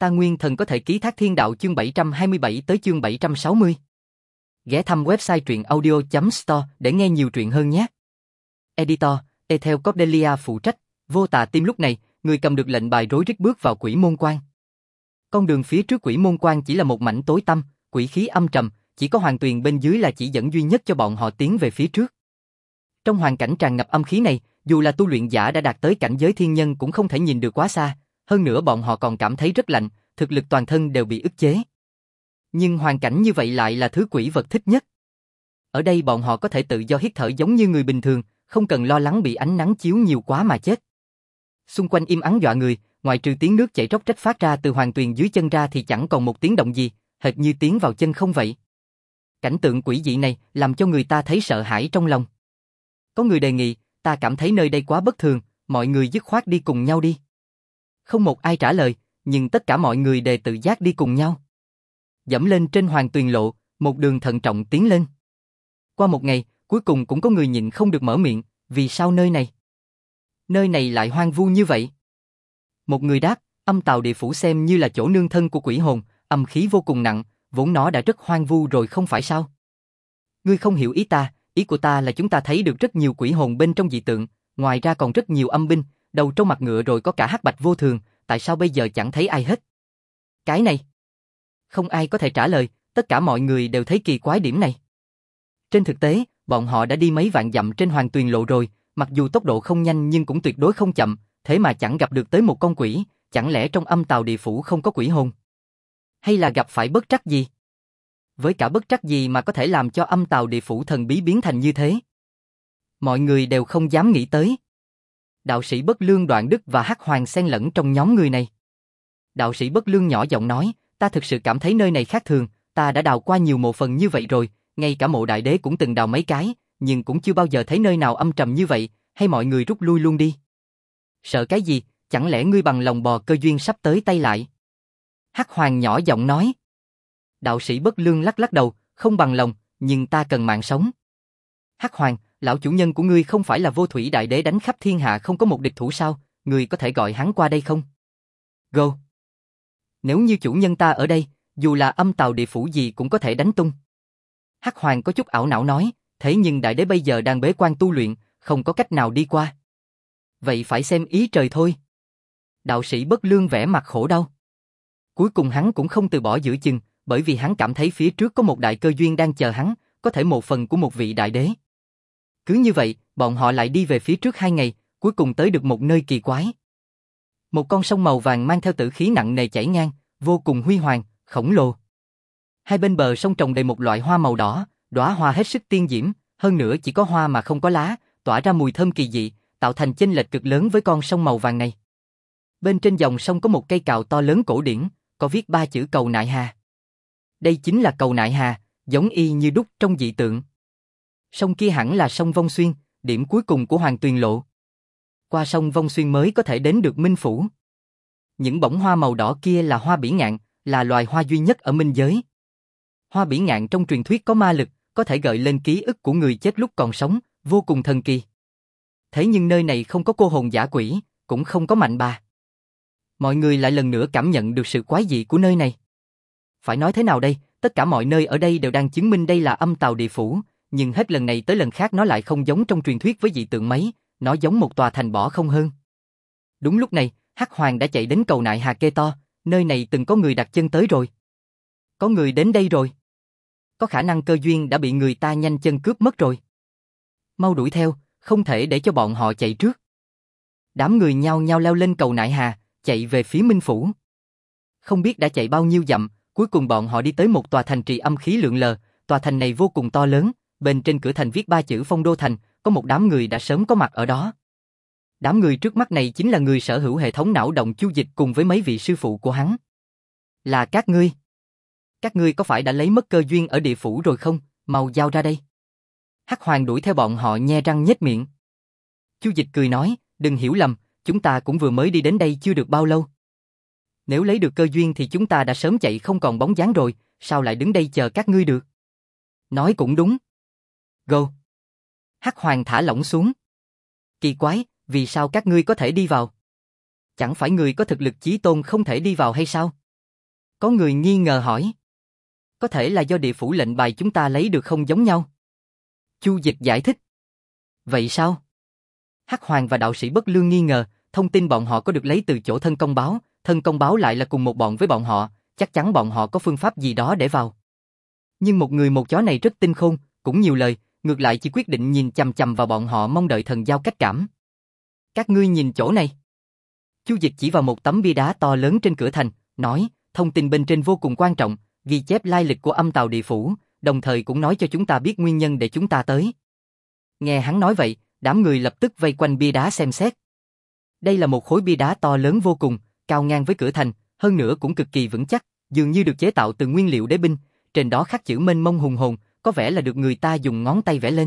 Ta Nguyên Thần có thể ký thác thiên đạo chương 727 tới chương 760. Ghé thăm website truyệnaudio.store để nghe nhiều truyện hơn nhé. Editor, Ethel Cordelia phụ trách, Vô Tà Tim lúc này, người cầm được lệnh bài rối rít bước vào Quỷ Môn Quan. Con đường phía trước Quỷ Môn Quan chỉ là một mảnh tối tăm, quỷ khí âm trầm, chỉ có Hoàng Tuyền bên dưới là chỉ dẫn duy nhất cho bọn họ tiến về phía trước. Trong hoàn cảnh tràn ngập âm khí này, dù là tu luyện giả đã đạt tới cảnh giới thiên nhân cũng không thể nhìn được quá xa, hơn nữa bọn họ còn cảm thấy rất lạnh, thực lực toàn thân đều bị ức chế. Nhưng hoàn cảnh như vậy lại là thứ quỷ vật thích nhất. Ở đây bọn họ có thể tự do hít thở giống như người bình thường, không cần lo lắng bị ánh nắng chiếu nhiều quá mà chết. Xung quanh im ắng dọa người, ngoại trừ tiếng nước chảy róc rách phát ra từ Hoàng Tuyền dưới chân ra thì chẳng còn một tiếng động gì, hệt như tiến vào chân không vậy. Cảnh tượng quỷ dị này làm cho người ta thấy sợ hãi trong lòng. Có người đề nghị, ta cảm thấy nơi đây quá bất thường, mọi người dứt khoát đi cùng nhau đi. Không một ai trả lời, nhưng tất cả mọi người đều tự giác đi cùng nhau. Dẫm lên trên Hoàng Tuyền lộ, một đường thận trọng tiến lên. Qua một ngày, cuối cùng cũng có người nhịn không được mở miệng, vì sao nơi này? Nơi này lại hoang vu như vậy? Một người đáp, âm tào địa phủ xem như là chỗ nương thân của quỷ hồn, âm khí vô cùng nặng, vốn nó đã rất hoang vu rồi không phải sao? Ngươi không hiểu ý của ta là chúng ta thấy được rất nhiều quỷ hồn bên trong dị tượng, ngoài ra còn rất nhiều âm binh, đầu trâu mặt ngựa rồi có cả hắc bạch vô thường, tại sao bây giờ chẳng thấy ai hết? Cái này, không ai có thể trả lời, tất cả mọi người đều thấy kỳ quái điểm này. Trên thực tế, bọn họ đã đi mấy vạn dặm trên Hoàng Tuyền lộ rồi, mặc dù tốc độ không nhanh nhưng cũng tuyệt đối không chậm, thế mà chẳng gặp được tới một con quỷ, chẳng lẽ trong âm tào địa phủ không có quỷ hồn? Hay là gặp phải bất trắc gì? Với cả bất trắc gì mà có thể làm cho âm tào địa phủ thần bí biến thành như thế? Mọi người đều không dám nghĩ tới. Đạo sĩ Bất Lương Đoạn Đức và Hắc Hoàng xen lẫn trong nhóm người này. Đạo sĩ Bất Lương nhỏ giọng nói, ta thực sự cảm thấy nơi này khác thường, ta đã đào qua nhiều mộ phần như vậy rồi, ngay cả mộ đại đế cũng từng đào mấy cái, nhưng cũng chưa bao giờ thấy nơi nào âm trầm như vậy, hay mọi người rút lui luôn đi. Sợ cái gì, chẳng lẽ ngươi bằng lòng bò cơ duyên sắp tới tay lại? Hắc Hoàng nhỏ giọng nói. Đạo sĩ Bất Lương lắc lắc đầu, không bằng lòng, nhưng ta cần mạng sống. Hắc Hoàng, lão chủ nhân của ngươi không phải là Vô Thủy Đại Đế đánh khắp thiên hạ không có một địch thủ sao, ngươi có thể gọi hắn qua đây không? Go. Nếu như chủ nhân ta ở đây, dù là âm tào địa phủ gì cũng có thể đánh tung. Hắc Hoàng có chút ảo não nói, thế nhưng Đại Đế bây giờ đang bế quan tu luyện, không có cách nào đi qua. Vậy phải xem ý trời thôi. Đạo sĩ Bất Lương vẻ mặt khổ đau. Cuối cùng hắn cũng không từ bỏ giữa chừng, bởi vì hắn cảm thấy phía trước có một đại cơ duyên đang chờ hắn, có thể một phần của một vị đại đế. Cứ như vậy, bọn họ lại đi về phía trước 2 ngày, cuối cùng tới được một nơi kỳ quái. Một con sông màu vàng mang theo tử khí nặng nề chảy ngang, vô cùng huy hoàng, khổng lồ. Hai bên bờ sông trồng đầy một loại hoa màu đỏ, đóa hoa hết sức tiên diễm, hơn nữa chỉ có hoa mà không có lá, tỏa ra mùi thơm kỳ dị, tạo thành chênh lệch cực lớn với con sông màu vàng này. Bên trên dòng sông có một cây cào to lớn cổ điển, có viết 3 chữ Cầu Nại Hà. Đây chính là Cầu Nại Hà, giống y như đúc trong dị tượng. Sông kia hẳn là sông Vong Xuyên, điểm cuối cùng của Hoàng Tuyền lộ. Qua sông Vong Xuyên mới có thể đến được Minh Phủ. Những bông hoa màu đỏ kia là hoa bỉ ngạn, là loài hoa duy nhất ở Minh giới. Hoa bỉ ngạn trong truyền thuyết có ma lực, có thể gợi lên ký ức của người chết lúc còn sống, vô cùng thần kỳ. Thế nhưng nơi này không có cô hồn dã quỷ, cũng không có mạnh bà. Mọi người lại lần nữa cảm nhận được sự quái dị của nơi này. Phải nói thế nào đây, tất cả mọi nơi ở đây đều đang chứng minh đây là âm tào địa phủ, nhưng hết lần này tới lần khác nó lại không giống trong truyền thuyết với dị tượng mấy, nó giống một tòa thành bỏ không hơn. Đúng lúc này, Hắc Hoàng đã chạy đến Cầu Nại Hà kêu to, nơi này từng có người đặt chân tới rồi. Có người đến đây rồi. Có khả năng cơ duyên đã bị người ta nhanh chân cướp mất rồi. Mau đuổi theo, không thể để cho bọn họ chạy trước. Đám người nhao nhao leo lên Cầu Nại Hà, chạy về phía Minh Phủ. Không biết đã chạy bao nhiêu dặm, cuối cùng bọn họ đi tới một tòa thành trì âm khí lượn lờ, tòa thành này vô cùng to lớn, bên trên cửa thành viết 3 chữ Phong Đô Thành, có một đám người đã sớm có mặt ở đó. Đám người trước mắt này chính là người sở hữu hệ thống não động Chu Dịch cùng với mấy vị sư phụ của hắn. Là các ngươi. Các ngươi có phải đã lấy mất cơ duyên ở địa phủ rồi không? Mau giao ra đây. Hắc Hoàng đuổi theo bọn họ nhe răng nhếch miệng. Chu Dịch cười nói, đừng hiểu lầm, chúng ta cũng vừa mới đi đến đây chưa được bao lâu. Nếu lấy được cơ duyên thì chúng ta đã sớm chạy không còn bóng dáng rồi, sao lại đứng đây chờ các ngươi được? Nói cũng đúng. Go. Hắc Hoàng thả lỏng xuống. Kỳ quái, vì sao các ngươi có thể đi vào? Chẳng phải người có thực lực chí tôn không thể đi vào hay sao? Có người nghi ngờ hỏi. Có thể là do địa phủ lệnh bài chúng ta lấy được không giống nhau. Chu Dịch giải thích. Vậy sao? Hắc Hoàng và đạo sĩ Bất Lương nghi ngờ, thông tin bọn họ có được lấy từ chỗ thân công báo lại là cùng một bọn với bọn họ, chắc chắn bọn họ có phương pháp gì đó để vào. Nhưng một người một chó này rất tinh khôn, cũng nhiều lời, ngược lại chỉ quyết định nhìn chằm chằm vào bọn họ mong đợi thần giao cách cảm. Các ngươi nhìn chỗ này. Chu Dịch chỉ vào một tấm bia đá to lớn trên cửa thành, nói, thông tin bên trên vô cùng quan trọng, ghi chép lai lịch của Âm Tào Địa Phủ, đồng thời cũng nói cho chúng ta biết nguyên nhân để chúng ta tới. Nghe hắn nói vậy, đám người lập tức vây quanh bia đá xem xét. Đây là một khối bia đá to lớn vô cùng, cao ngang với cửa thành, hơn nữa cũng cực kỳ vững chắc, dường như được chế tạo từ nguyên liệu đế binh, trên đó khắc chữ mênh mông hùng hồn, có vẻ là được người ta dùng ngón tay vẽ lên.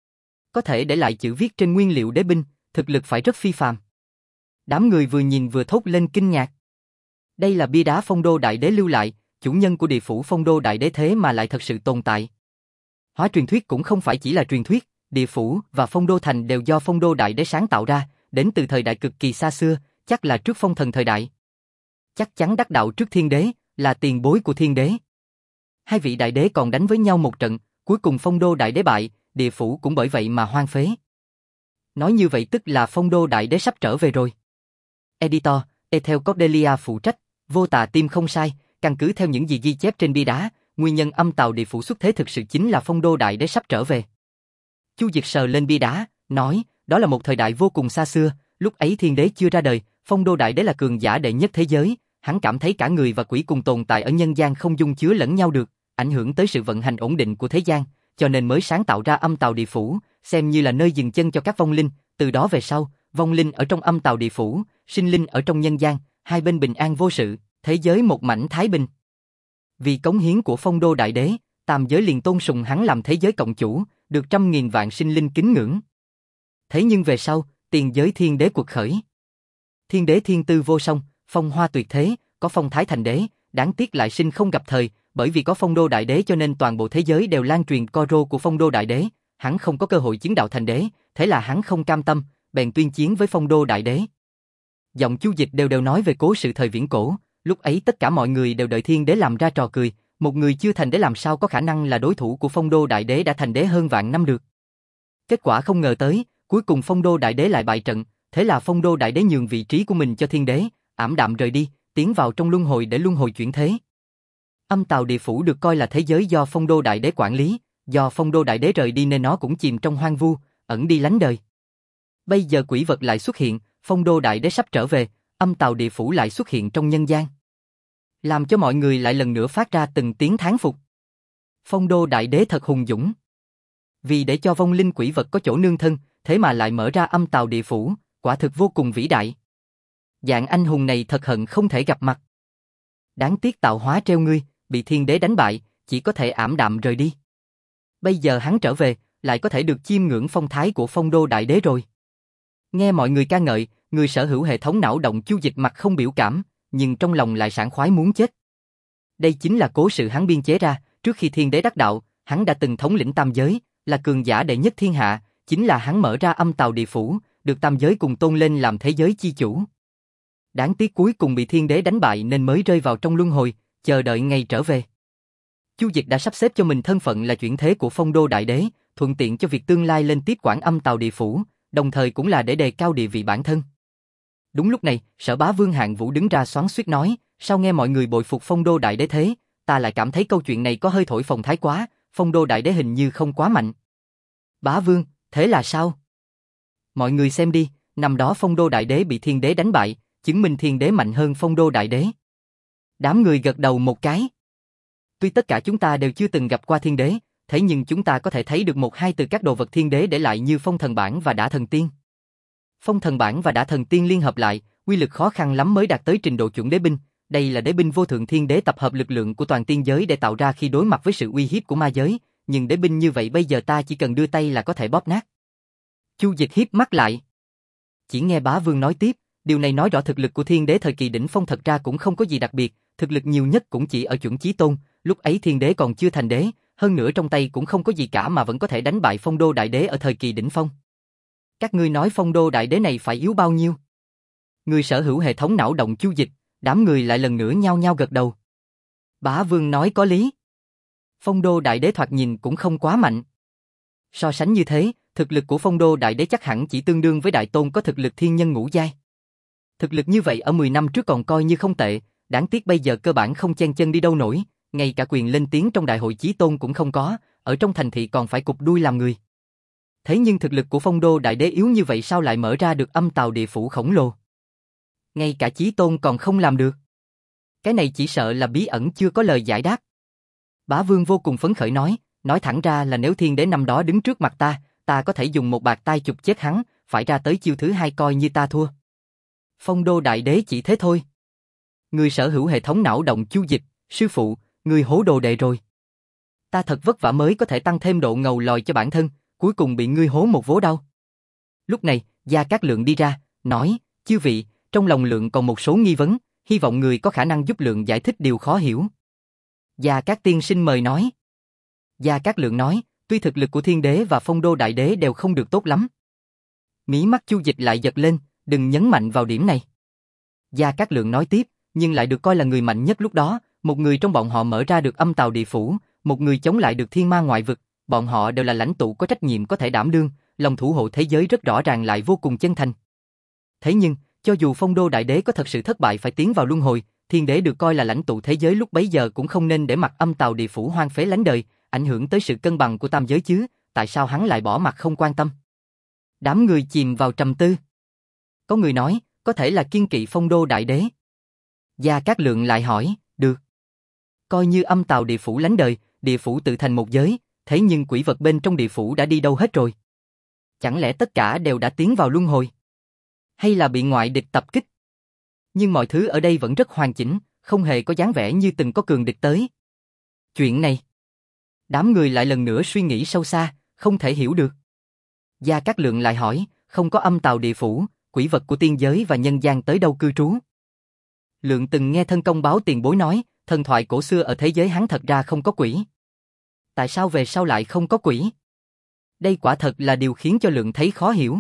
Có thể để lại chữ viết trên nguyên liệu đế binh, thực lực phải rất phi phàm. Đám người vừa nhìn vừa thốt lên kinh ngạc. Đây là bia đá Phong Đô Đại Đế lưu lại, chủ nhân của địa phủ Phong Đô Đại Đế thế mà lại thật sự tồn tại. Hóa truyền thuyết cũng không phải chỉ là truyền thuyết, địa phủ và Phong Đô Thành đều do Phong Đô Đại Đế sáng tạo ra, đến từ thời đại cực kỳ xa xưa, chắc là trước Phong Thần thời đại. Chắc chắn đắc đạo trước Thiên Đế, là tiền bối của Thiên Đế. Hai vị đại đế còn đánh với nhau một trận, cuối cùng Phong Đô Đại Đế bại, địa phủ cũng bởi vậy mà hoang phế. Nói như vậy tức là Phong Đô Đại Đế sắp trở về rồi. Editor, Ethel Cordelia phụ trách, vô tà tim không sai, căn cứ theo những gì ghi chép trên bia đá, nguyên nhân Âm Tào Địa Phủ xuất thế thực sự chính là Phong Đô Đại Đế sắp trở về. Chu Dịch sờ lên bia đá, nói, đó là một thời đại vô cùng xa xưa, lúc ấy Thiên Đế chưa ra đời, Phong Đô Đại Đế là cường giả đệ nhất thế giới, hắn cảm thấy cả người và quỷ cùng tồn tại ở nhân gian không dung chứa lẫn nhau được, ảnh hưởng tới sự vận hành ổn định của thế gian, cho nên mới sáng tạo ra Âm Tào Địa Phủ, xem như là nơi dừng chân cho các vong linh, từ đó về sau, vong linh ở trong Âm Tào Địa Phủ, sinh linh ở trong nhân gian, hai bên bình an vô sự, thế giới một mảnh thái bình. Vì cống hiến của Phong Đô Đại Đế, tam giới liền tôn sùng hắn làm thế giới cộng chủ, được trăm nghìn vạn sinh linh kính ngưỡng. Thế nhưng về sau, tiền giới Thiên Đế quật khởi. Thiên Đế thiên tư vô song, phong hoa tuyệt thế, có phong thái thành đế, đáng tiếc lại sinh không gặp thời, bởi vì có Phong Đô Đại Đế cho nên toàn bộ thế giới đều lan truyền co rô của Phong Đô Đại Đế, hắn không có cơ hội chứng đạo thành đế, thế là hắn không cam tâm, bèn tuyên chiến với Phong Đô Đại Đế. Giọng Chu Dịch đều nói về cố sự thời viễn cổ, lúc ấy tất cả mọi người đều đợi Thiên Đế làm ra trò cười, một người chưa thành đế làm sao có khả năng là đối thủ của Phong Đô Đại Đế đã thành đế hơn vạn năm được. Kết quả không ngờ tới, cuối cùng Phong Đô Đại Đế lại bại trận, thế là Phong Đô Đại Đế nhường vị trí của mình cho Thiên Đế, ảm đạm rời đi, tiến vào trong luân hồi để luân hồi chuyển thế. Âm Tào Địa Phủ được coi là thế giới do Phong Đô Đại Đế quản lý, do Phong Đô Đại Đế rời đi nên nó cũng chìm trong hoang vu, ẩn đi lánh đời. Bây giờ quỷ vật lại xuất hiện, Phong Đô Đại Đế sắp trở về, Âm Tào Địa Phủ lại xuất hiện trong nhân gian, làm cho mọi người lại lần nữa phát ra từng tiếng thán phục. Phong Đô Đại Đế thật hùng dũng. Vì để cho vong linh quỷ vật có chỗ nương thân, thế mà lại mở ra Âm Tào Địa Phủ, quả thực vô cùng vĩ đại. Dạng anh hùng này thật hận không thể gặp mặt. Đáng tiếc tạo hóa treo ngươi, bị Thiên Đế đánh bại, chỉ có thể ảm đạm rời đi. Bây giờ hắn trở về, lại có thể được chiêm ngưỡng phong thái của Phong Đô Đại Đế rồi. Nghe mọi người ca ngợi, người sở hữu hệ thống não động Chu Dịch mặt không biểu cảm, nhưng trong lòng lại sảng khoái muốn chết. Đây chính là cố sự hắn biên chế ra, trước khi Thiên Đế đắc đạo, hắn đã từng thống lĩnh tam giới, là cường giả đệ nhất thiên hạ, chính là hắn mở ra Âm Tào Địa Phủ, được tam giới cùng tôn lên làm thế giới chi chủ. Đáng tiếc cuối cùng bị Thiên Đế đánh bại nên mới rơi vào trong luân hồi, chờ đợi ngày trở về. Chu Dịch đã sắp xếp cho mình thân phận là chuyển thế của Phong Đô Đại Đế, thuận tiện cho việc tương lai lên tiếp quản Âm Tào Địa Phủ, đồng thời cũng là để đề cao địa vị bản thân. Đúng lúc này, Sở Bá Vương Hạng Vũ đứng ra xoắn xuýt nói, sao nghe mọi người bội phục Phong Đô Đại Đế thế, ta lại cảm thấy câu chuyện này có hơi thổi phồng thái quá, Phong Đô Đại Đế hình như không quá mạnh. Bá Vương, thế là sao? Mọi người xem đi, năm đó Phong Đô Đại Đế bị Thiên Đế đánh bại, chứng minh Thiên Đế mạnh hơn Phong Đô Đại Đế. Đám người gật đầu một cái. Tuy tất cả chúng ta đều chưa từng gặp qua Thiên Đế, thế nhưng chúng ta có thể thấy được một hai từ các đồ vật Thiên Đế để lại như Phong Thần Bản và Đả Thần Tiên. Phong Thần Bản và Đả Thần Tiên liên hợp lại, uy lực khó khăn lắm mới đạt tới trình độ chuẩn đế binh. Đây là đế binh vô thượng Thiên Đế tập hợp lực lượng của toàn tiên giới để tạo ra khi đối mặt với sự uy hiếp của ma giới, nhưng đế binh như vậy bây giờ ta chỉ cần đưa tay là có thể bóp nát. Chu Dịch híp mắt lại. Chỉ nghe Bá Vương nói tiếp, điều này nói rõ thực lực của Thiên Đế thời kỳ đỉnh phong thật ra cũng không có gì đặc biệt, thực lực nhiều nhất cũng chỉ ở chuẩn chí tôn, lúc ấy Thiên Đế còn chưa thành đế, hơn nữa trong tay cũng không có gì cả mà vẫn có thể đánh bại Phong Đô Đại Đế ở thời kỳ đỉnh phong. Các ngươi nói Phong Đô Đại Đế này phải yếu bao nhiêu? Người sở hữu hệ thống não động Chu Dịch, đám người lại lần nữa nhao nhao gật đầu. Bá Vương nói có lý. Phong Đô Đại Đế thoạt nhìn cũng không quá mạnh. So sánh như thế, thực lực của Phong Đô Đại Đế chắc hẳn chỉ tương đương với Đại Tôn có thực lực thiên nhân ngũ giai. Thực lực như vậy ở 10 năm trước còn coi như không tệ, đáng tiếc bây giờ cơ bản không chen chân đi đâu nổi, ngay cả quyền lên tiếng trong đại hội chí tôn cũng không có, ở trong thành thị còn phải cụp đuôi làm người. Thế nhưng thực lực của Phong Đô Đại Đế yếu như vậy sao lại mở ra được âm tào địa phủ khổng lồ? Ngay cả chí tôn còn không làm được. Cái này chỉ sợ là bí ẩn chưa có lời giải đáp. Bá Vương vô cùng phấn khởi nói thẳng ra là nếu thiên đế năm đó đứng trước mặt ta có thể dùng một bạt tai chụp chết hắn, phải ra tới chiêu thứ hai coi như ta thua. Phong Đô Đại Đế chỉ thế thôi. Người sở hữu hệ thống não động chu dịch, sư phụ, người hố đồ đệ rồi. Ta thật vất vả mới có thể tăng thêm độ ngầu lòi cho bản thân, cuối cùng bị ngươi hố một vố đau. Lúc này, Gia Cát Lượng đi ra, nói, chư vị, trong lòng Lượng còn một số nghi vấn, hy vọng người có khả năng giúp Lượng giải thích điều khó hiểu. Gia Cát tiên sinh mời nói. Gia Cát Lượng nói, tuy thực lực của Thiên Đế và Phong Đô Đại Đế đều không được tốt lắm. Mí mắt Chu Dịch lại giật lên, đừng nhấn mạnh vào điểm này. Gia Cát Lượng nói tiếp, nhưng lại được coi là người mạnh nhất lúc đó, một người trong bọn họ mở ra được âm tào địa phủ, một người chống lại được thiên ma ngoại vực, bọn họ đều là lãnh tụ có trách nhiệm có thể đảm đương, lòng thủ hộ thế giới rất rõ ràng lại vô cùng chân thành. Thế nhưng, cho dù Phong Đô Đại Đế có thật sự thất bại phải tiến vào luân hồi, Thiên Đế được coi là lãnh tụ thế giới lúc bấy giờ cũng không nên để mặc âm tào địa phủ hoang phế lánh đời, ảnh hưởng tới sự cân bằng của tam giới chứ, tại sao hắn lại bỏ mặc không quan tâm? Đám người chìm vào trầm tư. Có người nói, có thể là kiên kỵ Phong Đô Đại Đế. Gia Cát Lượng lại hỏi, được. Coi như âm tào địa phủ lánh đời, địa phủ tự thành một giới, thế nhưng quỷ vật bên trong địa phủ đã đi đâu hết rồi? Chẳng lẽ tất cả đều đã tiến vào luân hồi? Hay là bị ngoại địch tập kích? Nhưng mọi thứ ở đây vẫn rất hoàn chỉnh, không hề có dáng vẻ như từng có cường địch tới. Chuyện này, đám người lại lần nữa suy nghĩ sâu xa, không thể hiểu được. Gia Cát Lượng lại hỏi, không có âm tào địa phủ, quỷ vật của tiên giới và nhân gian tới đâu cư trú? Lượng từng nghe thân công báo tiền bối nói, thần thoại cổ xưa ở thế giới hắn thật ra không có quỷ. Tại sao về sau lại không có quỷ? Đây quả thật là điều khiến cho Lượng thấy khó hiểu.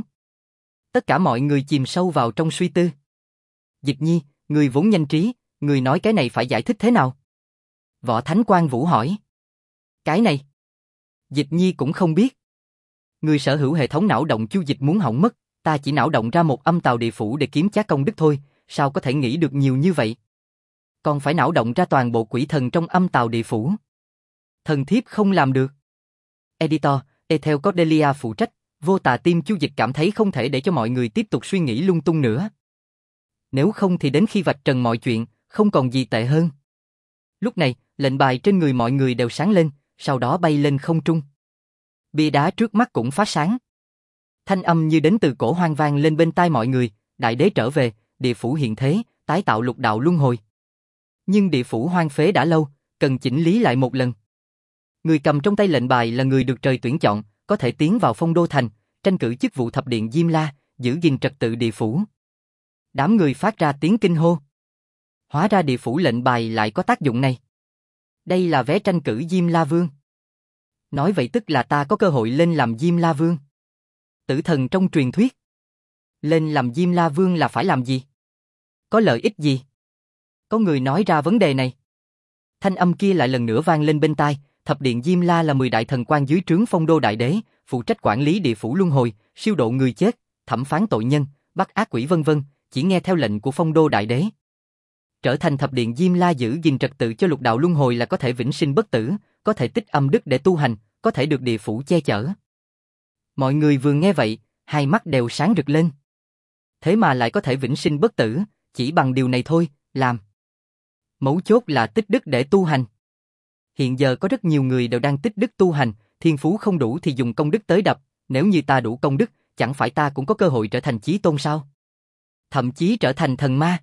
Tất cả mọi người chìm sâu vào trong suy tư. Dịch Nhi, người vốn nhanh trí, người nói cái này phải giải thích thế nào? Võ Thánh Quang Vũ hỏi. Cái này, Dịch Nhi cũng không biết. Người sở hữu hệ thống não động chu dịch muốn hỏng mất, ta chỉ não động ra một âm tào địa phủ để kiếm chác công đức thôi, sao có thể nghĩ được nhiều như vậy? Còn phải não động ra toàn bộ quỷ thần trong âm tào địa phủ. Thần thiếp không làm được. Editor, Ethel Cordelia phụ trách, vô tà tim chu dịch cảm thấy không thể để cho mọi người tiếp tục suy nghĩ lung tung nữa. Nếu không thì đến khi vạch trần mọi chuyện, không còn gì tệ hơn. Lúc này, lệnh bài trên người mọi người đều sáng lên, sau đó bay lên không trung. Bia đá trước mắt cũng phát sáng. Thanh âm như đến từ cổ hoang vang lên bên tai mọi người, Đại Đế trở về, địa phủ hiện thế, tái tạo lục đạo luân hồi. Nhưng địa phủ hoang phế đã lâu, cần chỉnh lý lại một lần. Người cầm trong tay lệnh bài là người được trời tuyển chọn, có thể tiến vào Phong Đô Thành, tranh cử chức vụ thập điện Diêm La, giữ gìn trật tự địa phủ. Đám người phát ra tiếng kinh hô. Hóa ra địa phủ lệnh bài lại có tác dụng này. Đây là vé tranh cử Diêm La Vương. Nói vậy tức là ta có cơ hội lên làm Diêm La Vương. Tử thần trong truyền thuyết. Lên làm Diêm La Vương là phải làm gì? Có lợi ích gì? Có người nói ra vấn đề này. Thanh âm kia lại lần nữa vang lên bên tai, thập điện Diêm La là 10 đại thần quan dưới trướng Phong Đô Đại Đế, phụ trách quản lý địa phủ luân hồi, siêu độ người chết, thẩm phán tội nhân, bắt ác quỷ vân vân, chỉ nghe theo lệnh của Phong Đô Đại Đế. Trở thành thập điện Diêm La giữ gìn trật tự cho lục đạo luân hồi là có thể vĩnh sinh bất tử, có thể tích âm đức để tu hành, có thể được địa phủ che chở. Mọi người vừa nghe vậy, hai mắt đều sáng rực lên. Thế mà lại có thể vĩnh sinh bất tử, chỉ bằng điều này thôi, làm. Mấu chốt là tích đức để tu hành. Hiện giờ có rất nhiều người đều đang tích đức tu hành, thiên phú không đủ thì dùng công đức tới đập, nếu như ta đủ công đức, chẳng phải ta cũng có cơ hội trở thành chí tôn sao? Thậm chí trở thành thần ma.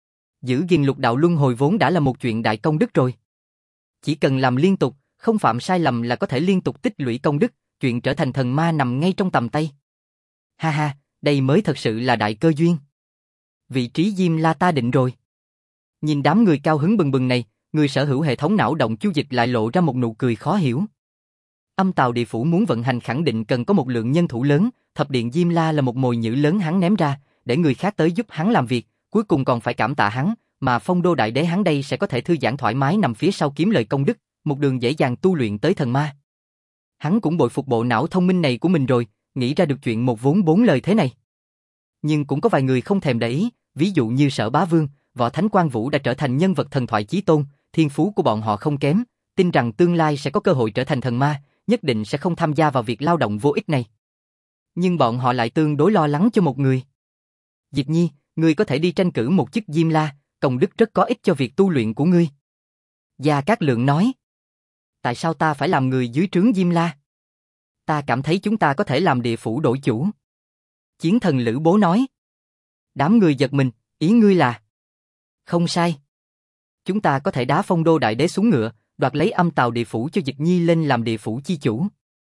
Giữ gìn lục đạo luân hồi vốn đã là một chuyện đại công đức rồi. Chỉ cần làm liên tục, không phạm sai lầm là có thể liên tục tích lũy công đức, chuyện trở thành thần ma nằm ngay trong tầm tay. Ha ha, đây mới thật sự là đại cơ duyên. Vị trí Diêm La ta định rồi. Nhìn đám người cao hứng bừng bừng này, người sở hữu hệ thống não động chu dịch lại lộ ra một nụ cười khó hiểu. Âm tào địa phủ muốn vận hành khẳng định cần có một lượng nhân thủ lớn, thập điện Diêm La là một mồi nhử lớn hắn ném ra, để người khác tới giúp hắn làm việc, cuối cùng còn phải cảm tạ hắn, mà Phong Đô Đại Đế hắn đây sẽ có thể thư giãn thoải mái nằm phía sau kiếm lời công đức, một đường dễ dàng tu luyện tới thần ma. Hắn cũng bội phục bộ não thông minh này của mình rồi, nghĩ ra được chuyện một vốn bốn lời thế này. Nhưng cũng có vài người không thèm để ý, ví dụ như Sở Bá Vương, Võ Thánh Quang Vũ đã trở thành nhân vật thần thoại chí tôn, thiên phú của bọn họ không kém, tin rằng tương lai sẽ có cơ hội trở thành thần ma, nhất định sẽ không tham gia vào việc lao động vô ích này. Nhưng bọn họ lại tương đối lo lắng cho một người. Diệp Nhi, ngươi có thể đi tranh cử một chức Diêm La, công đức rất có ích cho việc tu luyện của ngươi. Gia Cát Lượng nói. Tại sao ta phải làm người dưới trướng Diêm La? Ta cảm thấy chúng ta có thể làm địa phủ đổi chủ. Chiến thần Lữ Bố nói. Đám người giật mình, ý ngươi là? Không sai. Chúng ta có thể đá Phong Đô Đại Đế xuống ngựa, đoạt lấy âm tào địa phủ cho Diệp Nhi lên làm địa phủ chi chủ.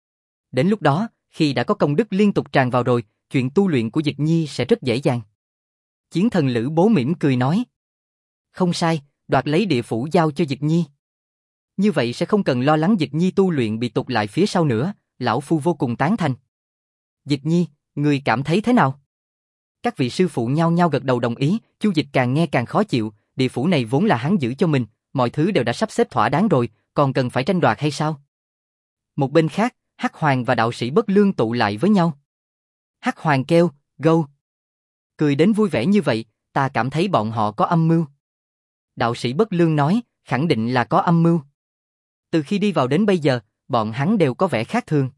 Đến lúc đó, khi đã có công đức liên tục tràn vào rồi, chuyện tu luyện của Diệp Nhi sẽ rất dễ dàng. Chiến thần Lữ Bố mỉm cười nói. Không sai, đoạt lấy địa phủ giao cho Diệp Nhi. Như vậy sẽ không cần lo lắng Diệp Nhi tu luyện bị tụt lại phía sau nữa, lão phu vô cùng tán thành. Diệp Nhi, người cảm thấy thế nào? Các vị sư phụ nhao nhao gật đầu đồng ý, Chu Dịch càng nghe càng khó chịu, địa phủ này vốn là hắn giữ cho mình, mọi thứ đều đã sắp xếp thỏa đáng rồi, còn cần phải tranh đoạt hay sao? Một bên khác, Hắc Hoàng và đạo sĩ Bất Lương tụ lại với nhau. Hắc Hoàng kêu, "Go!" Cười đến vui vẻ như vậy, ta cảm thấy bọn họ có âm mưu. Đạo sĩ Bất Lương nói, khẳng định là có âm mưu. Từ khi đi vào đến bây giờ, bọn hắn đều có vẻ khác thường.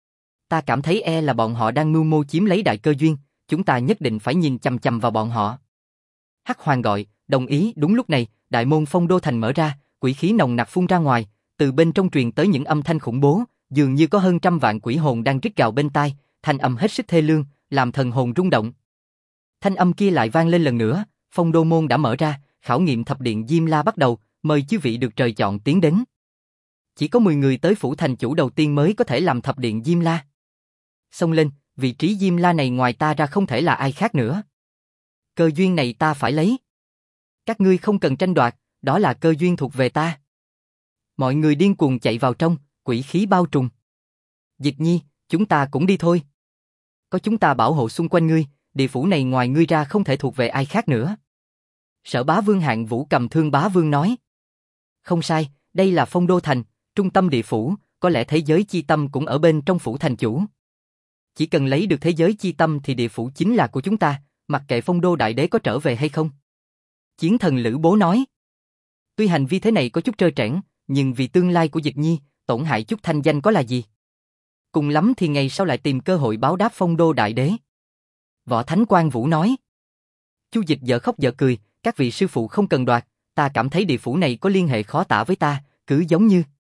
Ta cảm thấy là bọn họ đang mưu mô chiếm lấy đại cơ duyên, chúng ta nhất định phải nhìn chằm chằm vào bọn họ. Hắc Hoàng gọi, đồng ý. Đúng lúc này, đại môn Phong Đô Thành mở ra, quỷ khí nồng nặc phun ra ngoài, từ bên trong truyền tới những âm thanh khủng bố, dường như có hơn 100 vạn quỷ hồn đang rít gào bên tai, thanh âm hết sức thê lương, làm thần hồn rung động. Thanh âm kia lại vang lên lần nữa, Phong Đô môn đã mở ra, khảo nghiệm thập điện Diêm La bắt đầu, mời chư vị được trời chọn tiến đến. Chỉ có 10 người tới phủ thành chủ đầu tiên mới có thể làm thập điện Diêm La. Xông lên, vị trí Diêm La này ngoài ta ra không thể là ai khác nữa. Cơ duyên này ta phải lấy. Các ngươi không cần tranh đoạt, đó là cơ duyên thuộc về ta. Mọi người điên cuồng chạy vào trong, quỷ khí bao trùm. Diệp Nhi, chúng ta cũng đi thôi. Có chúng ta bảo hộ xung quanh ngươi, địa phủ này ngoài ngươi ra không thể thuộc về ai khác nữa. Sở Bá Vương Hạng Vũ Cầm Thương Bá Vương nói. Không sai, đây là Phong Đô Thành, trung tâm địa phủ, có lẽ thế giới chi tâm cũng ở bên trong phủ thành chủ. Chỉ cần lấy được thế giới chi tâm thì địa phủ chính là của chúng ta, mặc kệ Phong Đô Đại Đế có trở về hay không. Chiến thần Lữ Bố nói. Tuy hành vi thế này có chút trơ trẽn, nhưng vì tương lai của Diệp Nhi, tổn hại chút thanh danh có là gì? Cùng lắm thì ngày sau lại tìm cơ hội báo đáp Phong Đô Đại Đế. Võ Thánh Quang Vũ nói. Chu Dịch dở khóc dở cười, các vị sư phụ không cần đoạt, ta cảm thấy địa phủ này có liên hệ khó tả với ta, cứ giống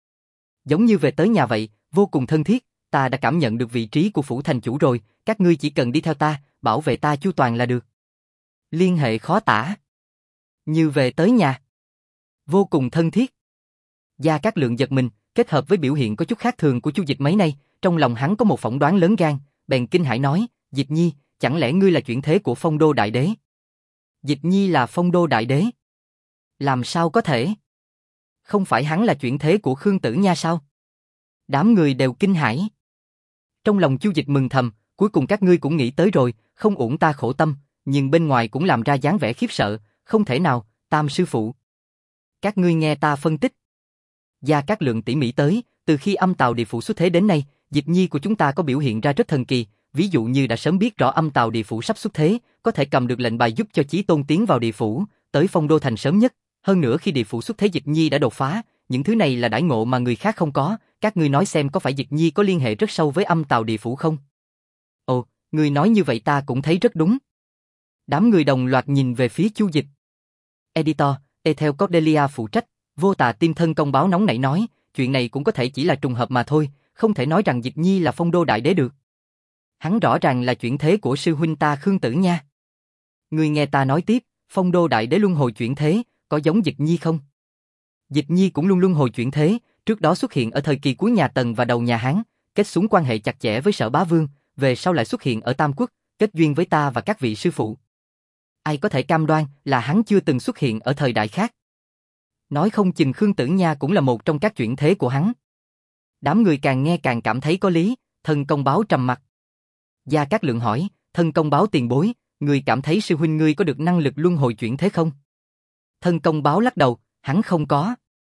như về tới nhà vậy, vô cùng thân thiết, ta đã cảm nhận được vị trí của phủ thành chủ rồi, các ngươi chỉ cần đi theo ta, bảo vệ ta chu toàn là được. Liên hệ khó tả. Như về tới nhà. Vô cùng thân thiết. Gia Cát Lượng giật mình, kết hợp với biểu hiện có chút khác thường của Chu Dịch mấy nay, trong lòng hắn có một phỏng đoán lớn gan, bèn kinh hãi nói, Diệp Nhi, chẳng lẽ ngươi là chuyển thế của Phong Đô Đại Đế? Diệp Nhi là Phong Đô Đại Đế? Làm sao có thể? Không phải hắn là chuyển thế của Khương Tử Nha sao? Đám người đều kinh hãi. Trong lòng Chu Dịch mừng thầm, cuối cùng các ngươi cũng nghĩ tới rồi, không uổng ta khổ tâm, nhưng bên ngoài cũng làm ra dáng vẻ khiếp sợ, không thể nào, Tam sư phụ. Các ngươi nghe ta phân tích. Gia Cát Lượng tỉ mỉ tới, từ khi âm tào địa phủ xuất thế đến nay, Diệp Nhi của chúng ta có biểu hiện ra rất thần kỳ, ví dụ như đã sớm biết rõ âm tào địa phủ sắp xuất thế, có thể cầm được lệnh bài giúp cho Chí Tôn tiến vào địa phủ, tới Phong Đô Thành sớm nhất, hơn nữa khi địa phủ xuất thế Diệp Nhi đã đột phá, những thứ này là đãi ngộ mà người khác không có, các ngươi nói xem có phải Diệp Nhi có liên hệ rất sâu với âm tào địa phủ không? Ồ, ngươi nói như vậy ta cũng thấy rất đúng. Đám người đồng loạt nhìn về phía Chu Dịch. Editor, theo Cordelia phụ trách, Vô Tà Tim Thân công báo nóng nảy nói, chuyện này cũng có thể chỉ là trùng hợp mà thôi, không thể nói rằng Diệp Nhi là Phong Đô Đại Đế được. Hắn rõ ràng là chuyển thế của sư huynh ta Khương Tử Nha. Ngươi nghe ta nói tiếp, Phong Đô Đại Đế luân hồi chuyển thế, có giống Diệp Nhi không? Diệp Nhi cũng luôn luân hồi chuyển thế, trước đó xuất hiện ở thời kỳ cuối nhà Tần và đầu nhà Hán, kết xuống quan hệ chặt chẽ với Sở Bá Vương, về sau lại xuất hiện ở Tam Quốc, kết duyên với ta và các vị sư phụ. Ai có thể cam đoan là hắn chưa từng xuất hiện ở thời đại khác? Nói không chừng Khương Tử Nha cũng là một trong các chuyển thế của hắn. Đám người càng nghe càng cảm thấy có lý, Thân công báo trầm mặt. Gia Cát Lượng hỏi, Thân công báo tiền bối, ngươi cảm thấy sư huynh ngươi có được năng lực luân hồi chuyển thế không? Thân công báo lắc đầu, hắn không có.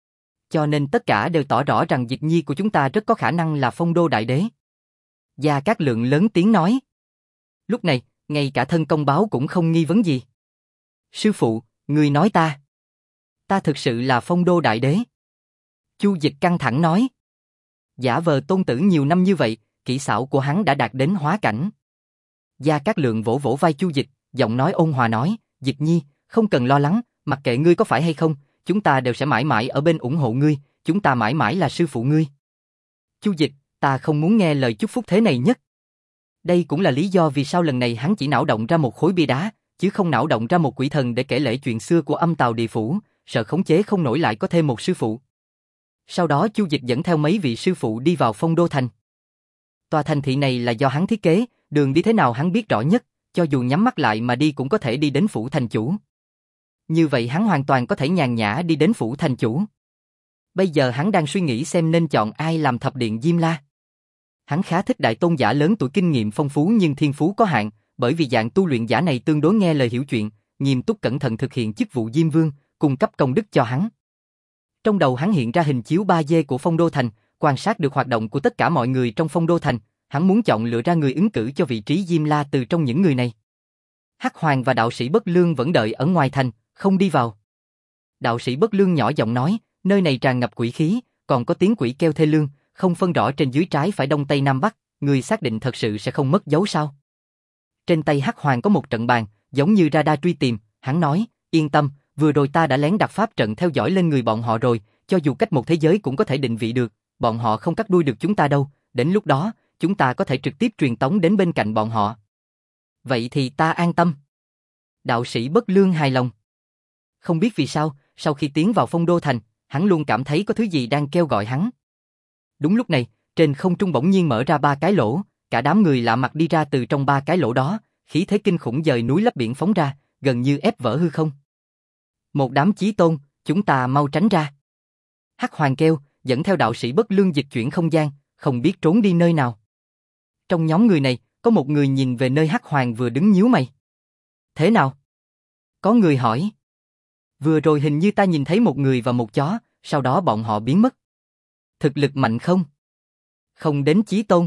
Cho nên tất cả đều tỏ rõ rằng Dịch Nhi của chúng ta rất có khả năng là Phong Đô Đại Đế. Gia Cát Lượng lớn tiếng nói. Lúc này, ngay cả thân công báo cũng không nghi vấn gì. Sư phụ, người nói ta. Ta thực sự là Phong Đô Đại Đế. Chu Dịch căng thẳng nói. Giả vờ tôn tử nhiều năm như vậy, kỹ xảo của hắn đã đạt đến hóa cảnh. Gia Cát Lượng vỗ vỗ vai Chu Dịch, giọng nói ôn hòa nói, Dịch Nhi, không cần lo lắng, mặc kệ ngươi có phải hay không, chúng ta đều sẽ mãi mãi ở bên ủng hộ ngươi, chúng ta mãi mãi là sư phụ ngươi. Chu Dịch, ta không muốn nghe lời chúc phúc thế này nhất. Đây cũng là lý do vì sao lần này hắn chỉ não động ra một khối bia đá, chứ không não động ra một quỷ thần để kể lể chuyện xưa của Âm Tào Địa Phủ, sợ khống chế không nổi lại có thêm một sư phụ. Sau đó Chu Dịch dẫn theo mấy vị sư phụ đi vào Phong Đô Thành. Tòa thành thị này là do hắn thiết kế, đường đi thế nào hắn biết rõ nhất, cho dù nhắm mắt lại mà đi cũng có thể đi đến phủ thành chủ. Như vậy hắn hoàn toàn có thể nhàn nhã đi đến phủ thành chủ. Bây giờ hắn đang suy nghĩ xem nên chọn ai làm thập điện Diêm La. Hắn khá thích đại tôn giả lớn tuổi kinh nghiệm phong phú nhưng thiên phú có hạn, bởi vì dạng tu luyện giả này tương đối nghe lời hiểu chuyện, nghiêm túc cẩn thận thực hiện chức vụ Diêm Vương, cung cấp công đức cho hắn. Trong đầu hắn hiện ra hình chiếu 3D của Phong Đô Thành, quan sát được hoạt động của tất cả mọi người trong Phong Đô Thành, hắn muốn chọn lựa ra người ứng cử cho vị trí Diêm La từ trong những người này. Hắc Hoàng và đạo sĩ Bất Lương vẫn đợi ở ngoài thành, không đi vào. Đạo sĩ Bất Lương nhỏ giọng nói, nơi này tràn ngập quỷ khí, còn có tiếng quỷ kêu thê lương, không phân rõ trên dưới trái phải đông tây nam bắc, người xác định thật sự sẽ không mất dấu sao? Trên tay Hắc Hoàng có một trận bàn, giống như radar truy tìm, hắn nói, yên tâm, vừa rồi ta đã lén đặt pháp trận theo dõi lên người bọn họ rồi, cho dù cách một thế giới cũng có thể định vị được, bọn họ không cắt đuôi được chúng ta đâu, đến lúc đó, chúng ta có thể trực tiếp truyền tống đến bên cạnh bọn họ. Vậy thì ta an tâm. Đạo sĩ Bất Lương hài lòng. Không biết vì sao, sau khi tiến vào Phong Đô Thành, hắn luôn cảm thấy có thứ gì đang kêu gọi hắn. Đúng lúc này, trên không trung bỗng nhiên mở ra 3 cái lỗ, cả đám người lạ mặt đi ra từ trong 3 cái lỗ đó, khí thế kinh khủng dời núi lấp biển phóng ra, gần như ép vỡ hư không. Một đám chí tôn, chúng ta mau tránh ra. Hắc Hoàng kêu, dẫn theo đạo sĩ Bất Lương dịch chuyển không gian, không biết trốn đi nơi nào. Trong nhóm người này, có một người nhìn về nơi Hắc Hoàng vừa đứng nhíu mày. Thế nào? Có người hỏi. Vừa rồi hình như ta nhìn thấy một người và một chó, sau đó bọn họ biến mất. Thực lực mạnh không? Không đến chí tôn.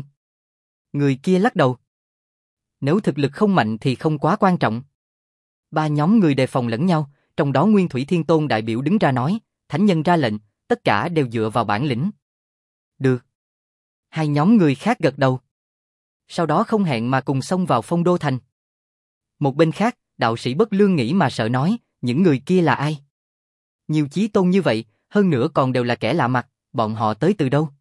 Người kia lắc đầu. Nếu thực lực không mạnh thì không quá quan trọng. 3 nhóm người đề phòng lẫn nhau, trong đó Nguyên Thủy Thiên Tôn đại biểu đứng ra nói, thánh nhân ra lệnh, tất cả đều dựa vào bản lĩnh. Được. 2 nhóm người khác gật đầu. Sau đó không hẹn mà cùng xông vào Phong Đô Thành. Một bên khác, đạo sĩ Bất Lương nghĩ mà sợ nói, những người kia là ai? Nhiều chí tôn như vậy, hơn nữa còn đều là kẻ lạ mặt, bọn họ tới từ đâu?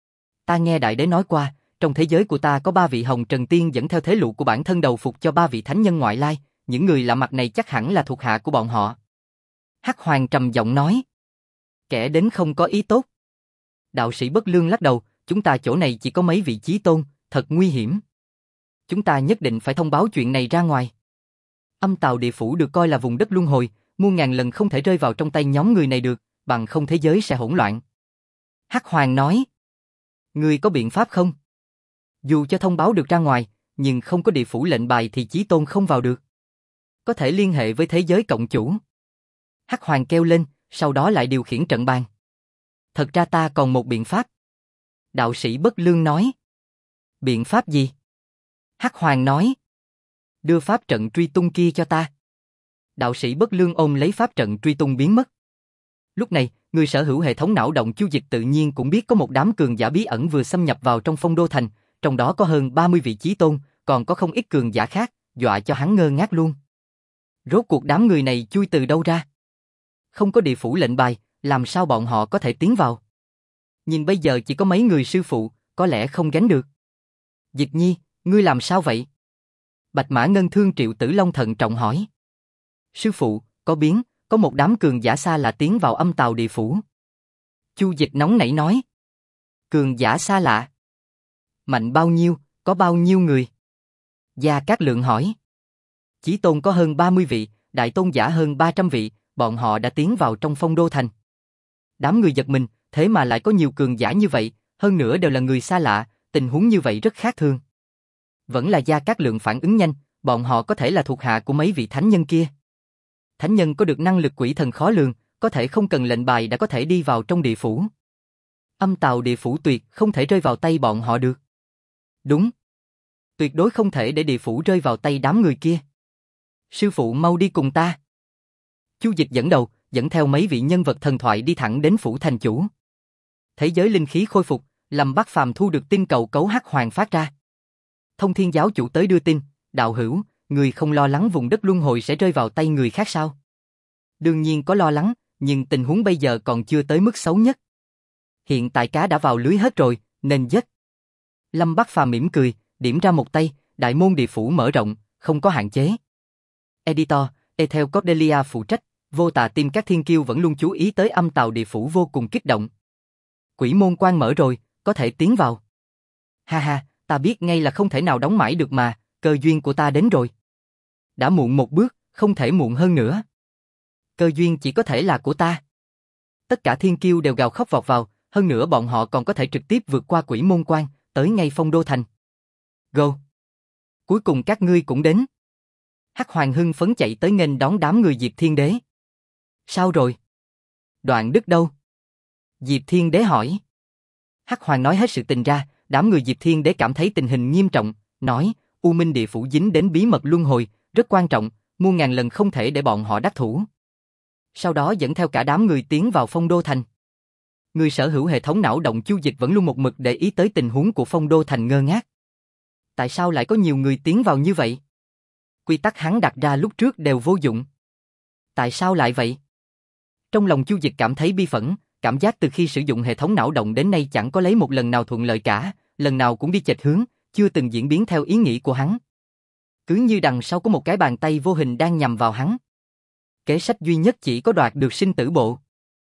Ta nghe Đại Đế nói qua, trong thế giới của ta có 3 vị Hồng Trần Tiên dẫn theo thế lũ của bản thân đầu phục cho 3 vị thánh nhân ngoại lai, những người lạ mặt này chắc hẳn là thuộc hạ của bọn họ. Hắc Hoàng trầm giọng nói. Kẻ đến không có ý tốt. Đạo sĩ Bất Lương lắc đầu, chúng ta chỗ này chỉ có mấy vị chí tôn, thật nguy hiểm. Chúng ta nhất định phải thông báo chuyện này ra ngoài. Âm Tào Địa Phủ được coi là vùng đất luân hồi, muôn ngàn lần không thể rơi vào trong tay nhóm người này được, bằng không thế giới sẽ hỗn loạn. Hắc Hoàng nói. Ngươi có biện pháp không? Dù cho thông báo được ra ngoài, nhưng không có địa phủ lệnh bài thì chí tôn không vào được. Có thể liên hệ với thế giới cộng chủ. Hắc Hoàng kêu lên, sau đó lại điều khiển trận bàn. Thật ra ta còn một biện pháp. Đạo sĩ Bất Lương nói. Biện pháp gì? Hắc Hoàng nói. Đưa pháp trận truy tung kia cho ta. Đạo sĩ Bất Lương ôm lấy pháp trận truy tung biến mất. Lúc này, người sở hữu hệ thống não động Chu Dịch tự nhiên cũng biết có một đám cường giả bí ẩn vừa xâm nhập vào trong Phong Đô Thành, trong đó có hơn 30 vị chí tôn, còn có không ít cường giả khác, dọa cho hắn ngơ ngác luôn. Rốt cuộc đám người này chui từ đâu ra? Không có địa phủ lệnh bài, làm sao bọn họ có thể tiến vào? Nhìn bây giờ chỉ có mấy người sư phụ, có lẽ không gánh được. Dịch Nhi, ngươi làm sao vậy? Bạch Mã Ngân Thương Triệu Tử Long thận trọng hỏi. Sư phụ, có biến, có một đám cường giả xa lạ tiến vào Âm Tào Địa Phủ. Chu Dịch nóng nảy nói. Cường giả xa lạ? Mạnh bao nhiêu, có bao nhiêu người? Gia Cát Lượng hỏi. Chí tôn có hơn 30 vị, đại tôn giả hơn 300 vị, bọn họ đã tiến vào trong Phong Đô Thành. Đám người giật mình, thế mà lại có nhiều cường giả như vậy, hơn nữa đều là người xa lạ, tình huống như vậy rất khác thường. Vẫn là Gia Cát Lượng phản ứng nhanh, bọn họ có thể là thuộc hạ của mấy vị thánh nhân kia. Thánh nhân có được năng lực quỷ thần khó lường, có thể không cần lệnh bài đã có thể đi vào trong địa phủ. Âm tào địa phủ tuyệt không thể rơi vào tay bọn họ được. Đúng. Tuyệt đối không thể để địa phủ rơi vào tay đám người kia. Sư phụ mau đi cùng ta. Chu Dịch dẫn đầu, dẫn theo mấy vị nhân vật thần thoại đi thẳng đến phủ thành chủ. Thế giới linh khí khôi phục, Lâm Bắc Phàm thu được tin cầu cấu hắc hoàng phát ra. Thông Thiên giáo chủ tới đưa tin, đạo hữu, người không lo lắng vùng đất luân hồi sẽ rơi vào tay người khác sao? Đương nhiên có lo lắng, nhưng tình huống bây giờ còn chưa tới mức xấu nhất. Hiện tại cá đã vào lưới hết rồi, nên dứt. Lâm Bắc Phàm mỉm cười, điểm ra một tay, đại môn địa phủ mở rộng, không có hạn chế. Editor, Ethel Cordelia phụ trách, vô tà tim các thiên kiêu vẫn luôn chú ý tới âm tào địa phủ vô cùng kích động. Quỷ môn quan mở rồi, có thể tiến vào. Ha ha, ta biết ngay là không thể nào đóng mãi được mà, cơ duyên của ta đến rồi. Đã muộn một bước, không thể muộn hơn nữa. Cơ duyên chỉ có thể là của ta. Tất cả thiên kiêu đều gào khóc vọt vào, hơn nữa bọn họ còn có thể trực tiếp vượt qua quỷ môn quan, tới ngay Phong Đô Thành. Go! Cuối cùng các ngươi cũng đến. Hắc Hoàng hưng phấn chạy tới nghênh đón đám người Diệp Thiên Đế. Sao rồi? Đoạn Đức đâu? Diệp Thiên Đế hỏi. Hắc Hoàng nói hết sự tình ra, đám người Diệp Thiên Đế cảm thấy tình hình nghiêm trọng, nói, U Minh địa phủ dính đến bí mật luân hồi, rất quan trọng, muôn ngàn lần không thể để bọn họ đắc thủ. Sau đó dẫn theo cả đám người tiến vào Phong Đô Thành. Người sở hữu hệ thống não động Chu Dịch vẫn luôn một mực để ý tới tình huống của Phong Đô Thành ngơ ngác. Tại sao lại có nhiều người tiến vào như vậy? Quy tắc hắn đặt ra lúc trước đều vô dụng. Tại sao lại vậy? Trong lòng Chu Dịch cảm thấy bi phẫn, cảm giác từ khi sử dụng hệ thống não động đến nay chẳng có lấy một lần nào thuận lợi cả, lần nào cũng đi chệch hướng, chưa từng diễn biến theo ý nghĩ của hắn. Cứ như đằng sau có một cái bàn tay vô hình đang nhằm vào hắn. Kế sách duy nhất chỉ có đoạt được sinh tử bộ.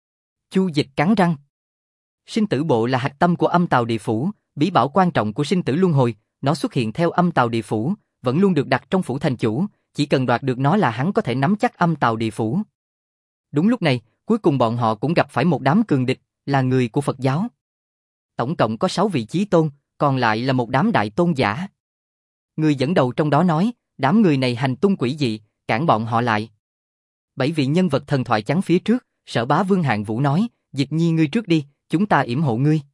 Chu Dịch cắn răng. Sinh tử bộ là hạch tâm của âm tào địa phủ, bí bảo quan trọng của sinh tử luân hồi, nó xuất hiện theo âm tào địa phủ, vẫn luôn được đặt trong phủ thành chủ, chỉ cần đoạt được nó là hắn có thể nắm chắc âm tào địa phủ. Đúng lúc này, cuối cùng bọn họ cũng gặp phải một đám cường địch, là người của Phật giáo. Tổng cộng có 6 vị chí tôn, còn lại là một đám đại tôn giả. Người dẫn đầu trong đó nói, đám người này hành tung quỷ dị, cản bọn họ lại. 7 vị nhân vật thần thoại chắn phía trước, Sở Bá Vương Hạng Vũ nói, Dịch Nhi ngươi trước đi, chúng ta yểm hộ ngươi.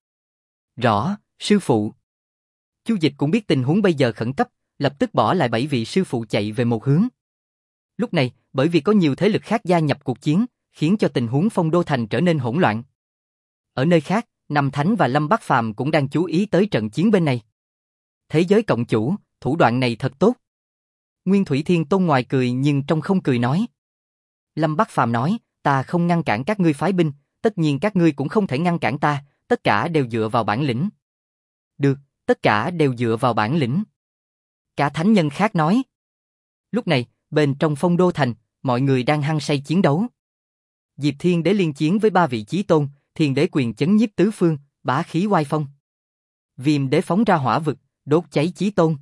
Rõ, sư phụ. Chu Dịch cũng biết tình huống bây giờ khẩn cấp, lập tức bỏ lại 7 vị sư phụ chạy về một hướng. Lúc này, bởi vì có nhiều thế lực khác gia nhập cuộc chiến, khiến cho tình huống Phong Đô Thành trở nên hỗn loạn. Ở nơi khác, Nam Thánh và Lâm Bắc Phàm cũng đang chú ý tới trận chiến bên này. Thế giới cộng chủ, thủ đoạn này thật tốt. Nguyên Thủy Thiên Tôn ngoài cười nhưng trong không cười nói. Lâm Bắc Phàm nói, ta không ngăn cản các ngươi phái binh, tất nhiên các ngươi cũng không thể ngăn cản ta, tất cả đều dựa vào bản lĩnh. Được, tất cả đều dựa vào bản lĩnh. Cả thánh nhân khác nói. Lúc này, bên trong Phong Đô Thành, mọi người đang hăng say chiến đấu. Diệp Thiên Đế liên chiến với 3 vị chí tôn, Thiên Đế quyền chấn nhiếp tứ phương, bá khí oai phong. Viêm Đế phóng ra hỏa vực, đốt cháy chí tôn.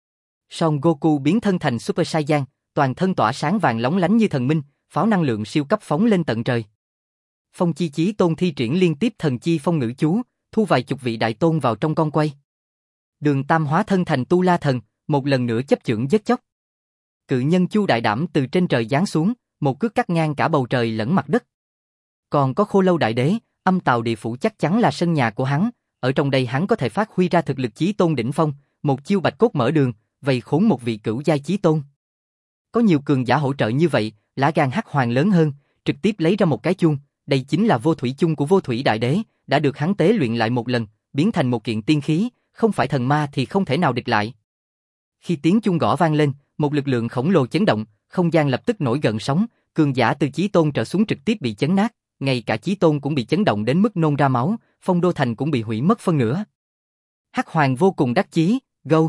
Son Goku biến thân thành Super Saiyan, toàn thân tỏa sáng vàng lóng lánh như thần minh, pháo năng lượng siêu cấp phóng lên tận trời. Phong Chi Chí Tôn thi triển liên tiếp thần chi phong ngữ chú, thu vài chục vị đại tôn vào trong con quay. Đường Tam hóa thân thành Tu La Thần, một lần nữa chấp chưởng giết chóc. Cự nhân Chu Đại Đảm từ trên trời giáng xuống, một cước cắt ngang cả bầu trời lẫn mặt đất. Còn có Khô Lâu Đại Đế, âm tào địa phủ chắc chắn là sân nhà của hắn, ở trong đây hắn có thể phát huy ra thực lực chí tôn đỉnh phong, một chiêu bạch cốt mở đường, vây khốn một vị cửu giai chí tôn. Có nhiều cường giả hỗ trợ như vậy, lá gan Hắc Hoàng lớn hơn, trực tiếp lấy ra một cái chuông, đây chính là vô thủy chung của Vô Thủy Đại Đế, đã được hắn tế luyện lại một lần, biến thành một kiện tiên khí, không phải thần ma thì không thể nào địch lại. Khi tiếng chuông gõ vang lên, một lực lượng khổng lồ chấn động, không gian lập tức nổi gợn sóng, cường giả từ chí tôn trở xuống trực tiếp bị chấn nát, ngay cả chí tôn cũng bị chấn động đến mức nôn ra máu, Phong Đô Thành cũng bị hủy mất phân nửa. Hắc Hoàng vô cùng đắc chí, go.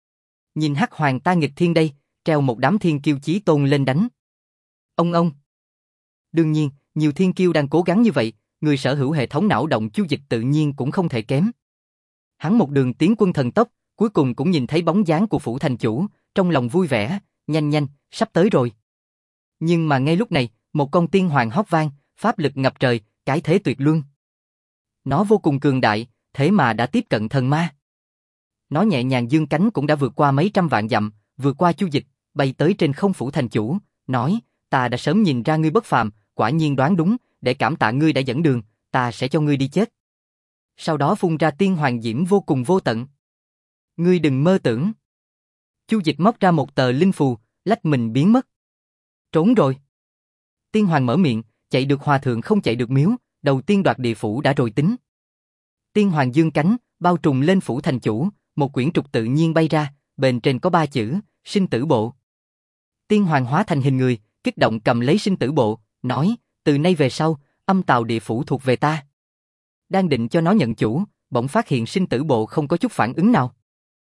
Nhìn Hắc Hoàng ta nghịch thiên đây, treo một đám thiên kiêu chí tôn lên đánh. Ông. Đương nhiên, nhiều thiên kiêu đang cố gắng như vậy, người sở hữu hệ thống não động Chu Dịch tự nhiên cũng không thể kém. Hắn một đường tiến quân thần tốc, cuối cùng cũng nhìn thấy bóng dáng của phủ thành chủ, trong lòng vui vẻ, nhanh, sắp tới rồi. Nhưng mà ngay lúc này, một con tiên hoàng hót vang, pháp lực ngập trời, cái thế tuyệt luân. Nó vô cùng cường đại, thế mà đã tiếp cận thần ma. Nó nhẹ nhàng dương cánh cũng đã vượt qua mấy trăm vạn dặm, vượt qua Chu Dịch, bay tới trên không phủ thành chủ, nói, ta đã sớm nhìn ra ngươi bất phàm, quả nhiên đoán đúng, để cảm tạ ngươi đã dẫn đường, ta sẽ cho ngươi đi chết. Sau đó phun ra tiên hoàng diễm vô cùng vô tận. Ngươi đừng mơ tưởng. Chu Dịch móc ra một tờ linh phù, lách mình biến mất. Trốn rồi. Tiên hoàng mở miệng, chạy được hòa thượng không chạy được miếu, đầu tiên đoạt địa phủ đã rồi tính. Tiên hoàng dương cánh, bao trùm lên phủ thành chủ, một quyển trục tự nhiên bay ra, bên trên có 3 chữ, sinh tử bộ. Tiên hoàng hóa thành hình người, kích động cầm lấy sinh tử bộ, nói, từ nay về sau, âm tào địa phủ thuộc về ta. Đang định cho nó nhận chủ, bỗng phát hiện sinh tử bộ không có chút phản ứng nào.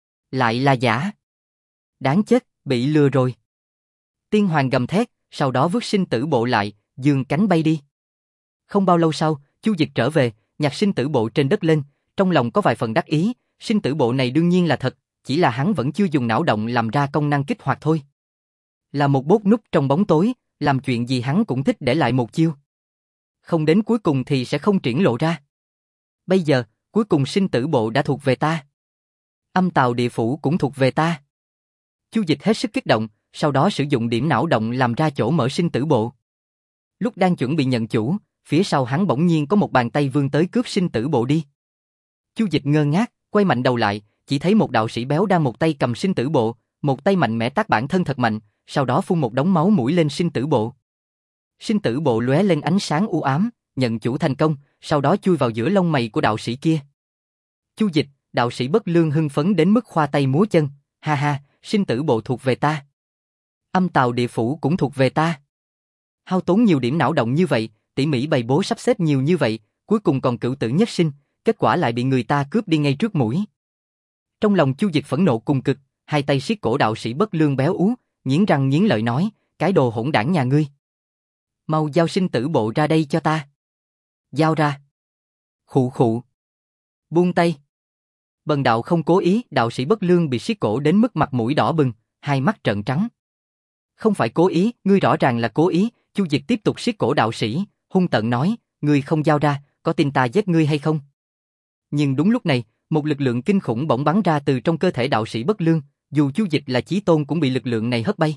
Lại là giả. Đáng chết, bị lừa rồi. Tiên hoàng gầm thét, sau đó vứt sinh tử bộ lại, dương cánh bay đi. Không bao lâu sau, Chu Dịch trở về, nhặt sinh tử bộ trên đất lên, trong lòng có vài phần đắc ý, sinh tử bộ này đương nhiên là thật, chỉ là hắn vẫn chưa dùng não động làm ra công năng kích hoạt thôi. Là một bốt núp trong bóng tối, làm chuyện gì hắn cũng thích để lại một chiêu. Không đến cuối cùng thì sẽ không triển lộ ra. Bây giờ, cuối cùng sinh tử bộ đã thuộc về ta. Âm tào địa phủ cũng thuộc về ta. Chu Dịch hết sức kích động, sau đó sử dụng điểm não động làm ra chỗ mở sinh tử bộ. Lúc đang chuẩn bị nhận chủ, phía sau hắn bỗng nhiên có một bàn tay vươn tới cướp sinh tử bộ đi. Chu Dịch ngơ ngác, quay mạnh đầu lại, chỉ thấy một đạo sĩ béo đang một tay cầm sinh tử bộ, một tay mạnh mẽ tát bản thân thật mạnh, sau đó phun một đống máu mũi lên sinh tử bộ. Sinh tử bộ lóe lên ánh sáng u ám, nhận chủ thành công, sau đó chui vào giữa lông mày của đạo sĩ kia. Chu Dịch, đạo sĩ Bất Lương hưng phấn đến mức khoa tay múa chân, ha ha, sinh tử bộ thuộc về ta. Âm tào địa phủ cũng thuộc về ta. Hao tốn nhiều điểm não động như vậy, tỉ mỉ bày bố sắp xếp nhiều như vậy, cuối cùng còn cửu tử nhất sinh, kết quả lại bị người ta cướp đi ngay trước mũi. Trong lòng Chu Dịch phẫn nộ cùng cực, hai tay siết cổ đạo sĩ Bất Lương béo ú, nghiến răng nghiến lợi nói, cái đồ hỗn đảng nhà ngươi. Mau giao sinh tử bộ ra đây cho ta. Giao ra. Khụ khụ. Buông tay. Bần đạo không cố ý, đạo sĩ Bất Lương bị siết cổ đến mức mặt mũi đỏ bừng, hai mắt trợn trắng. Không phải cố ý, ngươi rõ ràng là cố ý, Chu Dịch tiếp tục siết cổ đạo sĩ, hung tợn nói, ngươi không giao ra, có tin ta giết ngươi hay không? Nhưng đúng lúc này, một lực lượng kinh khủng bỗng bắn ra từ trong cơ thể đạo sĩ Bất Lương, dù Chu Dịch là chí tôn cũng bị lực lượng này hất bay.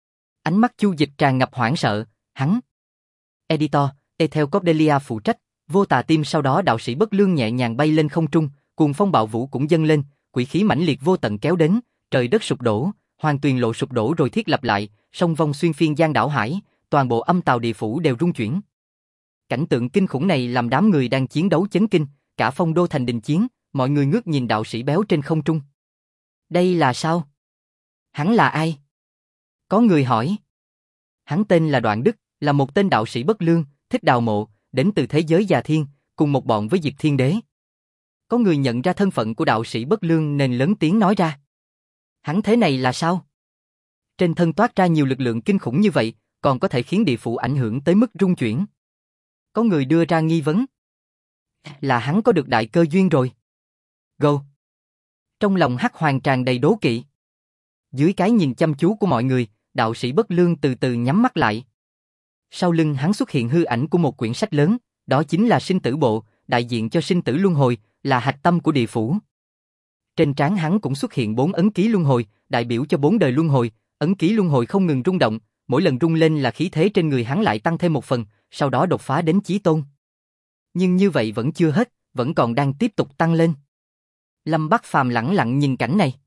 Ánh mắt Chu Dịch tràn ngập hoảng sợ, hắn. Editor, Ethel Cordelia phụ trách, vô tà tim sau đó đạo sĩ Bất Lương nhẹ nhàng bay lên không trung, cuồng phong bạo vũ cũng dâng lên, quỷ khí mãnh liệt vô tận kéo đến, trời đất sụp đổ, Hoàng Tuyền Lộ sụp đổ rồi thiết lập lại, sông vong xuyên phiên giang đảo hải, toàn bộ âm tào địa phủ đều rung chuyển. Cảnh tượng kinh khủng này làm đám người đang chiến đấu chấn kinh, cả phong đô thành đình chiến, mọi người ngước nhìn đạo sĩ béo trên không trung. Đây là sao? Hắn là ai? Có người hỏi. Hắn tên là Đoạn Đức, là một tên đạo sĩ bất lương, thích đào mộ, đến từ thế giới già thiên, cùng một bọn với Diệp Thiên Đế. Có người nhận ra thân phận của đạo sĩ bất lương nên lớn tiếng nói ra. Hắn thế này là sao? Trên thân toát ra nhiều lực lượng kinh khủng như vậy, còn có thể khiến địa phủ ảnh hưởng tới mức rung chuyển. Có người đưa ra nghi vấn. Là hắn có được đại cơ duyên rồi. Go! Trong lòng Hắc Hoàng tràn đầy đố kỵ. Dưới cái nhìn chăm chú của mọi người, đạo sĩ bất lương từ từ nhắm mắt lại. Sau lưng hắn xuất hiện hư ảnh của một quyển sách lớn, đó chính là sinh tử bộ, đại diện cho sinh tử luân hồi, là hạch tâm của địa phủ. Trên trán hắn cũng xuất hiện 4 ấn ký luân hồi, đại biểu cho 4 đời luân hồi, ấn ký luân hồi không ngừng rung động, mỗi lần rung lên là khí thế trên người hắn lại tăng thêm một phần, sau đó đột phá đến chí tôn. Nhưng như vậy vẫn chưa hết, vẫn còn đang tiếp tục tăng lên. Lâm Bắc Phàm lẳng lặng nhìn cảnh này.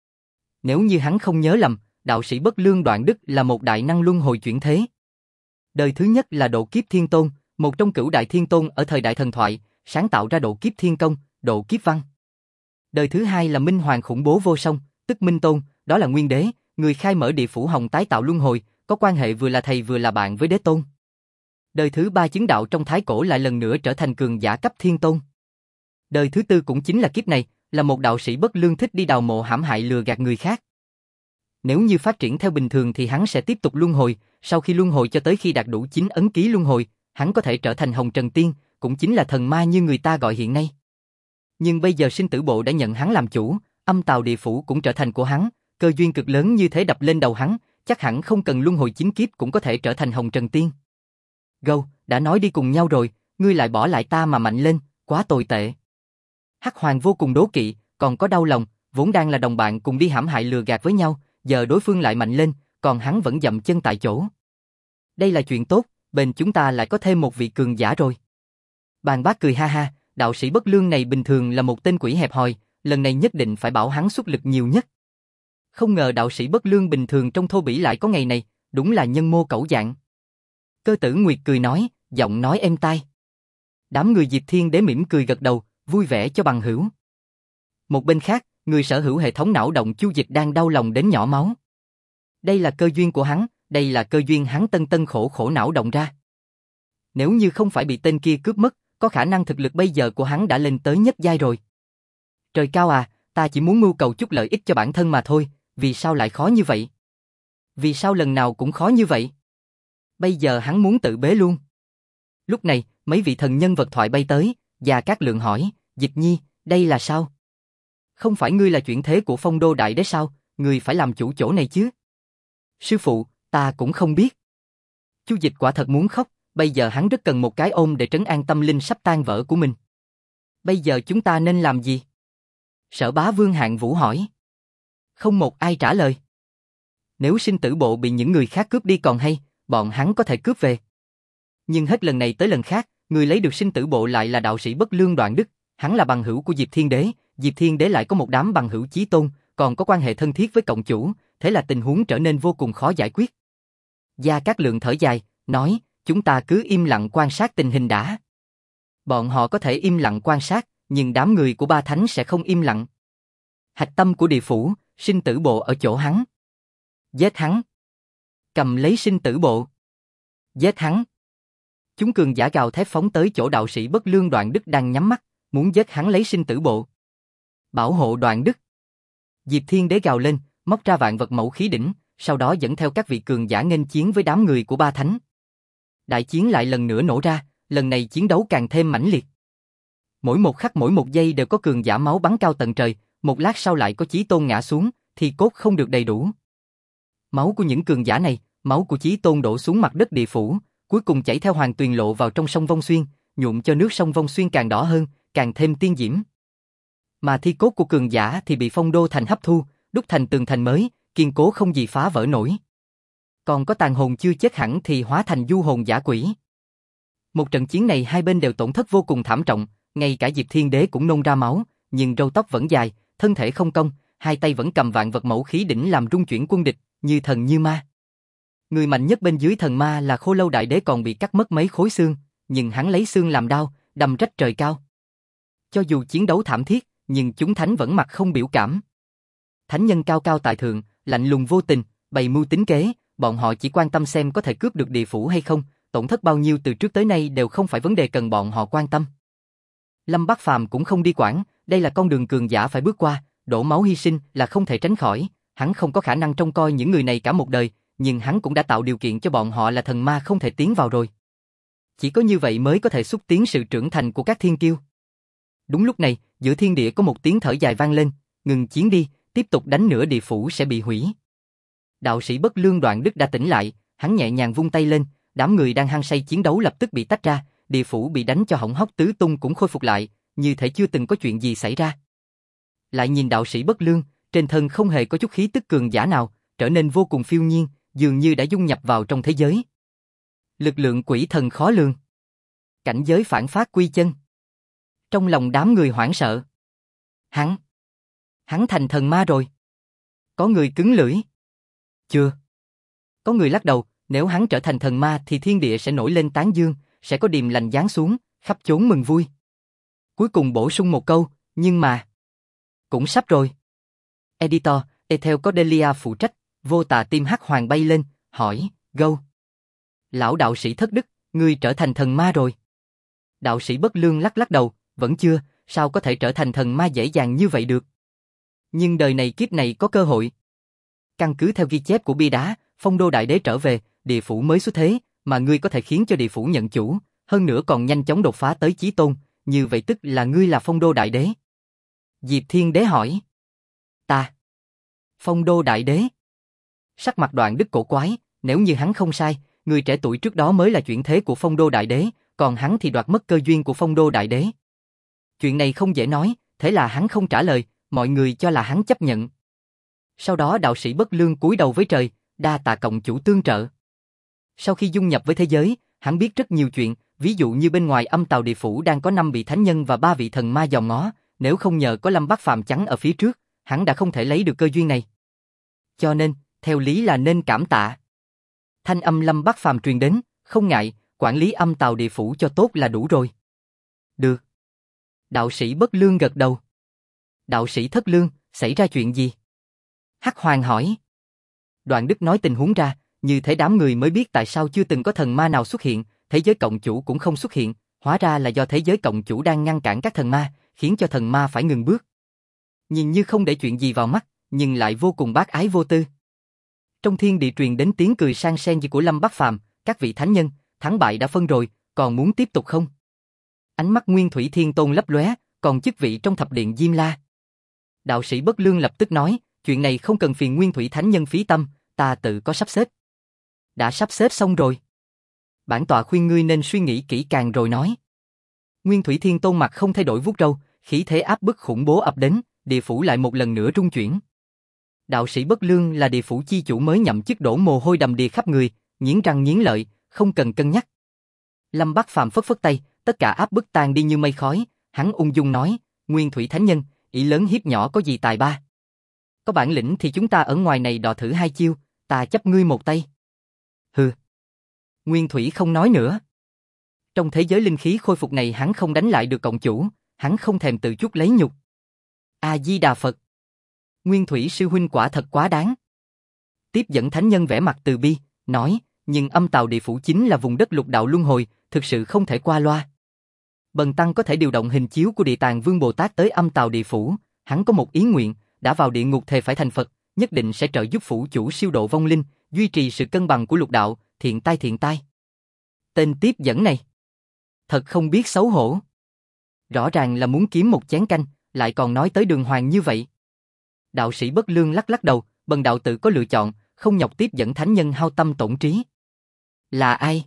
Nếu như hắn không nhớ lầm, đạo sĩ bất lương Đoạn Đức là một đại năng luân hồi chuyển thế. Đời thứ nhất là độ kiếp thiên tôn, một trong cửu đại thiên tôn ở thời đại thần thoại, sáng tạo ra độ kiếp thiên công, độ kiếp văn. Đời thứ hai là minh hoàng khủng bố vô song, tức Minh Tôn, đó là nguyên đế, người khai mở địa phủ hồng tái tạo luân hồi, có quan hệ vừa là thầy vừa là bạn với đế tôn. Đời thứ ba chứng đạo trong thái cổ lại lần nữa trở thành cường giả cấp thiên tôn. Đời thứ tư cũng chính là kiếp này, là một đạo sĩ bất lương thích đi đào mộ hãm hại lừa gạt người khác. Nếu như phát triển theo bình thường thì hắn sẽ tiếp tục luân hồi, sau khi luân hồi cho tới khi đạt đủ 9 ấn ký luân hồi, hắn có thể trở thành hồng trần tiên, cũng chính là thần ma như người ta gọi hiện nay. Nhưng bây giờ sinh tử bộ đã nhận hắn làm chủ, âm tào địa phủ cũng trở thành của hắn, cơ duyên cực lớn như thế đập lên đầu hắn, chắc hẳn không cần luân hồi 9 kiếp cũng có thể trở thành hồng trần tiên. Gâu, đã nói đi cùng nhau rồi, ngươi lại bỏ lại ta mà mạnh lên, quá tồi tệ. Hắc Hoàng vô cùng đố kỵ, còn có đau lòng, vốn đang là đồng bạn cùng đi hãm hại lừa gạt với nhau, giờ đối phương lại mạnh lên, còn hắn vẫn dậm chân tại chỗ. Đây là chuyện tốt, bên chúng ta lại có thêm một vị cường giả rồi. Bàn bác cười ha ha, đạo sĩ bất lương này bình thường là một tên quỷ hẹp hòi, lần này nhất định phải bảo hắn xuất lực nhiều nhất. Không ngờ đạo sĩ bất lương bình thường trong thô bỉ lại có ngày này, đúng là nhân mô cẩu dạng. Cơ Tử Nguyệt cười nói, giọng nói êm tai. Đám người Diệp Thiên Đế mỉm cười gật đầu, vui vẻ cho bằng hữu. Một bên khác, người sở hữu hệ thống não động Chu Dịch đang đau lòng đến nhỏ máu. Đây là cơ duyên của hắn, đây là cơ duyên hắn tân tân khổ khổ não động ra. Nếu như không phải bị tên kia cướp mất, có khả năng thực lực bây giờ của hắn đã lên tới nhất giai rồi. Trời cao à, ta chỉ muốn mưu cầu chút lợi ích cho bản thân mà thôi, vì sao lại khó như vậy? Vì sao lần nào cũng khó như vậy? Bây giờ hắn muốn tự bế luôn. Lúc này, mấy vị thần nhân vật thoại bay tới, Gia Cát Lượng hỏi, Dịch Nhi, đây là sao? Không phải ngươi là chuyển thế của Phong Đô Đại Đế sao, ngươi phải làm chủ chỗ này chứ? Sư phụ, ta cũng không biết. Chu Dịch quả thật muốn khóc, bây giờ hắn rất cần một cái ôm để trấn an tâm linh sắp tan vỡ của mình. Bây giờ chúng ta nên làm gì? Sở Bá Vương Hạng Vũ hỏi. Không một ai trả lời. Nếu sinh tử bộ bị những người khác cướp đi còn hay, bọn hắn có thể cướp về. Nhưng hết lần này tới lần khác, người lấy được sinh tử bộ lại là đạo sĩ bất lương Đoạn Đức, hắn là bằng hữu của Diệp Thiên Đế, Diệp Thiên Đế lại có một đám bằng hữu chí tôn, còn có quan hệ thân thiết với cộng chủ, thế là tình huống trở nên vô cùng khó giải quyết. Gia Cát Lượng thở dài, nói, chúng ta cứ im lặng quan sát tình hình đã. Bọn họ có thể im lặng quan sát, nhưng đám người của Ba Thánh sẽ không im lặng. Hạch tâm của địa phủ, sinh tử bộ ở chỗ hắn. Giết hắn. Cầm lấy sinh tử bộ. Giết hắn. Chúng cường giả gào thét phóng tới chỗ đạo sĩ bất lương Đoạn Đức đang nhắm mắt, muốn giết hắn lấy sinh tử bộ. Bảo hộ Đoạn Đức. Diệp Thiên Đế gào lên, móc ra vạn vật mẫu khí đỉnh, sau đó dẫn theo các vị cường giả nghênh chiến với đám người của Ba Thánh. Đại chiến lại lần nữa nổ ra, lần này chiến đấu càng thêm mãnh liệt. Mỗi một khắc mỗi một giây đều có cường giả máu bắn cao tận trời, một lát sau lại có chí tôn ngã xuống, thì cốt không được đầy đủ. Máu của những cường giả này, máu của chí tôn đổ xuống mặt đất địa phủ, cuối cùng chảy theo hoàng tuyền lộ vào trong sông Vong Xuyên, nhuộm cho nước sông Vong Xuyên càng đỏ hơn, càng thêm tiên diễm. Mà thi cốt của cường giả thì bị Phong Đô Thành hấp thu, đúc thành tường thành mới, kiên cố không gì phá vỡ nổi. Còn có tàn hồn chưa chết hẳn thì hóa thành du hồn dã quỷ. Một trận chiến này hai bên đều tổn thất vô cùng thảm trọng, ngay cả Diệp Thiên Đế cũng nôn ra máu, nhưng râu tóc vẫn dài, thân thể không cong, hai tay vẫn cầm vạn vật mẫu khí đỉnh làm rung chuyển quân địch, như thần như ma. Người mạnh nhất bên dưới thần ma là Khô Lâu Đại Đế còn bị cắt mất mấy khối xương, nhưng hắn lấy xương làm đao, đâm rách trời cao. Cho dù chiến đấu thảm thiết, nhưng chúng thánh vẫn mặt không biểu cảm. Thánh nhân cao cao tại thượng, lạnh lùng vô tình, bày mưu tính kế, bọn họ chỉ quan tâm xem có thể cướp được địa phủ hay không, tổn thất bao nhiêu từ trước tới nay đều không phải vấn đề cần bọn họ quan tâm. Lâm Bát Phàm cũng không đi quản, đây là con đường cường giả phải bước qua, đổ máu hy sinh là không thể tránh khỏi, hắn không có khả năng trông coi những người này cả một đời, nhưng hắn cũng đã tạo điều kiện cho bọn họ là thần ma không thể tiến vào rồi. Chỉ có như vậy mới có thể xúc tiến sự trưởng thành của các thiên kiêu. Đúng lúc này, giữa thiên địa có một tiếng thở dài vang lên, ngừng chiến đi, tiếp tục đánh nữa địa phủ sẽ bị hủy. Đạo sĩ bất lương Đoạn Đức đã tỉnh lại, hắn nhẹ nhàng vung tay lên, đám người đang hăng say chiến đấu lập tức bị tách ra, địa phủ bị đánh cho hỏng hóc tứ tung cũng khôi phục lại, như thể chưa từng có chuyện gì xảy ra. Lại nhìn đạo sĩ bất lương, trên thân không hề có chút khí tức cường giả nào, trở nên vô cùng phiêu nhiên, dường như đã dung nhập vào trong thế giới. Lực lượng quỷ thần khó lường. Cảnh giới phản phát quy chân. Trong lòng đám người hoảng sợ. Hắn thành thần ma rồi. Có người cứng lưỡi. Chưa. Có người lắc đầu, nếu hắn trở thành thần ma thì thiên địa sẽ nổi lên tán dương, sẽ có điềm lành giáng xuống, khắp chốn mừng vui. Cuối cùng bổ sung một câu, nhưng mà... Cũng sắp rồi. Editor, Ethel Cordelia phụ trách, vô tà tim hắc hoàng bay lên, hỏi, Gâu. Lão đạo sĩ thất đức, ngươi trở thành thần ma rồi. Đạo sĩ bất lương lắc lắc đầu, vẫn chưa, sao có thể trở thành thần ma dễ dàng như vậy được. Nhưng đời này kiếp này có cơ hội. Căn cứ theo ghi chép của bia đá, Phong Đô Đại Đế trở về, địa phủ mới xuất thế, mà ngươi có thể khiến cho địa phủ nhận chủ, hơn nữa còn nhanh chóng đột phá tới chí tôn, như vậy tức là ngươi là Phong Đô Đại Đế. Diệp Thiên Đế hỏi. Ta. Phong Đô Đại Đế. Sắc mặt Đoạn Đức cổ quái, nếu như hắn không sai, người trẻ tuổi trước đó mới là chuyển thế của Phong Đô Đại Đế, còn hắn thì đoạt mất cơ duyên của Phong Đô Đại Đế. Chuyện này không dễ nói, thế là hắn không trả lời, mọi người cho là hắn chấp nhận. Sau đó đạo sĩ bất lương cúi đầu với trời, đa tạ cộng chủ tương trợ. Sau khi dung nhập với thế giới, hắn biết rất nhiều chuyện, ví dụ như bên ngoài âm tào địa phủ đang có 5 vị thánh nhân và 3 vị thần ma dòm ngó, nếu không nhờ có Lâm Bắc Phàm chắn ở phía trước, hắn đã không thể lấy được cơ duyên này. Cho nên, theo lý là nên cảm tạ. Thanh âm Lâm Bắc Phàm truyền đến, không ngại, quản lý âm tào địa phủ cho tốt là đủ rồi. Được. Đạo sĩ Bất Lương gật đầu. Đạo sĩ Thất Lương, xảy ra chuyện gì? Hắc Hoàng hỏi. Đoạn Đức nói tình huống ra, như thế đám người mới biết tại sao chưa từng có thần ma nào xuất hiện, thế giới cộng chủ cũng không xuất hiện, hóa ra là do thế giới cộng chủ đang ngăn cản các thần ma, khiến cho thần ma phải ngừng bước. Nhìn như không để chuyện gì vào mắt, nhưng lại vô cùng bác ái vô tư. Trong thiên địa truyền đến tiếng cười sang sen của Lâm Bắc Phàm, các vị thánh nhân, thắng bại đã phân rồi, còn muốn tiếp tục không? Ánh mắt Nguyên Thủy Thiên Tôn lấp lóe, còn chức vị trong thập điện Diêm La. Đạo sĩ Bất Lương lập tức nói, chuyện này không cần phiền Nguyên Thủy Thánh Nhân phí tâm, ta tự có sắp xếp. Đã sắp xếp xong rồi. Bản tọa khuyên ngươi nên suy nghĩ kỹ càng rồi nói. Nguyên Thủy Thiên Tôn mặt không thay đổi vuốt râu, khí thế áp bức khủng bố ập đến, địa phủ lại một lần nữa rung chuyển. Đạo sĩ Bất Lương là địa phủ chi chủ mới nhậm chức, đổ mồ hôi đầm đìa khắp người, nghiến răng nghiến lợi, không cần cân nhắc. Lâm Bắc Phàm phất phất tay, tất cả áp bức tan đi như mây khói, hắn ung dung nói, Nguyên Thủy Thánh Nhân, ý lớn hiếp nhỏ có gì tài ba. Có bản lĩnh thì chúng ta ở ngoài này đọ thử 2 chiêu, ta chấp ngươi một tay. Hừ. Nguyên Thủy không nói nữa. Trong thế giới linh khí khôi phục này hắn không đánh lại được cộng chủ, hắn không thèm tự chuốc lấy nhục. A-di-đà Phật. Nguyên Thủy sư huynh quả thật quá đáng. Tiếp dẫn Thánh Nhân vẻ mặt từ bi, nói, nhưng âm tào địa phủ chính là vùng đất lục đạo luân hồi, thực sự không thể qua loa. Bần tăng có thể điều động hình chiếu của Địa Tạng Vương Bồ Tát tới âm tào địa phủ, hắn có một ý nguyện, đã vào địa ngục thề phải thành Phật, nhất định sẽ trợ giúp phủ chủ siêu độ vong linh, duy trì sự cân bằng của lục đạo, thiện tai thiện tai. Tên tiếp dẫn này, thật không biết xấu hổ. Rõ ràng là muốn kiếm một chén canh, lại còn nói tới đường hoàng như vậy. Đạo sĩ Bất Lương lắc lắc đầu, bần đạo tự có lựa chọn, không nhọc tiếp dẫn thánh nhân hao tâm tổn trí. Là ai?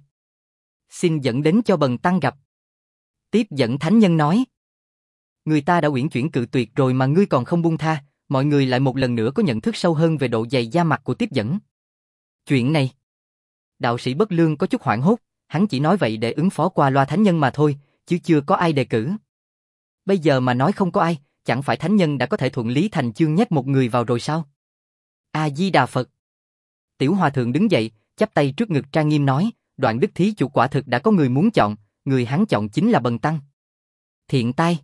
Xin dẫn đến cho bần tăng gặp. Tiếp dẫn thánh nhân nói. Người ta đã uyển chuyển cự tuyệt rồi mà ngươi còn không buông tha, mọi người lại một lần nữa có nhận thức sâu hơn về độ dày da mặt của tiếp dẫn. Chuyện này, đạo sĩ Bất Lương có chút hoảng hốt, hắn chỉ nói vậy để ứng phó qua loa thánh nhân mà thôi, chứ chưa có ai đề cử. Bây giờ mà nói không có ai, chẳng phải thánh nhân đã có thể thuận lý thành chương nhét một người vào rồi sao? A-di-đà Phật. Tiểu Hòa Thượng đứng dậy, chắp tay trước ngực trang nghiêm nói, Đoạn Đức thí chủ quả thực đã có người muốn chọn, người hắn chọn chính là bần tăng. Thiện tai.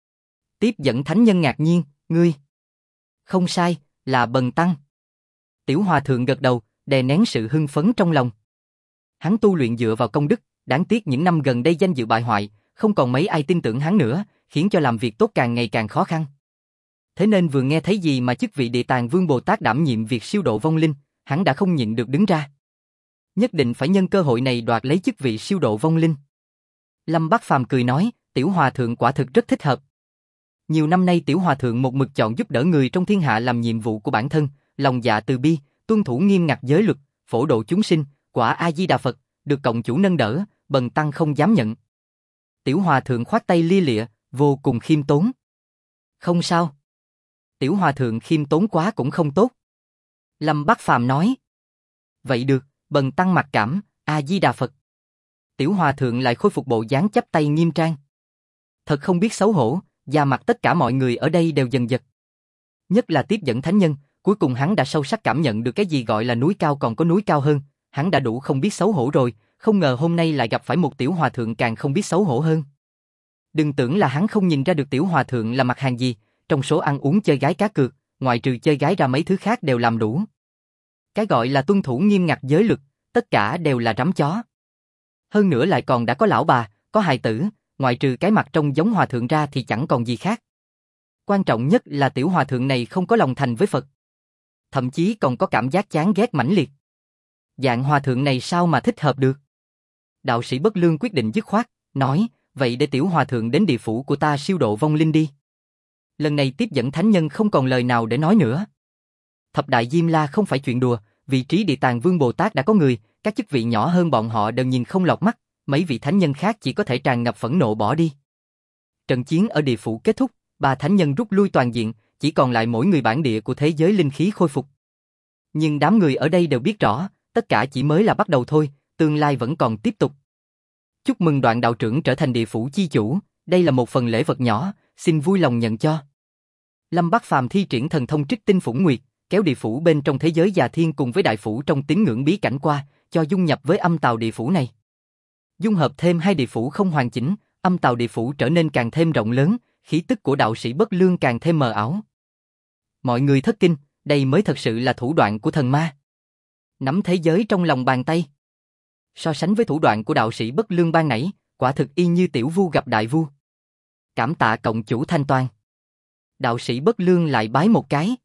Tiếp dẫn thánh nhân ngạc nhiên, ngươi. Không sai, là bần tăng. Tiểu Hòa Thượng gật đầu, đè nén sự hưng phấn trong lòng. Hắn tu luyện dựa vào công đức, đáng tiếc những năm gần đây danh dự bại hoại, không còn mấy ai tin tưởng hắn nữa, khiến cho làm việc tốt càng ngày càng khó khăn. Thế nên vừa nghe thấy gì mà chức vị Địa Tạng Vương Bồ Tát đảm nhiệm việc siêu độ vong linh, hắn đã không nhịn được đứng ra. Nhất định phải nhân cơ hội này đoạt lấy chức vị siêu độ vong linh. Lâm Bắc Phàm cười nói, Tiểu Hòa Thượng quả thực rất thích hợp. Nhiều năm nay Tiểu Hòa Thượng một mực chọn giúp đỡ người trong thiên hạ làm nhiệm vụ của bản thân, lòng dạ từ bi, tuân thủ nghiêm ngặt giới luật, phổ độ chúng sinh, quả A-di-đà Phật, được cộng chủ nâng đỡ, bần tăng không dám nhận. Tiểu Hòa Thượng khoát tay lia lịa, vô cùng khiêm tốn. Không sao. Tiểu Hòa Thượng khiêm tốn quá cũng không tốt. Lâm Bắc Phàm nói. Vậy được, bần tăng mặc cảm, A-di-đà Phật. Tiểu Hòa Thượng lại khôi phục bộ dáng chắp tay nghiêm trang. Thật không biết xấu hổ, da mặt tất cả mọi người ở đây đều dần giật. Nhất là tiếp dẫn thánh nhân, cuối cùng hắn đã sâu sắc cảm nhận được cái gì gọi là núi cao còn có núi cao hơn, hắn đã đủ không biết xấu hổ rồi, không ngờ hôm nay lại gặp phải một Tiểu Hòa Thượng càng không biết xấu hổ hơn. Đừng tưởng là hắn không nhìn ra được Tiểu Hòa Thượng là mặt hàng gì, trong số ăn uống chơi gái cá cược, ngoại trừ chơi gái ra mấy thứ khác đều làm đủ. Cái gọi là tuân thủ nghiêm ngặt giới luật, tất cả đều là rắm chó. Hơn nữa lại còn đã có lão bà, có hài tử, ngoại trừ cái mặt trông giống Hòa Thượng ra thì chẳng còn gì khác. Quan trọng nhất là Tiểu Hòa Thượng này không có lòng thành với Phật. Thậm chí còn có cảm giác chán ghét mãnh liệt. Dạng Hòa Thượng này sao mà thích hợp được? Đạo sĩ Bất Lương quyết định dứt khoát, nói, vậy để Tiểu Hòa Thượng đến địa phủ của ta siêu độ vong linh đi. Lần này tiếp dẫn thánh nhân không còn lời nào để nói nữa. Thập đại Diêm La không phải chuyện đùa, vị trí Địa Tạng Vương Bồ Tát đã có người, các chức vị nhỏ hơn bọn họ đều nhìn không lọt mắt, mấy vị thánh nhân khác chỉ có thể tràn ngập phẫn nộ bỏ đi. Trận chiến ở địa phủ kết thúc, 3 thánh nhân rút lui toàn diện, chỉ còn lại mỗi người bản địa của thế giới linh khí khôi phục. Nhưng đám người ở đây đều biết rõ, tất cả chỉ mới là bắt đầu thôi, tương lai vẫn còn tiếp tục. Chúc mừng Đoạn đạo trưởng trở thành địa phủ chi chủ, đây là một phần lễ vật nhỏ, xin vui lòng nhận cho. Lâm Bác Phàm thi triển thần thông Trích Tinh Phủng Nguyệt, kéo địa phủ bên trong thế giới già thiên cùng với đại phủ trong tín ngưỡng bí cảnh qua, cho dung nhập với âm tào địa phủ này. Dung hợp thêm hai địa phủ không hoàn chỉnh, âm tào địa phủ trở nên càng thêm rộng lớn, khí tức của đạo sĩ Bất Lương càng thêm mờ ảo. Mọi người thất kinh, đây mới thật sự là thủ đoạn của thần ma. Nắm thế giới trong lòng bàn tay. So sánh với thủ đoạn của đạo sĩ Bất Lương ban nãy, quả thực y như tiểu vu gặp đại vu. Cảm tạ cộng chủ thanh toan. Đạo sĩ Bất Lương lại bái một cái.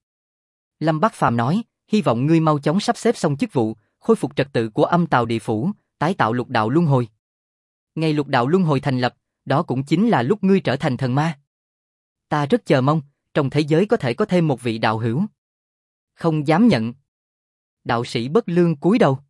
Lâm Bác Phàm nói, hy vọng ngươi mau chóng sắp xếp xong chức vụ, khôi phục trật tự của âm tào địa phủ, tái tạo lục đạo luân hồi. Ngày lục đạo luân hồi thành lập, đó cũng chính là lúc ngươi trở thành thần ma. Ta rất chờ mong, trong thế giới có thể có thêm một vị đạo hữu. Không dám nhận. Đạo sĩ Bất Lương cúi đầu.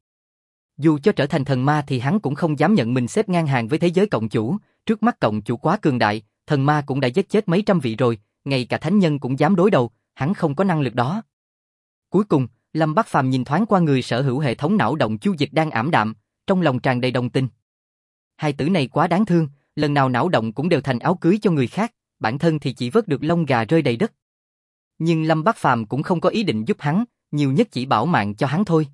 Dù cho trở thành thần ma thì hắn cũng không dám nhận mình xếp ngang hàng với thế giới cộng chủ, trước mắt cộng chủ quá cường đại, thần ma cũng đã giết chết mấy trăm vị rồi, ngay cả thánh nhân cũng dám đối đầu, hắn không có năng lực đó. Cuối cùng, Lâm Bác Phàm nhìn thoáng qua người sở hữu hệ thống não động Chu Dịch đang ảm đạm, trong lòng tràn đầy đồng tình. Hai tử này quá đáng thương, lần nào não động cũng đều thành áo cưới cho người khác, bản thân thì chỉ vớt được lông gà rơi đầy đất. Nhưng Lâm Bác Phàm cũng không có ý định giúp hắn, nhiều nhất chỉ bảo mạng cho hắn thôi.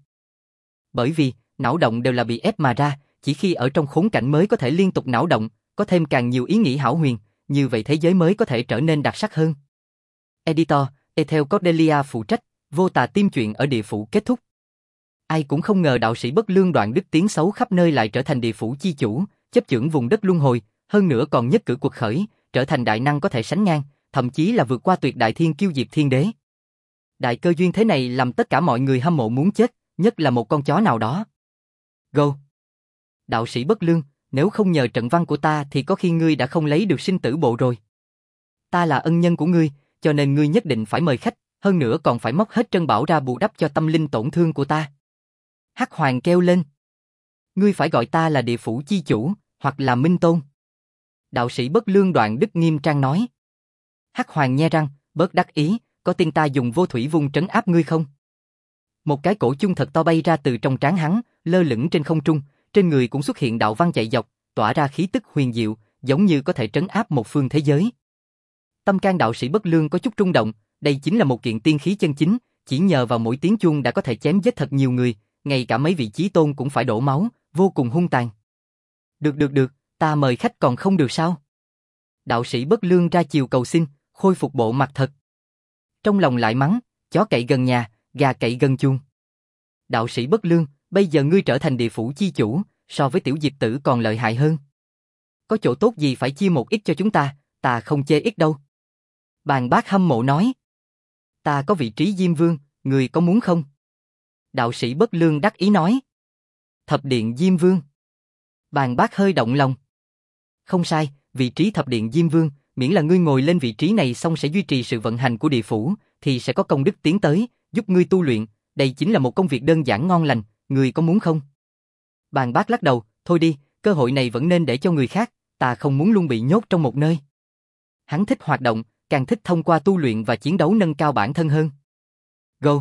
Bởi vì, não động đều là bị ép mà ra, chỉ khi ở trong khốn cảnh mới có thể liên tục não động, có thêm càng nhiều ý nghĩ hão huyền, như vậy thế giới mới có thể trở nên đặc sắc hơn. Editor, Ethel Cordelia phụ trách, Vô Tà Tim Chuyện ở địa phủ kết thúc. Ai cũng không ngờ đạo sĩ Bất Lương Đoạn đức tiếng xấu khắp nơi lại trở thành địa phủ chi chủ, chấp chưởng vùng đất luân hồi, hơn nữa còn nhất cử cuộc khởi, trở thành đại năng có thể sánh ngang, thậm chí là vượt qua tuyệt đại thiên kiêu Diệp Thiên Đế. Đại cơ duyên thế này làm tất cả mọi người hâm mộ muốn chết, nhất là một con chó nào đó. Go! Đạo sĩ Bất Lương, nếu không nhờ trận văn của ta thì có khi ngươi đã không lấy được sinh tử bộ rồi. Ta là ân nhân của ngươi, cho nên ngươi nhất định phải mời khách, hơn nữa còn phải móc hết trân bảo ra bù đắp cho tâm linh tổn thương của ta. Hắc Hoàng kêu lên. Ngươi phải gọi ta là địa phủ chi chủ, hoặc là Minh Tôn. Đạo sĩ Bất Lương Đoạn đức nghiêm trang nói. Hắc Hoàng nhe răng, bớt đắc ý, có tin ta dùng vô thủy vung trấn áp ngươi không? Một cái cổ chung thật to bay ra từ trong trán hắn, lơ lửng trên không trung, trên người cũng xuất hiện đạo văn chạy dọc, tỏa ra khí tức huyền diệu, giống như có thể trấn áp một phương thế giới. Tâm can đạo sĩ Bất Lương có chút rung động, đây chính là một kiện tiên khí chân chính, chỉ nhờ vào mỗi tiếng chuông đã có thể chém giết thật nhiều người, ngay cả mấy vị chí tôn cũng phải đổ máu, vô cùng hung tàn. Được, ta mời khách còn không được sao? Đạo sĩ Bất Lương ra chiều cầu xin, khôi phục bộ mặt thật. Trong lòng lại mắng, chó cậy gần nhà, gà cậy gần chuồng. Đạo sĩ Bất Lương, bây giờ ngươi trở thành địa phủ chi chủ, so với tiểu Diệp tử còn lợi hại hơn. Có chỗ tốt gì phải chia một ít cho chúng ta không chê ít đâu. Bàn Bác hâm mộ nói. Ta có vị trí Diêm Vương, ngươi có muốn không? Đạo sĩ Bất Lương đắc ý nói. Thập điện Diêm Vương. Bàn Bác hơi động lòng. Không sai, vị trí thập điện Diêm Vương, miễn là ngươi ngồi lên vị trí này xong sẽ duy trì sự vận hành của địa phủ, thì sẽ có công đức tiến tới, giúp ngươi tu luyện, đây chính là một công việc đơn giản ngon lành, ngươi có muốn không? Bàn Bác lắc đầu, thôi đi, cơ hội này vẫn nên để cho người khác, ta không muốn luôn bị nhốt trong một nơi. Hắn thích hoạt động, càng thích thông qua tu luyện và chiến đấu nâng cao bản thân hơn. Go!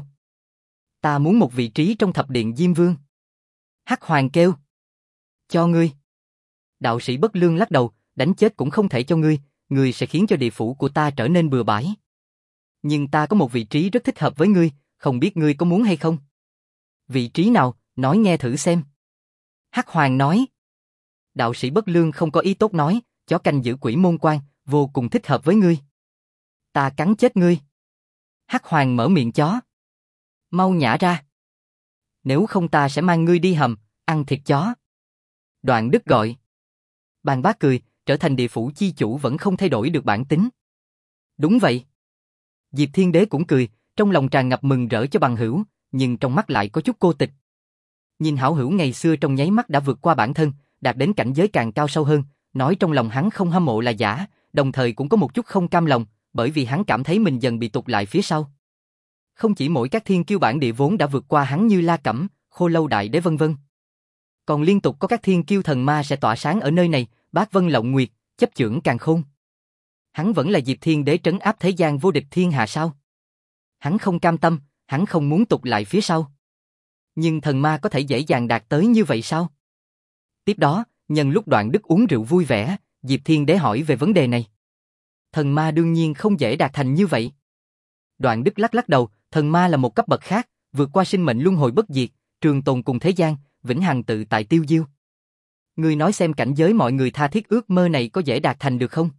Ta muốn một vị trí trong thập điện Diêm Vương. Hắc Hoàng kêu. Cho ngươi. Đạo sĩ Bất Lương lắc đầu, đánh chết cũng không thể cho ngươi sẽ khiến cho địa phủ của ta trở nên bừa bãi. Nhưng ta có một vị trí rất thích hợp với ngươi, không biết ngươi có muốn hay không? Vị trí nào, nói nghe thử xem. Hắc Hoàng nói. Đạo sĩ Bất Lương không có ý tốt nói, chó canh giữ Quỷ Môn Quan, vô cùng thích hợp với ngươi. Ta cắn chết ngươi. Hắc Hoàng mở miệng chó. Mau nhả ra. Nếu không ta sẽ mang ngươi đi hầm, ăn thịt chó. Đoạn Đức gọi. Bàn Bác cười, trở thành địa phủ chi chủ vẫn không thay đổi được bản tính. Đúng vậy. Diệp Thiên Đế cũng cười, trong lòng tràn ngập mừng rỡ cho bằng hữu, nhưng trong mắt lại có chút cô tịch. Nhìn hảo hữu ngày xưa trong nháy mắt đã vượt qua bản thân, đạt đến cảnh giới càng cao sâu hơn, nói trong lòng hắn không hâm mộ là giả, đồng thời cũng có một chút không cam lòng, bởi vì hắn cảm thấy mình dần bị tụt lại phía sau. Không chỉ mỗi các thiên kiêu bản địa vốn đã vượt qua hắn như La Cẩm, Khô Lâu Đại Đế vân vân, còn liên tục có các thiên kiêu thần ma sẽ tỏa sáng ở nơi này, Bát Vân Lộng Nguyệt, chấp chưởng càn khôn. Hắn vẫn là Diệp Thiên Đế trấn áp thế gian vô địch thiên hạ sao? Hắn không cam tâm, hắn không muốn tụt lại phía sau. Nhưng thần ma có thể dễ dàng đạt tới như vậy sao? Tiếp đó, nhân lúc Đoạn Đức uống rượu vui vẻ, Diệp Thiên Đế hỏi về vấn đề này. Thần ma đương nhiên không dễ đạt thành như vậy. Đoạn Đức lắc lắc đầu, thần ma là một cấp bậc khác, vượt qua sinh mệnh luân hồi bất diệt, trường tồn cùng thế gian, vĩnh hằng tự tại tiêu diêu. Ngươi nói xem cảnh giới mọi người tha thiết ước mơ này có dễ đạt thành được không?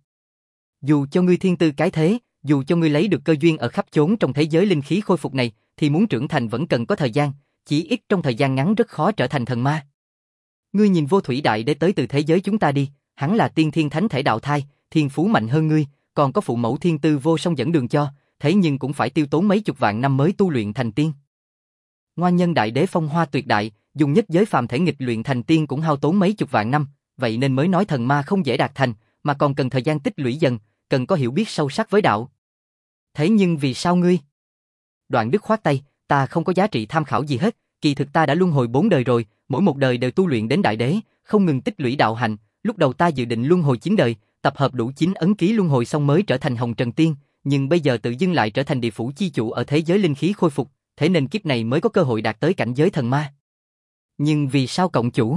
Dù cho ngươi thiên tư cái thế, dù cho ngươi lấy được cơ duyên ở khắp chốn trong thế giới linh khí khôi phục này, thì muốn trưởng thành vẫn cần có thời gian, chỉ ít trong thời gian ngắn rất khó trở thành thần ma. Ngươi nhìn Vô Thủy Đại Đế tới từ thế giới chúng ta đi, hắn là tiên thiên thánh thể đạo thai, thiên phú mạnh hơn ngươi, còn có phụ mẫu thiên tư vô song dẫn đường cho, thế nhưng cũng phải tiêu tốn mấy chục vạn năm mới tu luyện thành tiên. Ngoan Nhân Đại Đế phong hoa tuyệt đại, dùng nhất giới phàm thể nghịch luyện thành tiên cũng hao tốn mấy chục vạn năm, vậy nên mới nói thần ma không dễ đạt thành, mà còn cần thời gian tích lũy dần, cần có hiểu biết sâu sắc với đạo. Thế nhưng vì sao ngươi? Đoạn Đức khoát tay, ta không có giá trị tham khảo gì hết, kỳ thực ta đã luân hồi 4 đời rồi, mỗi một đời đều tu luyện đến đại đế, không ngừng tích lũy đạo hành, lúc đầu ta dự định luân hồi 9 đời, tập hợp đủ 9 ấn ký luân hồi xong mới trở thành Hồng Trần Tiên, nhưng bây giờ tự dưng lại trở thành địa phủ chi chủ ở thế giới linh khí khôi phục, thế nên kiếp này mới có cơ hội đạt tới cảnh giới thần ma. Nhưng vì sao cộng chủ?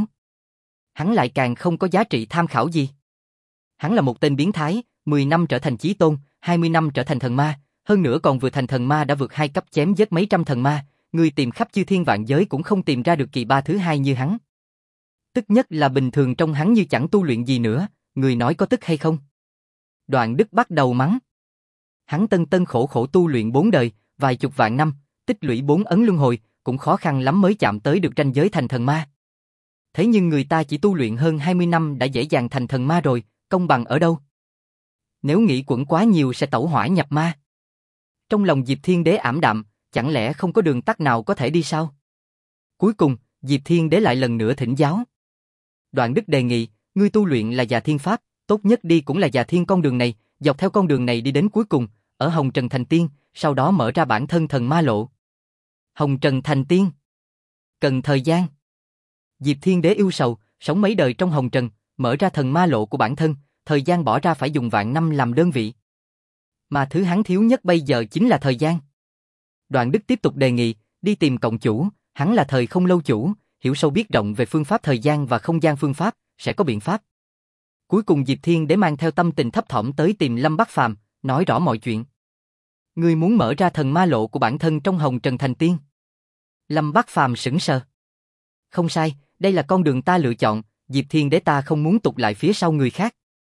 Hắn lại càng không có giá trị tham khảo gì. Hắn là một tên biến thái, 10 năm trở thành chí tôn, 20 năm trở thành thần ma, hơn nữa còn vừa thành thần ma đã vượt 2 cấp chém giết mấy trăm thần ma, người tìm khắp chư thiên vạn giới cũng không tìm ra được kỳ ba thứ hai như hắn. Tức nhất là bình thường trong hắn như chẳng tu luyện gì nữa, người nói có tức hay không? Đoạn Đức bắt đầu mắng. Hắn tân tân khổ khổ tu luyện 4 đời, vài chục vạn năm, tích lũy 4 ấn luân hồi, cũng khó khăn lắm mới chạm tới được ranh giới thành thần ma. Thế nhưng người ta chỉ tu luyện hơn 20 năm đã dễ dàng thành thần ma rồi, công bằng ở đâu? Nếu nghĩ quẩn quá nhiều sẽ tẩu hỏa nhập ma. Trong lòng Diệp Thiên Đế ảm đạm, chẳng lẽ không có đường tắt nào có thể đi sao? Cuối cùng, Diệp Thiên Đế lại lần nữa thỉnh giáo. Đoạn Đức đề nghị, ngươi tu luyện là Già Thiên Pháp, tốt nhất đi cũng là Già Thiên con đường này, dọc theo con đường này đi đến cuối cùng, ở Hồng Trần thành tiên, sau đó mở ra bản thân thần ma lộ. Hồng Trần thành tiên. Cần thời gian. Diệp Thiên Đế ưu sầu, sống mấy đời trong Hồng Trần, mở ra thần ma lộ của bản thân, thời gian bỏ ra phải dùng vạn năm làm đơn vị. Mà thứ hắn thiếu nhất bây giờ chính là thời gian. Đoạn Đức tiếp tục đề nghị, đi tìm cộng chủ, hắn là thời không lâu chủ, hiểu sâu biết rộng về phương pháp thời gian và không gian phương pháp, sẽ có biện pháp. Cuối cùng Diệp Thiên Đế mang theo tâm tình thấp thỏm tới tìm Lâm Bắc Phàm, nói rõ mọi chuyện. Ngươi muốn mở ra thần ma lộ của bản thân trong Hồng Trần thành tiên. Lâm Bắc Phàm sững sờ. Không sai, đây là con đường ta lựa chọn, Diệp Thiên Đế ta không muốn tụt lại phía sau người khác.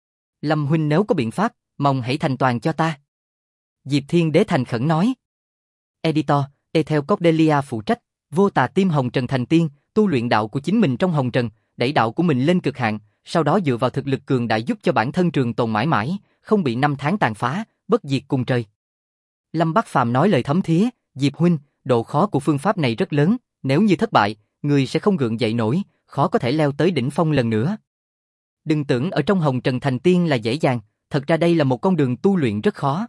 Lâm huynh nếu có biện pháp, mong hãy thành toàn cho ta. Diệp Thiên Đế thành khẩn nói. Editor, theo Cordelia phụ trách, Vô Tà Tim Hồng Trần thành tiên, tu luyện đạo của chính mình trong Hồng Trần, đẩy đạo của mình lên cực hạn, sau đó dựa vào thực lực cường đại giúp cho bản thân trường tồn mãi mãi, không bị năm tháng tàn phá, bất diệt cùng trời. Lâm Bắc Phàm nói lời thấm thía, Diệp huynh, độ khó của phương pháp này rất lớn, nếu như thất bại, người sẽ không gượng dậy nổi, khó có thể leo tới đỉnh phong lần nữa. Đừng tưởng ở trong Hồng Trần thành tiên là dễ dàng, thật ra đây là một con đường tu luyện rất khó.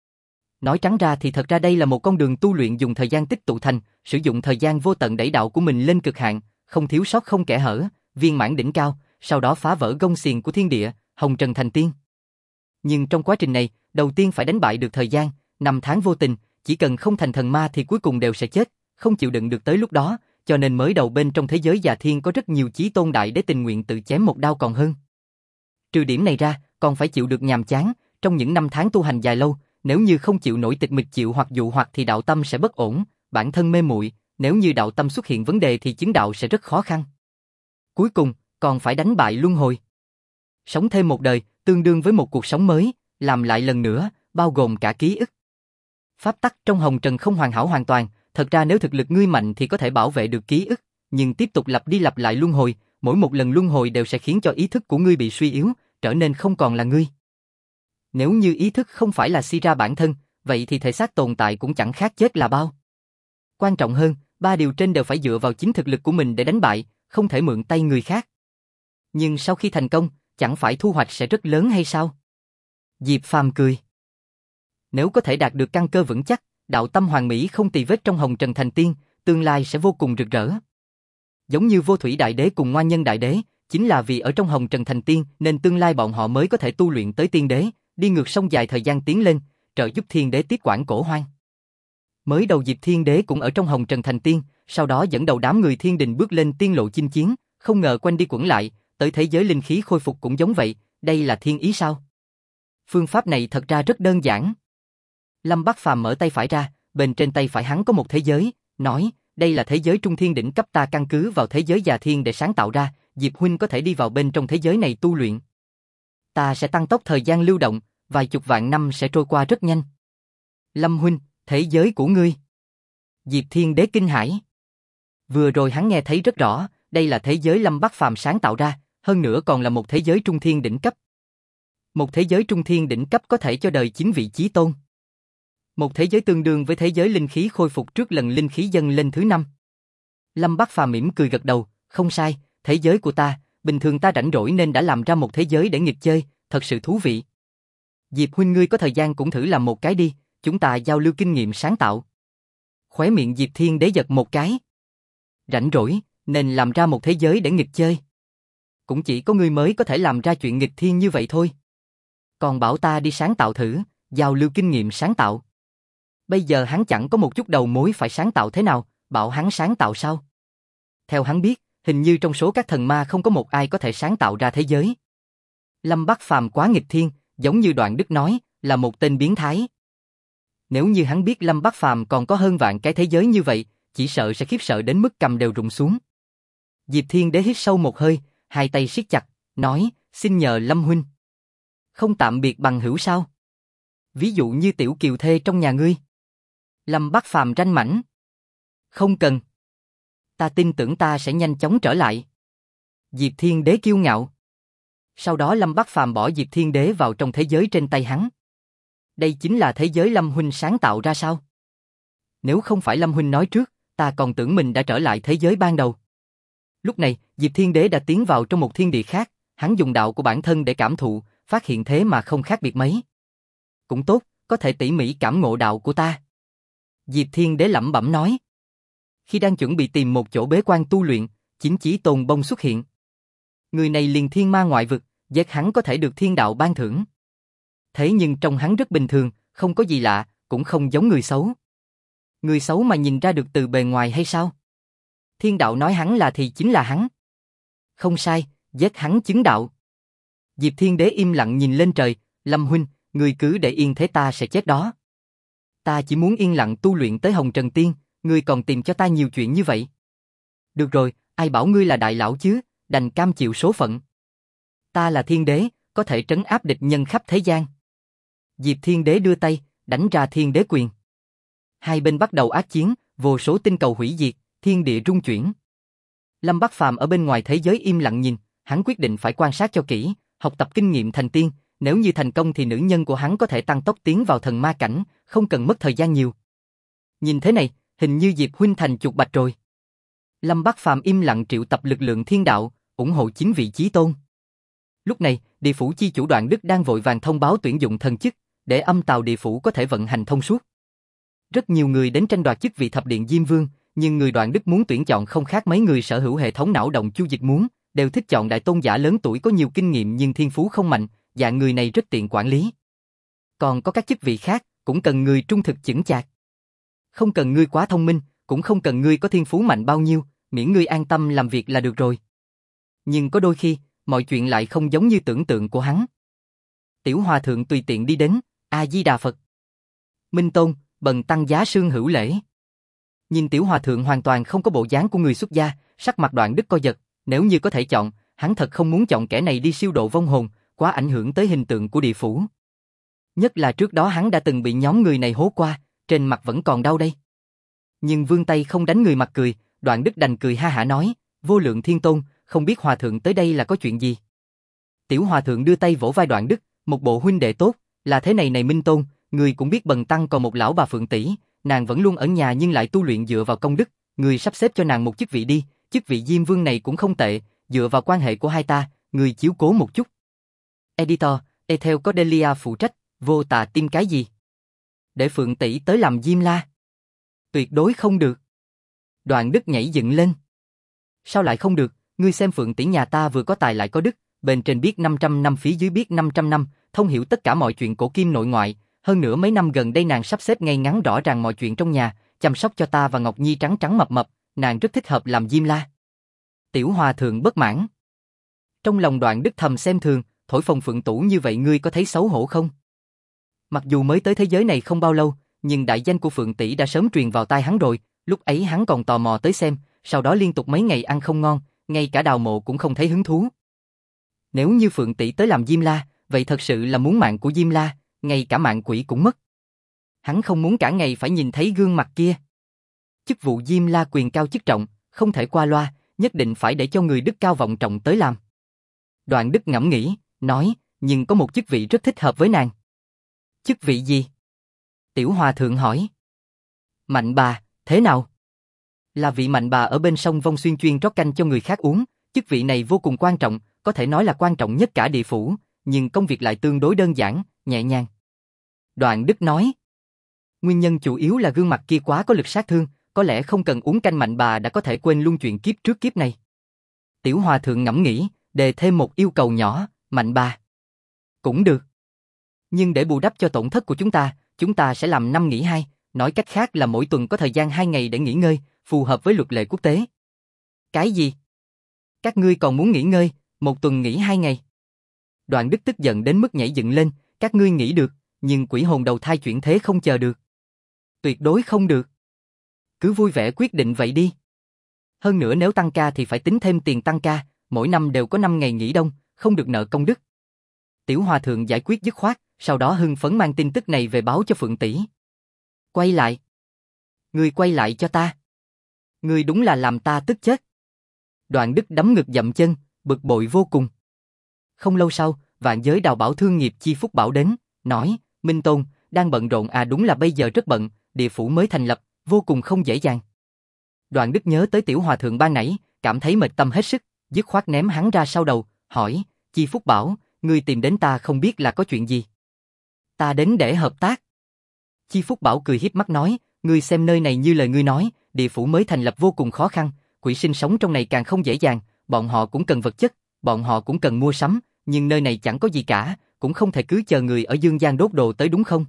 Nói trắng ra thì thật ra đây là một con đường tu luyện dùng thời gian tích tụ thành, sử dụng thời gian vô tận đẩy đạo của mình lên cực hạn, không thiếu sót không kẽ hở, viên mãn đỉnh cao, sau đó phá vỡ gông xiềng của thiên địa, Hồng Trần thành tiên. Nhưng trong quá trình này, đầu tiên phải đánh bại được thời gian, năm tháng vô tình, chỉ cần không thành thần ma thì cuối cùng đều sẽ chết, không chịu đựng được tới lúc đó, cho nên mới đầu bên trong thế giới Già Thiên có rất nhiều chí tôn đại đế tình nguyện tự chém một đao còn hơn. Trừ điểm này ra, còn phải chịu được nhàm chán, trong những năm tháng tu hành dài lâu, nếu như không chịu nổi tịch mịch chịu hoặc dụ hoặc thì đạo tâm sẽ bất ổn, bản thân mê muội, nếu như đạo tâm xuất hiện vấn đề thì chứng đạo sẽ rất khó khăn. Cuối cùng, còn phải đánh bại luân hồi. Sống thêm một đời, tương đương với một cuộc sống mới, làm lại lần nữa, bao gồm cả ký ức. Pháp tắc trong Hồng Trần không hoàn hảo hoàn toàn, thật ra nếu thực lực ngươi mạnh thì có thể bảo vệ được ký ức, nhưng tiếp tục lặp đi lặp lại luân hồi, mỗi một lần luân hồi đều sẽ khiến cho ý thức của ngươi bị suy yếu, trở nên không còn là ngươi. Nếu như ý thức không phải là suy ra bản thân, vậy thì thể xác tồn tại cũng chẳng khác chết là bao. Quan trọng hơn, ba điều trên đều phải dựa vào chính thực lực của mình để đánh bại, không thể mượn tay người khác. Nhưng sau khi thành công, chẳng phải thu hoạch sẽ rất lớn hay sao? Diệp Phàm cười. Nếu có thể đạt được căn cơ vững chắc, đạo tâm hoàn mỹ không tì vết trong Hồng Trần thành tiên, tương lai sẽ vô cùng rực rỡ. Giống như Vô Thủy Đại Đế cùng Ngoan Nhân Đại Đế, chính là vì ở trong Hồng Trần thành tiên nên tương lai bọn họ mới có thể tu luyện tới tiên đế, đi ngược sông dài thời gian tiến lên, trợ giúp thiên đế tiếp quản cổ hoang. Mới đầu Diệp Thiên Đế cũng ở trong hồng trần thành tiên, sau đó dẫn đầu đám người thiên đình bước lên tiên lộ chinh chiến, không ngờ quanh đi quẩn lại, tới thế giới linh khí khôi phục cũng giống vậy, đây là thiên ý sao? Phương pháp này thật ra rất đơn giản. Lâm Bắc Phàm mở tay phải ra, bên trên tay phải hắn có một thế giới, nói, đây là thế giới trung thiên đỉnh cấp ta căn cứ vào thế giới già thiên để sáng tạo ra, Diệp huynh có thể đi vào bên trong thế giới này tu luyện. Ta sẽ tăng tốc thời gian lưu động, vài chục vạn năm sẽ trôi qua rất nhanh. Lâm huynh, thế giới của ngươi. Diệp Thiên Đế kinh hãi. Vừa rồi hắn nghe thấy rất rõ, đây là thế giới Lâm Bắc Phàm sáng tạo ra, hơn nữa còn là một thế giới trung thiên đỉnh cấp. Một thế giới trung thiên đỉnh cấp có thể cho đời 9 vị chí tôn. Một thế giới tương đương với thế giới linh khí khôi phục trước lần linh khí dâng lên thứ 5. Lâm Bắc Phàm mỉm cười gật đầu, không sai, thế giới của ta, bình thường ta rảnh rỗi nên đã làm ra một thế giới để nghịch chơi, thật sự thú vị. Diệp huynh ngươi có thời gian cũng thử làm một cái đi, chúng ta giao lưu kinh nghiệm sáng tạo. Khóe miệng Diệp Thiên Đế giật một cái. Rảnh rỗi, nên làm ra một thế giới để nghịch chơi. Cũng chỉ có ngươi mới có thể làm ra chuyện nghịch thiên như vậy thôi. Còn bảo ta đi sáng tạo thử, giao lưu kinh nghiệm sáng tạo. Bây giờ hắn chẳng có một chút đầu mối phải sáng tạo thế nào, bảo hắn sáng tạo sao? Theo hắn biết, hình như trong số các thần ma không có một ai có thể sáng tạo ra thế giới. Lâm Bắc Phàm quá nghịch thiên, giống như Đoạn Đức nói, là một tên biến thái. Nếu như hắn biết Lâm Bắc Phàm còn có hơn vạn cái thế giới như vậy, chỉ sợ sẽ khiếp sợ đến mức cầm đều rụng xuống. Diệp Thiên Đế hít sâu một hơi, hai tay siết chặt, nói, xin nhờ Lâm huynh. Không tạm biệt bằng hữu sao? Ví dụ như tiểu kiều thê trong nhà ngươi. Lâm Bắc Phàm ranh mãnh. Không cần. Ta tin tưởng ta sẽ nhanh chóng trở lại. Diệp Thiên Đế kiêu ngạo. Sau đó Lâm Bắc Phàm bỏ Diệp Thiên Đế vào trong thế giới trên tay hắn. Đây chính là thế giới Lâm huynh sáng tạo ra sao? Nếu không phải Lâm huynh nói trước, ta còn tưởng mình đã trở lại thế giới ban đầu. Lúc này, Diệp Thiên Đế đã tiến vào trong một thiên địa khác, hắn dùng đạo của bản thân để cảm thụ, phát hiện thế mà không khác biệt mấy. Cũng tốt, có thể tỉ mỉ cảm ngộ đạo của ta. Diệp Thiên Đế lẩm bẩm nói. Khi đang chuẩn bị tìm một chỗ bế quan tu luyện, Chính Chí Tôn Bông xuất hiện. Người này liền thiên ma ngoại vực, giết hắn có thể được thiên đạo ban thưởng. Thế nhưng trông hắn rất bình thường, không có gì lạ, cũng không giống người xấu. Người xấu mà nhìn ra được từ bề ngoài hay sao? Thiên đạo nói hắn là thì chính là hắn. Không sai, giết hắn chứng đạo. Diệp Thiên Đế im lặng nhìn lên trời, Lâm huynh, ngươi cứ để yên thế ta sẽ chết đó. Ta chỉ muốn yên lặng tu luyện tới Hồng Trần Tiên, ngươi còn tìm cho ta nhiều chuyện như vậy. Được rồi, ai bảo ngươi là đại lão chứ, đành cam chịu số phận. Ta là Thiên Đế, có thể trấn áp địch nhân khắp thế gian. Diệp Thiên Đế đưa tay, đánh ra Thiên Đế quyền. Hai bên bắt đầu ác chiến, vô số tinh cầu hủy diệt, thiên địa rung chuyển. Lâm Bắc Phàm ở bên ngoài thế giới im lặng nhìn, hắn quyết định phải quan sát cho kỹ, học tập kinh nghiệm thành tiên, nếu như thành công thì nữ nhân của hắn có thể tăng tốc tiến vào thần ma cảnh, không cần mất thời gian nhiều. Nhìn thế này, hình như Diệp huynh thành chuột bạch rồi. Lâm Bắc Phàm im lặng triệu tập lực lượng thiên đạo, ủng hộ 9 vị chí tôn. Lúc này, địa phủ chi chủ Đoạn Đức đang vội vàng thông báo tuyển dụng thần chức, để âm tào địa phủ có thể vận hành thông suốt. Rất nhiều người đến tranh đoạt chức vị thập điện Diêm Vương, nhưng người Đoạn Đức muốn tuyển chọn không khác mấy người sở hữu hệ thống não động Chu Dịch muốn, đều thích chọn đại tôn giả lớn tuổi có nhiều kinh nghiệm nhưng thiên phú không mạnh, dạng người này rất tiện quản lý. Còn có các chức vị khác, cũng cần người trung thực chững chạc. Không cần ngươi quá thông minh, cũng không cần ngươi có thiên phú mạnh bao nhiêu, miễn ngươi an tâm làm việc là được rồi. Nhưng có đôi khi, mọi chuyện lại không giống như tưởng tượng của hắn. Tiểu Hòa Thượng tùy tiện đi đến, A-di-đà Phật. Minh Tôn, bần tăng giá sương hữu lễ. Nhìn Tiểu Hòa Thượng hoàn toàn không có bộ dáng của người xuất gia, sắc mặt Đoạn Đức co giật, nếu như có thể chọn, hắn thật không muốn chọn kẻ này đi siêu độ vong hồn, quá ảnh hưởng tới hình tượng của địa phủ. Nhất là trước đó hắn đã từng bị nhóm người này hố qua, trên mặt vẫn còn đau đây. Nhưng vươn tay không đánh người mặt cười, Đoạn Đức đành cười ha hả nói, Vô Lượng Thiên Tôn, không biết Hòa Thượng tới đây là có chuyện gì. Tiểu Hòa Thượng đưa tay vỗ vai Đoạn Đức, một bộ huynh đệ tốt, là thế này này Minh Tôn, người cũng biết bần tăng còn một lão bà Phượng tỷ, nàng vẫn luôn ở nhà nhưng lại tu luyện dựa vào công đức, người sắp xếp cho nàng một chức vị đi, chức vị Diêm Vương này cũng không tệ, dựa vào quan hệ của hai ta, người chiếu cố một chút. Editor, Ethel Cordelia phụ trách, vô tà tim cái gì? Để Phượng tỷ tới làm Diêm La? Tuyệt đối không được. Đoạn Đức nhảy dựng lên. Sao lại không được, ngươi xem Phượng tỷ nhà ta vừa có tài lại có đức, bên trên biết 500 năm phía dưới biết 500 năm, thông hiểu tất cả mọi chuyện cổ kim nội ngoại, hơn nữa mấy năm gần đây nàng sắp xếp ngay ngắn rõ ràng mọi chuyện trong nhà, chăm sóc cho ta và Ngọc Nhi trắng trắng mập mập, nàng rất thích hợp làm Diêm La. Tiểu Hòa thượng bất mãn. Trong lòng Đoạn Đức thầm xem thường, thổi phồng phượng tủ như vậy ngươi có thấy xấu hổ không? Mặc dù mới tới thế giới này không bao lâu, nhưng đại danh của Phượng tỷ đã sớm truyền vào tai hắn rồi, lúc ấy hắn còn tò mò tới xem, sau đó liên tục mấy ngày ăn không ngon, ngay cả Đào Mộ cũng không thấy hứng thú. Nếu như Phượng tỷ tới làm Diêm La, vậy thật sự là muốn mạng của Diêm La, ngay cả mạng quỷ cũng mất. Hắn không muốn cả ngày phải nhìn thấy gương mặt kia. Chức vụ Diêm La quyền cao chức trọng, không thể qua loa, nhất định phải để cho người đức cao vọng trọng tới làm. Đoạn Đức ngẫm nghĩ, nói, nhưng có một chức vị rất thích hợp với nàng. Chức vị gì? Tiểu Hòa thượng hỏi. Mạnh bà, thế nào? Là vị mạnh bà ở bên sông Vong Xuyên chuyên rót canh cho người khác uống, chức vị này vô cùng quan trọng, có thể nói là quan trọng nhất cả địa phủ, nhưng công việc lại tương đối đơn giản, nhẹ nhàng. Đoạn Đức nói. Nguyên nhân chủ yếu là gương mặt kia quá có lực sát thương, có lẽ không cần uống canh mạnh bà đã có thể quên luôn chuyện kiếp trước kiếp này. Tiểu Hòa thượng ngẫm nghĩ, đề thêm một yêu cầu nhỏ, mạnh bà. Cũng được. Nhưng để bù đắp cho tổn thất của chúng ta sẽ làm 5 nghỉ 2, nói cách khác là mỗi tuần có thời gian 2 ngày để nghỉ ngơi, phù hợp với luật lệ quốc tế. Cái gì? Các ngươi còn muốn nghỉ ngơi, một tuần nghỉ 2 ngày? Đoạn Đức tức giận đến mức nhảy dựng lên, các ngươi nghĩ được, nhưng quỷ hồn đầu thai chuyển thế không chờ được. Tuyệt đối không được. Cứ vui vẻ quyết định vậy đi. Hơn nữa nếu tăng ca thì phải tính thêm tiền tăng ca, mỗi năm đều có 5 ngày nghỉ đông, không được nợ công đức. Tiểu Hòa thượng giải quyết dứt khoát, sau đó hưng phấn mang tin tức này về báo cho Phượng tỷ. Quay lại. Ngươi quay lại cho ta. Ngươi đúng là làm ta tức chết. Đoạn Đức đấm ngực dậm chân, bực bội vô cùng. Không lâu sau, Vạn Giới Đào Bảo thương nghiệp Chi Phúc Bảo đến, nói, Minh Tôn, đang bận rộn à? Đúng là bây giờ rất bận, địa phủ mới thành lập, vô cùng không dễ dàng. Đoạn Đức nhớ tới Tiểu Hòa thượng ban nãy, cảm thấy mệt tâm hết sức, dứt khoát ném hắn ra sau đầu, hỏi, Chi Phúc Bảo, ngươi tìm đến ta không biết là có chuyện gì? Ta đến để hợp tác. Chi Phúc Bảo cười hiếp mắt nói, ngươi xem nơi này như lời ngươi nói, địa phủ mới thành lập vô cùng khó khăn, quỷ sinh sống trong này càng không dễ dàng, bọn họ cũng cần vật chất, bọn họ cũng cần mua sắm, nhưng nơi này chẳng có gì cả, cũng không thể cứ chờ người ở Dương Gian đốt đồ tới đúng không?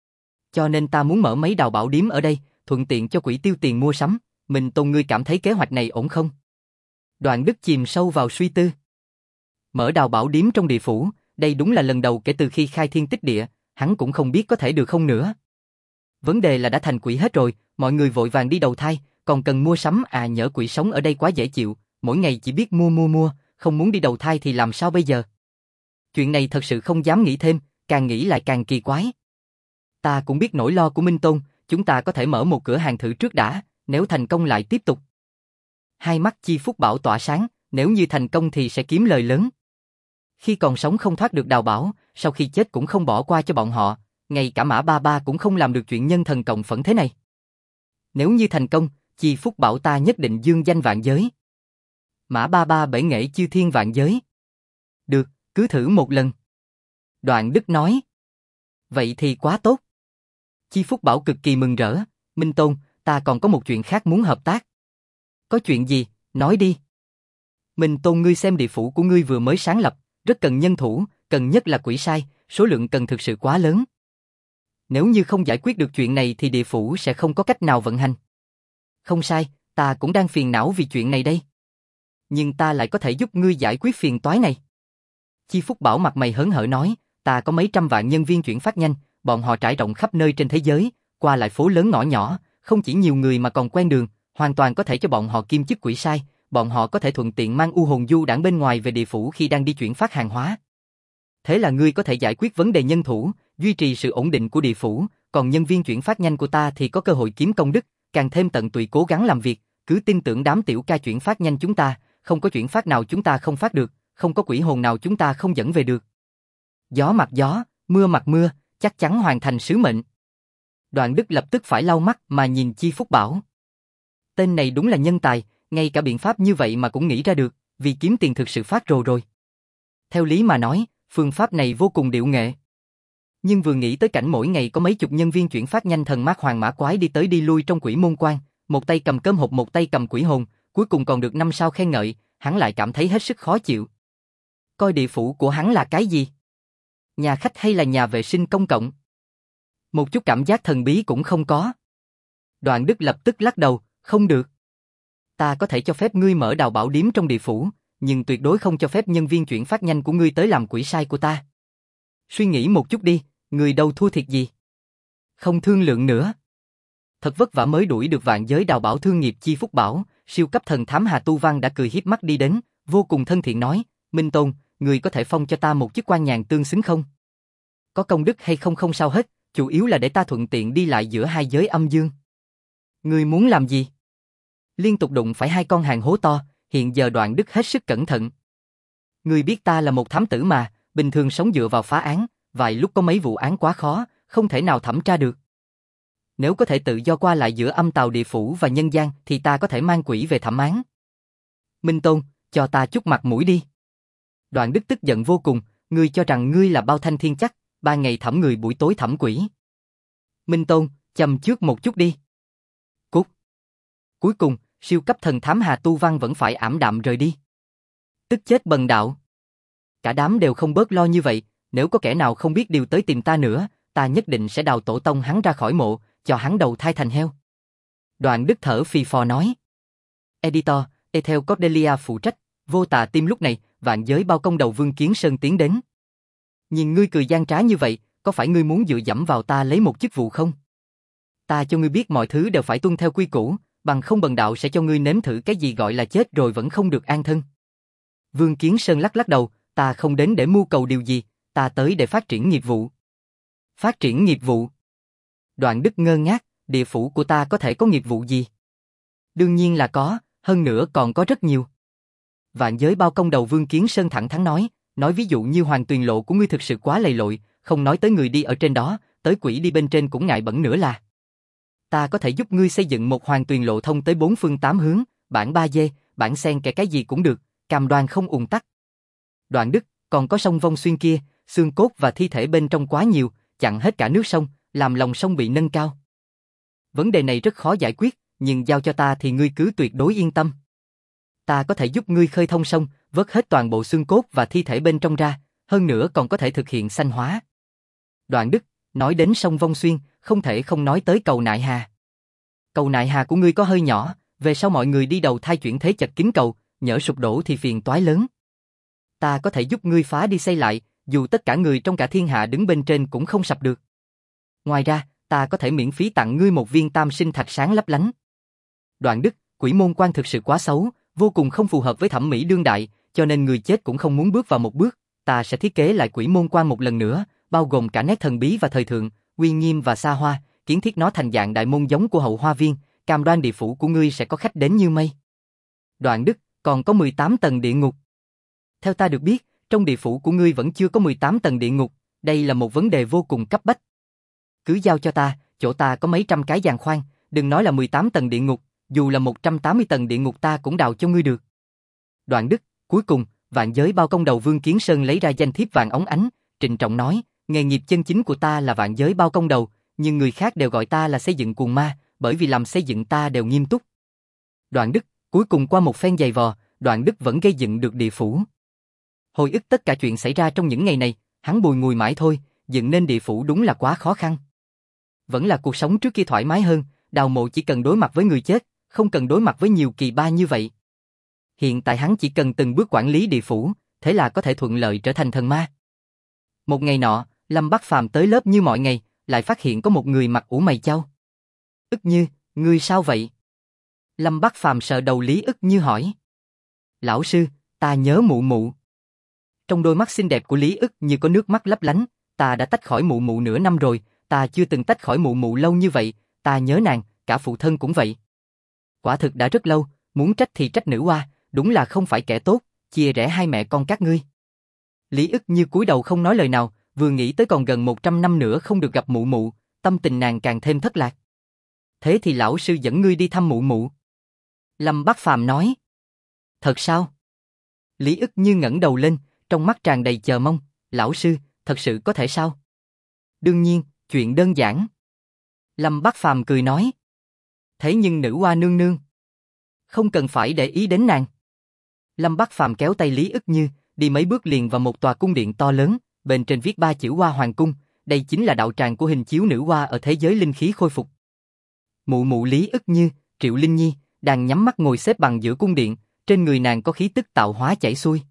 Cho nên ta muốn mở mấy đào bảo điếm ở đây, thuận tiện cho quỷ tiêu tiền mua sắm, Minh Tôn ngươi cảm thấy kế hoạch này ổn không? Đoạn Đức chìm sâu vào suy tư. Mở đào bảo điếm trong địa phủ, đây đúng là lần đầu kể từ khi khai thiên tích địa, hắn cũng không biết có thể được không nữa. Vấn đề là đã thành quỷ hết rồi, mọi người vội vàng đi đầu thai, còn cần mua sắm à? Nhỡ quỷ sống ở đây quá dễ chịu, mỗi ngày chỉ biết mua, không muốn đi đầu thai thì làm sao bây giờ? Chuyện này thật sự không dám nghĩ thêm, càng nghĩ lại càng kỳ quái. Ta cũng biết nỗi lo của Minh Tôn, chúng ta có thể mở một cửa hàng thử trước đã, nếu thành công lại tiếp tục. Hai mắt Chi Phúc Bảo tỏa sáng, nếu như thành công thì sẽ kiếm lời lớn. Khi còn sống không thoát được đào bảo, sau khi chết cũng không bỏ qua cho bọn họ, ngay cả Mã Ba Ba cũng không làm được chuyện nhân thần cộng phẫn thế này. Nếu như thành công, Chi Phúc Bảo ta nhất định dương danh vạn giới. Mã Ba Ba bể nghệ chư thiên vạn giới. Được, cứ thử một lần. Đoạn Đức nói. Vậy thì quá tốt. Chi Phúc Bảo cực kỳ mừng rỡ, Minh Tôn, ta còn có một chuyện khác muốn hợp tác. Có chuyện gì, nói đi. Minh Tôn ngươi xem địa phủ của ngươi vừa mới sáng lập, rất cần nhân thủ, cần nhất là quỷ sai, số lượng cần thực sự quá lớn. Nếu như không giải quyết được chuyện này thì địa phủ sẽ không có cách nào vận hành. Không sai, ta cũng đang phiền não vì chuyện này đây. Nhưng ta lại có thể giúp ngươi giải quyết phiền toái này. Chi Phúc Bảo mặt mày hớn hở nói, ta có mấy trăm vạn nhân viên chuyển phát nhanh, bọn họ trải rộng khắp nơi trên thế giới, qua lại phố lớn ngõ nhỏ, không chỉ nhiều người mà còn quen đường, hoàn toàn có thể cho bọn họ kiêm chức quỷ sai, bọn họ có thể thuận tiện mang u hồn du đảng bên ngoài về địa phủ khi đang đi chuyển phát hàng hóa. Thế là ngươi có thể giải quyết vấn đề nhân thủ, duy trì sự ổn định của địa phủ, còn nhân viên chuyển phát nhanh của ta thì có cơ hội kiếm công đức, càng thêm tận tụy cố gắng làm việc, cứ tin tưởng đám tiểu ca chuyển phát nhanh chúng ta, không có chuyển phát nào chúng ta không phát được, không có quỷ hồn nào chúng ta không dẫn về được. Gió mặt gió, mưa mặt mưa, chắc chắn hoàn thành sứ mệnh. Đoạn Đức lập tức phải lau mắt mà nhìn Chi Phúc Bảo. Tên này đúng là nhân tài, ngay cả biện pháp như vậy mà cũng nghĩ ra được, vì kiếm tiền thực sự phát rồ rồi. Theo lý mà nói, phương pháp này vô cùng điệu nghệ. Nhưng vừa nghĩ tới cảnh mỗi ngày có mấy chục nhân viên chuyển phát nhanh thần mát hoàng mã quái đi tới đi lui trong quỷ môn quan, một tay cầm cơm hộp một tay cầm quỷ hồn, cuối cùng còn được 5 sao khen ngợi, hắn lại cảm thấy hết sức khó chịu. Coi địa phủ của hắn là cái gì? Nhà khách hay là nhà vệ sinh công cộng? Một chút cảm giác thần bí cũng không có. Đoạn Đức lập tức lắc đầu, không được. Ta có thể cho phép ngươi mở đào bảo điếm trong địa phủ, nhưng tuyệt đối không cho phép nhân viên chuyển phát nhanh của ngươi tới làm quỷ sai của ta. Suy nghĩ một chút đi, ngươi đâu thua thiệt gì. Không thương lượng nữa. Thật vất vả mới đuổi được vạn giới đào bảo thương nghiệp Chi Phúc Bảo, siêu cấp thần thám Hà Tu Văn đã cười hiếp mắt đi đến, vô cùng thân thiện nói, Minh Tôn, ngươi có thể phong cho ta một chức quan nhàn tương xứng không? Có công đức hay không không sao hết, chủ yếu là để ta thuận tiện đi lại giữa hai giới âm dương. Ngươi muốn làm gì? Liên tục đụng phải hai con hàng hố to, hiện giờ Đoạn Đức hết sức cẩn thận. Ngươi biết ta là một thám tử mà, bình thường sống dựa vào phá án, vài lúc có mấy vụ án quá khó, không thể nào thẩm tra được. Nếu có thể tự do qua lại giữa âm tào địa phủ và nhân gian thì ta có thể mang quỷ về thẩm án. Minh Tôn, cho ta chút mặt mũi đi. Đoạn Đức tức giận vô cùng, ngươi cho rằng ngươi là Bao Thanh Thiên chắc, 3 ngày thẩm người buổi tối thẩm quỷ. Minh Tôn, châm trước một chút đi. Cút. Cuối cùng, siêu cấp thần thám Hà Tu Văn vẫn phải ảm đạm rời đi. Tức chết bần đạo. Cả đám đều không bớt lo như vậy, nếu có kẻ nào không biết điều tới tìm ta nữa, ta nhất định sẽ đào tổ tông hắn ra khỏi mộ, cho hắn đầu thai thành heo. Đoạn Đức thở phì phò nói. Editor, Ethel Cordelia phụ trách, vô tà tim lúc này, vạn giới bao công đầu Vương Kiến Sơn tiến đến. Nhìn ngươi cười gian trá như vậy, có phải ngươi muốn dựa dẫm vào ta lấy một chức vụ không? Ta cho ngươi biết mọi thứ đều phải tuân theo quy củ, bằng không bần đạo sẽ cho ngươi nếm thử cái gì gọi là chết rồi vẫn không được an thân. Vương Kiến Sơn lắc lắc đầu, ta không đến để mưu cầu điều gì, ta tới để phát triển nghiệp vụ. Phát triển nghiệp vụ? Đoạn Đức ngơ ngác, địa phủ của ta có thể có nghiệp vụ gì? Đương nhiên là có, hơn nữa còn có rất nhiều. Vạn giới bao công đầu Vương Kiến Sơn thẳng thắn nói ví dụ như Hoàng Tuyền Lộ của ngươi thực sự quá lầy lội, không nói tới người đi ở trên đó, tới quỷ đi bên trên cũng ngại bẩn nữa là. Ta có thể giúp ngươi xây dựng một Hoàng Tuyền Lộ thông tới 4 phương 8 hướng, bản 3D, bản xen kẽ cái gì cũng được, cam đoan không ùn tắc. Đoạn Đức, còn có sông Vong Xuyên kia, xương cốt và thi thể bên trong quá nhiều, chặn hết cả nước sông, làm lòng sông bị nâng cao. Vấn đề này rất khó giải quyết, nhưng giao cho ta thì ngươi cứ tuyệt đối yên tâm. Ta có thể giúp ngươi khơi thông sông, vớt hết toàn bộ xương cốt và thi thể bên trong ra, hơn nữa còn có thể thực hiện sanh hóa. Đoạn Đức, nói đến sông Vong Xuyên, không thể không nói tới cầu Nại Hà. Cầu Nại Hà của ngươi có hơi nhỏ, về sau mọi người đi đầu thai chuyển thế chật kín cầu, nhỡ sụp đổ thì phiền toái lớn. Ta có thể giúp ngươi phá đi xây lại, dù tất cả người trong cả thiên hạ đứng bên trên cũng không sập được. Ngoài ra, ta có thể miễn phí tặng ngươi một viên tam sinh thạch sáng lấp lánh. Đoạn Đức, quỷ môn quan thực sự quá xấu, vô cùng không phù hợp với thẩm mỹ đương đại, cho nên người chết cũng không muốn bước vào một bước. Ta sẽ thiết kế lại quỷ môn quan một lần nữa, bao gồm cả nét thần bí và thời thượng, uy nghiêm và xa hoa, kiến thiết nó thành dạng đại môn giống của Hậu Hoa Viên, cam đoan địa phủ của ngươi sẽ có khách đến như mây. Đoạn Đức, còn có 18 tầng địa ngục. Theo ta được biết, trong địa phủ của ngươi vẫn chưa có 18 tầng địa ngục, đây là một vấn đề vô cùng cấp bách. Cứ giao cho ta, chỗ ta có mấy trăm cái giàn khoan, đừng nói là 18 tầng địa ngục, dù là 180 tầng địa ngục ta cũng đào cho ngươi được. Đoạn Đức, cuối cùng, vạn giới bao công đầu Vương Kiến Sơn lấy ra danh thiếp vàng óng ánh, trịnh trọng nói, nghề nghiệp chân chính của ta là vạn giới bao công đầu, nhưng người khác đều gọi ta là xây dựng cuồng ma, bởi vì làm xây dựng ta đều nghiêm túc. Đoạn Đức, cuối cùng qua một phen giày vò, Đoạn Đức vẫn gây dựng được địa phủ. Hồi ức tất cả chuyện xảy ra trong những ngày này, hắn bùi ngùi mãi thôi, dựng nên địa phủ đúng là quá khó khăn. Vẫn là cuộc sống trước kia thoải mái hơn, đào mộ chỉ cần đối mặt với người chết, không cần đối mặt với nhiều kỳ ba như vậy. Hiện tại hắn chỉ cần từng bước quản lý địa phủ, thế là có thể thuận lợi trở thành thần ma. Một ngày nọ, Lâm Bắc Phàm tới lớp như mọi ngày, lại phát hiện có một người mặt ủ mày chau. Ức Như, ngươi sao vậy? Lâm Bắc Phàm sờ đầu Lý Ức Như hỏi. Lão sư, ta nhớ mụ mụ. Trong đôi mắt xinh đẹp của Lý Ức Như có nước mắt lấp lánh, ta đã tách khỏi mụ mụ nửa năm rồi, ta chưa từng tách khỏi mụ mụ lâu như vậy, ta nhớ nàng, cả phụ thân cũng vậy. Quả thực đã rất lâu, muốn trách thì trách nữ oa, đúng là không phải kẻ tốt, chia rẽ hai mẹ con các ngươi. Lý Ức Như cúi đầu không nói lời nào, vừa nghĩ tới còn gần 100 năm nữa không được gặp mụ mụ, tâm tình nàng càng thêm thất lạc. Thế thì lão sư dẫn ngươi đi thăm mụ mụ. Lâm Bắc Phàm nói. Thật sao? Lý Ức Như ngẩng đầu lên, trong mắt tràn đầy chờ mong, lão sư, thật sự có thể sao? Đương nhiên, chuyện đơn giản. Lâm Bắc Phàm cười nói. Thế nhưng nữ oa nương nương, không cần phải để ý đến nàng. Lâm Bắc Phàm kéo tay Lý Ức Như, đi mấy bước liền vào một tòa cung điện to lớn, bên trên viết 3 chữ Hoa Hoàng Cung, đây chính là đạo tràng của hình chiếu nữ hoa ở thế giới linh khí khôi phục. Mụ mụ Lý Ức Như, Triệu Linh Nhi, đang nhắm mắt ngồi xếp bằng giữa cung điện, trên người nàng có khí tức tạo hóa chảy xuôi.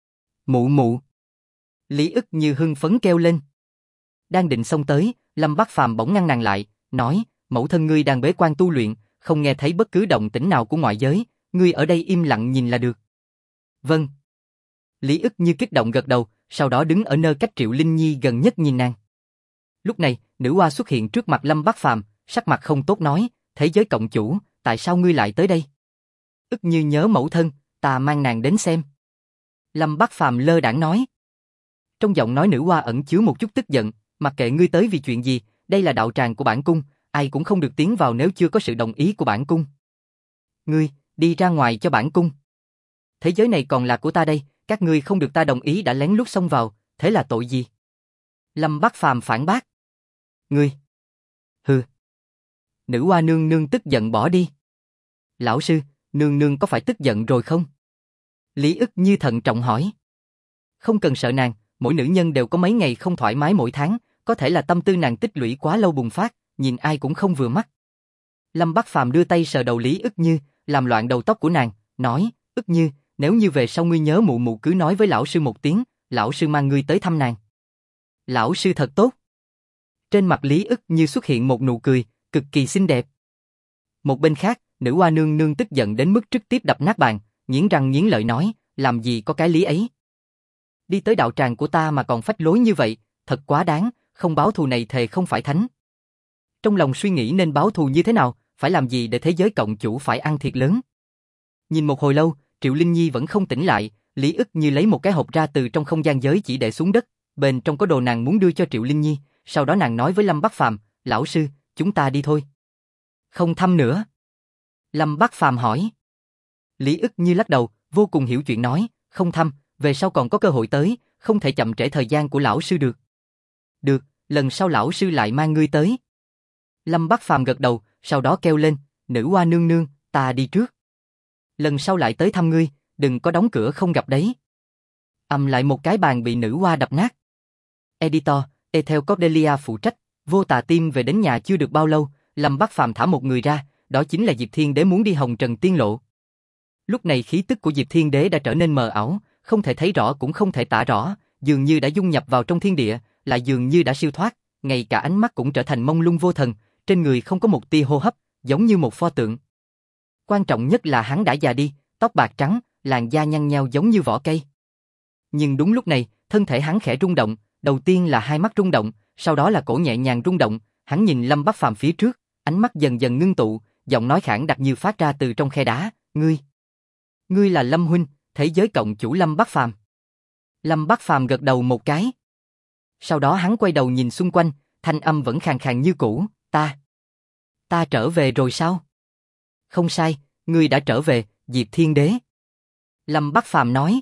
Mụ mụ. Lý Ức Như hưng phấn kêu lên. Đang định xông tới, Lâm Bác Phàm bỗng ngăn nàng lại, nói, mẫu thân ngươi đang bế quan tu luyện, không nghe thấy bất cứ động tĩnh nào của ngoại giới, ngươi ở đây im lặng nhìn là được. Vâng. Lý Ức Như kích động gật đầu, sau đó đứng ở nơi cách Triệu Linh Nhi gần nhất nhìn nàng. Lúc này, nữ hoa xuất hiện trước mặt Lâm Bác Phàm, sắc mặt không tốt nói, thế giới cộng chủ, tại sao ngươi lại tới đây? Ức Như nhớ mẫu thân, ta mang nàng đến xem. Lâm Bác Phàm lơ đãng nói. Trong giọng nói nữ hoa ẩn chứa một chút tức giận, mặc kệ ngươi tới vì chuyện gì, đây là đạo tràng của bản cung, ai cũng không được tiến vào nếu chưa có sự đồng ý của bản cung. Ngươi, đi ra ngoài cho bản cung. Thế giới này còn là của ta đây, các ngươi không được ta đồng ý đã lén lút xông vào, thế là tội gì? Lâm Bác Phàm phản bác. Ngươi. Hừ. Nữ hoa nương nương tức giận bỏ đi. Lão sư, nương nương có phải tức giận rồi không? Lý Ức Như thận trọng hỏi. Không cần sợ nàng, mỗi nữ nhân đều có mấy ngày không thoải mái mỗi tháng, có thể là tâm tư nàng tích lũy quá lâu bùng phát, nhìn ai cũng không vừa mắt. Lâm Bác Phàm đưa tay sờ đầu Lý Ức Như, làm loạn đầu tóc của nàng, nói, Ức Như, nếu như về sau ngươi nhớ mụ mụ cứ nói với lão sư một tiếng, lão sư mang ngươi tới thăm nàng. Lão sư thật tốt. Trên mặt Lý Ức Như xuất hiện một nụ cười, cực kỳ xinh đẹp. Một bên khác, nữ hoa nương nương tức giận đến mức trực tiếp đập nát bàn, nghiến răng nghiến lợi nói, làm gì có cái lý ấy. Đi tới đạo tràng của ta mà còn phách lối như vậy, thật quá đáng, không báo thù này thề không phải thánh. Trong lòng suy nghĩ nên báo thù như thế nào, phải làm gì để thế giới cộng chủ phải ăn thiệt lớn. Nhìn một hồi lâu, Triệu Linh Nhi vẫn không tỉnh lại, Lý Ức Như lấy một cái hộp ra từ trong không gian giới chỉ để xuống đất, bên trong có đồ nàng muốn đưa cho Triệu Linh Nhi, sau đó nàng nói với Lâm Bác Phàm, lão sư, chúng ta đi thôi. Không thăm nữa. Lâm Bác Phàm hỏi. Lý Ức Như lắc đầu, vô cùng hiểu chuyện nói, không thăm, về sau còn có cơ hội tới, không thể chậm trễ thời gian của lão sư được. Được, lần sau lão sư lại mang ngươi tới. Lâm Bác Phàm gật đầu, sau đó kêu lên, nữ hoa nương nương, ta đi trước. Lần sau lại tới thăm ngươi, đừng có đóng cửa không gặp đấy. Ầm lại một cái bàn bị nữ hoa đập nát. Editor, Ethel Cordelia phụ trách, Vô Tà Tim về đến nhà chưa được bao lâu, Lâm Bác Phàm thả một người ra, đó chính là Diệp Thiên Đế muốn đi Hồng Trần Tiên Lộ. Lúc này khí tức của Diệp Thiên Đế đã trở nên mờ ảo, không thể thấy rõ cũng không thể tả rõ, dường như đã dung nhập vào trong thiên địa, lại dường như đã siêu thoát, ngay cả ánh mắt cũng trở thành mông lung vô thần, trên người không có một tia hô hấp, giống như một pho tượng. Quan trọng nhất là hắn đã già đi, tóc bạc trắng, làn da nhăn nheo giống như vỏ cây. Nhưng đúng lúc này, thân thể hắn khẽ rung động, đầu tiên là hai mắt rung động, sau đó là cổ nhẹ nhàng rung động, hắn nhìn Lâm Bác Phàm phía trước, ánh mắt dần dần ngưng tụ, giọng nói khản đặc như phát ra từ trong khe đá, ngươi là Lâm huynh, thế giới cộng chủ Lâm Bác Phàm. Lâm Bác Phàm gật đầu một cái. Sau đó hắn quay đầu nhìn xung quanh, thanh âm vẫn khàn khàn như cũ, ta trở về rồi sao? Không sai, ngươi đã trở về, Diệp Thiên Đế. Lâm Bác Phàm nói.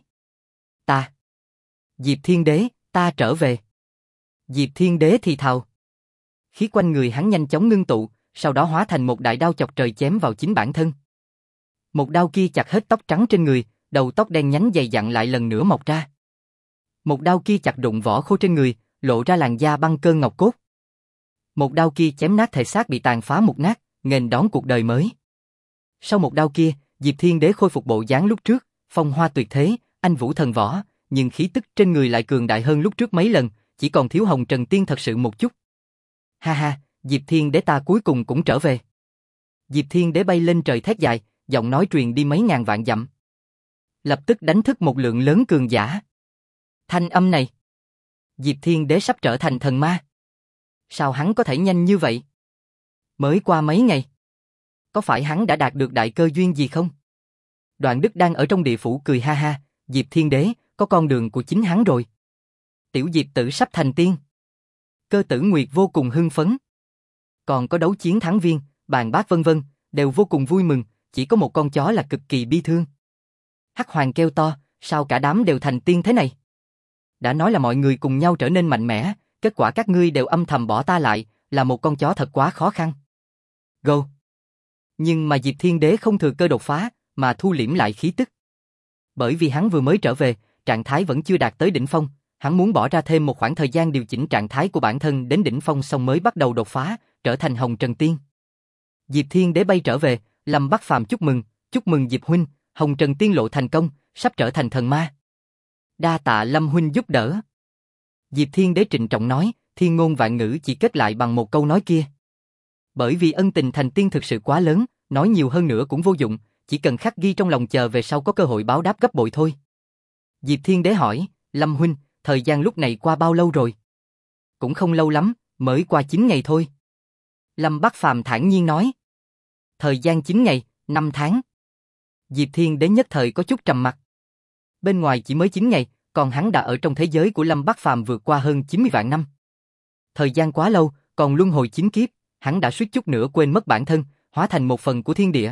Diệp Thiên Đế, ta trở về. Diệp Thiên Đế thì thào. Khí quanh người hắn nhanh chóng ngưng tụ, sau đó hóa thành một đại đao chọc trời chém vào chính bản thân. Một đao kia chặt hết tóc trắng trên người, đầu tóc đen nhánh dày dặn lại lần nữa mọc ra. Một đao kia chặt đụng vỏ khô trên người, lộ ra làn da băng cơ ngọc cốt. Một đao kia chém nát thể xác bị tàn phá mục nát, nghênh đón cuộc đời mới. Sau một đao kia, Diệp Thiên Đế khôi phục bộ dáng lúc trước, phong hoa tuyệt thế, anh vũ thần võ, nhưng khí tức trên người lại cường đại hơn lúc trước mấy lần, chỉ còn thiếu Hồng Trần Tiên thật sự một chút. Ha ha, Diệp Thiên Đế ta cuối cùng cũng trở về. Diệp Thiên Đế bay lên trời thét dài, giọng nói truyền đi mấy ngàn vạn dặm. Lập tức đánh thức một lượng lớn cường giả. Thanh âm này, Diệp Thiên Đế sắp trở thành thần ma. Sao hắn có thể nhanh như vậy? Mới qua mấy ngày. Có phải hắn đã đạt được đại cơ duyên gì không? Đoạn Đức đang ở trong địa phủ cười ha ha, Diệp Thiên Đế, có con đường của chính hắn rồi. Tiểu Diệp Tử sắp thành tiên. Cơ Tử Nguyệt vô cùng hưng phấn. Còn có đấu chiến thắng viên, bàn bác vân vân, đều vô cùng vui mừng, chỉ có một con chó là cực kỳ bi thương. Hắc Hoàng kêu to, sao cả đám đều thành tiên thế này? Đã nói là mọi người cùng nhau trở nên mạnh mẽ, kết quả các ngươi đều âm thầm bỏ ta lại, là một con chó thật quá khó khăn. Go! Nhưng mà Diệp Thiên Đế không thừa cơ đột phá, mà thu liễm lại khí tức. Bởi vì hắn vừa mới trở về, trạng thái vẫn chưa đạt tới đỉnh phong, hắn muốn bỏ ra thêm một khoảng thời gian điều chỉnh trạng thái của bản thân đến đỉnh phong xong mới bắt đầu đột phá, trở thành Hồng Trần Tiên. Diệp Thiên Đế bay trở về, Lâm Bắc Phàm chúc mừng Diệp huynh, Hồng Trần Tiên lộ thành công, sắp trở thành thần ma. Đa tạ Lâm huynh giúp đỡ. Diệp Thiên Đế trịnh trọng nói, thiên ngôn vạn ngữ chỉ kết lại bằng một câu nói kia. Bởi vì ân tình thành tiên thực sự quá lớn, nói nhiều hơn nữa cũng vô dụng, chỉ cần khắc ghi trong lòng chờ về sau có cơ hội báo đáp gấp bội thôi. Diệp Thiên Đế hỏi, Lâm huynh, thời gian lúc này qua bao lâu rồi? Cũng không lâu lắm, mới qua 9 ngày thôi. Lâm Bắc Phàm thản nhiên nói. Thời gian 9 ngày, 5 tháng. Diệp Thiên Đế nhất thời có chút trầm mặc. Bên ngoài chỉ mới 9 ngày, còn hắn đã ở trong thế giới của Lâm Bắc Phàm vượt qua hơn 90 vạn năm. Thời gian quá lâu, còn luân hồi 9 kiếp, hắn đã suýt chút nữa quên mất bản thân, hóa thành một phần của thiên địa.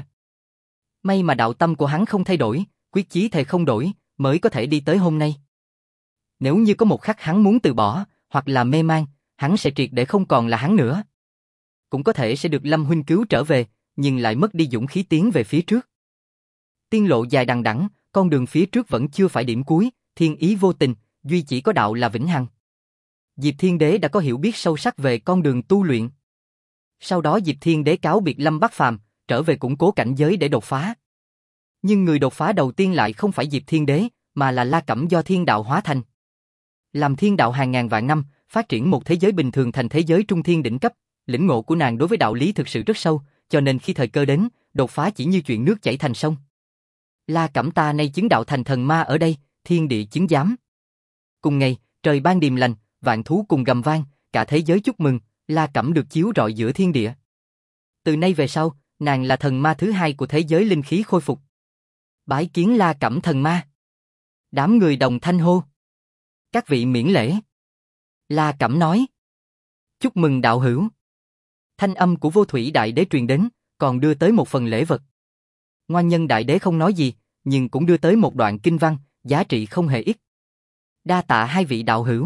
May mà đạo tâm của hắn không thay đổi, quyết chí thề không đổi, mới có thể đi tới hôm nay. Nếu như có một khắc hắn muốn từ bỏ, hoặc là mê man, hắn sẽ triệt để không còn là hắn nữa. Cũng có thể sẽ được Lâm huynh cứu trở về, nhưng lại mất đi dũng khí tiến về phía trước. Tiên lộ dài đằng đẵng, con đường phía trước vẫn chưa phải điểm cuối, thiên ý vô tình, duy chỉ có đạo là vĩnh hằng. Diệp Thiên Đế đã có hiểu biết sâu sắc về con đường tu luyện. Sau đó Diệp Thiên Đế cáo biệt Lâm Bắc Phàm, trở về củng cố cảnh giới để đột phá. Nhưng người đột phá đầu tiên lại không phải Diệp Thiên Đế, mà là La Cẩm do thiên đạo hóa thành. Làm thiên đạo hàng ngàn vạn năm, phát triển một thế giới bình thường thành thế giới trung thiên đỉnh cấp, lĩnh ngộ của nàng đối với đạo lý thực sự rất sâu, cho nên khi thời cơ đến, đột phá chỉ như chuyện nước chảy thành sông. La Cẩm ta nay chứng đạo thành thần ma ở đây, thiên địa chứng giám. Cùng ngày, trời ban điềm lành, vạn thú cùng gầm vang, cả thế giới chúc mừng, La Cẩm được chiếu rọi giữa thiên địa. Từ nay về sau, nàng là thần ma thứ hai của thế giới linh khí khôi phục. Bái kiến La Cẩm thần ma. Đám người đồng thanh hô. Các vị miễn lễ. La Cẩm nói. Chúc mừng đạo hữu. Thanh âm của Vô Thủy Đại Đế truyền đến, còn đưa tới một phần lễ vật. Ngoan Nhân Đại Đế không nói gì, nhưng cũng đưa tới một đoạn kinh văn, giá trị không hề ít. Đa tạ hai vị đạo hữu.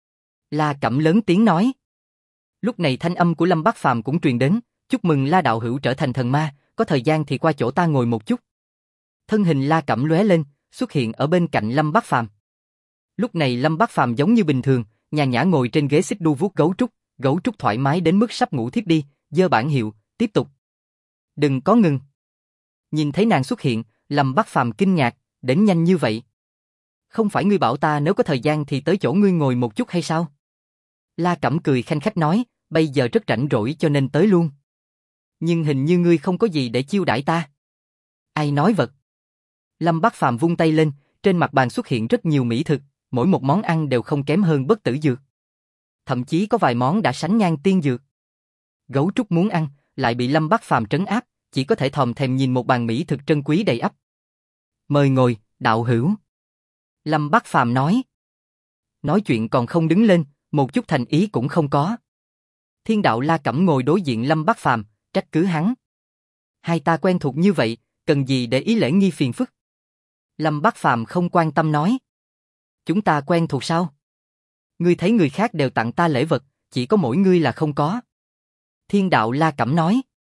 La Cẩm lớn tiếng nói. Lúc này thanh âm của Lâm Bắc Phàm cũng truyền đến, chúc mừng La đạo hữu trở thành thần ma, có thời gian thì qua chỗ ta ngồi một chút. Thân hình La Cẩm lóe lên, xuất hiện ở bên cạnh Lâm Bắc Phàm. Lúc này Lâm Bắc Phàm giống như bình thường, nhàn nhã ngồi trên ghế xích đu vuốt gấu trúc thoải mái đến mức sắp ngủ thiếp đi, giơ bản hiệu, tiếp tục. Đừng có ngừng. Nhìn thấy nàng xuất hiện, Lâm Bắc Phàm kinh ngạc, đến nhanh như vậy. Không phải ngươi bảo ta nếu có thời gian thì tới chỗ ngươi ngồi một chút hay sao? La Cẩm cười khanh khách nói, bây giờ rất rảnh rỗi cho nên tới luôn. Nhưng hình như ngươi không có gì để chiêu đãi ta. Ai nói vật? Lâm Bắc Phàm vung tay lên, trên mặt bàn xuất hiện rất nhiều mỹ thực, mỗi một món ăn đều không kém hơn bất tử dược. Thậm chí có vài món đã sánh ngang tiên dược. Gấu trúc muốn ăn, lại bị Lâm Bắc Phàm trấn áp, chỉ có thể thòm thèm nhìn một bàn mỹ thực trân quý đầy ắp. Mời ngồi, đạo hữu. Lâm Bắc Phàm nói. Nói chuyện còn không đứng lên, một chút thành ý cũng không có. Thiên đạo La Cẩm ngồi đối diện Lâm Bắc Phàm, trách cứ hắn. Hai ta quen thuộc như vậy, cần gì để ý lễ nghi phiền phức? Lâm Bắc Phàm không quan tâm nói. Chúng ta quen thuộc sao? Ngươi thấy người khác đều tặng ta lễ vật, chỉ có mỗi ngươi là không có. Thiên đạo La Cẩm nói.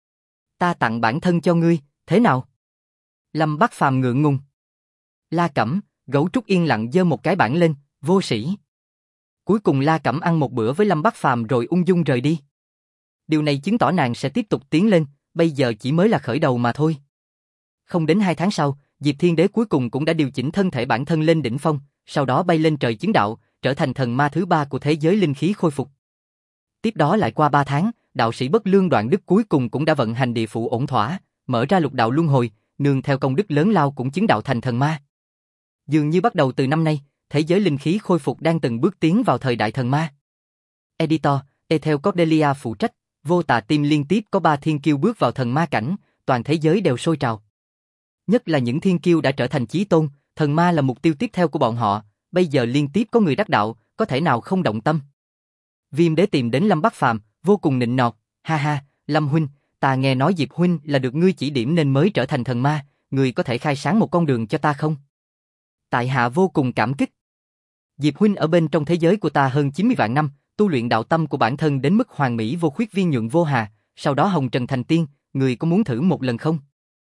Ta tặng bản thân cho ngươi, thế nào? Lâm Bắc Phàm ngượng ngùng. La Cẩm, gấu trúc yên lặng giơ một cái bảng lên, vô sĩ. Cuối cùng La Cẩm ăn một bữa với Lâm Bắc Phàm rồi ung dung rời đi. Điều này chứng tỏ nàng sẽ tiếp tục tiến lên, bây giờ chỉ mới là khởi đầu mà thôi. Không đến 2 tháng sau, Diệp Thiên Đế cuối cùng cũng đã điều chỉnh thân thể bản thân lên đỉnh phong, sau đó bay lên trời chứng đạo, trở thành thần ma thứ 3 của thế giới linh khí khôi phục. Tiếp đó lại qua 3 tháng, đạo sĩ Bất Lương Đoạn Đức cuối cùng cũng đã vận hành địa phủ ổn thỏa, mở ra lục đạo luân hồi, nương theo công đức lớn lao cũng chứng đạo thành thần ma. Dường như bắt đầu từ năm nay, thế giới linh khí khôi phục đang từng bước tiến vào thời đại thần ma. Editor, Ethel Cordelia phụ trách, Vô Tà Tim liên tiếp có 3 thiên kiêu bước vào thần ma cảnh, toàn thế giới đều sôi trào. Nhất là những thiên kiêu đã trở thành chí tôn, thần ma là mục tiêu tiếp theo của bọn họ, bây giờ liên tiếp có người đắc đạo, có thể nào không động tâm. Viêm Đế tìm đến Lâm Bắc Phàm, vô cùng nịnh nọt, ha ha, Lâm huynh, ta nghe nói Diệp huynh là được ngươi chỉ điểm nên mới trở thành thần ma, ngươi có thể khai sáng một con đường cho ta không? Tại hạ vô cùng cảm kích. Diệp huynh ở bên trong thế giới của ta hơn 90 vạn năm, tu luyện đạo tâm của bản thân đến mức hoàn mỹ vô khuyết viên nhuận vô hà, sau đó hồng trần thành tiên, ngươi có muốn thử một lần không?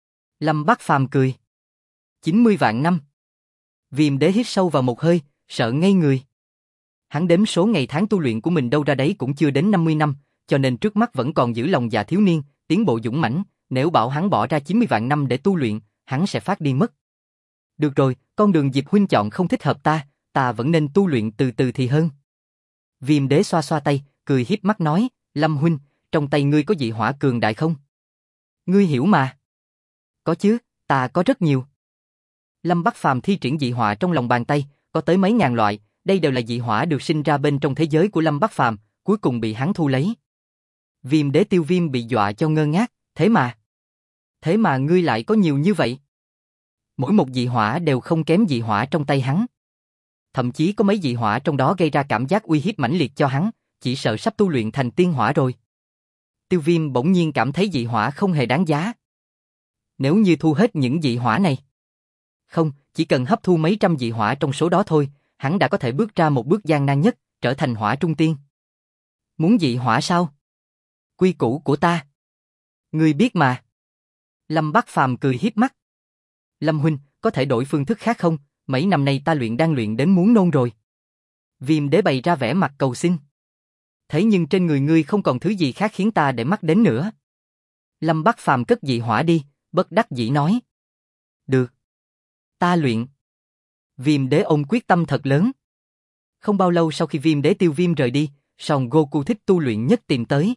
Lâm Bắc Phàm cười. 90 vạn năm. Viêm Đế hít sâu vào một hơi, sợ ngây người. Hắn đếm số ngày tháng tu luyện của mình đâu ra đấy cũng chưa đến 50 năm, cho nên trước mắt vẫn còn giữ lòng dạ thiếu niên, tiến bộ dũng mãnh, nếu bảo hắn bỏ ra 90 vạn năm để tu luyện, hắn sẽ phát điên mất. Được rồi, con đường Diệp huynh chọn không thích hợp ta vẫn nên tu luyện từ từ thì hơn. Viêm đế xoa xoa tay, cười hiếp mắt nói, Lâm huynh, trong tay ngươi có dị hỏa cường đại không? Ngươi hiểu mà. Có chứ, ta có rất nhiều. Lâm Bắc Phàm thi triển dị hỏa trong lòng bàn tay, có tới mấy ngàn loại, đây đều là dị hỏa được sinh ra bên trong thế giới của Lâm Bắc Phàm, cuối cùng bị hắn thu lấy. Viêm đế Tiêu Viêm bị dọa cho ngơ ngác, thế mà ngươi lại có nhiều như vậy? Mỗi một dị hỏa đều không kém dị hỏa trong tay hắn. Thậm chí có mấy dị hỏa trong đó gây ra cảm giác uy hiếp mãnh liệt cho hắn, chỉ sợ sắp tu luyện thành tiên hỏa rồi. Tiêu Viêm bỗng nhiên cảm thấy dị hỏa không hề đáng giá. Nếu như thu hết những dị hỏa này, không, chỉ cần hấp thu mấy trăm dị hỏa trong số đó thôi, hắn đã có thể bước ra một bước gian nan nhất, trở thành hỏa trung tiên. Muốn dị hỏa sao? Quy củ của ta. Ngươi biết mà. Lâm Bắc Phàm cười hiếp mắt. Lâm huynh, có thể đổi phương thức khác không? Mấy năm nay ta đang luyện đến muốn nôn rồi. Viêm đế bày ra vẻ mặt cầu xin. Thế nhưng trên người ngươi không còn thứ gì khác khiến ta để mắt đến nữa. Lâm Bắc Phàm cất dị hỏa đi, bất đắc dĩ nói. Được. Ta luyện. Viêm đế ôm quyết tâm thật lớn. Không bao lâu sau khi viêm đế Tiêu Viêm rời đi, Son Goku thích tu luyện nhất tìm tới.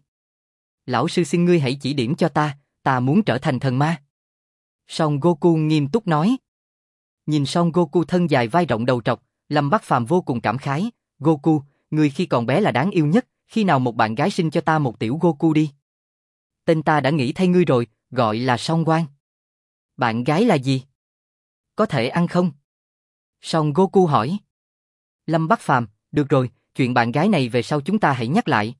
Lão sư xin ngươi hãy chỉ điểm cho ta muốn trở thành thần ma. Son Goku nghiêm túc nói. Nhìn Son Goku thân dài vai rộng đầu trọc, Lâm Bắc Phàm vô cùng cảm khái. Goku, ngươi khi còn bé là đáng yêu nhất, khi nào một bạn gái sinh cho ta một tiểu Goku đi. Tên ta đã nghĩ thay ngươi rồi, gọi là Son Gohan. Bạn gái là gì? Có thể ăn không? Son Goku hỏi. Lâm Bắc Phàm, được rồi, chuyện bạn gái này về sau chúng ta hãy nhắc lại.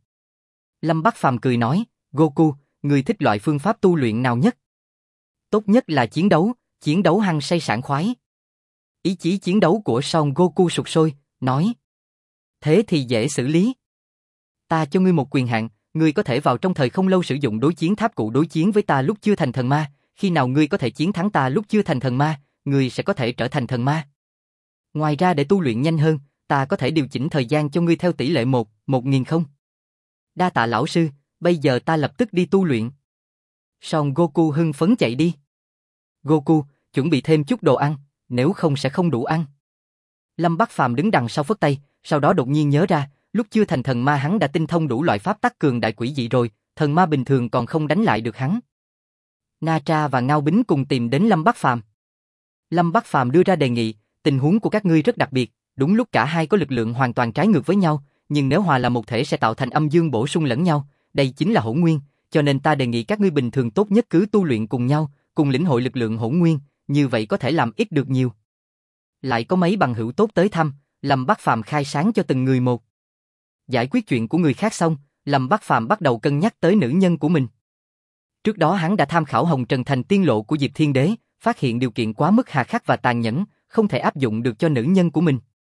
Lâm Bắc Phàm cười nói, Goku, ngươi thích loại phương pháp tu luyện nào nhất? Tốt nhất là chiến đấu hăng say sảng khoái. Ý chí chiến đấu của Son Goku sục sôi, nói. Thế thì dễ xử lý. Ta cho ngươi một quyền hạn, ngươi có thể vào trong thời không lâu sử dụng đối chiến tháp cụ đối chiến với ta lúc chưa thành thần ma, khi nào ngươi có thể chiến thắng ta lúc chưa thành thần ma, ngươi sẽ có thể trở thành thần ma. Ngoài ra để tu luyện nhanh hơn, ta có thể điều chỉnh thời gian cho ngươi theo tỷ lệ 1:1000 không? Đa tạ lão sư, bây giờ ta lập tức đi tu luyện. Son Goku hưng phấn chạy đi. Goku, chuẩn bị thêm chút đồ ăn, nếu không sẽ không đủ ăn. Lâm Bắc Phàm đứng đằng sau phất tay, sau đó đột nhiên nhớ ra, lúc chưa thành thần ma hắn đã tinh thông đủ loại pháp tắc cường đại quỷ dị rồi, thần ma bình thường còn không đánh lại được hắn. Na Tra và Ngao Bính cùng tìm đến Lâm Bắc Phàm. Lâm Bắc Phàm đưa ra đề nghị, tình huống của các ngươi rất đặc biệt, đúng lúc cả hai có lực lượng hoàn toàn trái ngược với nhau, nhưng nếu hòa là một thể sẽ tạo thành âm dương bổ sung lẫn nhau, đây chính là hỗn nguyên, cho nên ta đề nghị các ngươi bình thường tốt nhất cứ tu luyện cùng nhau, cùng lĩnh hội lực lượng hỗn nguyên, như vậy có thể làm ít được nhiều. Lại có mấy bằng hữu tốt tới thăm, Lâm Bắc Phàm khai sáng cho từng người một. Giải quyết chuyện của người khác xong, Lâm Bắc Phàm bắt đầu cân nhắc tới nữ nhân của mình. Trước đó hắn đã tham khảo Hồng Trần Thành tiên lộ của Diệp Thiên Đế, phát hiện điều kiện quá mức hà khắc và tàn nhẫn, không thể áp dụng được cho nữ nhân của mình.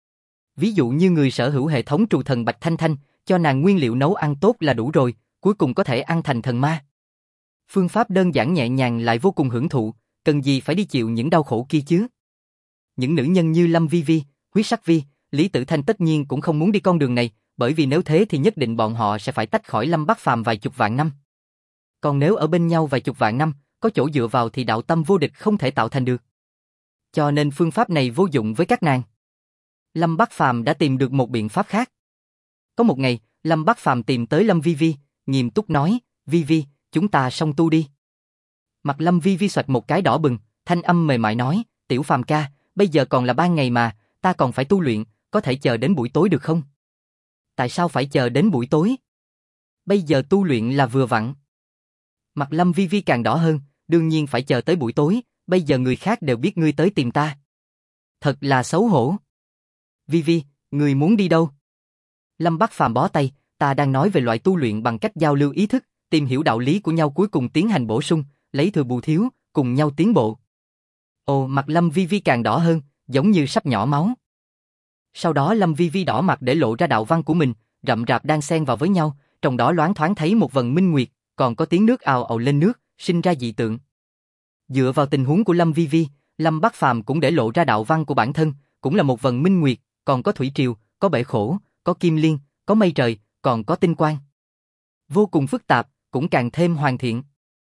Ví dụ như người sở hữu hệ thống trù thần Bạch Thanh Thanh, cho nàng nguyên liệu nấu ăn tốt là đủ rồi, cuối cùng có thể ăn thành thần ma. Phương pháp đơn giản nhẹ nhàng lại vô cùng hưởng thụ, cần gì phải đi chịu những đau khổ kia chứ? Những nữ nhân như Lâm Vi Vi, Huyết Sắc Vi, Lý Tử Thanh tất nhiên cũng không muốn đi con đường này, bởi vì nếu thế thì nhất định bọn họ sẽ phải tách khỏi Lâm Bắc Phàm vài chục vạn năm. Còn nếu ở bên nhau vài chục vạn năm, có chỗ dựa vào thì đạo tâm vô địch không thể tạo thành được. Cho nên phương pháp này vô dụng với các nàng. Lâm Bắc Phàm đã tìm được một biện pháp khác. Có một ngày, Lâm Bắc Phàm tìm tới Lâm Vi Vi, nghiêm túc nói, Vi Vi, chúng ta song tu đi. Mặt Lâm Vi Vi xoạch một cái đỏ bừng, thanh âm mềm mại nói, Tiểu Phàm ca, bây giờ còn là ban ngày mà, ta còn phải tu luyện, có thể chờ đến buổi tối được không? Tại sao phải chờ đến buổi tối? Bây giờ tu luyện là vừa vặn. Mặt Lâm Vi Vi càng đỏ hơn, đương nhiên phải chờ tới buổi tối, bây giờ người khác đều biết ngươi tới tìm ta. Thật là xấu hổ. Vi Vi, ngươi muốn đi đâu? Lâm Bắc Phàm bó tay, ta đang nói về loại tu luyện bằng cách giao lưu ý thức, tìm hiểu đạo lý của nhau cuối cùng tiến hành bổ sung, lấy thừa bù thiếu, cùng nhau tiến bộ. Ồ, mặt Lâm Vi Vi càng đỏ hơn, giống như sắp nhỏ máu. Sau đó Lâm Vi Vi đỏ mặt để lộ ra đạo văn của mình, rậm rạp đan xen vào với nhau, trong đó loáng thoáng thấy một vầng minh nguyệt, còn có tiếng nước ào ào lên nước, sinh ra dị tượng. Dựa vào tình huống của Lâm Vi Vi, Lâm Bắc Phàm cũng để lộ ra đạo văn của bản thân, cũng là một vầng minh nguyệt, còn có thủy triều, có bể khổ, có kim liên, có mây trời, còn có tinh quang. Vô cùng phức tạp, cũng càng thêm hoàn thiện.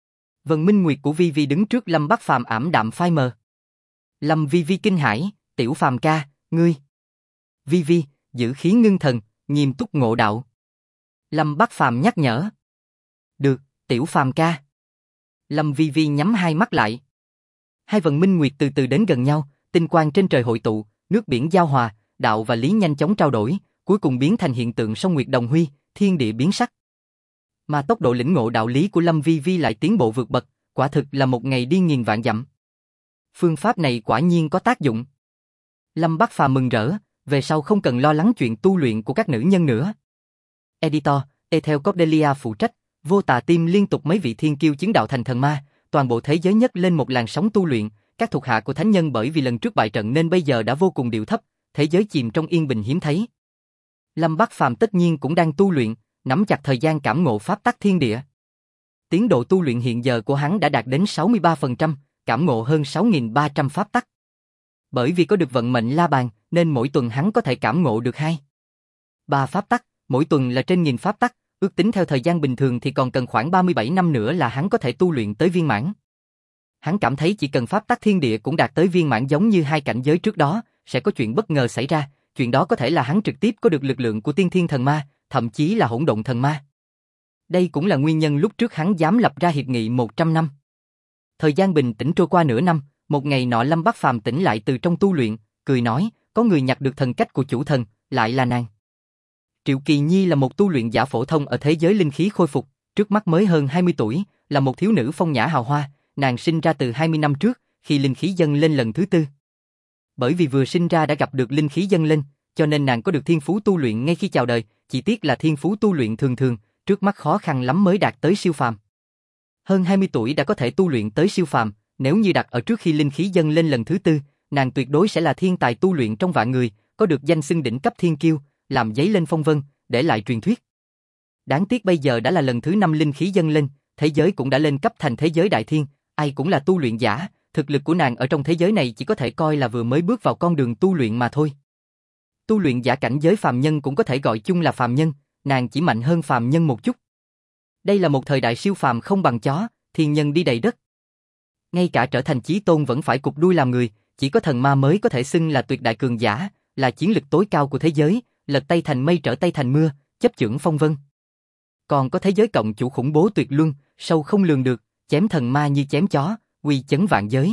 Vần minh nguyệt của Vi Vi đứng trước Lâm Bắc Phàm ảm đạm phai mờ. Lâm Vi Vi kinh hãi, tiểu Phàm ca, ngươi. Vi Vi, giữ khí ngưng thần, nghiêm túc ngộ đạo. Lâm Bắc Phàm nhắc nhở. Được, tiểu Phàm ca. Lâm Vi Vi nhắm hai mắt lại. Hai vần minh nguyệt từ từ đến gần nhau, tinh quang trên trời hội tụ, nước biển giao hòa, đạo và lý nhanh chóng trao đổi, cuối cùng biến thành hiện tượng song nguyệt đồng huy, thiên địa biến sắc. Mà tốc độ lĩnh ngộ đạo lý của Lâm Vi Vi lại tiến bộ vượt bậc, quả thực là một ngày đi nghìn vạn dặm. Phương pháp này quả nhiên có tác dụng. Lâm Bắc Phàm mừng rỡ, về sau không cần lo lắng chuyện tu luyện của các nữ nhân nữa. Editor, Ethel Cordelia phụ trách, Vô Tà Tim liên tục mấy vị thiên kiêu chứng đạo thành thần ma, toàn bộ thế giới nhấc lên một làn sóng tu luyện, các thuộc hạ của thánh nhân bởi vì lần trước bại trận nên bây giờ đã vô cùng điệu thấp, thế giới chìm trong yên bình hiếm thấy. Lâm Bắc Phàm tất nhiên cũng đang tu luyện, nắm chặt thời gian cảm ngộ pháp tắc thiên địa. Tiến độ tu luyện hiện giờ của hắn đã đạt đến 63%, cảm ngộ hơn 6.300 pháp tắc. Bởi vì có được vận mệnh la bàn, nên mỗi tuần hắn có thể cảm ngộ được 2-3 pháp tắc, mỗi tuần là trên 1000 pháp tắc, ước tính theo thời gian bình thường thì còn cần khoảng 37 năm nữa là hắn có thể tu luyện tới viên mãn. Hắn cảm thấy chỉ cần pháp tắc thiên địa cũng đạt tới viên mãn giống như hai cảnh giới trước đó, sẽ có chuyện bất ngờ xảy ra, chuyện đó có thể là hắn trực tiếp có được lực lượng của tiên thiên thần ma, thậm chí là hỗn độn thần ma. Đây cũng là nguyên nhân lúc trước hắn dám lập ra hiệp nghị 100 năm. Thời gian bình tĩnh trôi qua nửa năm, một ngày nọ Lâm Bắc Phàm tỉnh lại từ trong tu luyện, cười nói, có người nhặt được thần cách của chủ thần, lại là nàng. Triệu Kỳ Nhi là một tu luyện giả phổ thông ở thế giới linh khí khôi phục, trước mắt mới hơn 20 tuổi, là một thiếu nữ phong nhã hào hoa, nàng sinh ra từ 20 năm trước, khi linh khí dâng lên lần thứ tư. Bởi vì vừa sinh ra đã gặp được linh khí dâng lên, cho nên nàng có được thiên phú tu luyện ngay khi chào đời, chỉ tiếc là thiên phú tu luyện thường thường, trước mắt khó khăn lắm mới đạt tới siêu phàm. Hơn 20 tuổi đã có thể tu luyện tới siêu phàm, nếu như đặt ở trước khi linh khí dâng lên lần thứ tư, nàng tuyệt đối sẽ là thiên tài tu luyện trong vạn người, có được danh xưng đỉnh cấp thiên kiêu, làm dấy lên phong vân, để lại truyền thuyết. Đáng tiếc bây giờ đã là lần thứ 5 linh khí dâng lên, thế giới cũng đã lên cấp thành thế giới đại thiên, ai cũng là tu luyện giả, thực lực của nàng ở trong thế giới này chỉ có thể coi là vừa mới bước vào con đường tu luyện mà thôi. Tu luyện giả cảnh giới phàm nhân cũng có thể gọi chung là phàm nhân, nàng chỉ mạnh hơn phàm nhân một chút. Đây là một thời đại siêu phàm không bằng chó, thiên nhân đi đầy đất. Ngay cả trở thành chí tôn vẫn phải cụp đuôi làm người, chỉ có thần ma mới có thể xưng là tuyệt đại cường giả, là chiến lực tối cao của thế giới, lật tay thành mây trở tay thành mưa, chấp chưởng phong vân. Còn có thế giới cộng chủ khủng bố tuyệt luân, sâu không lường được, chém thần ma như chém chó, uy chấn vạn giới.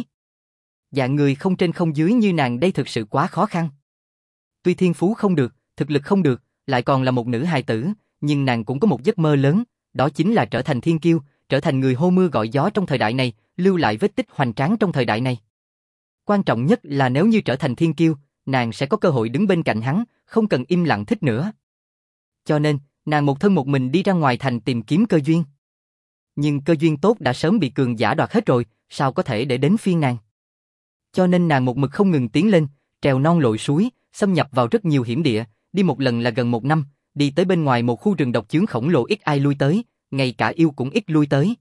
Dạng người không trên không dưới như nàng đây thực sự quá khó khăn. Tuy thiên phú không được, thực lực không được, lại còn là một nữ hài tử, nhưng nàng cũng có một giấc mơ lớn, đó chính là trở thành thiên kiêu, trở thành người hô mưa gọi gió trong thời đại này, lưu lại vết tích hoành tráng trong thời đại này. Quan trọng nhất là nếu như trở thành thiên kiêu, nàng sẽ có cơ hội đứng bên cạnh hắn, không cần im lặng thích nữa. Cho nên, nàng một thân một mình đi ra ngoài thành tìm kiếm cơ duyên. Nhưng cơ duyên tốt đã sớm bị cường giả đoạt hết rồi, sao có thể để đến phiên nàng. Cho nên nàng một mực không ngừng tiến lên, trèo non lội suối, xâm nhập vào rất nhiều hiểm địa, đi một lần là gần 1 năm, đi tới bên ngoài một khu rừng độc chướng khổng lồ ít ai lui tới, ngay cả yêu cũng ít lui tới.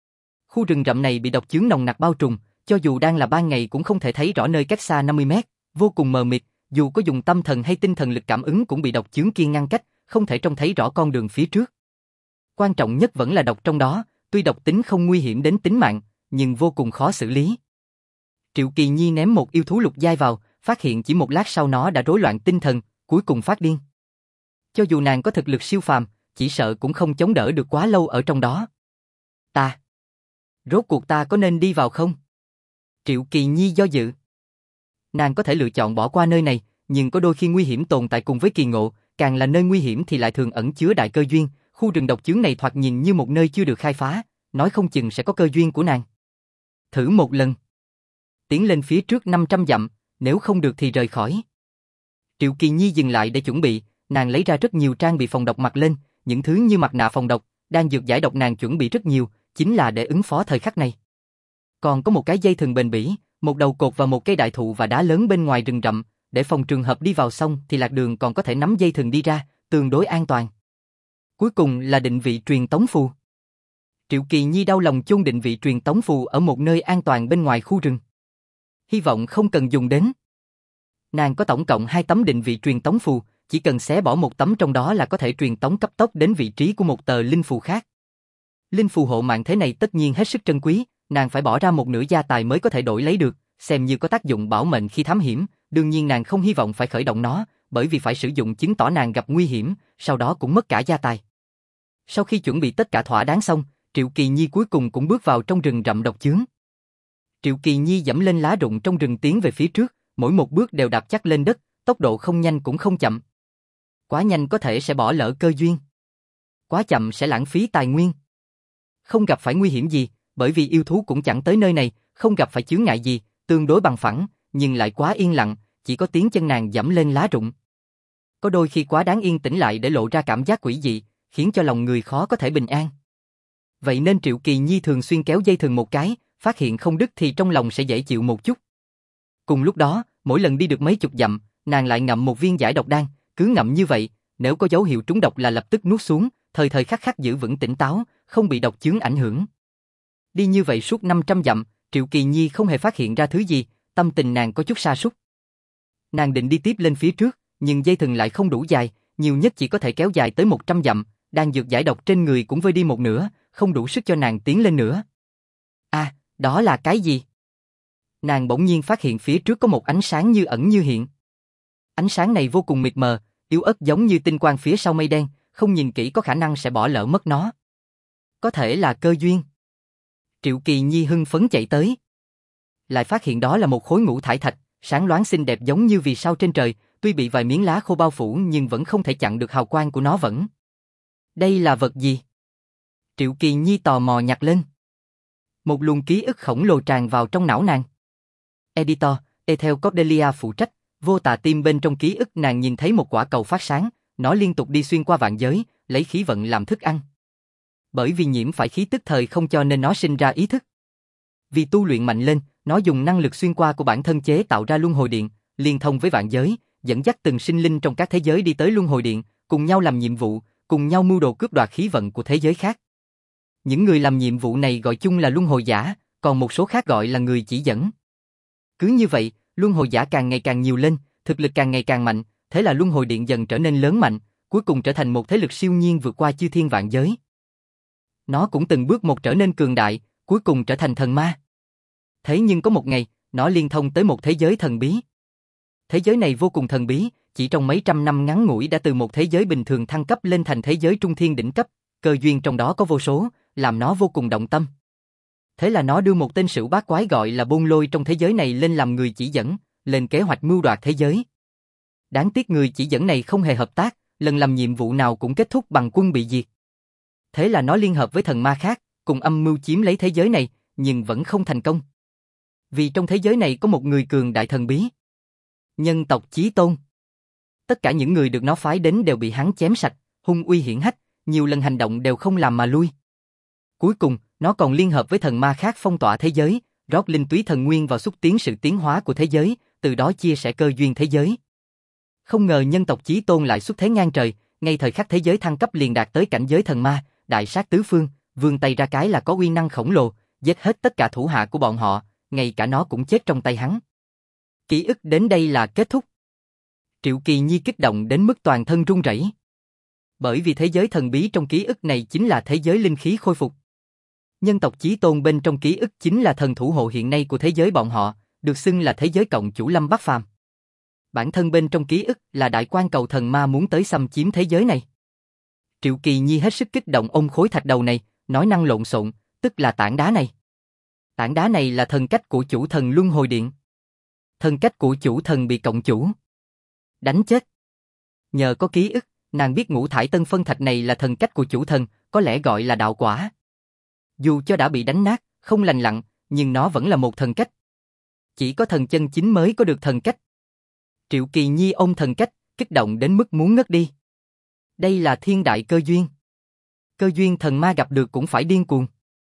Khu rừng rậm này bị độc chướng nồng nặc bao trùm, cho dù đang là ban ngày cũng không thể thấy rõ nơi cách xa 50 mét, vô cùng mờ mịt, dù có dùng tâm thần hay tinh thần lực cảm ứng cũng bị độc chướng kia ngăn cách, không thể trông thấy rõ con đường phía trước. Quan trọng nhất vẫn là độc trong đó, tuy độc tính không nguy hiểm đến tính mạng, nhưng vô cùng khó xử lý. Triệu Kỳ Nhi ném một yêu thú lục giai vào, phát hiện chỉ một lát sau nó đã rối loạn tinh thần, cuối cùng phát điên. Cho dù nàng có thực lực siêu phàm, chỉ sợ cũng không chống đỡ được quá lâu ở trong đó. Rốt cuộc ta có nên đi vào không? Triệu Kỳ Nhi do dự. Nàng có thể lựa chọn bỏ qua nơi này, nhưng có đôi khi nguy hiểm tồn tại cùng với kỳ ngộ, càng là nơi nguy hiểm thì lại thường ẩn chứa đại cơ duyên, khu rừng độc chướng này thoạt nhìn như một nơi chưa được khai phá, nói không chừng sẽ có cơ duyên của nàng. Thử một lần. Tiến lên phía trước 500 dặm, nếu không được thì rời khỏi. Triệu Kỳ Nhi dừng lại để chuẩn bị, nàng lấy ra rất nhiều trang bị phòng độc mặc lên, những thứ như mặt nạ phòng độc, đan dược giải độc nàng chuẩn bị rất nhiều, chính là để ứng phó thời khắc này. Còn có một cái dây thừng bền bỉ, một đầu cột và một cây đại thụ và đá lớn bên ngoài rừng rậm, để phòng trường hợp đi vào xong thì lạc đường còn có thể nắm dây thừng đi ra, tương đối an toàn. Cuối cùng là định vị truyền tống phù. Triệu Kỳ Nhi đau lòng chôn định vị truyền tống phù ở một nơi an toàn bên ngoài khu rừng. Hy vọng không cần dùng đến. Nàng có tổng cộng 2 tấm định vị truyền tống phù, chỉ cần xé bỏ một tấm trong đó là có thể truyền tống cấp tốc đến vị trí của một tờ linh phù khác. Linh phù hộ mạng thế này tất nhiên hết sức trân quý, nàng phải bỏ ra một nửa gia tài mới có thể đổi lấy được, xem như có tác dụng bảo mệnh khi thám hiểm, đương nhiên nàng không hy vọng phải khởi động nó, bởi vì phải sử dụng chứng tỏ nàng gặp nguy hiểm, sau đó cũng mất cả gia tài. Sau khi chuẩn bị tất cả thỏa đáng xong, Triệu Kỳ Nhi cuối cùng cũng bước vào trong rừng rậm độc chướng. Triệu Kỳ Nhi dẫm lên lá rụng trong rừng tiến về phía trước, mỗi một bước đều đạp chắc lên đất, tốc độ không nhanh cũng không chậm. Quá nhanh có thể sẽ bỏ lỡ cơ duyên. Quá chậm sẽ lãng phí tài nguyên. Không gặp phải nguy hiểm gì, bởi vì yêu thú cũng chẳng tới nơi này, không gặp phải chướng ngại gì, tương đối bằng phẳng, nhưng lại quá yên lặng, chỉ có tiếng chân nàng dẫm lên lá rụng. Có đôi khi quá đáng yên tĩnh lại để lộ ra cảm giác quỷ dị, khiến cho lòng người khó có thể bình an. Vậy nên Triệu Kỳ Nhi thường xuyên kéo dây thừng một cái, phát hiện không đứt thì trong lòng sẽ dễ chịu một chút. Cùng lúc đó, mỗi lần đi được mấy chục dặm, nàng lại ngậm một viên giải độc đan, cứ ngậm như vậy, nếu có dấu hiệu trúng độc là lập tức nuốt xuống, thời thời khắc khắc giữ vững tỉnh táo, không bị độc chướng ảnh hưởng. Đi như vậy suốt 500 dặm, Triệu Kỳ Nhi không hề phát hiện ra thứ gì, tâm tình nàng có chút sa sút. Nàng định đi tiếp lên phía trước, nhưng dây thừng lại không đủ dài, nhiều nhất chỉ có thể kéo dài tới 100 dặm, đan dược giải độc trên người cũng vơi đi một nửa, không đủ sức cho nàng tiến lên nữa. À, đó là cái gì? Nàng bỗng nhiên phát hiện phía trước có một ánh sáng như ẩn như hiện. Ánh sáng này vô cùng mịt mờ, yếu ớt giống như tinh quang phía sau mây đen, không nhìn kỹ có khả năng sẽ bỏ lỡ mất nó. Có thể là cơ duyên. Triệu Kỳ Nhi hưng phấn chạy tới. Lại phát hiện đó là một khối ngũ thải thạch, sáng loáng xinh đẹp giống như vì sao trên trời, tuy bị vài miếng lá khô bao phủ nhưng vẫn không thể chặn được hào quang của nó vẫn. Đây là vật gì? Triệu Kỳ Nhi tò mò nhặt lên. Một luồng ký ức khổng lồ tràn vào trong não nàng. Editor, Ethel Cordelia phụ trách, vô tà tim bên trong ký ức nàng nhìn thấy một quả cầu phát sáng, nó liên tục đi xuyên qua vạn giới, lấy khí vận làm thức ăn. Bởi vì nhiễm phải khí tức thời không cho nên nó sinh ra ý thức. Vì tu luyện mạnh lên, nó dùng năng lực xuyên qua của bản thân chế tạo ra luân hồi điện, liên thông với vạn giới, dẫn dắt từng sinh linh trong các thế giới đi tới luân hồi điện, cùng nhau làm nhiệm vụ, cùng nhau mưu đồ cướp đoạt khí vận của thế giới khác. Những người làm nhiệm vụ này gọi chung là luân hồi giả, còn một số khác gọi là người chỉ dẫn. Cứ như vậy, luân hồi giả càng ngày càng nhiều lên, thực lực càng ngày càng mạnh, thế là luân hồi điện dần trở nên lớn mạnh, cuối cùng trở thành một thế lực siêu nhiên vượt qua chư thiên vạn giới. Nó cũng từng bước một trở nên cường đại, cuối cùng trở thành thần ma. Thế nhưng có một ngày, nó liên thông tới một thế giới thần bí. Thế giới này vô cùng thần bí, chỉ trong mấy trăm năm ngắn ngủi đã từ một thế giới bình thường thăng cấp lên thành thế giới trung thiên đỉnh cấp, cơ duyên trong đó có vô số, làm nó vô cùng động tâm. Thế là nó đưa một tên sửu bát quái gọi là Bôn Lôi trong thế giới này lên làm người chỉ dẫn, lên kế hoạch mưu đoạt thế giới. Đáng tiếc người chỉ dẫn này không hề hợp tác, lần làm nhiệm vụ nào cũng kết thúc bằng quân bị diệt. Thế là nó liên hợp với thần ma khác, cùng âm mưu chiếm lấy thế giới này, nhưng vẫn không thành công. Vì trong thế giới này có một người cường đại thần bí. Nhân tộc Chí Tôn. Tất cả những người được nó phái đến đều bị hắn chém sạch, hung uy hiển hách, nhiều lần hành động đều không làm mà lui. Cuối cùng, nó còn liên hợp với thần ma khác phong tỏa thế giới, rót linh túy thần nguyên vào xúc tiến sự tiến hóa của thế giới, từ đó chia sẻ cơ duyên thế giới. Không ngờ nhân tộc Chí Tôn lại xuất thế ngang trời, ngay thời khắc thế giới thăng cấp liền đạt tới cảnh giới thần ma, đại sát tứ phương, vươn tay ra cái là có uy năng khổng lồ, giết hết tất cả thủ hạ của bọn họ, ngay cả nó cũng chết trong tay hắn. Ký ức đến đây là kết thúc. Triệu Kỳ Nhi kích động đến mức toàn thân run rẩy. Bởi vì thế giới thần bí trong ký ức này chính là thế giới linh khí khôi phục. Nhân tộc Chí Tôn bên trong ký ức chính là thần thủ hộ hiện nay của thế giới bọn họ, được xưng là thế giới cộng chủ Lâm Bắc Phàm. Bản thân bên trong ký ức là đại quan cầu thần ma muốn tới xâm chiếm thế giới này. Triệu Kỳ Nhi hết sức kích động ôm khối thạch đầu này, nói năng lộn xộn, tức là tảng đá này. Tảng đá này là thần cách của chủ thần Luân Hồi Điện. Thần cách của chủ thần bị cộng chủ đánh chết. Nhờ có ký ức, nàng biết ngũ thải tân phân thạch này là thần cách của chủ thần, có lẽ gọi là đạo quả. Dù cho đã bị đánh nát, không lành lặn, nhưng nó vẫn là một thần cách. Chỉ có thần chân chính mới có được thần cách. Triệu Kỳ Nhi ôm thần cách, kích động đến mức muốn ngất đi. Đây là thiên đại cơ duyên. Cơ duyên thần ma gặp được cũng phải điên cuồng.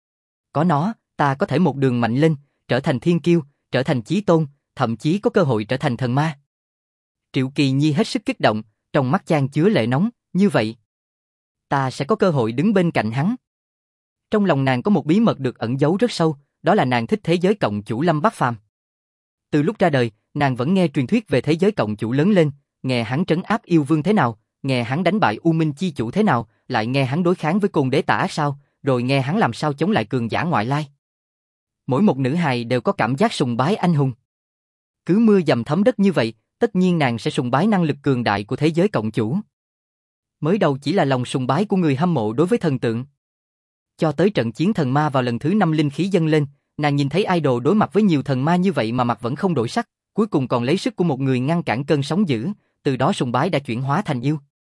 Có nó, ta có thể một đường mạnh lên, trở thành thiên kiêu, trở thành chí tôn, thậm chí có cơ hội trở thành thần ma. Triệu Kỳ Nhi hết sức kích động, trong mắt chan chứa lệ nóng, như vậy. Ta sẽ có cơ hội đứng bên cạnh hắn. Trong lòng nàng có một bí mật được ẩn giấu rất sâu, đó là nàng thích thế giới cộng chủ Lâm Bắc Phàm. Từ lúc ra đời, nàng vẫn nghe truyền thuyết về thế giới cộng chủ lớn lên, nghe hắn trấn áp yêu vương thế nào, nghe hắn đánh bại U Minh chi chủ thế nào, lại nghe hắn đối kháng với Côn Đế Tà Ác sao, rồi nghe hắn làm sao chống lại cường giả ngoại lai. Mỗi một nữ hài đều có cảm giác sùng bái anh hùng. Cứ mưa dầm thấm đất như vậy, tất nhiên nàng sẽ sùng bái năng lực cường đại của thế giới cộng chủ. Mới đầu chỉ là lòng sùng bái của người hâm mộ đối với thần tượng. Cho tới trận chiến thần ma vào lần thứ 5 linh khí dâng lên, nàng nhìn thấy idol đối mặt với nhiều thần ma như vậy mà mặt vẫn không đổi sắc, cuối cùng còn lấy sức của một người ngăn cản cơn sóng dữ, từ đó sùng bái đã chuyển hóa thành yêu.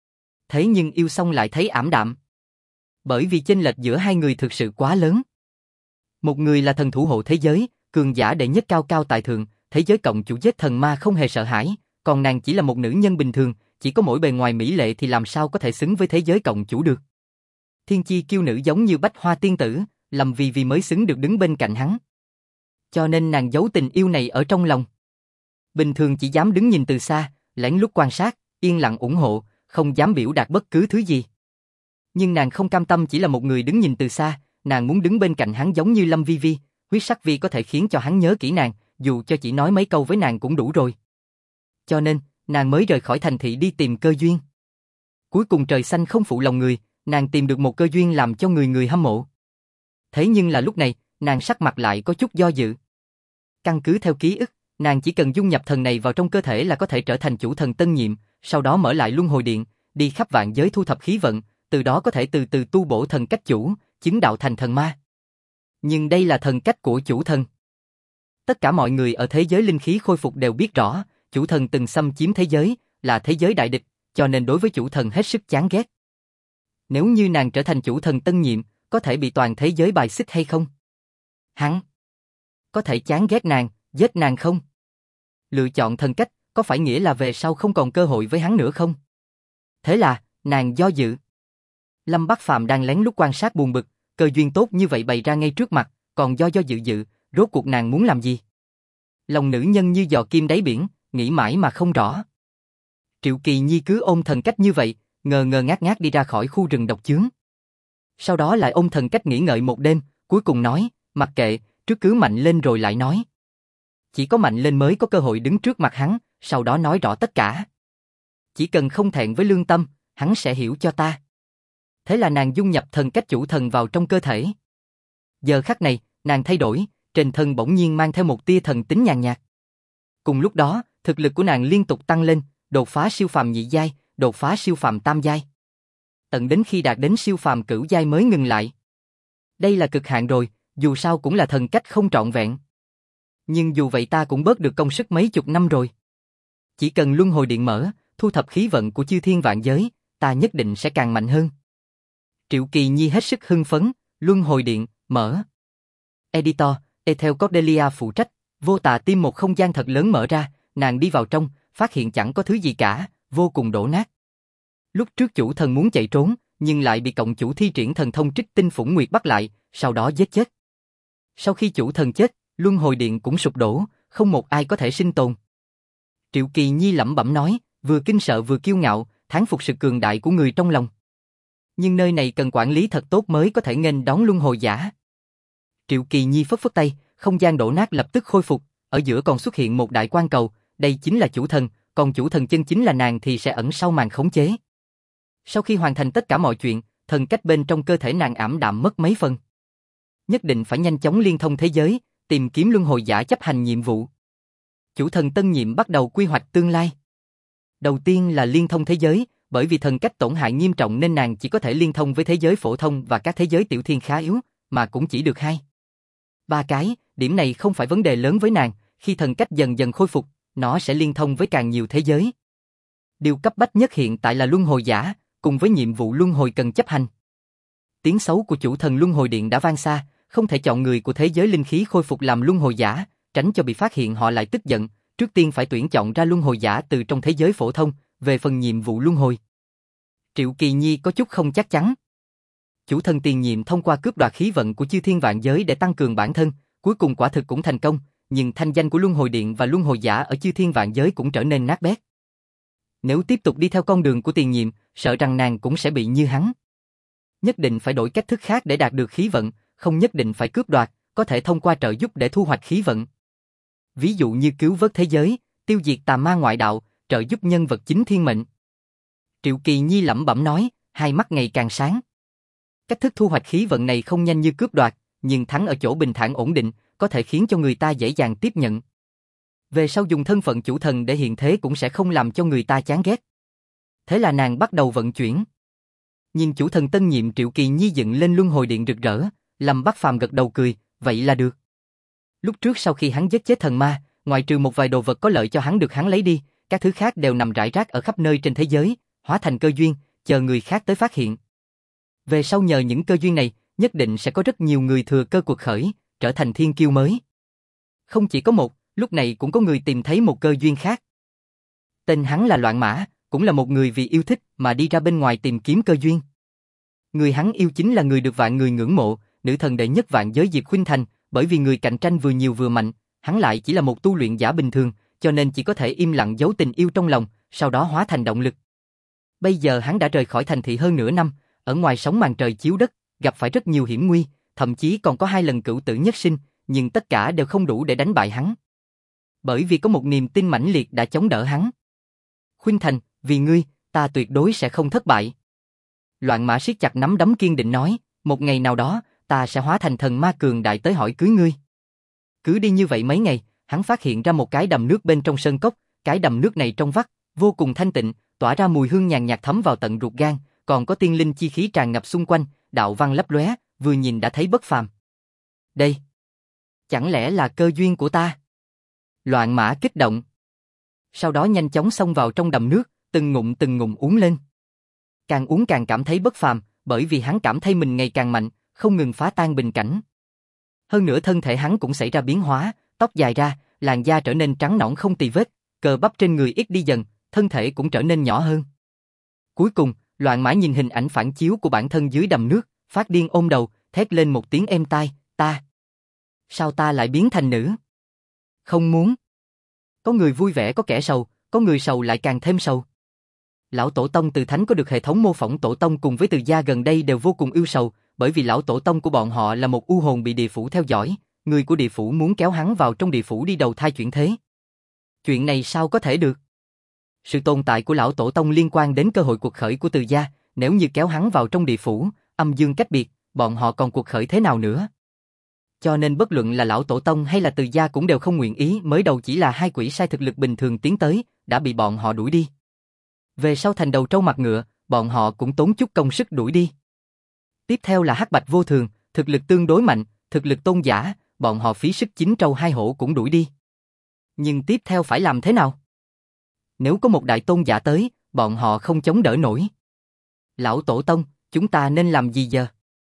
Thế nhưng yêu xong lại thấy ảm đạm. Bởi vì chênh lệch giữa hai người thực sự quá lớn. Một người là thần thủ hộ thế giới, cường giả đệ nhất cao cao tại thượng, thế giới cộng chủ giết thần ma không hề sợ hãi, còn nàng chỉ là một nữ nhân bình thường, chỉ có mỗi bề ngoài mỹ lệ thì làm sao có thể xứng với thế giới cộng chủ được. Thiên chi kiêu nữ giống như bách hoa tiên tử, lầm vì mới xứng được đứng bên cạnh hắn. Cho nên nàng giấu tình yêu này ở trong lòng. Bình thường chỉ dám đứng nhìn từ xa, lén lút quan sát, yên lặng ủng hộ, không dám biểu đạt bất cứ thứ gì. Nhưng nàng không cam tâm chỉ là một người đứng nhìn từ xa, nàng muốn đứng bên cạnh hắn giống như Lâm Vi Vi, huyết sắc vi có thể khiến cho hắn nhớ kỹ nàng, dù cho chỉ nói mấy câu với nàng cũng đủ rồi. Cho nên, nàng mới rời khỏi thành thị đi tìm cơ duyên. Cuối cùng trời xanh không phụ lòng người, nàng tìm được một cơ duyên làm cho người hâm mộ. Thế nhưng là lúc này, nàng sắc mặt lại có chút do dự. Căn cứ theo ký ức, nàng chỉ cần dung nhập thần này vào trong cơ thể là có thể trở thành chủ thần tân nhiệm, sau đó mở lại luân hồi điện, đi khắp vạn giới thu thập khí vận, từ đó có thể từ từ tu bổ thần cách chủ, chứng đạo thành thần ma. Nhưng đây là thần cách của chủ thần. Tất cả mọi người ở thế giới linh khí khôi phục đều biết rõ, chủ thần từng xâm chiếm thế giới, là thế giới đại địch, cho nên đối với chủ thần hết sức chán ghét. Nếu như nàng trở thành chủ thần tân nhiệm, có thể bị toàn thế giới bài xích hay không? Hắn có thể chán ghét nàng, giết nàng không? Lựa chọn thần cách, có phải nghĩa là về sau không còn cơ hội với hắn nữa không? Thế là, nàng do dự. Lâm Bắc Phàm đang lén lút quan sát buồn bực, cơ duyên tốt như vậy bày ra ngay trước mặt, còn do dự, rốt cuộc nàng muốn làm gì? Lòng nữ nhân như giò kim đáy biển, nghĩ mãi mà không rõ. Triệu Kỳ Nhi cứ ôm thần cách như vậy, ngơ ngác đi ra khỏi khu rừng độc chướng. Sau đó lại ôm thần cách nghĩ ngợi một đêm, cuối cùng nói, mặc kệ, trước cứ mạnh lên rồi lại nói. Chỉ có mạnh lên mới có cơ hội đứng trước mặt hắn, sau đó nói rõ tất cả. Chỉ cần không thẹn với lương tâm, hắn sẽ hiểu cho ta. Thế là nàng dung nhập thần cách chủ thần vào trong cơ thể. Giờ khắc này, nàng thay đổi, trên thân bỗng nhiên mang theo một tia thần tính nhàn nhạt. Cùng lúc đó, thực lực của nàng liên tục tăng lên, đột phá siêu phàm nhị giai, đột phá siêu phàm tam giai. Tận đến khi đạt đến siêu phàm cửu giai mới ngừng lại. Đây là cực hạn rồi, dù sao cũng là thần cách không trọn vẹn. Nhưng dù vậy ta cũng bớt được công sức mấy chục năm rồi. Chỉ cần luân hồi điện mở, thu thập khí vận của chư thiên vạn giới, ta nhất định sẽ càng mạnh hơn. Triệu Kỳ Nhi hết sức hưng phấn, luân hồi điện, mở. Editor, Ethel Cordelia phụ trách, Vô Tà tìm một không gian thật lớn mở ra, nàng đi vào trong, phát hiện chẳng có thứ gì cả, vô cùng đổ nát. Lúc trước chủ thần muốn chạy trốn, nhưng lại bị cộng chủ thi triển thần thông Trích Tinh Phủng Nguyệt bắt lại, sau đó giết chết. Sau khi chủ thần chết, luân hồi điện cũng sụp đổ, không một ai có thể sinh tồn. Triệu Kỳ Nhi lẩm bẩm nói, vừa kinh sợ vừa kiêu ngạo, thán phục sự cường đại của người trong lòng. Nhưng nơi này cần quản lý thật tốt mới có thể nghênh đón luân hồi giả. Triệu Kỳ Nhi phất phất tay, không gian đổ nát lập tức khôi phục, ở giữa còn xuất hiện một đại quan cầu, đây chính là chủ thần, còn chủ thần chân chính là nàng thì sẽ ẩn sau màn khống chế. Sau khi hoàn thành tất cả mọi chuyện, thần cách bên trong cơ thể nàng ảm đạm mất mấy phần. Nhất định phải nhanh chóng liên thông thế giới, tìm kiếm luân hồi giả chấp hành nhiệm vụ. Chủ thần tân nhiệm bắt đầu quy hoạch tương lai. Đầu tiên là liên thông thế giới, bởi vì thần cách tổn hại nghiêm trọng nên nàng chỉ có thể liên thông với thế giới phổ thông và các thế giới tiểu thiên khá yếu, mà cũng chỉ được 2, 3 cái, điểm này không phải vấn đề lớn với nàng, khi thần cách dần dần khôi phục, nó sẽ liên thông với càng nhiều thế giới. Điều cấp bách nhất hiện tại là luân hồi giả, cùng với nhiệm vụ luân hồi cần chấp hành. Tiếng xấu của chủ thần luân hồi điện đã vang xa, không thể chọn người của thế giới linh khí khôi phục làm luân hồi giả, tránh cho bị phát hiện họ lại tức giận, trước tiên phải tuyển chọn ra luân hồi giả từ trong thế giới phổ thông, về phần nhiệm vụ luân hồi. Triệu Kỳ Nhi có chút không chắc chắn. Chủ thần tiền nhiệm thông qua cướp đoạt khí vận của chư thiên vạn giới để tăng cường bản thân, cuối cùng quả thực cũng thành công, nhưng thanh danh của luân hồi điện và luân hồi giả ở chư thiên vạn giới cũng trở nên nát bét. Nếu tiếp tục đi theo con đường của tiền nhiệm, sợ rằng nàng cũng sẽ bị như hắn. Nhất định phải đổi cách thức khác để đạt được khí vận, không nhất định phải cướp đoạt, có thể thông qua trợ giúp để thu hoạch khí vận. Ví dụ như cứu vớt thế giới, tiêu diệt tà ma ngoại đạo, trợ giúp nhân vật chính thiên mệnh. Triệu Kỳ Nhi lẩm bẩm nói, hai mắt ngày càng sáng. Cách thức thu hoạch khí vận này không nhanh như cướp đoạt, nhưng thắng ở chỗ bình thản ổn định, có thể khiến cho người ta dễ dàng tiếp nhận. Về sau dùng thân phận chủ thần để hiện thế cũng sẽ không làm cho người ta chán ghét. Thế là nàng bắt đầu vận chuyển. Nhìn chủ thần tân nhiệm Triệu Kỳ Nhi dựng lên luân hồi điện rực rỡ, Lâm Bắc Phàm gật đầu cười, vậy là được. Lúc trước sau khi hắn giết chết thần ma, ngoại trừ một vài đồ vật có lợi cho hắn được hắn lấy đi, các thứ khác đều nằm rải rác ở khắp nơi trên thế giới, hóa thành cơ duyên, chờ người khác tới phát hiện. Về sau nhờ những cơ duyên này, nhất định sẽ có rất nhiều người thừa cơ cuộc khởi, trở thành thiên kiêu mới. Không chỉ có một, lúc này cũng có người tìm thấy một cơ duyên khác. Tên hắn là Loạn Mã, cũng là một người vì yêu thích mà đi ra bên ngoài tìm kiếm cơ duyên. Người hắn yêu chính là người được vạn người ngưỡng mộ, nữ thần đệ nhất vạn giới Diệp Khuynh Thành, bởi vì người cạnh tranh vừa nhiều vừa mạnh, hắn lại chỉ là một tu luyện giả bình thường, cho nên chỉ có thể im lặng giấu tình yêu trong lòng, sau đó hóa thành động lực. Bây giờ hắn đã rời khỏi thành thị hơn nửa năm, ở ngoài sống màn trời chiếu đất, gặp phải rất nhiều hiểm nguy, thậm chí còn có 2 lần cửu tử nhất sinh, nhưng tất cả đều không đủ để đánh bại hắn. Bởi vì có một niềm tin mãnh liệt đã chống đỡ hắn. Khuynh Thành, vì ngươi, ta tuyệt đối sẽ không thất bại. Loạn Mã siết chặt nắm đấm kiên định nói, một ngày nào đó, ta sẽ hóa thành thần ma cường đại tới hỏi cưới ngươi. Cứ đi như vậy mấy ngày, hắn phát hiện ra một cái đầm nước bên trong sơn cốc, cái đầm nước này trong vắt, vô cùng thanh tịnh, tỏa ra mùi hương nhàn nhạt thấm vào tận ruột gan, còn có tiên linh chi khí tràn ngập xung quanh, đạo văn lấp lóe, vừa nhìn đã thấy bất phàm. Đây, chẳng lẽ là cơ duyên của ta? Loạn Mã kích động. Sau đó nhanh chóng xông vào trong đầm nước, từng ngụm uống lên. Càng uống càng cảm thấy bất phàm, bởi vì hắn cảm thấy mình ngày càng mạnh, không ngừng phá tan bình cảnh. Hơn nữa thân thể hắn cũng xảy ra biến hóa, tóc dài ra, làn da trở nên trắng nõn không tì vết, cơ bắp trên người ít đi dần, thân thể cũng trở nên nhỏ hơn. Cuối cùng, Loạn Mã nhìn hình ảnh phản chiếu của bản thân dưới đầm nước, phát điên ôm đầu, thét lên một tiếng êm tai, ta. Sao ta lại biến thành nữ? Không muốn. Có người vui vẻ có kẻ sầu, có người sầu lại càng thêm sầu. Lão Tổ Tông Từ Thánh có được hệ thống mô phỏng tổ tông cùng với Từ gia gần đây đều vô cùng ưu sầu, bởi vì lão tổ tông của bọn họ là một u hồn bị địa phủ theo dõi, người của địa phủ muốn kéo hắn vào trong địa phủ đi đầu thai chuyển thế. Chuyện này sao có thể được? Sự tồn tại của lão tổ tông liên quan đến cơ hội cuộc khởi của Từ gia, nếu như kéo hắn vào trong địa phủ, âm dương cách biệt, bọn họ còn cuộc khởi thế nào nữa? Cho nên bất luận là lão tổ tông hay là Từ gia cũng đều không nguyện ý, mới đầu chỉ là 2 quỷ sai thực lực bình thường tiến tới, đã bị bọn họ đuổi đi. Về sau thành đầu trâu mặt ngựa, bọn họ cũng tốn chút công sức đuổi đi. Tiếp theo là Hắc Bạch Vô Thường, thực lực tương đối mạnh, thực lực tôn giả, bọn họ phí sức 9 trâu 2 hổ cũng đuổi đi. Nhưng tiếp theo phải làm thế nào? Nếu có một đại tôn giả tới, bọn họ không chống đỡ nổi. Lão Tổ Tông, chúng ta nên làm gì giờ?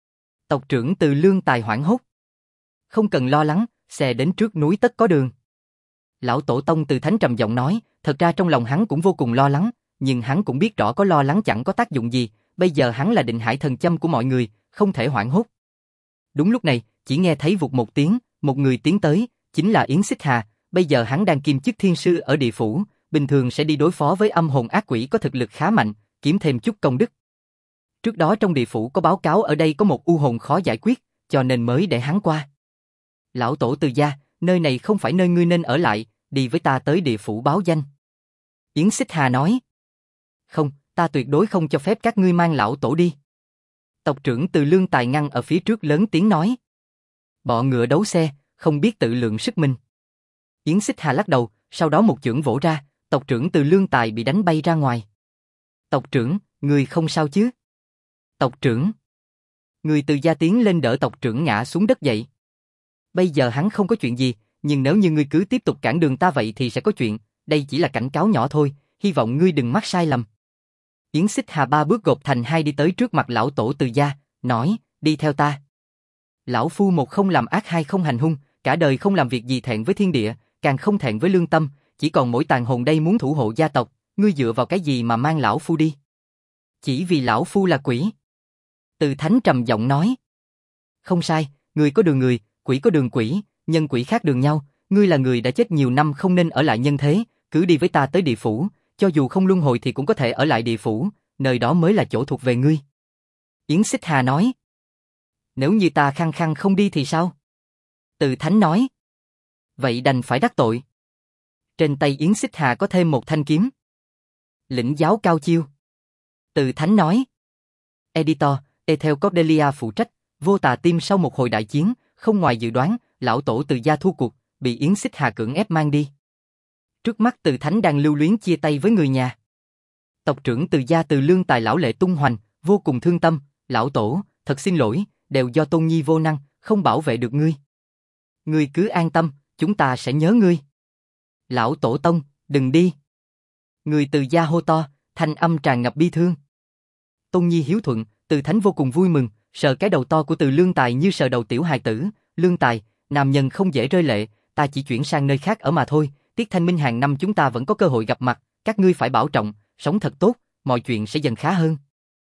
Tộc trưởng Từ Lương Tài hoảng hốt. Không cần lo lắng, xe đến trước núi tất có đường. Lão Tổ Tông Từ Thánh trầm giọng nói, thật ra trong lòng hắn cũng vô cùng lo lắng, nhưng hắn cũng biết rõ có lo lắng chẳng có tác dụng gì, bây giờ hắn là định hải thần châm của mọi người, không thể hoảng hốt. Đúng lúc này, chỉ nghe thấy vụt một tiếng, một người tiến tới, chính là Yến Xích Hà, bây giờ hắn đang kiêm chức thiên sư ở địa phủ, bình thường sẽ đi đối phó với âm hồn ác quỷ có thực lực khá mạnh, kiếm thêm chút công đức. Trước đó trong địa phủ có báo cáo ở đây có một u hồn khó giải quyết, cho nên mới để hắn qua. Lão Tổ Từ gia, nơi này không phải nơi ngươi nên ở lại, đi với ta tới địa phủ báo danh. Yến Xích Hà nói. Không, ta tuyệt đối không cho phép các ngươi mang lão tổ đi. Tộc trưởng Từ Lương Tài ngăn ở phía trước lớn tiếng nói. Bọ ngựa đấu xe, không biết tự lượng sức mình. Yến Xích Hà lắc đầu, sau đó một chưởng vỗ ra, tộc trưởng Từ Lương Tài bị đánh bay ra ngoài. Tộc trưởng, người không sao chứ? Tộc trưởng. Người Từ gia tiến lên đỡ tộc trưởng ngã xuống đất dậy. Bây giờ hắn không có chuyện gì, nhưng nếu như ngươi cứ tiếp tục cản đường ta vậy thì sẽ có chuyện, đây chỉ là cảnh cáo nhỏ thôi, hy vọng ngươi đừng mắc sai lầm. Yến Xích Hà 3 bước gộp thành 2 đi tới trước mặt lão tổ Từ gia, nói, đi theo ta. Lão phu một không làm ác, hai không hành hung, cả đời không làm việc gì thẹn với thiên địa, càng không thẹn với lương tâm, chỉ còn mỗi tàn hồn đây muốn thủ hộ gia tộc, ngươi dựa vào cái gì mà mang lão phu đi? Chỉ vì lão phu là quỷ. Từ Thánh trầm giọng nói. Không sai, người có đường người, quỷ có đường quỷ, nhân quỷ khác đường nhau, ngươi là người đã chết nhiều năm không nên ở lại nhân thế, cứ đi với ta tới địa phủ, cho dù không luân hồi thì cũng có thể ở lại địa phủ, nơi đó mới là chỗ thuộc về ngươi. Yến Xích Hà nói. Nếu như ta khăng khăng không đi thì sao? Từ Thánh nói. Vậy đành phải đắc tội. Trên tay Yến Xích Hà có thêm một thanh kiếm. Lĩnh giáo cao chiêu. Từ Thánh nói. Editor, Ethel Cordelia phụ trách, Vô Tà Team sau một hồi đại chiến, không ngoài dự đoán, lão tổ Từ gia thua cuộc, bị Yến Xích Hà cưỡng ép mang đi. Trước mắt Từ Thánh đang lưu luyến chia tay với người nhà. Tộc trưởng Từ gia Từ Lương Tài lão lệ tung hoành, vô cùng thương tâm, lão tổ, thật xin lỗi, đều do Tôn Nhi vô năng, không bảo vệ được ngươi. Ngươi cứ an tâm, chúng ta sẽ nhớ ngươi. Lão tổ tông, đừng đi. Người Từ gia hô to, thanh âm tràn ngập bi thương. Tôn Nhi hiếu thuận, Từ Thánh vô cùng vui mừng, sờ cái đầu to của Từ Lương Tài như sờ đầu tiểu hài tử. Lương Tài, nam nhân không dễ rơi lệ, ta chỉ chuyển sang nơi khác ở mà thôi, tiết thanh minh hàng năm chúng ta vẫn có cơ hội gặp mặt, các ngươi phải bảo trọng, sống thật tốt, mọi chuyện sẽ dần khá hơn.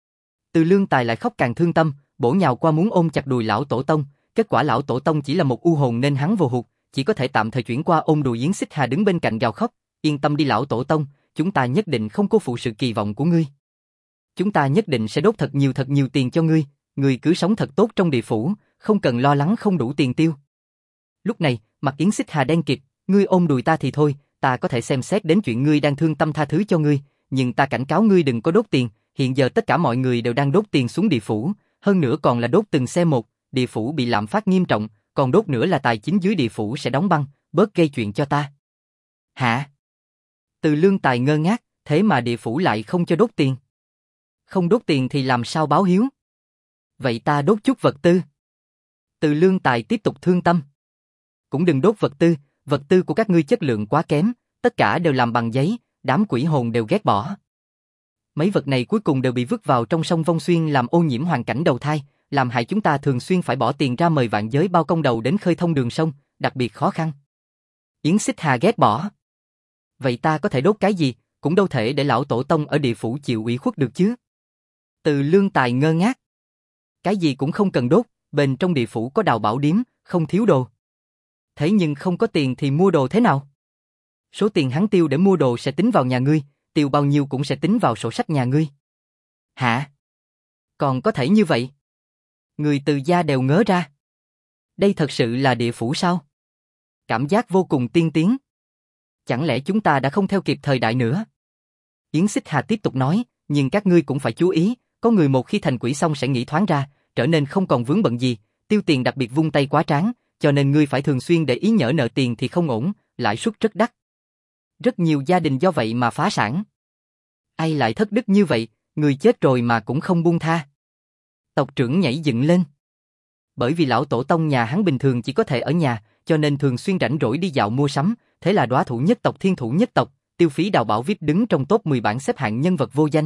Từ Lương Tài lại khóc càng thương tâm, bổ nhào qua muốn ôm chặt đùi lão tổ tông, kết quả lão tổ tông chỉ là một u hồn nên hắn vô hụt, chỉ có thể tạm thời chuyển qua ôm đùi Yến Xích Hà đứng bên cạnh gào khóc, yên tâm đi lão tổ tông, chúng ta nhất định không cô phụ sự kỳ vọng của ngươi. Chúng ta nhất định sẽ đốt thật nhiều tiền cho ngươi, ngươi cứ sống thật tốt trong địa phủ, không cần lo lắng không đủ tiền tiêu. Lúc này, mặt Yến Xích Hà đen kịt, ngươi ôm đùi ta thì thôi, ta có thể xem xét đến chuyện ngươi đang thương tâm tha thứ cho ngươi, nhưng ta cảnh cáo ngươi đừng có đốt tiền, hiện giờ tất cả mọi người đều đang đốt tiền xuống địa phủ, hơn nữa còn là đốt từng xe một, địa phủ bị lạm phát nghiêm trọng, còn đốt nữa là tài chính dưới địa phủ sẽ đóng băng, bớt gây chuyện cho ta. Hả? Từ Lương Tài ngơ ngác, thế mà địa phủ lại không cho đốt tiền. Không đốt tiền thì làm sao báo hiếu? Vậy ta đốt chút vật tư. Từ Lương Tài tiếp tục thương tâm. Cũng đừng đốt vật tư của các ngươi chất lượng quá kém, tất cả đều làm bằng giấy, đám quỷ hồn đều ghét bỏ. Mấy vật này cuối cùng đều bị vứt vào trong sông Vong Xuyên làm ô nhiễm hoàn cảnh đầu thai, làm hại chúng ta thường xuyên phải bỏ tiền ra mời vạn giới bao công đầu đến khơi thông đường sông, đặc biệt khó khăn. Yến Xích Hà ghét bỏ. Vậy ta có thể đốt cái gì, cũng đâu thể để lão tổ tông ở địa phủ chịu ủy khuất được chứ. Từ Lương Tài ngơ ngác. Cái gì cũng không cần đốt, bên trong địa phủ có đào bảo điếm, không thiếu đồ. Thế nhưng không có tiền thì mua đồ thế nào? Số tiền hắn tiêu để mua đồ sẽ tính vào nhà ngươi, tiêu bao nhiêu cũng sẽ tính vào sổ sách nhà ngươi. Hả? Còn có thể như vậy? Người Từ gia đều ngớ ra. Đây thật sự là địa phủ sao? Cảm giác vô cùng tiên tiến. Chẳng lẽ chúng ta đã không theo kịp thời đại nữa? Yến Xích Hà tiếp tục nói, nhưng các ngươi cũng phải chú ý, có người một khi thành quỷ xong sẽ nghĩ thoáng ra, trở nên không còn vướng bận gì, tiêu tiền đặc biệt vung tay quá tráng, cho nên ngươi phải thường xuyên để ý nhỡ nợ tiền thì không ổn, lãi suất rất đắt. Rất nhiều gia đình do vậy mà phá sản. Ai lại thất đức như vậy, người chết rồi mà cũng không buông tha. Tộc trưởng nhảy dựng lên. Bởi vì lão tổ tông nhà hắn bình thường chỉ có thể ở nhà, cho nên thường xuyên rảnh rỗi đi dạo mua sắm, thế là đóa thủ nhất tộc thiên thủ nhất tộc, tiêu phí đào bảo VIP đứng trong top 10 bảng xếp hạng nhân vật vô danh.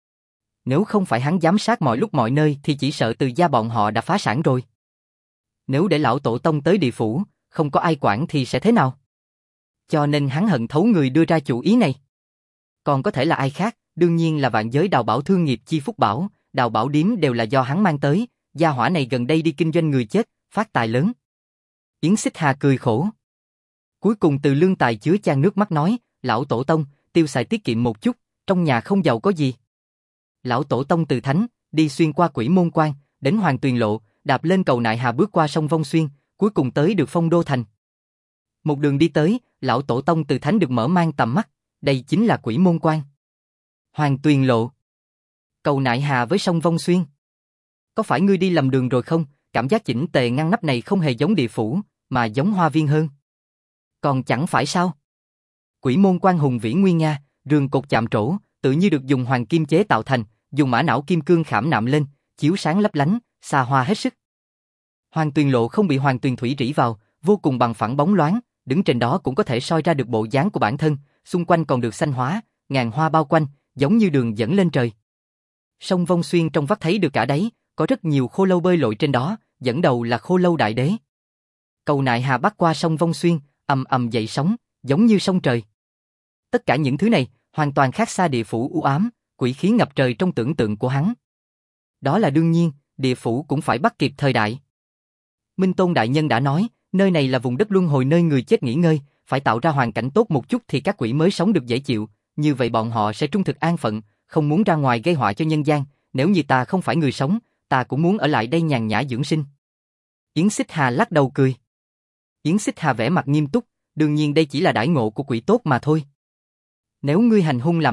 Nếu không phải hắn giám sát mọi lúc mọi nơi thì chỉ sợ Từ gia bọn họ đã phá sản rồi. Nếu để lão tổ tông tới địa phủ, không có ai quản thì sẽ thế nào? Cho nên hắn hận thấu người đưa ra chủ ý này. Còn có thể là ai khác, đương nhiên là vạn giới đào bảo thương nghiệp chi phúc bảo, đào bảo điếm đều là do hắn mang tới, gia hỏa này gần đây đi kinh doanh người chết, phát tài lớn. Yến Xích Hà cười khổ. Cuối cùng Từ Lương Tài chứa chan nước mắt nói, lão tổ tông, tiêu xài tiết kiệm một chút, trong nhà không giàu có gì. Lão tổ tông Từ Thánh, đi xuyên qua Quỷ Môn Quan, đến Hoàng Tuyền Lộ, đạp lên cầu Nại Hà bước qua sông Vong Xuyên, cuối cùng tới được Phong Đô Thành. Một đường đi tới, lão tổ tông Từ Thánh được mở mang tầm mắt, đây chính là Quỷ Môn Quan. Hoàng Tuyền Lộ, cầu Nại Hà với sông Vong Xuyên. Có phải ngươi đi lầm đường rồi không? Cảm giác chỉnh tề ngăn nắp này không hề giống địa phủ, mà giống hoa viên hơn. Còn chẳng phải sao? Quỷ Môn Quan hùng vĩ nguy nga, rường cột chạm trổ, tự như được dùng hoàng kim chế tạo thành, dùng mã não kim cương khảm nạm lên, chiếu sáng lấp lánh, xa hoa hết sức. Hoàng Tuyền Lộ không bị Hoàng Tuyền thủy rỉ vào, vô cùng bằng phẳng bóng loáng, đứng trên đó cũng có thể soi ra được bộ dáng của bản thân, xung quanh còn được xanh hóa, ngàn hoa bao quanh, giống như đường dẫn lên trời. Sông Vong Xuyên trong vắt thấy được cả đấy, có rất nhiều khô lâu bơi lội trên đó, dẫn đầu là khô lâu đại đế. Cầu Nại Hà bắc qua sông Vong Xuyên, ầm ầm dậy sóng, giống như sông trời. Tất cả những thứ này hoàn toàn khác xa địa phủ u ám, quỷ khí ngập trời trong tưởng tượng của hắn. Đó là đương nhiên, địa phủ cũng phải bắt kịp thời đại. Minh Tôn đại nhân đã nói, nơi này là vùng đất luân hồi nơi người chết nghỉ ngơi, phải tạo ra hoàn cảnh tốt một chút thì các quỷ mới sống được dễ chịu, như vậy bọn họ sẽ trung thực an phận, không muốn ra ngoài gây họa cho nhân gian, nếu như ta không phải người sống, ta cũng muốn ở lại đây nhàn nhã dưỡng sinh. Yến Xích Hà lắc đầu cười. Yến Xích Hà vẻ mặt nghiêm túc, đương nhiên đây chỉ là đãi ngộ của quỷ tốt mà thôi. Nếu ngươi hành hung làm ác,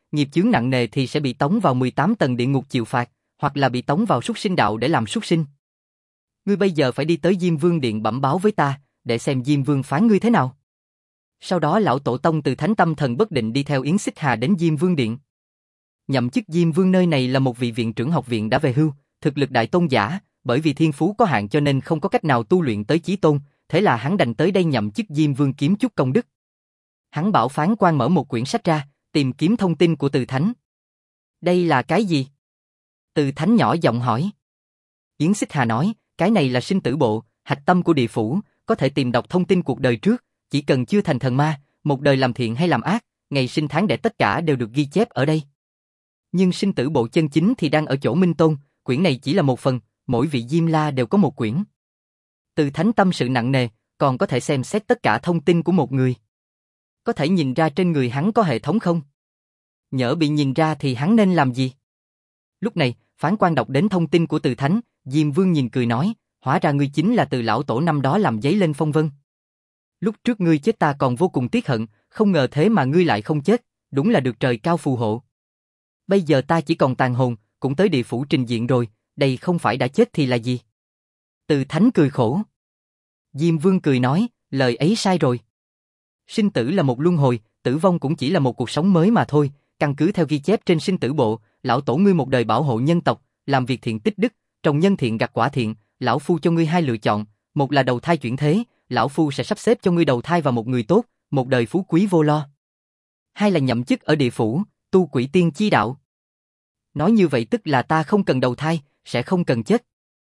nghiệp chướng nặng nề thì sẽ bị tống vào 18 tầng địa ngục chịu phạt, hoặc là bị tống vào súc sinh đạo để làm súc sinh. Ngươi bây giờ phải đi tới Diêm Vương Điện bẩm báo với ta, để xem Diêm Vương phán ngươi thế nào. Sau đó lão tổ tông từ Thánh Tâm Thần bất định đi theo Yến Xích Hà đến Diêm Vương Điện. Nhậm chức Diêm Vương nơi này là một vị viện trưởng học viện đã về hưu, thực lực đại tôn giả, bởi vì thiên phú có hạn cho nên không có cách nào tu luyện tới chí tôn, thế là hắn đành tới đây nhậm chức Diêm Vương kiếm chút công đức. Hắn bảo phán quan mở một quyển sách ra, tìm kiếm thông tin của Từ Thánh. Đây là cái gì? Từ Thánh nhỏ giọng hỏi. Yến Xích Hà nói, cái này là sinh tử bộ, hạch tâm của địa phủ, có thể tìm đọc thông tin cuộc đời trước, chỉ cần chưa thành thần ma, một đời làm thiện hay làm ác, ngày sinh tháng đẻ tất cả đều được ghi chép ở đây. Nhưng sinh tử bộ chân chính thì đang ở chỗ Minh Tôn, quyển này chỉ là một phần, mỗi vị Diêm La đều có một quyển. Từ Thánh tâm sự nặng nề, còn có thể xem xét tất cả thông tin của một người. Có thể nhìn ra trên người hắn có hệ thống không? Nhỡ bị nhìn ra thì hắn nên làm gì? Lúc này, phán quan đọc đến thông tin của Từ Thánh, Diêm Vương nhìn cười nói, hóa ra ngươi chính là Từ lão tổ năm đó làm dấy lên phong vân. Lúc trước ngươi chết ta còn vô cùng tiếc hận, không ngờ thế mà ngươi lại không chết, đúng là được trời cao phù hộ. Bây giờ ta chỉ còn tàn hồn, cũng tới địa phủ trình diện rồi, đây không phải đã chết thì là gì? Từ Thánh cười khổ. Diêm Vương cười nói, lời ấy sai rồi. Sinh tử là một luân hồi, tử vong cũng chỉ là một cuộc sống mới mà thôi, căn cứ theo ghi chép trên sinh tử bộ, lão tổ ngươi một đời bảo hộ nhân tộc, làm việc thiện tích đức, trồng nhân thiện gặt quả thiện, lão phu cho ngươi hai lựa chọn, một là đầu thai chuyển thế, lão phu sẽ sắp xếp cho ngươi đầu thai vào một người tốt, một đời phú quý vô lo. Hai là nhậm chức ở địa phủ, tu quỷ tiên chi đạo. Nói như vậy tức là ta không cần đầu thai, sẽ không cần chết.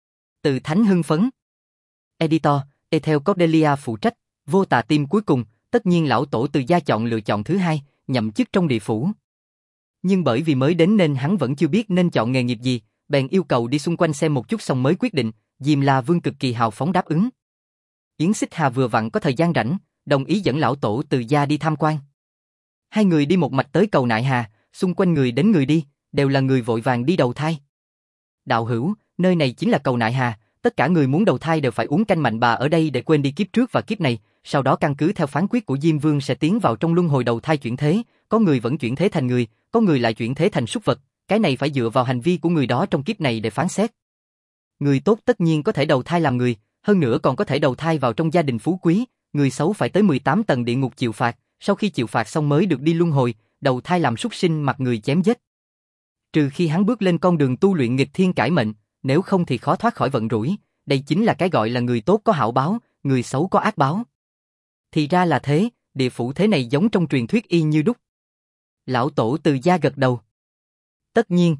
Từ Thánh hưng phấn. Editor, Ethel Cordelia phụ trách, vô tà tim cuối cùng, tất nhiên lão tổ Từ gia chọn lựa chọn thứ hai, nhậm chức trong địa phủ. Nhưng bởi vì mới đến nên hắn vẫn chưa biết nên chọn nghề nghiệp gì, bèn yêu cầu đi xung quanh xem một chút xong mới quyết định, Diêm La Vương cực kỳ hào phóng đáp ứng. Yến Xích Hà vừa vặn có thời gian rảnh, đồng ý dẫn lão tổ Từ gia đi tham quan. Hai người đi một mạch tới cầu Nại Hà, xung quanh người đến người đi, đều là người vội vàng đi đầu thai. Đạo hữu, nơi này chính là cầu Nại Hà, tất cả người muốn đầu thai đều phải uống canh mạnh bà ở đây để quên đi kiếp trước và kiếp này, sau đó căn cứ theo phán quyết của Diêm Vương sẽ tiến vào trong luân hồi đầu thai chuyển thế, có người vẫn chuyển thế thành người, có người lại chuyển thế thành súc vật, cái này phải dựa vào hành vi của người đó trong kiếp này để phán xét. Người tốt tất nhiên có thể đầu thai làm người, hơn nữa còn có thể đầu thai vào trong gia đình phú quý, người xấu phải tới 18 tầng địa ngục chịu phạt, sau khi chịu phạt xong mới được đi luân hồi, đầu thai làm súc sinh mặc người chém giết. Trừ khi hắn bước lên con đường tu luyện nghịch thiên cải mệnh, nếu không thì khó thoát khỏi vận rủi, đây chính là cái gọi là người tốt có hảo báo, người xấu có ác báo. Thì ra là thế, địa phủ thế này giống trong truyền thuyết y như đúc. Lão tổ Từ gia gật đầu. Tất nhiên.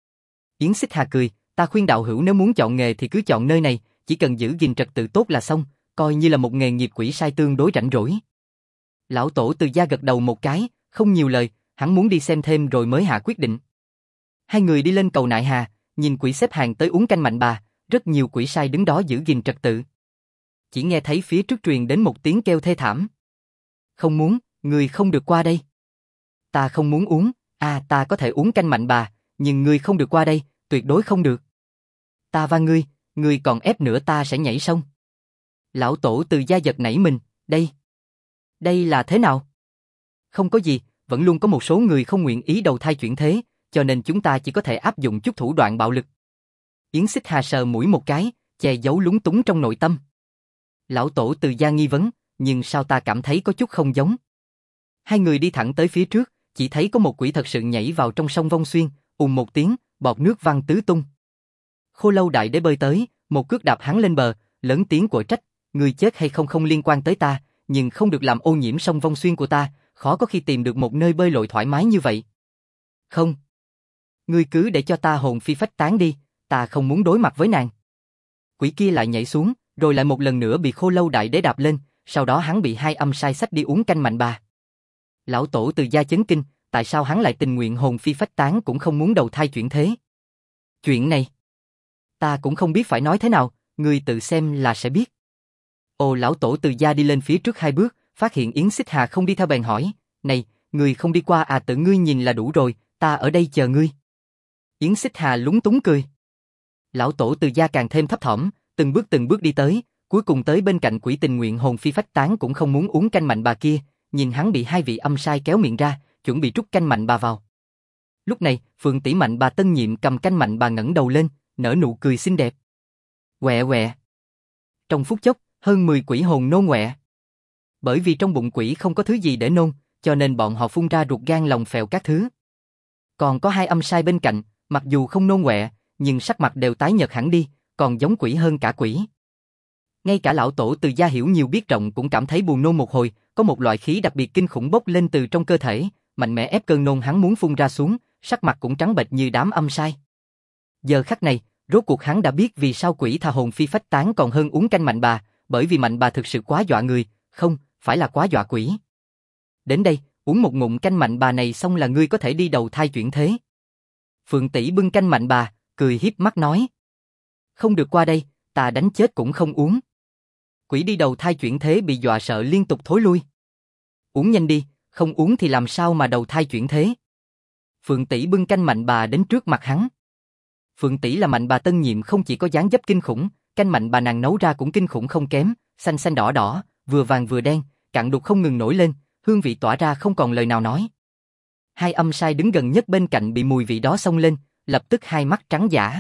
Yến Xích Hà cười, ta khuyên đạo hữu nếu muốn chọn nghề thì cứ chọn nơi này, chỉ cần giữ gìn trật tự tốt là xong, coi như là một nghề nghiệp quỷ sai tương đối rảnh rỗi. Lão tổ Từ gia gật đầu một cái, không nhiều lời, hắn muốn đi xem thêm rồi mới hạ quyết định. Hai người đi lên cầu Nại Hà, nhìn quỷ xếp hàng tới uống canh mạnh bà, rất nhiều quỷ sai đứng đó giữ gìn trật tự. Chỉ nghe thấy phía trước truyền đến một tiếng kêu thê thảm. Không muốn, người không được qua đây. Ta không muốn uống, ta có thể uống canh mạnh bà, nhưng ngươi không được qua đây, tuyệt đối không được. Ta và ngươi còn ép nữa ta sẽ nhảy sông. Lão tổ Từ gia giật nảy mình, đây là thế nào? Không có gì, vẫn luôn có một số người không nguyện ý đầu thai chuyển thế, cho nên chúng ta chỉ có thể áp dụng chút thủ đoạn bạo lực. Yến Xích Hà sờ mũi một cái, che giấu lúng túng trong nội tâm. Lão tổ Từ gia nghi vấn, nhưng sao ta cảm thấy có chút không giống. Hai người đi thẳng tới phía trước, chỉ thấy có một quỷ thật sự nhảy vào trong sông Vong Xuyên, ùm một tiếng, bọt nước văng tứ tung. Khô Lâu Đại Đế bơi tới, một cước đạp hắn lên bờ, lớn tiếng quở trách, người chết hay không không liên quan tới ta, nhưng không được làm ô nhiễm sông Vong Xuyên của ta, khó có khi tìm được một nơi bơi lội thoải mái như vậy. Không. Ngươi cứ để cho ta hồn phi phách tán đi, ta không muốn đối mặt với nàng. Quỷ kia lại nhảy xuống, rồi lại một lần nữa bị Khô Lâu Đại Đế đạp lên, sau đó hắn bị hai âm sai xách đi uống canh mạnh bà. Lão tổ Từ gia chấn kinh, tại sao hắn lại tình nguyện hồn phi phách tán cũng không muốn đầu thai chuyển thế? Chuyện này, ta cũng không biết phải nói thế nào, ngươi tự xem là sẽ biết. Ồ, lão tổ Từ gia đi lên phía trước hai bước, phát hiện Yến Xích Hà không đi theo bèn hỏi, này, ngươi không đi qua tự ngươi nhìn là đủ rồi, ta ở đây chờ ngươi. Yến Xích Hà lúng túng cười. Lão tổ Từ gia càng thêm thấp thỏm, từng bước đi tới, cuối cùng tới bên cạnh quỷ tình nguyện hồn phi phách tán cũng không muốn uống canh mạnh bà kia, nhìn hắn bị hai vị âm sai kéo miệng ra, chuẩn bị trút canh mạnh bà vào. Lúc này, Phượng tỷ Mạnh bà tân nhiệm cầm canh Mạnh bà ngẩng đầu lên, nở nụ cười xinh đẹp. Quẹ quẹ. Trong phút chốc, hơn 10 quỷ hồn nôn quẹ. Bởi vì trong bụng quỷ không có thứ gì để nôn, cho nên bọn họ phun ra ruột gan lòng phèo các thứ. Còn có hai âm sai bên cạnh, mặc dù không nôn quẹ, nhưng sắc mặt đều tái nhợt hẳn đi, còn giống quỷ hơn cả quỷ. Ngay cả lão tổ Từ Gia hiểu nhiều biết rộng cũng cảm thấy buồn nôn một hồi, có một loại khí đặc biệt kinh khủng bốc lên từ trong cơ thể, mạnh mẽ ép cơn nôn hắn muốn phun ra xuống, sắc mặt cũng trắng bệch như đám âm sai. Giờ khắc này, rốt cuộc hắn đã biết vì sao quỷ tha hồn phi phách tán còn hơn uống canh Mạnh bà, bởi vì Mạnh bà thực sự quá dọa người, không, phải là quá dọa quỷ. Đến đây, uống một ngụm canh Mạnh bà này xong là ngươi có thể đi đầu thai chuyển thế. Phượng tỷ bưng canh Mạnh bà, cười hiếp mắt nói. Không được qua đây, ta đánh chết cũng không uống. Quỷ đi đầu thai chuyển thế bị dọa sợ liên tục thối lui. Uống nhanh đi, không uống thì làm sao mà đầu thai chuyển thế. Phượng tỷ bưng canh Mạnh bà đến trước mặt hắn. Phượng tỷ là Mạnh bà tân nhiệm không chỉ có dáng dấp kinh khủng, canh Mạnh bà nàng nấu ra cũng kinh khủng không kém, xanh xanh đỏ đỏ, vừa vàng vừa đen, cặn đục không ngừng nổi lên, hương vị tỏa ra không còn lời nào nói. Hai âm sai đứng gần nhất bên cạnh bị mùi vị đó xông lên, lập tức hai mắt trắng dã.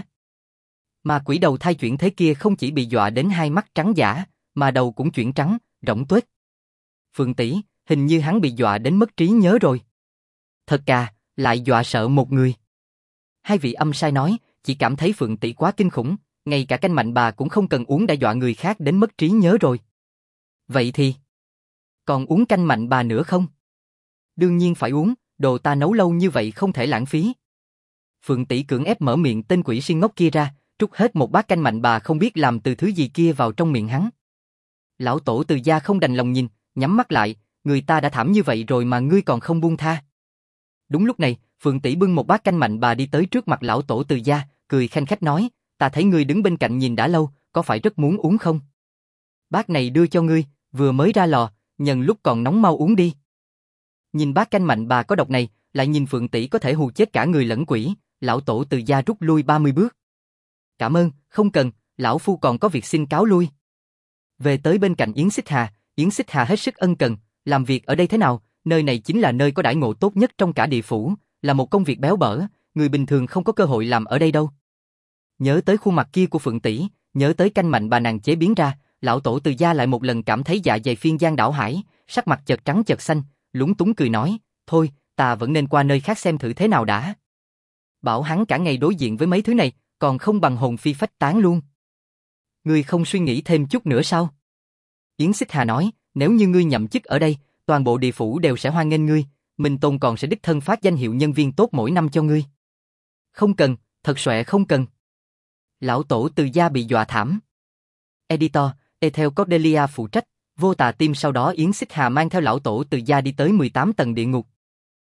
Mà quỷ đầu thai chuyển thế kia không chỉ bị dọa đến hai mắt trắng dã, mà đầu cũng chuyển trắng, rỗng tuếch. Phượng tỷ, hình như hắn bị dọa đến mất trí nhớ rồi. Thật cà, lại dọa sợ một người. Hai vị âm sai nói, chỉ cảm thấy Phượng tỷ quá kinh khủng, ngay cả canh Mạnh bà cũng không cần uống đã dọa người khác đến mất trí nhớ rồi. Vậy thì, còn uống canh Mạnh bà nữa không? Đương nhiên phải uống, đồ ta nấu lâu như vậy không thể lãng phí. Phượng tỷ cưỡng ép mở miệng tên quỷ si ngốc kia ra, trút hết một bát canh Mạnh bà không biết làm từ thứ gì kia vào trong miệng hắn. Lão tổ Từ Gia không đành lòng nhìn, nhắm mắt lại, người ta đã thảm như vậy rồi mà ngươi còn không buông tha. Đúng lúc này, Phượng tỷ bưng một bát canh Mạnh bà đi tới trước mặt lão tổ Từ Gia, cười khanh khách nói, ta thấy ngươi đứng bên cạnh nhìn đã lâu, có phải rất muốn uống không? Bát này đưa cho ngươi, vừa mới ra lò, nhân lúc còn nóng mau uống đi. Nhìn bát canh Mạnh bà có độc này, lại nhìn Phượng tỷ có thể hù chết cả người lẫn quỷ, lão tổ Từ Gia rút lui 30 bước. Cảm ơn, không cần, lão phu còn có việc xin cáo lui. Về tới bên cạnh Yến Xích Hà hết sức ân cần, làm việc ở đây thế nào, nơi này chính là nơi có đãi ngộ tốt nhất trong cả địa phủ, là một công việc béo bở, người bình thường không có cơ hội làm ở đây đâu. Nhớ tới khuôn mặt kia của Phượng tỷ, nhớ tới canh Mạnh bà nàng chế biến ra, lão tổ Từ Gia lại một lần cảm thấy dạ dày phiên giang đảo hải, sắc mặt chợt trắng chợt xanh, lúng túng cười nói, thôi, ta vẫn nên qua nơi khác xem thử thế nào đã. Bảo hắn cả ngày đối diện với mấy thứ này, còn không bằng hồn phi phách tán luôn. Ngươi không suy nghĩ thêm chút nữa sao? Yến Xích Hà nói, nếu như ngươi nhậm chức ở đây, toàn bộ địa phủ đều sẽ hoan nghênh ngươi, Minh Tôn còn sẽ đích thân phát danh hiệu nhân viên tốt mỗi năm cho ngươi. Không cần, thật sọe không cần. Lão tổ Từ Gia bị dọa thảm. Editor, Ethel Cordelia phụ trách, Vô Tà Team. Sau đó Yến Xích Hà mang theo lão tổ Từ Gia đi tới 18 tầng địa ngục.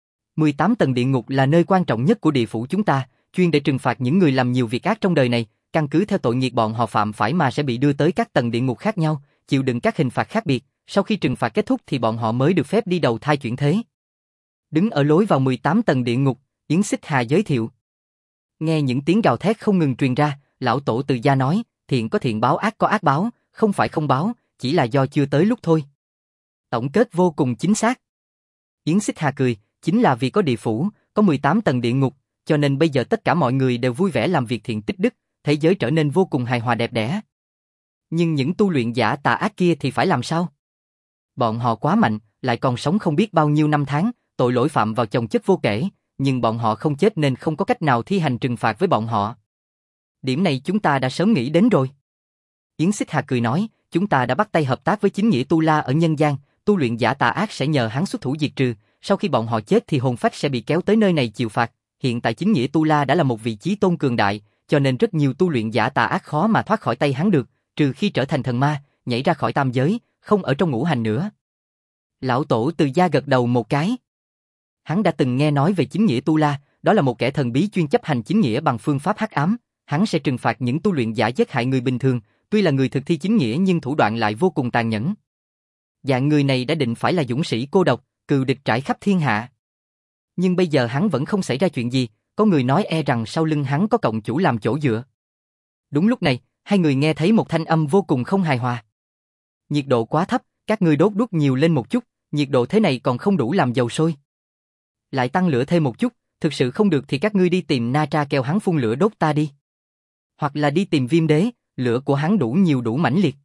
18 tầng địa ngục là nơi quan trọng nhất của địa phủ chúng ta, chuyên để trừng phạt những người làm nhiều việc ác trong đời này, căn cứ theo tội nghiệp bọn họ phạm phải mà sẽ bị đưa tới các tầng địa ngục khác nhau, chịu đựng các hình phạt khác biệt, sau khi trừng phạt kết thúc thì bọn họ mới được phép đi đầu thai chuyển thế. Đứng ở lối vào 18 tầng địa ngục, Yến Xích Hà giới thiệu. Nghe những tiếng gào thét không ngừng truyền ra, lão tổ Từ Gia nói, thiện có thiện báo, ác có ác báo, không phải không báo, chỉ là do chưa tới lúc thôi. Tổng kết vô cùng chính xác. Yến Xích Hà cười, chính là vì có địa phủ, có 18 tầng địa ngục, cho nên bây giờ tất cả mọi người đều vui vẻ làm việc thiện tích đức, thế giới trở nên vô cùng hài hòa đẹp đẽ. Nhưng những tu luyện giả tà ác kia thì phải làm sao? Bọn họ quá mạnh, lại còn sống không biết bao nhiêu năm tháng, tội lỗi phạm vào chồng chất vô kể, nhưng bọn họ không chết nên không có cách nào thi hành trừng phạt với bọn họ. Điểm này chúng ta đã sớm nghĩ đến rồi. Yến Xích Hà cười nói, chúng ta đã bắt tay hợp tác với chính nghĩa Tu La ở nhân gian, tu luyện giả tà ác sẽ nhờ hắn xuất thủ diệt trừ, sau khi bọn họ chết thì hồn phách sẽ bị kéo tới nơi này chịu phạt. Hiện tại chính nghĩa Tu La đã là một vị chí tôn cường đại, cho nên rất nhiều tu luyện giả tà ác khó mà thoát khỏi tay hắn được, trừ khi trở thành thần ma, nhảy ra khỏi tam giới, không ở trong ngũ hành nữa. Lão tổ Từ Gia gật đầu một cái. Hắn đã từng nghe nói về chính nghĩa Tu La, đó là một kẻ thần bí chuyên chấp hành chính nghĩa bằng phương pháp hắc ám, hắn sẽ trừng phạt những tu luyện giả giết hại người bình thường, tuy là người thực thi chính nghĩa nhưng thủ đoạn lại vô cùng tàn nhẫn. Dạng người này đã định phải là dũng sĩ cô độc, cừu địch trải khắp thiên hạ. Nhưng bây giờ hắn vẫn không xảy ra chuyện gì, có người nói e rằng sau lưng hắn có cộng chủ làm chỗ dựa. Đúng lúc này, hai người nghe thấy một thanh âm vô cùng không hài hòa. Nhiệt độ quá thấp, các ngươi đốt đuốc nhiều lên một chút, nhiệt độ thế này còn không đủ làm dầu sôi. Lại tăng lửa thêm một chút, thực sự không được thì các ngươi đi tìm Na Tra kêu hắn phun lửa đốt ta đi. Hoặc là đi tìm Viêm Đế, lửa của hắn đủ nhiều đủ mãnh liệt.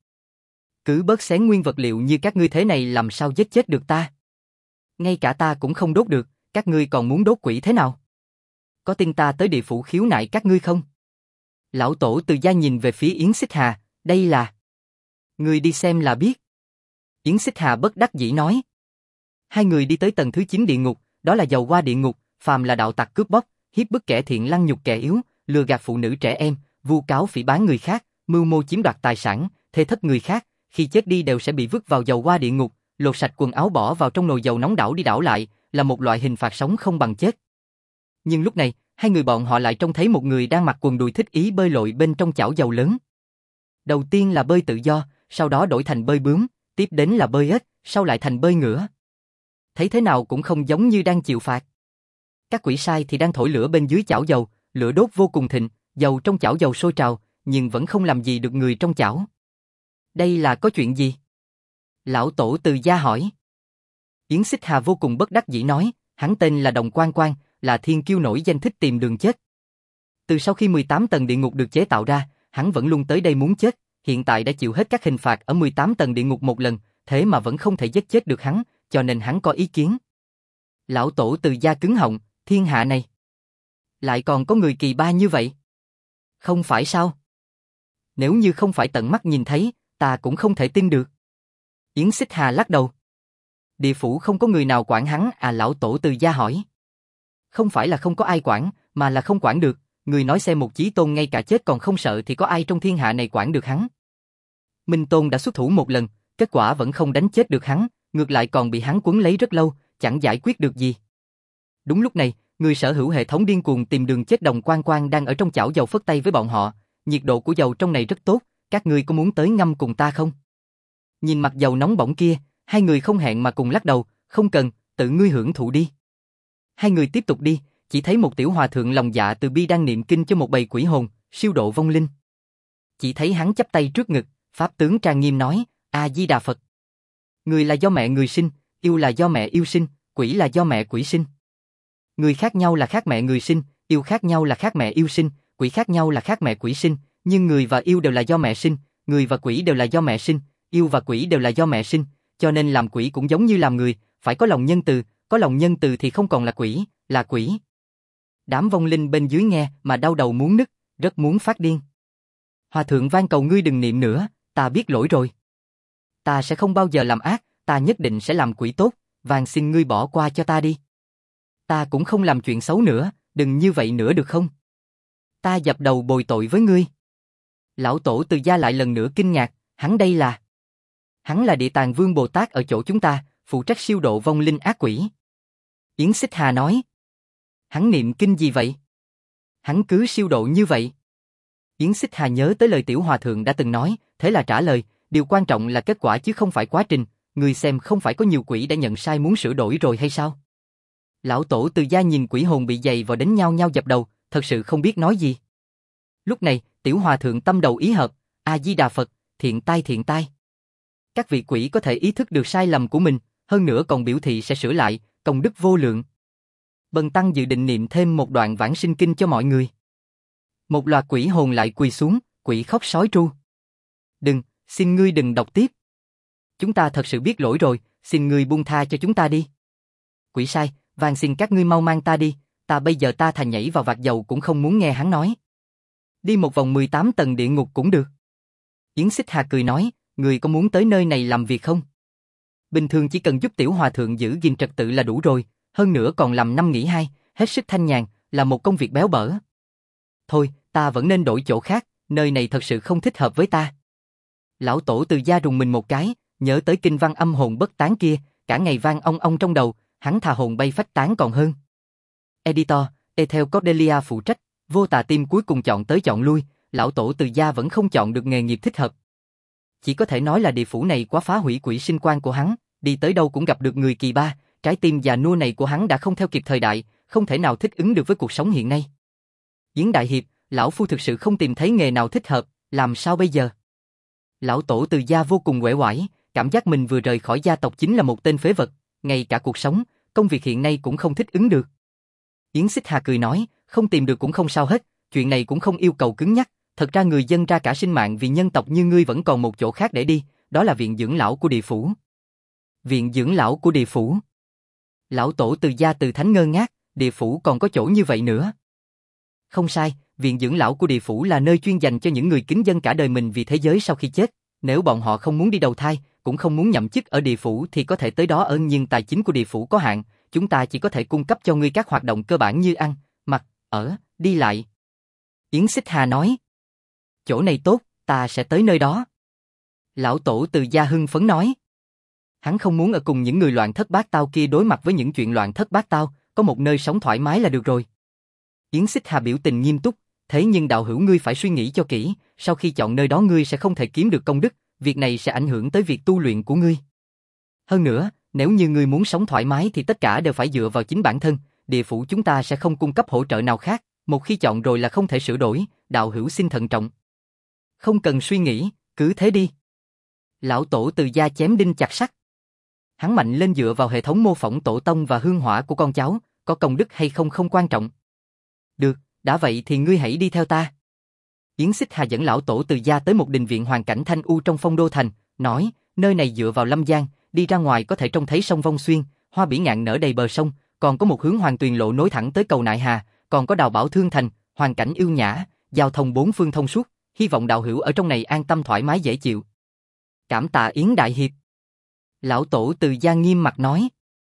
Cứ bớt xén nguyên vật liệu như các ngươi thế này làm sao giết chết được ta. Ngay cả ta cũng không đốt được, các ngươi còn muốn đốt quỷ thế nào? Có tin ta tới địa phủ khiếu nại các ngươi không? Lão tổ Từ Gia nhìn về phía Yến Xích Hà, đây là... Ngươi đi xem là biết. Yến Xích Hà bất đắc dĩ nói. Hai người đi tới tầng thứ 9 địa ngục, đó là dầu qua địa ngục, phàm là đạo tặc cướp bóc, hiếp bức kẻ thiện lăng nhục kẻ yếu, lừa gạt phụ nữ trẻ em, vu cáo phỉ báng người khác, mưu mô chiếm đoạt tài sản, thê thất người khác, khi chết đi đều sẽ bị vứt vào dầu qua địa ngục, lột sạch quần áo bỏ vào trong nồi dầu nóng đảo đi đảo lại, là một loại hình phạt sống không bằng chết. Nhưng lúc này, hai người bọn họ lại trông thấy một người đang mặc quần đùi thích ý bơi lội bên trong chảo dầu lớn. Đầu tiên là bơi tự do, sau đó đổi thành bơi bướm, tiếp đến là bơi ếch, sau lại thành bơi ngửa. Thấy thế nào cũng không giống như đang chịu phạt. Các quỷ sai thì đang thổi lửa bên dưới chảo dầu, lửa đốt vô cùng thịnh, dầu trong chảo dầu sôi trào, nhưng vẫn không làm gì được người trong chảo. Đây là có chuyện gì? Lão tổ Từ Gia hỏi. Yến Xích Hà vô cùng bất đắc dĩ nói, hắn tên là Đồng Quan Quan, là thiên kiêu nổi danh thích tìm đường chết. Từ sau khi 18 tầng địa ngục được chế tạo ra, hắn vẫn luôn tới đây muốn chết, hiện tại đã chịu hết các hình phạt ở 18 tầng địa ngục một lần, thế mà vẫn không thể giết chết được hắn, cho nên hắn có ý kiến. Lão tổ Từ Gia cứng họng, thiên hạ này. Lại còn có người kỳ ba như vậy? Không phải sao? Nếu như không phải tận mắt nhìn thấy, ta cũng không thể tin được. Yến Xích Hà lắc đầu. Địa phủ không có người nào quản hắn à? Lão tổ Từ Gia hỏi. Không phải là không có ai quản, mà là không quản được. Người nói xem một chí tôn ngay cả chết còn không sợ thì có ai trong thiên hạ này quản được hắn. Minh Tôn đã xuất thủ một lần, kết quả vẫn không đánh chết được hắn, ngược lại còn bị hắn quấn lấy rất lâu, chẳng giải quyết được gì. Đúng lúc này, người sở hữu hệ thống điên cuồng tìm đường chết Đồng Quan Quan đang ở trong chảo dầu phất tay với bọn họ. Nhiệt độ của dầu trong này rất tốt, các ngươi có muốn tới ngâm cùng ta không? Nhìn mặt dầu nóng bỏng kia, hai người không hẹn mà cùng lắc đầu, không cần, tự ngươi hưởng thụ đi. Hai người tiếp tục đi, chỉ thấy một tiểu hòa thượng lòng dạ từ bi đang niệm kinh cho một bầy quỷ hồn, siêu độ vong linh. Chỉ thấy hắn chắp tay trước ngực, pháp tướng trang nghiêm nói, A Di Đà Phật. Người là do mẹ người sinh, yêu là do mẹ yêu sinh, quỷ là do mẹ quỷ sinh. Người khác nhau là khác mẹ người sinh, yêu khác nhau là khác mẹ yêu sinh, quỷ khác nhau là khác mẹ quỷ sinh, nhưng người và yêu đều là do mẹ sinh, người và quỷ đều là do mẹ sinh, yêu và quỷ đều là do mẹ sinh, cho nên làm quỷ cũng giống như làm người, phải có lòng nhân từ, có lòng nhân từ thì không còn là quỷ, là quỷ. Đám vong linh bên dưới nghe mà đau đầu muốn nứt, rất muốn phát điên. Hòa thượng van cầu ngươi đừng niệm nữa, ta biết lỗi rồi. Ta sẽ không bao giờ làm ác, ta nhất định sẽ làm quỷ tốt, van xin ngươi bỏ qua cho ta đi. Ta cũng không làm chuyện xấu nữa, đừng như vậy nữa được không? Ta dập đầu bồi tội với ngươi. Lão tổ Từ Gia lại lần nữa kinh ngạc, hắn đây là... Hắn là Địa Tạng Vương Bồ Tát ở chỗ chúng ta, phụ trách siêu độ vong linh ác quỷ. Yến Xích Hà nói. Hắn niệm kinh gì vậy? Hắn cứ siêu độ như vậy. Yến Xích Hà nhớ tới lời tiểu hòa thượng đã từng nói, thế là trả lời, điều quan trọng là kết quả chứ không phải quá trình, người xem không phải có nhiều quỷ đã nhận sai muốn sửa đổi rồi hay sao? Lão tổ Từ Gia nhìn quỷ hồn bị dày vào đến nhau nhau dập đầu, thật sự không biết nói gì. Lúc này, tiểu hòa thượng tâm đầu ý hợp, A Di Đà Phật, thiện tai thiện tai. Các vị quỷ có thể ý thức được sai lầm của mình, hơn nữa còn biểu thị sẽ sửa lại, công đức vô lượng. Bần tăng dự định niệm thêm một đoạn vãng sinh kinh cho mọi người. Một loạt quỷ hồn lại quỳ xuống, quỷ khóc sói tru. Đừng, xin ngươi đừng đọc tiếp. Chúng ta thật sự biết lỗi rồi, xin ngươi buông tha cho chúng ta đi. Quỷ sai, van xin các ngươi mau mang ta đi, ta bây giờ ta thà nhảy vào vạc dầu cũng không muốn nghe hắn nói. Đi một vòng 18 tầng địa ngục cũng được. Yến Xích Hà cười nói, ngươi có muốn tới nơi này làm việc không? Bình thường chỉ cần giúp tiểu hòa thượng giữ gìn trật tự là đủ rồi, hơn nữa còn làm 5 nghỉ 2, hết sức thanh nhàn, là một công việc béo bở. Thôi, ta vẫn nên đổi chỗ khác, nơi này thật sự không thích hợp với ta. Lão tổ Từ Gia rùng mình một cái, nhớ tới kinh văn âm hồn bất tán kia, cả ngày vang ong ong trong đầu, hắn thà hồn bay phách tán còn hơn. Editor, Ethel Cordelia phụ trách, vô tà team cuối cùng chọn tới chọn lui, lão tổ Từ Gia vẫn không chọn được nghề nghiệp thích hợp. Chỉ có thể nói là địa phủ này quá phá hủy quỷ sinh quan của hắn, đi tới đâu cũng gặp được người kỳ ba, trái tim già nua này của hắn đã không theo kịp thời đại, không thể nào thích ứng được với cuộc sống hiện nay. Yến Đại Hiệp, lão phu thực sự không tìm thấy nghề nào thích hợp, làm sao bây giờ? Lão tổ Từ Gia vô cùng uể oải, cảm giác mình vừa rời khỏi gia tộc chính là một tên phế vật, ngay cả cuộc sống, công việc hiện nay cũng không thích ứng được. Yến Xích Hà cười nói, không tìm được cũng không sao hết, chuyện này cũng không yêu cầu cứng nhắc, thật ra người dân ra cả sinh mạng vì nhân tộc như ngươi vẫn còn một chỗ khác để đi, đó là viện dưỡng lão của địa phủ. Viện dưỡng lão của địa phủ. Lão tổ Từ gia Từ Thánh ngơ ngác, địa phủ còn có chỗ như vậy nữa. Không sai, viện dưỡng lão của địa phủ là nơi chuyên dành cho những người kính dân cả đời mình vì thế giới sau khi chết. Nếu bọn họ không muốn đi đầu thai, cũng không muốn nhậm chức ở địa phủ thì có thể tới đó ở, nhưng tài chính của địa phủ có hạn, chúng ta chỉ có thể cung cấp cho ngươi các hoạt động cơ bản như ăn, mặc, ở, đi lại. Yến Xích Hà nói. Chỗ này tốt, ta sẽ tới nơi đó. Lão tổ Từ gia hưng phấn nói. Hắn không muốn ở cùng những người loạn thất bát tao kia đối mặt với những chuyện loạn thất bát tao, có một nơi sống thoải mái là được rồi. Yến Xích Hà biểu tình nghiêm túc, thế nhưng đạo hữu ngươi phải suy nghĩ cho kỹ, sau khi chọn nơi đó ngươi sẽ không thể kiếm được công đức, việc này sẽ ảnh hưởng tới việc tu luyện của ngươi. Hơn nữa, nếu như ngươi muốn sống thoải mái thì tất cả đều phải dựa vào chính bản thân, địa phủ chúng ta sẽ không cung cấp hỗ trợ nào khác, một khi chọn rồi là không thể sửa đổi, đạo hữu xin thận trọng. Không cần suy nghĩ, cứ thế đi. Lão tổ Từ gia chém đinh chặt sắt. Hắn mạnh lên dựa vào hệ thống mô phỏng tổ tông và hương hỏa của con cháu, có công đức hay không không quan trọng. Được, đã vậy thì ngươi hãy đi theo ta. Yến Xích Hà dẫn lão tổ Từ gia tới một đình viện hoàn cảnh thanh u trong Phong Đô thành, nói, nơi này dựa vào Lâm Giang, đi ra ngoài có thể trông thấy sông Vong Xuyên, hoa bỉ ngạn nở đầy bờ sông, còn có một hướng Hoàng Tuyền lộ nối thẳng tới cầu Nại Hà, còn có Đào Bảo Thương thành, hoàn cảnh yêu nhã, giao thông bốn phương thông suốt, hy vọng đạo hữu ở trong này an tâm thoải mái dễ chịu. Cảm tạ Yến đại hiệp. Lão tổ Từ gia nghiêm mặt nói.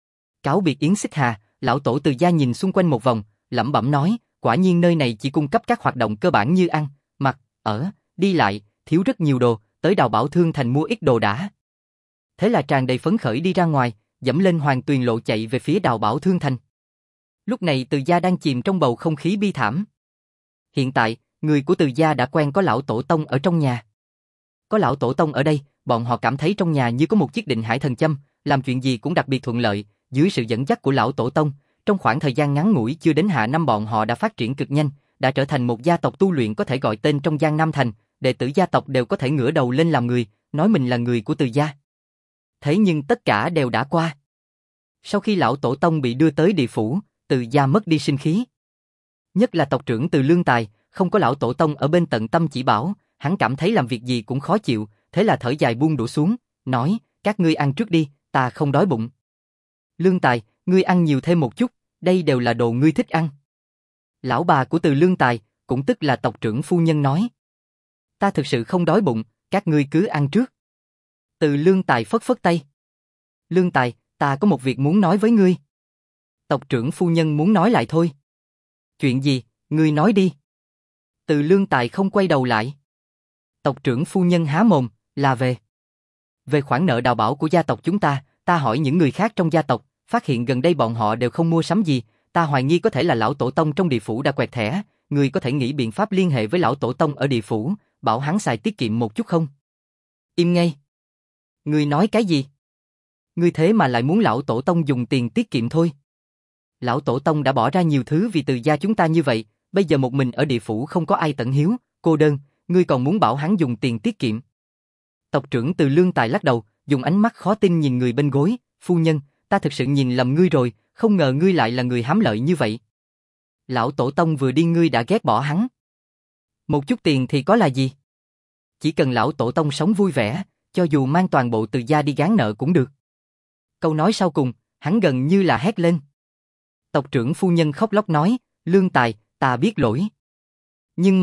Cáo biệt Yến Xích Hà, lão tổ Từ gia nhìn xung quanh một vòng, lẩm bẩm nói, quả nhiên nơi này chỉ cung cấp các hoạt động cơ bản như ăn, mặc, ở, đi lại, thiếu rất nhiều đồ, tới Đào Bảo Thương thành mua ít đồ đã. Thế là tràn đầy phấn khởi đi ra ngoài, dẫm lên Hoàng Tuyền lộ chạy về phía Đào Bảo Thương thành. Lúc này Từ gia đang chìm trong bầu không khí bi thảm. Hiện tại, người của Từ gia đã quen có lão tổ tông ở trong nhà. Có lão tổ tông ở đây, bọn họ cảm thấy trong nhà như có một chiếc định hải thần châm, làm chuyện gì cũng đặc biệt thuận lợi, dưới sự dẫn dắt của lão tổ tông, trong khoảng thời gian ngắn ngủi chưa đến hạ năm bọn họ đã phát triển cực nhanh, đã trở thành một gia tộc tu luyện có thể gọi tên trong Giang Nam thành, đệ tử gia tộc đều có thể ngửa đầu lên làm người, nói mình là người của Từ gia. Thế nhưng tất cả đều đã qua. Sau khi lão tổ tông bị đưa tới địa phủ, Từ gia mất đi sinh khí. Nhất là tộc trưởng Từ Lương Tài, không có lão tổ tông ở bên tận tâm chỉ bảo, hắn cảm thấy làm việc gì cũng khó chịu, thế là thở dài buông đũa xuống, nói, các ngươi ăn trước đi, ta không đói bụng. Lương Tài, ngươi ăn nhiều thêm một chút, đây đều là đồ ngươi thích ăn. Lão bà của Từ Lương Tài, cũng tức là tộc trưởng phu nhân nói. Ta thực sự không đói bụng, các ngươi cứ ăn trước. Từ Lương Tài phất phất tay. Lương Tài, ta có một việc muốn nói với ngươi. Tộc trưởng phu nhân muốn nói lại thôi. Chuyện gì, ngươi nói đi. Từ Lương Tài không quay đầu lại. Tộc trưởng phu nhân há mồm, là về khoản nợ đào bảo của gia tộc chúng ta hỏi những người khác trong gia tộc, phát hiện gần đây bọn họ đều không mua sắm gì, ta hoài nghi có thể là lão tổ tông trong địa phủ đã quẹt thẻ, ngươi có thể nghĩ biện pháp liên hệ với lão tổ tông ở địa phủ, bảo hắn xài tiết kiệm một chút không? Im ngay. Ngươi nói cái gì? Ngươi thế mà lại muốn lão tổ tông dùng tiền tiết kiệm thôi? Lão tổ tông đã bỏ ra nhiều thứ vì Từ gia chúng ta như vậy, bây giờ một mình ở địa phủ không có ai tận hiếu, cô đơn, ngươi còn muốn bảo hắn dùng tiền tiết kiệm? Tộc trưởng Từ Lương Tài lắc đầu, dùng ánh mắt khó tin nhìn người bên gối, phu nhân, ta thực sự nhìn lầm ngươi rồi, không ngờ ngươi lại là người hám lợi như vậy. Lão tổ tông vừa đi ngươi đã ghét bỏ hắn. Một chút tiền thì có là gì? Chỉ cần lão tổ tông sống vui vẻ, cho dù mang toàn bộ Từ gia đi gán nợ cũng được. Câu nói sau cùng, hắn gần như là hét lên. Tộc trưởng phu nhân khóc lóc nói, Lương Tài, ta biết lỗi. Nhưng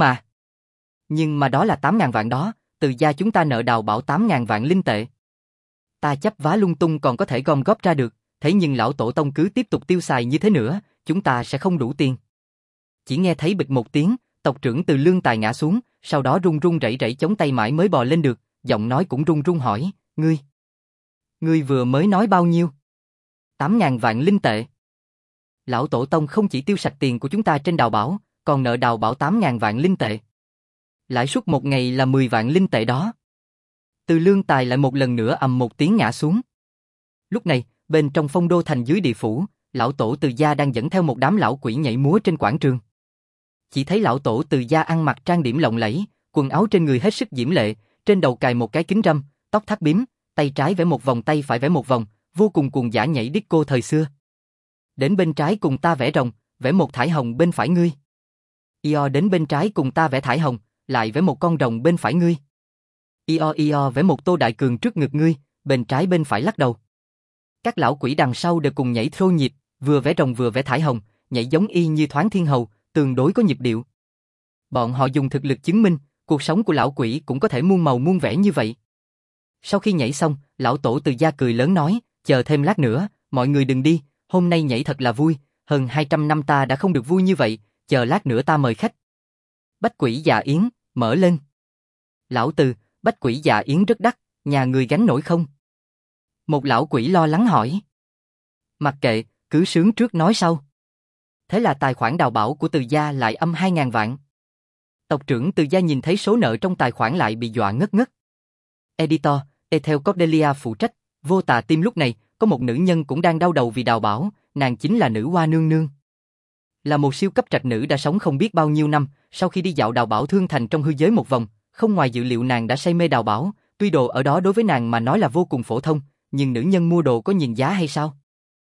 mà đó là 8.000 vạn đó, Từ gia chúng ta nợ đào bảo 8.000 vạn linh tệ. Ta chấp vá lung tung còn có thể gom góp ra được, thế nhưng lão tổ tông cứ tiếp tục tiêu xài như thế nữa, chúng ta sẽ không đủ tiền. Chỉ nghe thấy bịch một tiếng, tộc trưởng Từ Lương Tài ngã xuống, sau đó run run rẩy rẩy chống tay mãi mới bò lên được, giọng nói cũng run run hỏi, ngươi vừa mới nói bao nhiêu? 8.000 vạn linh tệ. Lão tổ tông không chỉ tiêu sạch tiền của chúng ta trên đào bảo, còn nợ đào bảo 8.000 vạn linh tệ. Lãi suất một ngày là 10 vạn linh tệ đó. Từ Lương Tài lại một lần nữa ầm một tiếng ngã xuống. Lúc này, bên trong Phong Đô thành dưới địa phủ, lão tổ Từ gia đang dẫn theo một đám lão quỷ nhảy múa trên quảng trường. Chỉ thấy lão tổ Từ gia ăn mặc trang điểm lộng lẫy, quần áo trên người hết sức diễm lệ, trên đầu cài một cái kính râm, tóc thắt bím, tay trái vẽ một vòng tay phải vẽ một vòng, vô cùng cuồng dã nhảy disco thời xưa. Đến bên trái cùng ta vẽ rồng, vẽ một thải hồng bên phải ngươi. Io đến bên trái cùng ta vẽ thải hồng, lại vẽ một con rồng bên phải ngươi. Io vẽ một Tô Đại Cường trước ngực ngươi, bên trái bên phải lắc đầu. Các lão quỷ đằng sau đều cùng nhảy thô nhịp, vừa vẽ rồng vừa vẽ thải hồng, nhảy giống y như Thoáng Thiên Hầu, tương đối có nhịp điệu. Bọn họ dùng thực lực chứng minh, cuộc sống của lão quỷ cũng có thể muôn màu muôn vẻ như vậy. Sau khi nhảy xong, lão tổ Từ Gia cười lớn nói, chờ thêm lát nữa, mọi người đừng đi, hôm nay nhảy thật là vui, hơn 200 năm ta đã không được vui như vậy, chờ lát nữa ta mời khách. Bách Quỷ Dạ Yến, mở lên. Lão Từ, Bách Quỷ Dạ Yến rất đắt, nhà người gánh nổi không? Một lão quỷ lo lắng hỏi. Mặc kệ, cứ sướng trước nói sau. Thế là tài khoản đào bảo của Từ Gia lại âm 2.000 vạn. Tộc trưởng Từ Gia nhìn thấy số nợ trong tài khoản lại bị dọa ngất ngất. Editor, Ethel Cordelia phụ trách, Vô Tà Tim lúc này, có một nữ nhân cũng đang đau đầu vì đào bảo, nàng chính là Nữ Hoa Nương Nương. Là một siêu cấp trạch nữ đã sống không biết bao nhiêu năm, sau khi đi dạo đào bảo Thương Thành trong hư giới một vòng, không ngoài dự liệu nàng đã say mê đào bảo, tuy đồ ở đó đối với nàng mà nói là vô cùng phổ thông, nhưng nữ nhân mua đồ có nhìn giá hay sao?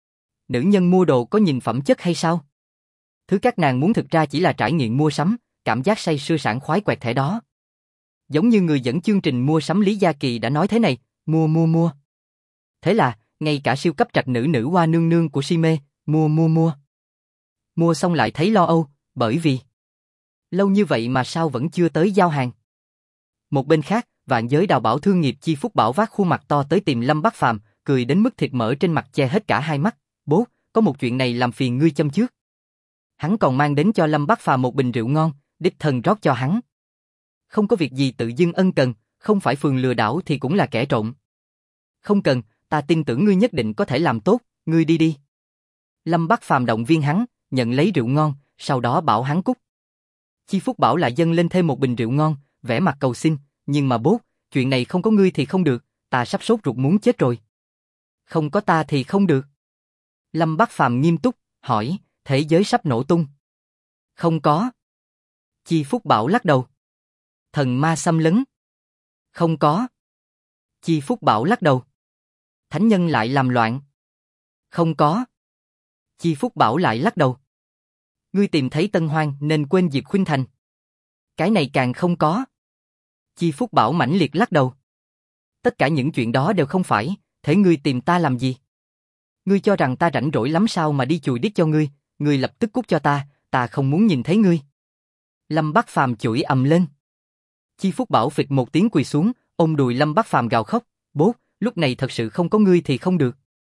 Nữ nhân mua đồ có nhìn phẩm chất hay sao? Thứ các nàng muốn thực ra chỉ là trải nghiệm mua sắm, cảm giác say sưa sảng khoái quẹt thẻ đó. Giống như người dẫn chương trình mua sắm Lý Gia Kỳ đã nói thế này, mua. Thế là, ngay cả siêu cấp trạch nữ Nữ Hoa Nương Nương của si mê, mua. Mua xong lại thấy lo âu, bởi vì lâu như vậy mà sao vẫn chưa tới giao hàng. Một bên khác, Vạn Giới Đào Bảo thương nghiệp Chi Phúc Bảo vác khuôn mặt to tới tìm Lâm Bắc Phàm, cười đến mức thịt mỡ trên mặt che hết cả hai mắt. Bố, có một chuyện này làm phiền ngươi châm trước. Hắn còn mang đến cho Lâm Bắc Phàm một bình rượu ngon, đích thân rót cho hắn. Không có việc gì tự dưng ân cần, không phải phường lừa đảo thì cũng là kẻ trộm. Không cần, ta tin tưởng ngươi nhất định có thể làm tốt, ngươi đi đi. Lâm Bắc Phàm động viên hắn, nhận lấy rượu ngon, sau đó bảo hắn cút. Chi Phúc Bảo lại dâng lên thêm một bình rượu ngon, vẻ mặt cầu xin, nhưng mà bố, chuyện này không có ngươi thì không được, ta sắp sốt ruột muốn chết rồi. Không có ta thì không được. Lâm Bắc Phàm nghiêm túc, hỏi, thế giới sắp nổ tung. Không có. Chi Phúc Bảo lắc đầu. Thần ma xâm lấn. Không có. Chi Phúc Bảo lắc đầu. Thánh nhân lại làm loạn. Không có. Chi Phúc Bảo lại lắc đầu. Ngươi tìm thấy Tân Hoang nên quên Diệp Khuynh Thành. Cái này càng không có. Chi Phúc Bảo mãnh liệt lắc đầu. Tất cả những chuyện đó đều không phải, thế ngươi tìm ta làm gì? Ngươi cho rằng ta rảnh rỗi lắm sao mà đi chùi đít cho ngươi, ngươi lập tức cút cho ta không muốn nhìn thấy ngươi. Lâm Bắc Phàm chửi ầm lên. Chi Phúc Bảo phịch một tiếng quỳ xuống, ôm đùi Lâm Bắc Phàm gào khóc, bố, lúc này thật sự không có ngươi thì không được.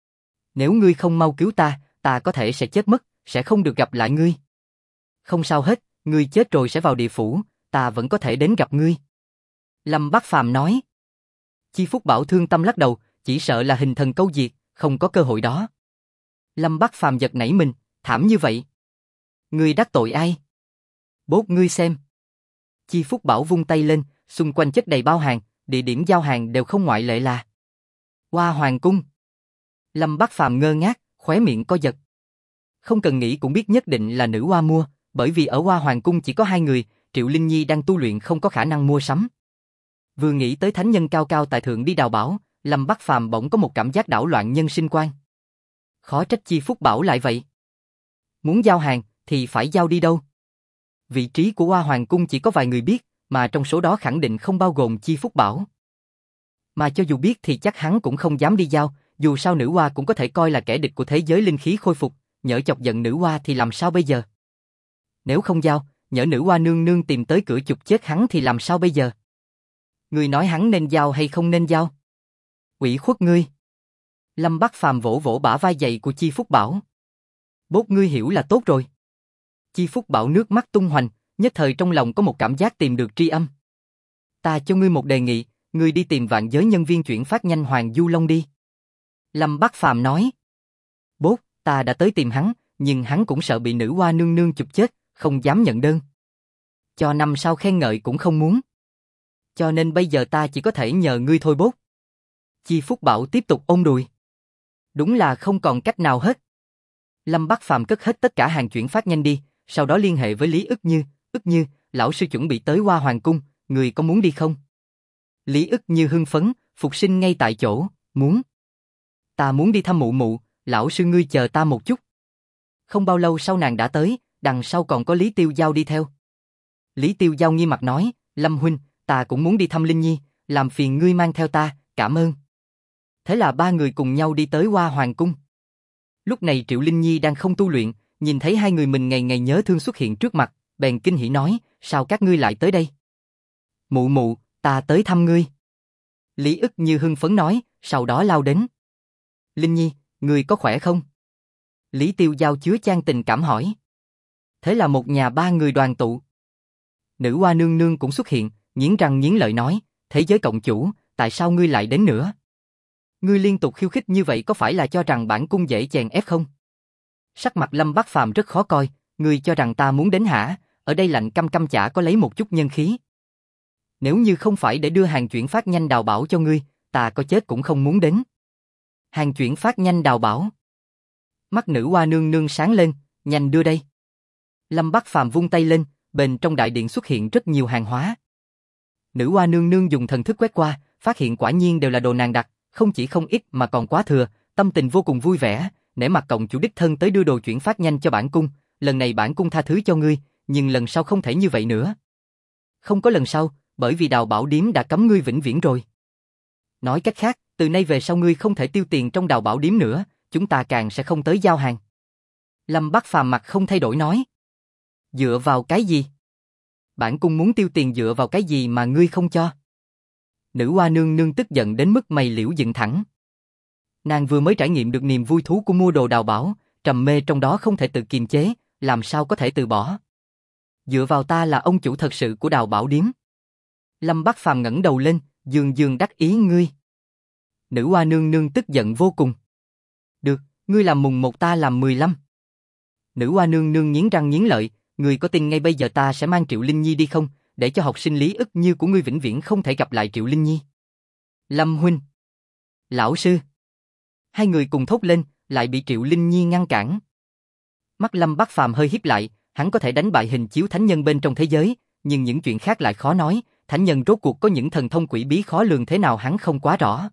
Nếu ngươi không mau cứu ta có thể sẽ chết mất, sẽ không được gặp lại ngươi. Không sao hết, ngươi chết rồi sẽ vào địa phủ, ta vẫn có thể đến gặp ngươi. Lâm Bắc Phàm nói. Chi Phúc Bảo thương tâm lắc đầu, chỉ sợ là hình thần câu diệt, không có cơ hội đó. Lâm Bắc Phàm giật nảy mình, thảm như vậy. Ngươi đắc tội ai? Bố ngươi xem. Chi Phúc Bảo vung tay lên, xung quanh chất đầy bao hàng, địa điểm giao hàng đều không ngoại lệ là Hoa Hoàng Cung. Lâm Bắc Phàm ngơ ngác, khóe miệng co giật. Không cần nghĩ cũng biết nhất định là nữ hoa mua, bởi vì ở Hoa Hoàng Cung chỉ có hai người, Triệu Linh Nhi đang tu luyện không có khả năng mua sắm. Vừa nghĩ tới thánh nhân cao cao tại thượng đi đào bảo, Lâm Bắc Phàm bỗng có một cảm giác đảo loạn nhân sinh quan. Khó trách Chi Phúc Bảo lại vậy. Muốn giao hàng thì phải giao đi đâu? Vị trí của Hoa Hoàng Cung chỉ có vài người biết, mà trong số đó khẳng định không bao gồm Chi Phúc Bảo. Mà cho dù biết thì chắc hắn cũng không dám đi giao, dù sao nữ hoa cũng có thể coi là kẻ địch của thế giới linh khí khôi phục, nhỡ chọc giận nữ hoa thì làm sao bây giờ? Nếu không giao, nhỡ nữ hoa nương nương tìm tới cửa chụp chết hắn thì làm sao bây giờ? Ngươi nói hắn nên giao hay không nên giao? Ủy khuất ngươi. Lâm Bắc Phàm vỗ vỗ bả vai dày của Chi Phúc Bảo. Bốt ngươi hiểu là tốt rồi. Chi Phúc Bảo nước mắt tung hoành, nhất thời trong lòng có một cảm giác tìm được tri âm. Ta cho ngươi một đề nghị, ngươi đi tìm Vạn Giới nhân viên chuyển phát nhanh Hoàng Du Long đi. Lâm Bắc Phàm nói. Bốt, ta đã tới tìm hắn, nhưng hắn cũng sợ bị nữ hoa nương nương chụp chết, không dám nhận đơn. Cho năm sau khen ngợi cũng không muốn. Cho nên bây giờ ta chỉ có thể nhờ ngươi thôi bốt. Chi Phúc Bảo tiếp tục ôm đùi. Đúng là không còn cách nào hết. Lâm Bắc Phàm cất hết tất cả hàng chuyển phát nhanh đi, sau đó liên hệ với Lý Ức Như, lão sư chuẩn bị tới Hoa Hoàng Cung, người có muốn đi không? Lý Ức Như hưng phấn, phục sinh ngay tại chỗ, muốn. Ta muốn đi thăm mụ mụ, lão sư ngươi chờ ta một chút. Không bao lâu sau nàng đã tới, đằng sau còn có Lý Tiêu Giao đi theo. Lý Tiêu Giao nghiêm mặt nói, Lâm huynh, ta cũng muốn đi thăm Linh Nhi, làm phiền ngươi mang theo ta, cảm ơn. Thế là ba người cùng nhau đi tới Hoa Hoàng cung. Lúc này Triệu Linh Nhi đang không tu luyện, nhìn thấy hai người mình ngày ngày nhớ thương xuất hiện trước mặt, bèn kinh hỉ nói, sao các ngươi lại tới đây? Mụ mụ, ta tới thăm ngươi. Lý ức như hưng phấn nói, sau đó lao đến. Linh Nhi, ngươi có khỏe không? Lý Tiêu Giao chứa chan tình cảm hỏi. Thế là một nhà ba người đoàn tụ. Nữ hoa nương nương cũng xuất hiện, nghiến răng nghiến lợi nói, thế giới cộng chủ, tại sao ngươi lại đến nữa? Ngươi liên tục khiêu khích như vậy có phải là cho rằng bản cung dễ chèn ép không? Sắc mặt Lâm Bác Phàm rất khó coi, ngươi cho rằng ta muốn đến hả? Ở đây lạnh căm căm chả có lấy một chút nhân khí. Nếu như không phải để đưa hàng chuyển phát nhanh đào bảo cho ngươi, ta có chết cũng không muốn đến. Hàng chuyển phát nhanh đào bảo. Mắt nữ hoa nương nương sáng lên, nhanh đưa đây. Lâm Bác Phàm vung tay lên, bên trong đại điện xuất hiện rất nhiều hàng hóa. Nữ hoa nương nương dùng thần thức quét qua, phát hiện quả nhiên đều là đồ nàng đặt, không chỉ không ít mà còn quá thừa, tâm tình vô cùng vui vẻ, nể mặt cộng chủ đích thân tới đưa đồ chuyển phát nhanh cho bản cung, lần này bản cung tha thứ cho ngươi, nhưng lần sau không thể như vậy nữa. Không có lần sau, bởi vì Đào Bảo Điếm đã cấm ngươi vĩnh viễn rồi. Nói cách khác, từ nay về sau ngươi không thể tiêu tiền trong Đào Bảo Điếm nữa, chúng ta càng sẽ không tới giao hàng. Lâm Bác Phàm mặt không thay đổi nói. Dựa vào cái gì? Bản cung muốn tiêu tiền dựa vào cái gì mà ngươi không cho? Nữ hoa nương nương tức giận đến mức mày liễu dựng thẳng. Nàng vừa mới trải nghiệm được niềm vui thú của mua đồ đào bảo, trầm mê trong đó không thể tự kiềm chế, làm sao có thể từ bỏ. Dựa vào ta là ông chủ thật sự của Đào Bảo Điếm. Lâm Bác Phàm ngẩng đầu lên, dương dương đắc ý ngươi. Nữ hoa nương nương tức giận vô cùng. Được, ngươi làm mùng 1 ta làm 15. Nữ hoa nương nương nghiến răng nghiến lợi, ngươi có tin ngay bây giờ ta sẽ mang Triệu Linh Nhi đi không, để cho học sinh Lý ức như của ngươi vĩnh viễn không thể gặp lại Triệu Linh Nhi. Lâm huynh. Lão sư. Hai người cùng thốt lên, lại bị Triệu Linh Nhi ngăn cản. Mắt Lâm Bác Phàm hơi híp lại, hắn có thể đánh bại hình chiếu thánh nhân bên trong thế giới, nhưng những chuyện khác lại khó nói, thánh nhân rốt cuộc có những thần thông quỷ bí khó lường thế nào hắn không quá rõ.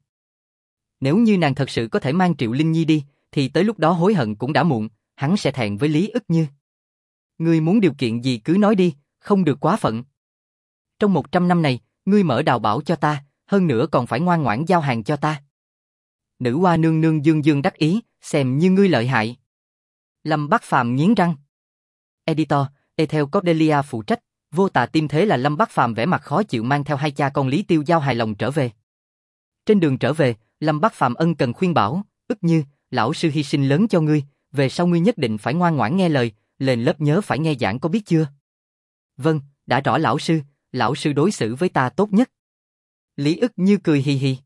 Nếu như nàng thật sự có thể mang Triệu Linh Nhi đi, thì tới lúc đó hối hận cũng đã muộn, hắn sẽ thẹn với Lý ức như. Ngươi muốn điều kiện gì cứ nói đi, không được quá phận. Trong 100 năm này, ngươi mở đào bảo cho ta, hơn nữa còn phải ngoan ngoãn giao hàng cho ta. Nữ hoa nương nương dương dương đắc ý, xem như ngươi lợi hại. Lâm Bác Phàm nghiến răng. Editor, Ethel Cordelia phụ trách, vô tà tim thế là Lâm Bác Phàm vẻ mặt khó chịu mang theo hai cha con Lý Tiêu Giao hài lòng trở về. Trên đường trở về, Lâm Bác Phàm ân cần khuyên bảo, ức như, lão sư hy sinh lớn cho ngươi, về sau ngươi nhất định phải ngoan ngoãn nghe lời, lên lớp nhớ phải nghe giảng có biết chưa? Vâng, đã rõ lão sư đối xử với ta tốt nhất. Lý ức như cười hì hì.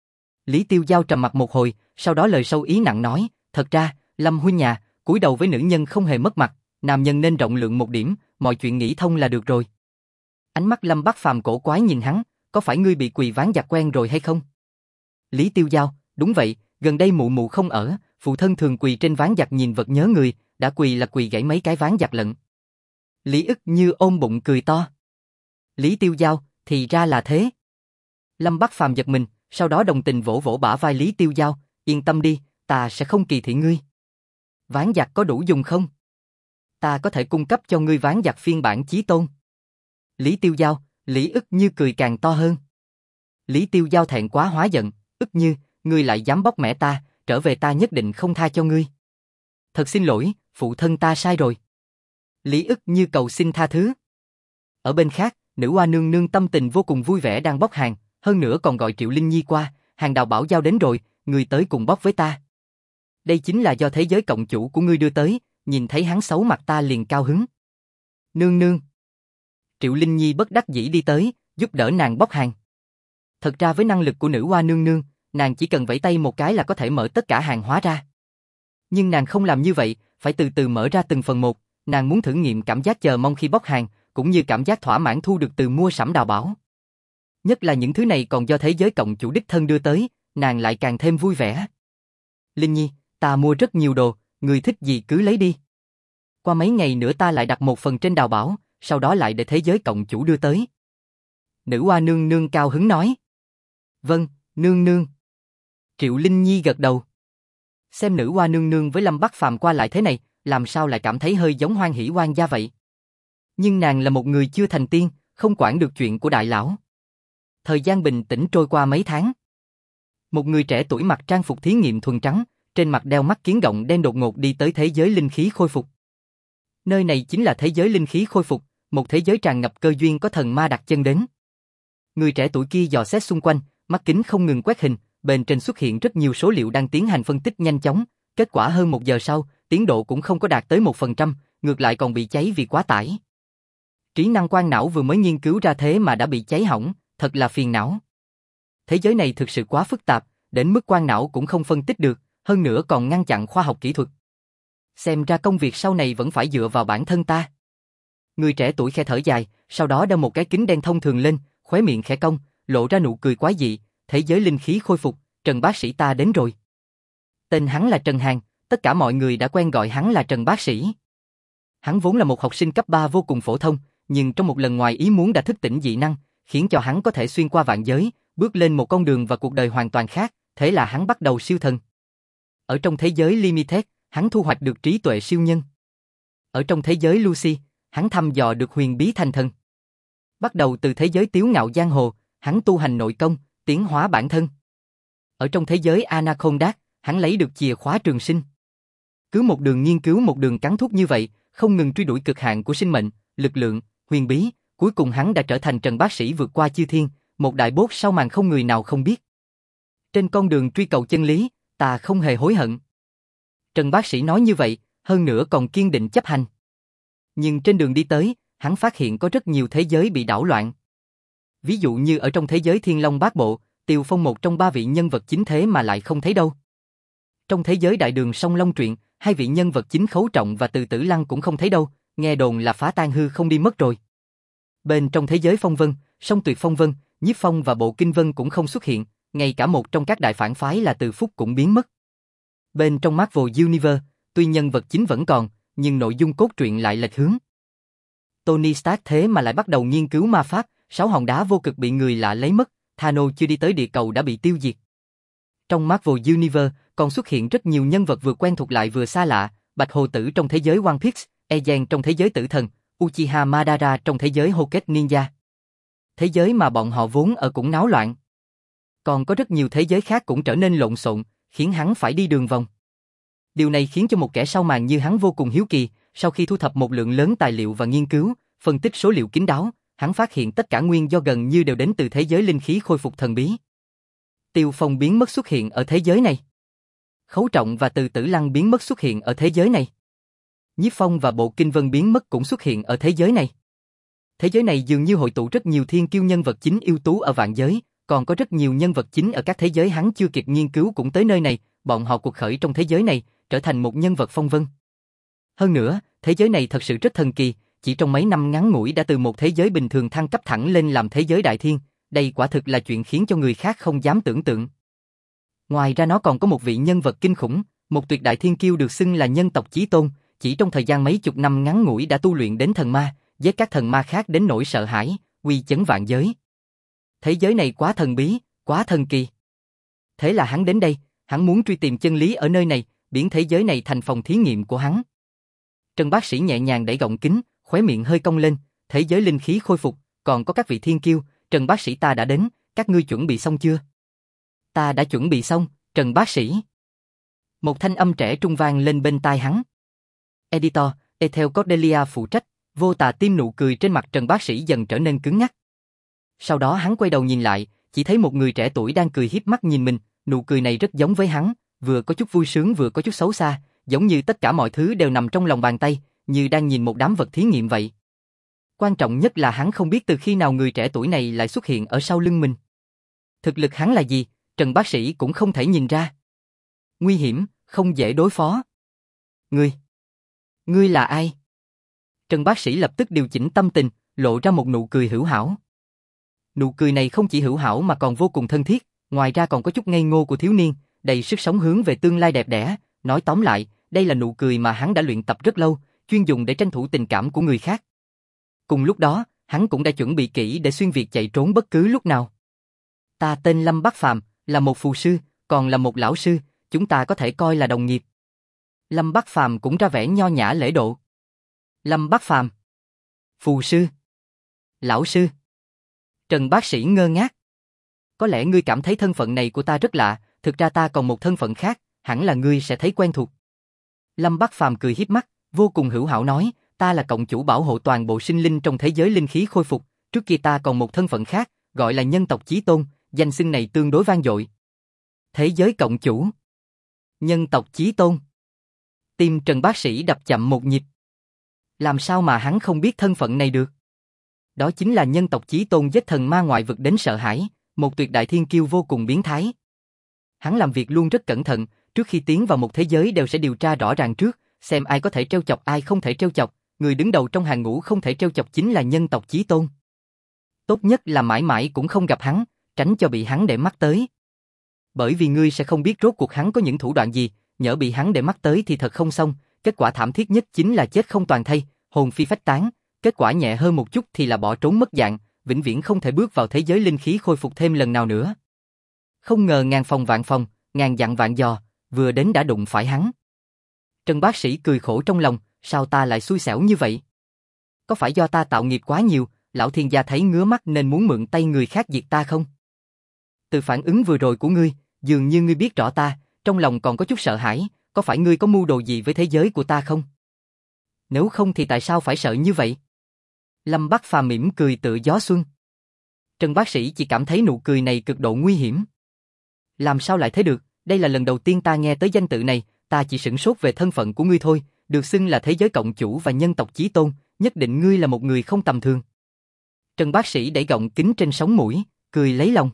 Lý Tiêu Giao trầm mặt một hồi, sau đó lời sâu ý nặng nói, thật ra, Lâm huynh nhà, cúi đầu với nữ nhân không hề mất mặt, nam nhân nên rộng lượng một điểm, mọi chuyện nghĩ thông là được rồi. Ánh mắt Lâm Bác Phàm cổ quái nhìn hắn, có phải ngươi bị quỳ ván giặt quen rồi hay không? Lý Tiêu Giao, đúng vậy, gần đây mụ mụ không ở, phụ thân thường quỳ trên ván giặt nhìn vật nhớ người, đã quỳ là quỳ gãy mấy cái ván giặt lận. Lý ức như ôm bụng cười to. Lý Tiêu Giao, thì ra là thế. Lâm Bác Phàm giật mình, sau đó đồng tình vỗ vỗ bả vai Lý Tiêu Giao, yên tâm đi, ta sẽ không kỳ thị ngươi. Ván giặt có đủ dùng không? Ta có thể cung cấp cho ngươi ván giặt phiên bản chí tôn. Lý Tiêu Giao, Lý ức như cười càng to hơn. Lý Tiêu Giao thẹn quá hóa giận, ức như, ngươi lại dám bóc mẽ ta, trở về ta nhất định không tha cho ngươi. Thật xin lỗi, phụ thân ta sai rồi. Lý ức như cầu xin tha thứ. Ở bên khác, nữ hoa nương nương tâm tình vô cùng vui vẻ đang bóc hàng, hơn nữa còn gọi Triệu Linh Nhi qua, hàng đào bảo giao đến rồi, ngươi tới cùng bóc với ta. Đây chính là do thế giới cộng chủ của ngươi đưa tới, nhìn thấy hắn xấu mặt ta liền cao hứng. Nương nương. Triệu Linh Nhi bất đắc dĩ đi tới, giúp đỡ nàng bóc hàng. Thật ra với năng lực của nữ hoa nương nương, nàng chỉ cần vẫy tay một cái là có thể mở tất cả hàng hóa ra. Nhưng nàng không làm như vậy, phải từ từ mở ra từng phần một, nàng muốn thử nghiệm cảm giác chờ mong khi bóc hàng, cũng như cảm giác thỏa mãn thu được từ mua sắm đào bảo. Nhất là những thứ này còn do thế giới cộng chủ đích thân đưa tới, nàng lại càng thêm vui vẻ. Linh Nhi, ta mua rất nhiều đồ, người thích gì cứ lấy đi. Qua mấy ngày nữa ta lại đặt một phần trên đào bảo, sau đó lại để thế giới cộng chủ đưa tới. Nữ hoa nương nương cao hứng nói. Vâng, nương nương. Triệu Linh Nhi gật đầu. Xem nữ hoa nương nương với Lâm Bác Phàm qua lại thế này, làm sao lại cảm thấy hơi giống Hoan Hỷ oan gia vậy. Nhưng nàng là một người chưa thành tiên, không quản được chuyện của đại lão. Thời gian bình tĩnh trôi qua mấy tháng. Một người trẻ tuổi mặc trang phục thí nghiệm thuần trắng, trên mặt đeo mắt kiến gọng đen đột ngột đi tới thế giới linh khí khôi phục. Nơi này chính là thế giới linh khí khôi phục, một thế giới tràn ngập cơ duyên có thần ma đặt chân đến. Người trẻ tuổi kia dò xét xung quanh, mắt kính không ngừng quét hình, bên trên xuất hiện rất nhiều số liệu đang tiến hành phân tích nhanh chóng, kết quả hơn 1 giờ sau, tiến độ cũng không có đạt tới 1%, ngược lại còn bị cháy vì quá tải. Trí năng quang não vừa mới nghiên cứu ra thế mà đã bị cháy hỏng, thật là phiền não. Thế giới này thực sự quá phức tạp, đến mức quang não cũng không phân tích được, hơn nữa còn ngăn chặn khoa học kỹ thuật. Xem ra công việc sau này vẫn phải dựa vào bản thân ta. Người trẻ tuổi khẽ thở dài, sau đó đeo một cái kính đen thông thường lên, khóe miệng khẽ cong, lộ ra nụ cười quái dị, thế giới linh khí khôi phục, Trần bác sĩ ta đến rồi. Tên hắn là Trần Hàn, tất cả mọi người đã quen gọi hắn là Trần bác sĩ. Hắn vốn là một học sinh cấp 3 vô cùng phổ thông, nhưng trong một lần ngoài ý muốn đã thức tỉnh dị năng, khiến cho hắn có thể xuyên qua vạn giới, bước lên một con đường và cuộc đời hoàn toàn khác, thế là hắn bắt đầu siêu thần. Ở trong thế giới Limited, hắn thu hoạch được trí tuệ siêu nhân. Ở trong thế giới Lucy, hắn thăm dò được huyền bí thành thần. Bắt đầu từ thế giới Tiếu Ngạo Giang Hồ, hắn tu hành nội công, tiến hóa bản thân. Ở trong thế giới Anaconda, hắn lấy được chìa khóa trường sinh. Cứ một đường nghiên cứu một đường cắn thuốc như vậy, không ngừng truy đuổi cực hạn của sinh mệnh, lực lượng, huyền bí, cuối cùng hắn đã trở thành Trần bác sĩ vượt qua chư thiên, một đại boss sau màn không người nào không biết. Trên con đường truy cầu chân lý, ta không hề hối hận. Trần bác sĩ nói như vậy, hơn nữa còn kiên định chấp hành. Nhưng trên đường đi tới, hắn phát hiện có rất nhiều thế giới bị đảo loạn. Ví dụ như ở trong thế giới Thiên Long Bát Bộ, Tiều Phong một trong 3 vị nhân vật chính thế mà lại không thấy đâu. Trong thế giới Đại Đường Song Long truyện, 2 vị nhân vật chính Khấu Trọng và Từ Tử Lăng cũng không thấy đâu, nghe đồn là phá tan hư không đi mất rồi. Bên trong thế giới Phong Vân, Song Tuyệt Phong Vân, Nhiếp Phong và Bộ Kinh Vân cũng không xuất hiện, ngay cả một trong các đại phản phái là Từ Phúc cũng biến mất. Bên trong Marvel Universe, tuy nhân vật chính vẫn còn, nhưng nội dung cốt truyện lại lệch hướng. Tony Stark thế mà lại bắt đầu nghiên cứu ma pháp, 6 hòn đá vô cực bị người lạ lấy mất, Thanos chưa đi tới địa cầu đã bị tiêu diệt. Trong Marvel Universe còn xuất hiện rất nhiều nhân vật vừa quen thuộc lại vừa xa lạ, Bạch Hồ Tử trong thế giới One Piece, Ezen trong thế giới Tử Thần, Uchiha Madara trong thế giới Hokage Ninja. Thế giới mà bọn họ vốn ở cũng náo loạn. Còn có rất nhiều thế giới khác cũng trở nên lộn xộn, khiến hắn phải đi đường vòng. Điều này khiến cho một kẻ sau màn như hắn vô cùng hiếu kỳ, sau khi thu thập một lượng lớn tài liệu và nghiên cứu, phân tích số liệu kín đáo, hắn phát hiện tất cả nguyên do gần như đều đến từ thế giới linh khí khôi phục thần bí. Tiều Phong biến mất xuất hiện ở thế giới này. Khấu Trọng và Từ Tử Lăng biến mất xuất hiện ở thế giới này. Nhiếp Phong và Bộ Kinh Vân biến mất cũng xuất hiện ở thế giới này. Thế giới này dường như hội tụ rất nhiều thiên kiêu nhân vật chính ưu tú ở vạn giới, còn có rất nhiều nhân vật chính ở các thế giới hắn chưa kịp nghiên cứu cũng tới nơi này, bọn họ cuộc khởi trong thế giới này, trở thành một nhân vật phong vân. Hơn nữa, thế giới này thật sự rất thần kỳ, chỉ trong mấy năm ngắn ngủi đã từ một thế giới bình thường thăng cấp thẳng lên làm thế giới đại thiên, đây quả thực là chuyện khiến cho người khác không dám tưởng tượng. Ngoài ra nó còn có một vị nhân vật kinh khủng, một tuyệt đại thiên kiêu được xưng là nhân tộc chí tôn, chỉ trong thời gian mấy chục năm ngắn ngủi đã tu luyện đến thần ma, giết các thần ma khác đến nỗi sợ hãi, uy chấn vạn giới. Thế giới này quá thần bí, quá thần kỳ. Thế là hắn đến đây, hắn muốn truy tìm chân lý ở nơi này, biến thế giới này thành phòng thí nghiệm của hắn. Trần bác sĩ nhẹ nhàng đẩy gọng kính, khóe miệng hơi cong lên, thế giới linh khí khôi phục, còn có các vị thiên kiêu, Trần bác sĩ ta đã đến, các ngươi chuẩn bị xong chưa? Ta đã chuẩn bị xong, Trần bác sĩ. Một thanh âm trẻ trung vang lên bên tai hắn. Editor, Ethel Cordelia phụ trách, vô tà tim nụ cười trên mặt Trần bác sĩ dần trở nên cứng ngắc. Sau đó hắn quay đầu nhìn lại, chỉ thấy một người trẻ tuổi đang cười hiếp mắt nhìn mình, nụ cười này rất giống với hắn, vừa có chút vui sướng vừa có chút xấu xa, giống như tất cả mọi thứ đều nằm trong lòng bàn tay, như đang nhìn một đám vật thí nghiệm vậy. Quan trọng nhất là hắn không biết từ khi nào người trẻ tuổi này lại xuất hiện ở sau lưng mình. Thực lực hắn là gì, Trần bác sĩ cũng không thể nhìn ra. Nguy hiểm, không dễ đối phó. Ngươi là ai? Trần bác sĩ lập tức điều chỉnh tâm tình, lộ ra một nụ cười hữu hảo. Nụ cười này không chỉ hữu hảo mà còn vô cùng thân thiết, ngoài ra còn có chút ngây ngô của thiếu niên, đầy sức sống hướng về tương lai đẹp đẽ. Nói tóm lại, đây là nụ cười mà hắn đã luyện tập rất lâu, chuyên dùng để tranh thủ tình cảm của người khác. Cùng lúc đó, hắn cũng đã chuẩn bị kỹ để xuyên việt chạy trốn bất cứ lúc nào. Ta tên Lâm Bắc Phàm, là một phù sư, còn là một lão sư, chúng ta có thể coi là đồng nghiệp. Lâm Bắc Phàm cũng ra vẻ nho nhã lễ độ. Lâm Bắc Phàm. Phù sư. Lão sư. Trần bác sĩ ngơ ngác. Có lẽ ngươi cảm thấy thân phận này của ta rất lạ, thực ra ta còn một thân phận khác, hẳn là ngươi sẽ thấy quen thuộc. Lâm Bắc Phàm cười hiếp mắt, vô cùng hữu hảo nói, ta là cộng chủ bảo hộ toàn bộ sinh linh trong thế giới linh khí khôi phục, trước kia ta còn một thân phận khác, gọi là nhân tộc chí tôn, danh xưng này tương đối vang dội. Thế giới cộng chủ. Nhân tộc chí tôn. Tim Trần bác sĩ đập chậm một nhịp. Làm sao mà hắn không biết thân phận này được? Đó chính là nhân tộc chí tôn giết thần ma ngoại vực đến sợ hãi, một tuyệt đại thiên kiêu vô cùng biến thái. Hắn làm việc luôn rất cẩn thận, trước khi tiến vào một thế giới đều sẽ điều tra rõ ràng trước, xem ai có thể trêu chọc ai không thể trêu chọc, người đứng đầu trong hàng ngũ không thể trêu chọc chính là nhân tộc chí tôn. Tốt nhất là mãi mãi cũng không gặp hắn, tránh cho bị hắn để mắt tới. Bởi vì ngươi sẽ không biết rốt cuộc hắn có những thủ đoạn gì, nhỡ bị hắn để mắt tới thì thật không xong, kết quả thảm thiết nhất chính là chết không toàn thây, hồn phi phách tán, kết quả nhẹ hơn một chút thì là bỏ trốn mất dạng, vĩnh viễn không thể bước vào thế giới linh khí khôi phục thêm lần nào nữa. Không ngờ ngàn phòng, ngàn dặn vạn dò, vừa đến đã đụng phải hắn. Trần bác sĩ cười khổ trong lòng, sao ta lại xui xẻo như vậy? Có phải do ta tạo nghiệp quá nhiều, lão thiên gia thấy ngứa mắt nên muốn mượn tay người khác diệt ta không? Từ phản ứng vừa rồi của ngươi, dường như ngươi biết rõ ta, trong lòng còn có chút sợ hãi, có phải ngươi có mưu đồ gì với thế giới của ta không? Nếu không thì tại sao phải sợ như vậy? Lâm Bắc Phàm mỉm cười tựa gió xuân. Trần bác sĩ chỉ cảm thấy nụ cười này cực độ nguy hiểm. Làm sao lại thế được, đây là lần đầu tiên ta nghe tới danh tự này, ta chỉ sửng sốt về thân phận của ngươi thôi, được xưng là thế giới cộng chủ và nhân tộc chí tôn, nhất định ngươi là một người không tầm thường. Trần bác sĩ đẩy gọng kính trên sống mũi, cười lấy lòng.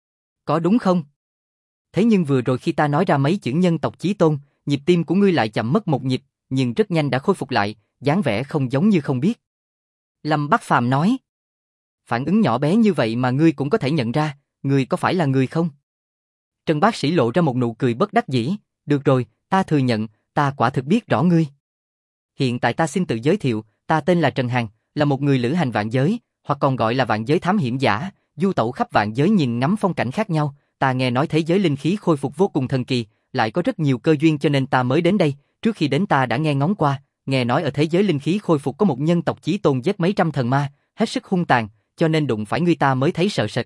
Có đúng không? Thế nhưng vừa rồi khi ta nói ra mấy chữ nhân tộc chí tôn, nhịp tim của ngươi lại chậm mất một nhịp, nhưng rất nhanh đã khôi phục lại, dáng vẻ không giống như không biết. Lâm Bắc Phàm nói. Phản ứng nhỏ bé như vậy mà ngươi cũng có thể nhận ra, ngươi có phải là người không? Trần bác sĩ lộ ra một nụ cười bất đắc dĩ, được rồi, ta thừa nhận, ta quả thực biết rõ ngươi. Hiện tại ta xin tự giới thiệu, ta tên là Trần Hằng, là một người lữ hành vạn giới, hoặc còn gọi là vạn giới thám hiểm giả, du tẩu khắp vạn giới nhìn ngắm phong cảnh khác nhau, ta nghe nói thế giới linh khí khôi phục vô cùng thần kỳ, lại có rất nhiều cơ duyên cho nên ta mới đến đây, trước khi đến ta đã nghe ngóng qua, nghe nói ở thế giới linh khí khôi phục có một nhân tộc chí tôn giết mấy trăm thần ma, hết sức hung tàn, cho nên đụng phải ngươi ta mới thấy sợ sệt.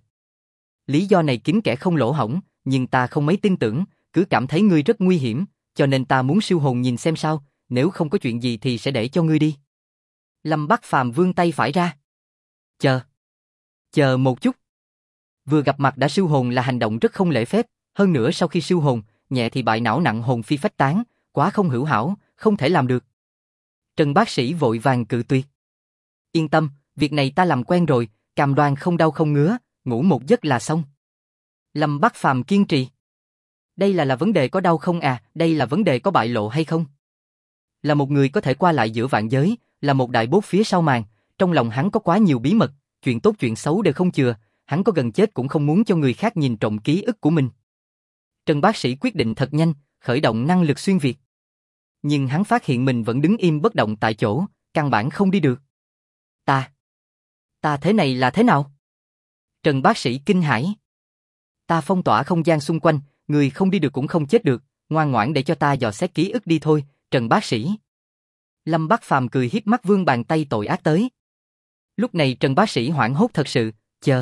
Lý do này kín kẽ không lỗ hổng, nhưng ta không mấy tin tưởng, cứ cảm thấy ngươi rất nguy hiểm, cho nên ta muốn siêu hồn nhìn xem sao, nếu không có chuyện gì thì sẽ để cho ngươi đi. Lâm Bắc Phàm vươn tay phải ra. Chờ một chút. Vừa gặp mặt đã siêu hồn là hành động rất không lễ phép, hơn nữa sau khi siêu hồn, nhẹ thì bại não nặng hồn phi phách tán, quá không hữu hảo, không thể làm được. Trần bác sĩ vội vàng cự tuyệt. Yên tâm, việc này ta làm quen rồi, cam đoan không đau không ngứa, ngủ một giấc là xong. Lâm Bắc Phàm kiên trì. Đây là vấn đề có đau không à, đây là vấn đề có bại lộ hay không? Là một người có thể qua lại giữa vạn giới, là một đại bốt phía sau màn, trong lòng hắn có quá nhiều bí mật, chuyện tốt chuyện xấu đều không chừa, hắn có gần chết cũng không muốn cho người khác nhìn trộm ký ức của mình. Trần bác sĩ quyết định thật nhanh, khởi động năng lực xuyên việt. Nhưng hắn phát hiện mình vẫn đứng im bất động tại chỗ, căn bản không đi được. Ta thế này là thế nào? Trần bác sĩ kinh hãi. Ta phong tỏa không gian xung quanh, người không đi được cũng không chết được, ngoan ngoãn để cho ta dò xét ký ức đi thôi, Trần bác sĩ. Lâm Bắc Phàm cười hiếp mắt vươn bàn tay tội ác tới. Lúc này Trần bác sĩ hoảng hốt thật sự,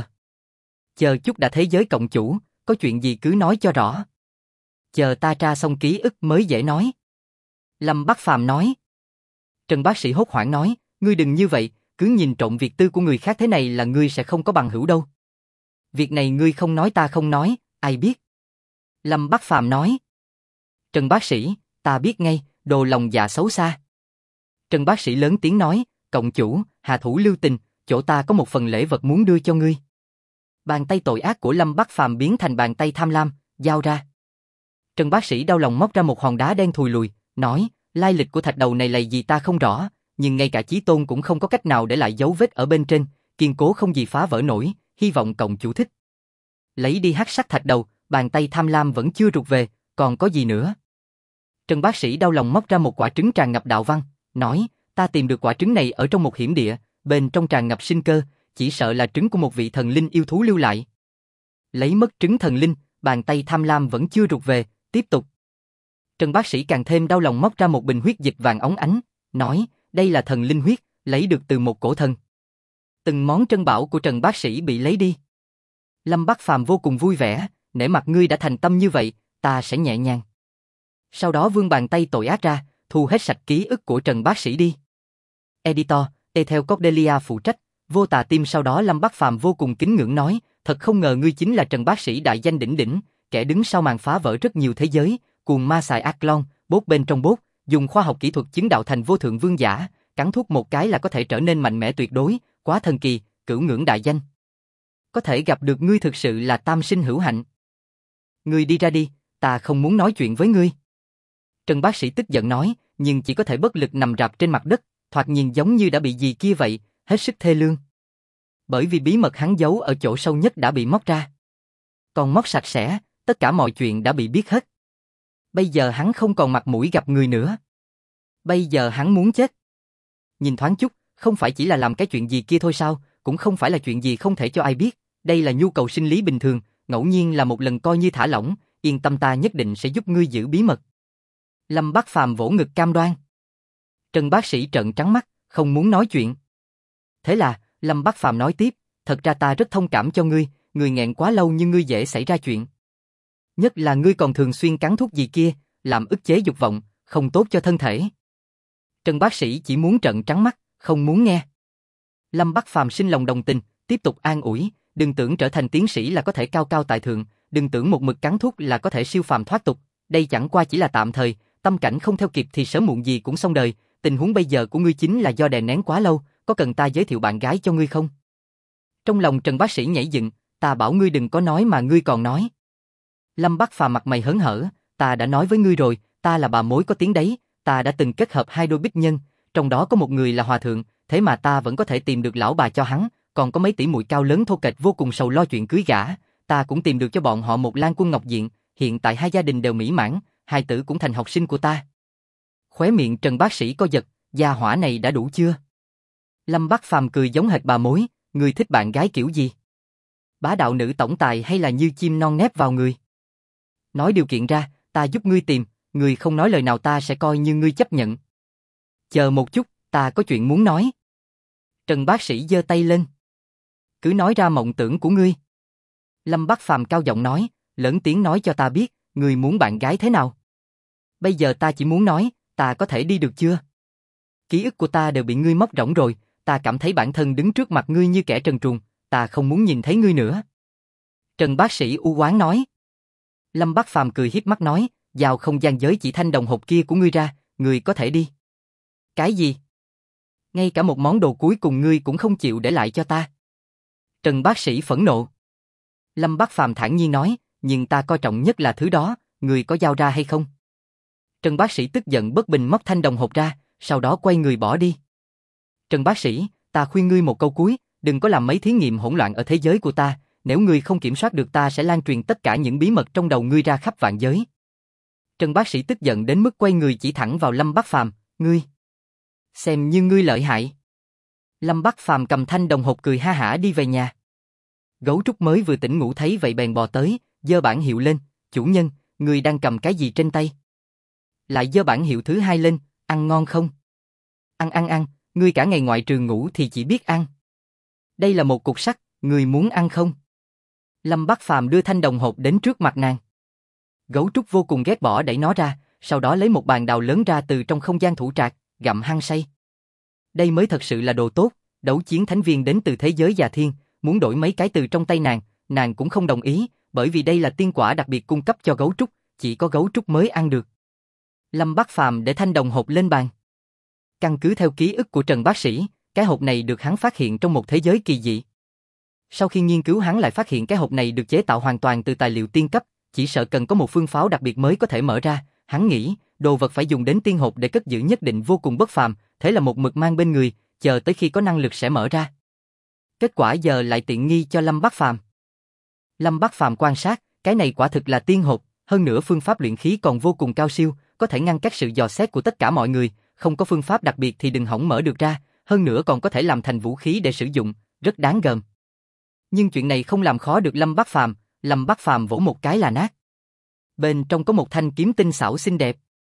chờ chút đã thế giới cộng chủ, có chuyện gì cứ nói cho rõ. Chờ ta tra xong ký ức mới dễ nói. Lâm Bắc Phàm nói. Trần bác sĩ hốt hoảng nói, ngươi đừng như vậy, cứ nhìn trộm việc tư của người khác thế này là ngươi sẽ không có bằng hữu đâu. Việc này ngươi không nói ta không nói, ai biết. Lâm Bắc Phàm nói. Trần bác sĩ, ta biết ngay, đồ lòng dạ xấu xa. Trần bác sĩ lớn tiếng nói, cộng chủ, hạ thủ lưu tình, chỗ ta có một phần lễ vật muốn đưa cho ngươi. Bàn tay tội ác của Lâm Bắc Phàm biến thành bàn tay tham lam, giao ra. Trần bác sĩ đau lòng móc ra một hòn đá đen thùi lùi, nói, lai lịch của thạch đầu này là gì ta không rõ, nhưng ngay cả chí tôn cũng không có cách nào để lại dấu vết ở bên trên, kiên cố không gì phá vỡ nổi, hy vọng cộng chủ thích. Lấy đi hắc sắc thạch đầu, bàn tay tham lam vẫn chưa rụt về, còn có gì nữa? Trần bác sĩ đau lòng móc ra một quả trứng tràn ngập đạo văn, nói, ta tìm được quả trứng này ở trong một hiểm địa, bên trong tràn ngập sinh cơ, chỉ sợ là trứng của một vị thần linh yêu thú lưu lại. Lấy mất trứng thần linh, bàn tay tham lam vẫn chưa rụt về, tiếp tục. Trần bác sĩ càng thêm đau lòng móc ra một bình huyết dịch vàng óng ánh, nói, đây là thần linh huyết, lấy được từ một cổ thần. Từng món trân bảo của Trần bác sĩ bị lấy đi. Lâm Bắc Phàm vô cùng vui vẻ, nể mặt ngươi đã thành tâm như vậy, ta sẽ nhẹ nhàng. Sau đó vươn bàn tay tội ác ra, thu hết sạch ký ức của Trần bác sĩ đi. Editor, theo Cordelia phụ trách, Vô Tà Tim. Sau đó Lâm Bắc Phàm vô cùng kính ngưỡng nói, thật không ngờ ngươi chính là Trần bác sĩ đại danh đỉnh đỉnh, kẻ đứng sau màn phá vỡ rất nhiều thế giới, cuồng ma xài ác long, bốt bên trong bốt, dùng khoa học kỹ thuật chứng đạo thành vô thượng vương giả, cắn thuốc một cái là có thể trở nên mạnh mẽ tuyệt đối, quá thần kỳ, cửu ngưỡng đại danh. Có thể gặp được ngươi thực sự là tam sinh hữu hạnh. Ngươi đi ra đi, ta không muốn nói chuyện với ngươi. Trần bác sĩ tức giận nói, nhưng chỉ có thể bất lực nằm rạp trên mặt đất, thoạt nhìn giống như đã bị gì kia vậy, hết sức thê lương. Bởi vì bí mật hắn giấu ở chỗ sâu nhất đã bị móc ra. Còn móc sạch sẽ, tất cả mọi chuyện đã bị biết hết. Bây giờ hắn không còn mặt mũi gặp người nữa. Bây giờ hắn muốn chết. Nhìn thoáng chút, không phải chỉ là làm cái chuyện gì kia thôi sao, cũng không phải là chuyện gì không thể cho ai biết, đây là nhu cầu sinh lý bình thường, ngẫu nhiên là một lần coi như thả lỏng, yên tâm ta nhất định sẽ giúp ngươi giữ bí mật. Lâm Bắc Phàm vỗ ngực cam đoan. Trần bác sĩ trợn trắng mắt, không muốn nói chuyện. Thế là, Lâm Bắc Phàm nói tiếp, thật ra ta rất thông cảm cho ngươi, ngươi nghẹn quá lâu nhưng ngươi dễ xảy ra chuyện. Nhất là ngươi còn thường xuyên cắn thuốc gì kia, làm ức chế dục vọng, không tốt cho thân thể. Trần bác sĩ chỉ muốn trợn trắng mắt, không muốn nghe. Lâm Bắc Phàm sinh lòng đồng tình, tiếp tục an ủi, đừng tưởng trở thành tiến sĩ là có thể cao cao tại thượng, đừng tưởng một mực cắn thuốc là có thể siêu phàm thoát tục, đây chẳng qua chỉ là tạm thời, tâm cảnh không theo kịp thì sớm muộn gì cũng xong đời, tình huống bây giờ của ngươi chính là do đè nén quá lâu, có cần ta giới thiệu bạn gái cho ngươi không? Trong lòng Trần bác sĩ nhảy dựng, ta bảo ngươi đừng có nói mà ngươi còn nói. Lâm Bắc Phàm mặt mày hớn hở, ta đã nói với ngươi rồi, ta là bà mối có tiếng đấy, ta đã từng kết hợp 2 đôi bích nhân, trong đó có một người là hòa thượng, thế mà ta vẫn có thể tìm được lão bà cho hắn, còn có mấy tỷ muội cao lớn thô kệch vô cùng sầu lo chuyện cưới gả, ta cũng tìm được cho bọn họ một Lan Quân Ngọc Diện, hiện tại 2 gia đình đều mỹ mãn, hài tử cũng thành học sinh của ta. Khóe miệng Trần bác sĩ co giật, gia hỏa này đã đủ chưa? Lâm Bắc Phàm cười giống hệt bà mối, ngươi thích bạn gái kiểu gì? Bá đạo nữ tổng tài hay là như chim non nép vào người? Nói điều kiện ra, ta giúp ngươi tìm, ngươi không nói lời nào ta sẽ coi như ngươi chấp nhận. Chờ một chút, ta có chuyện muốn nói. Trần bác sĩ giơ tay lên. Cứ nói ra mộng tưởng của ngươi. Lâm Bắc Phàm cao giọng nói, lớn tiếng nói cho ta biết, ngươi muốn bạn gái thế nào? Bây giờ ta chỉ muốn nói, ta có thể đi được chưa? Ký ức của ta đều bị ngươi móc rỗng rồi, ta cảm thấy bản thân đứng trước mặt ngươi như kẻ trần truồng, ta không muốn nhìn thấy ngươi nữa. Trần bác sĩ u oán nói. Lâm Bắc Phàm cười hiếp mắt nói, giao không gian giới chỉ thanh đồng hộp kia của ngươi ra, ngươi có thể đi. Cái gì? Ngay cả một món đồ cuối cùng ngươi cũng không chịu để lại cho ta. Trần bác sĩ phẫn nộ. Lâm Bắc Phàm thản nhiên nói, nhưng ta coi trọng nhất là thứ đó, ngươi có giao ra hay không? Trần bác sĩ tức giận bất bình móc thanh đồng hộp ra, sau đó quay người bỏ đi. Trần bác sĩ, ta khuyên ngươi một câu cuối, đừng có làm mấy thí nghiệm hỗn loạn ở thế giới của ta, nếu ngươi không kiểm soát được ta sẽ lan truyền tất cả những bí mật trong đầu ngươi ra khắp vạn giới. Trần bác sĩ tức giận đến mức quay người chỉ thẳng vào Lâm Bắc Phàm, ngươi. Xem như ngươi lợi hại. Lâm Bắc Phàm cầm thanh đồng hộp cười ha hả đi về nhà. Gấu trúc mới vừa tỉnh ngủ thấy vậy bèn bò tới, giơ bảng hiệu lên, chủ nhân, ngươi đang cầm cái gì trên tay? Lại giơ bảng hiệu thứ 2 lên, ăn ngon không? Ăn, ngươi cả ngày ngoại trừ ngủ thì chỉ biết ăn. Đây là một cục sắt, ngươi muốn ăn không? Lâm Bắc Phàm đưa thanh đồng hộp đến trước mặt nàng. Gấu trúc vô cùng ghét bỏ đẩy nó ra, sau đó lấy một bàn đào lớn ra từ trong không gian thủ trạc, gặm hăng say. Đây mới thật sự là đồ tốt, đấu chiến thánh viên đến từ thế giới già thiên, muốn đổi mấy cái từ trong tay nàng cũng không đồng ý, bởi vì đây là tiên quả đặc biệt cung cấp cho gấu trúc, chỉ có gấu trúc mới ăn được. Lâm Bắc Phàm để thanh đồng hộp lên bàn. Căn cứ theo ký ức của Trần bác sĩ, cái hộp này được hắn phát hiện trong một thế giới kỳ dị. Sau khi nghiên cứu hắn lại phát hiện cái hộp này được chế tạo hoàn toàn từ tài liệu tiên cấp, chỉ sợ cần có một phương pháo đặc biệt mới có thể mở ra, hắn nghĩ, đồ vật phải dùng đến tiên hộp để cất giữ nhất định vô cùng bất phàm, thế là một mực mang bên người, chờ tới khi có năng lực sẽ mở ra. Kết quả giờ lại tiện nghi cho Lâm Bắc Phàm. Lâm Bắc Phàm quan sát, cái này quả thực là tiên hộp, hơn nữa phương pháp luyện khí còn vô cùng cao siêu, có thể ngăn cách sự dò xét của tất cả mọi người, không có phương pháp đặc biệt thì đừng hỏng mở được ra, hơn nữa còn có thể làm thành vũ khí để sử dụng, rất đáng gờm. Nhưng chuyện này không làm khó được Lâm Bắc Phàm, Lâm Bắc Phàm vỗ một cái là nát. Bên trong có một thanh kiếm tinh xảo xinh đẹp.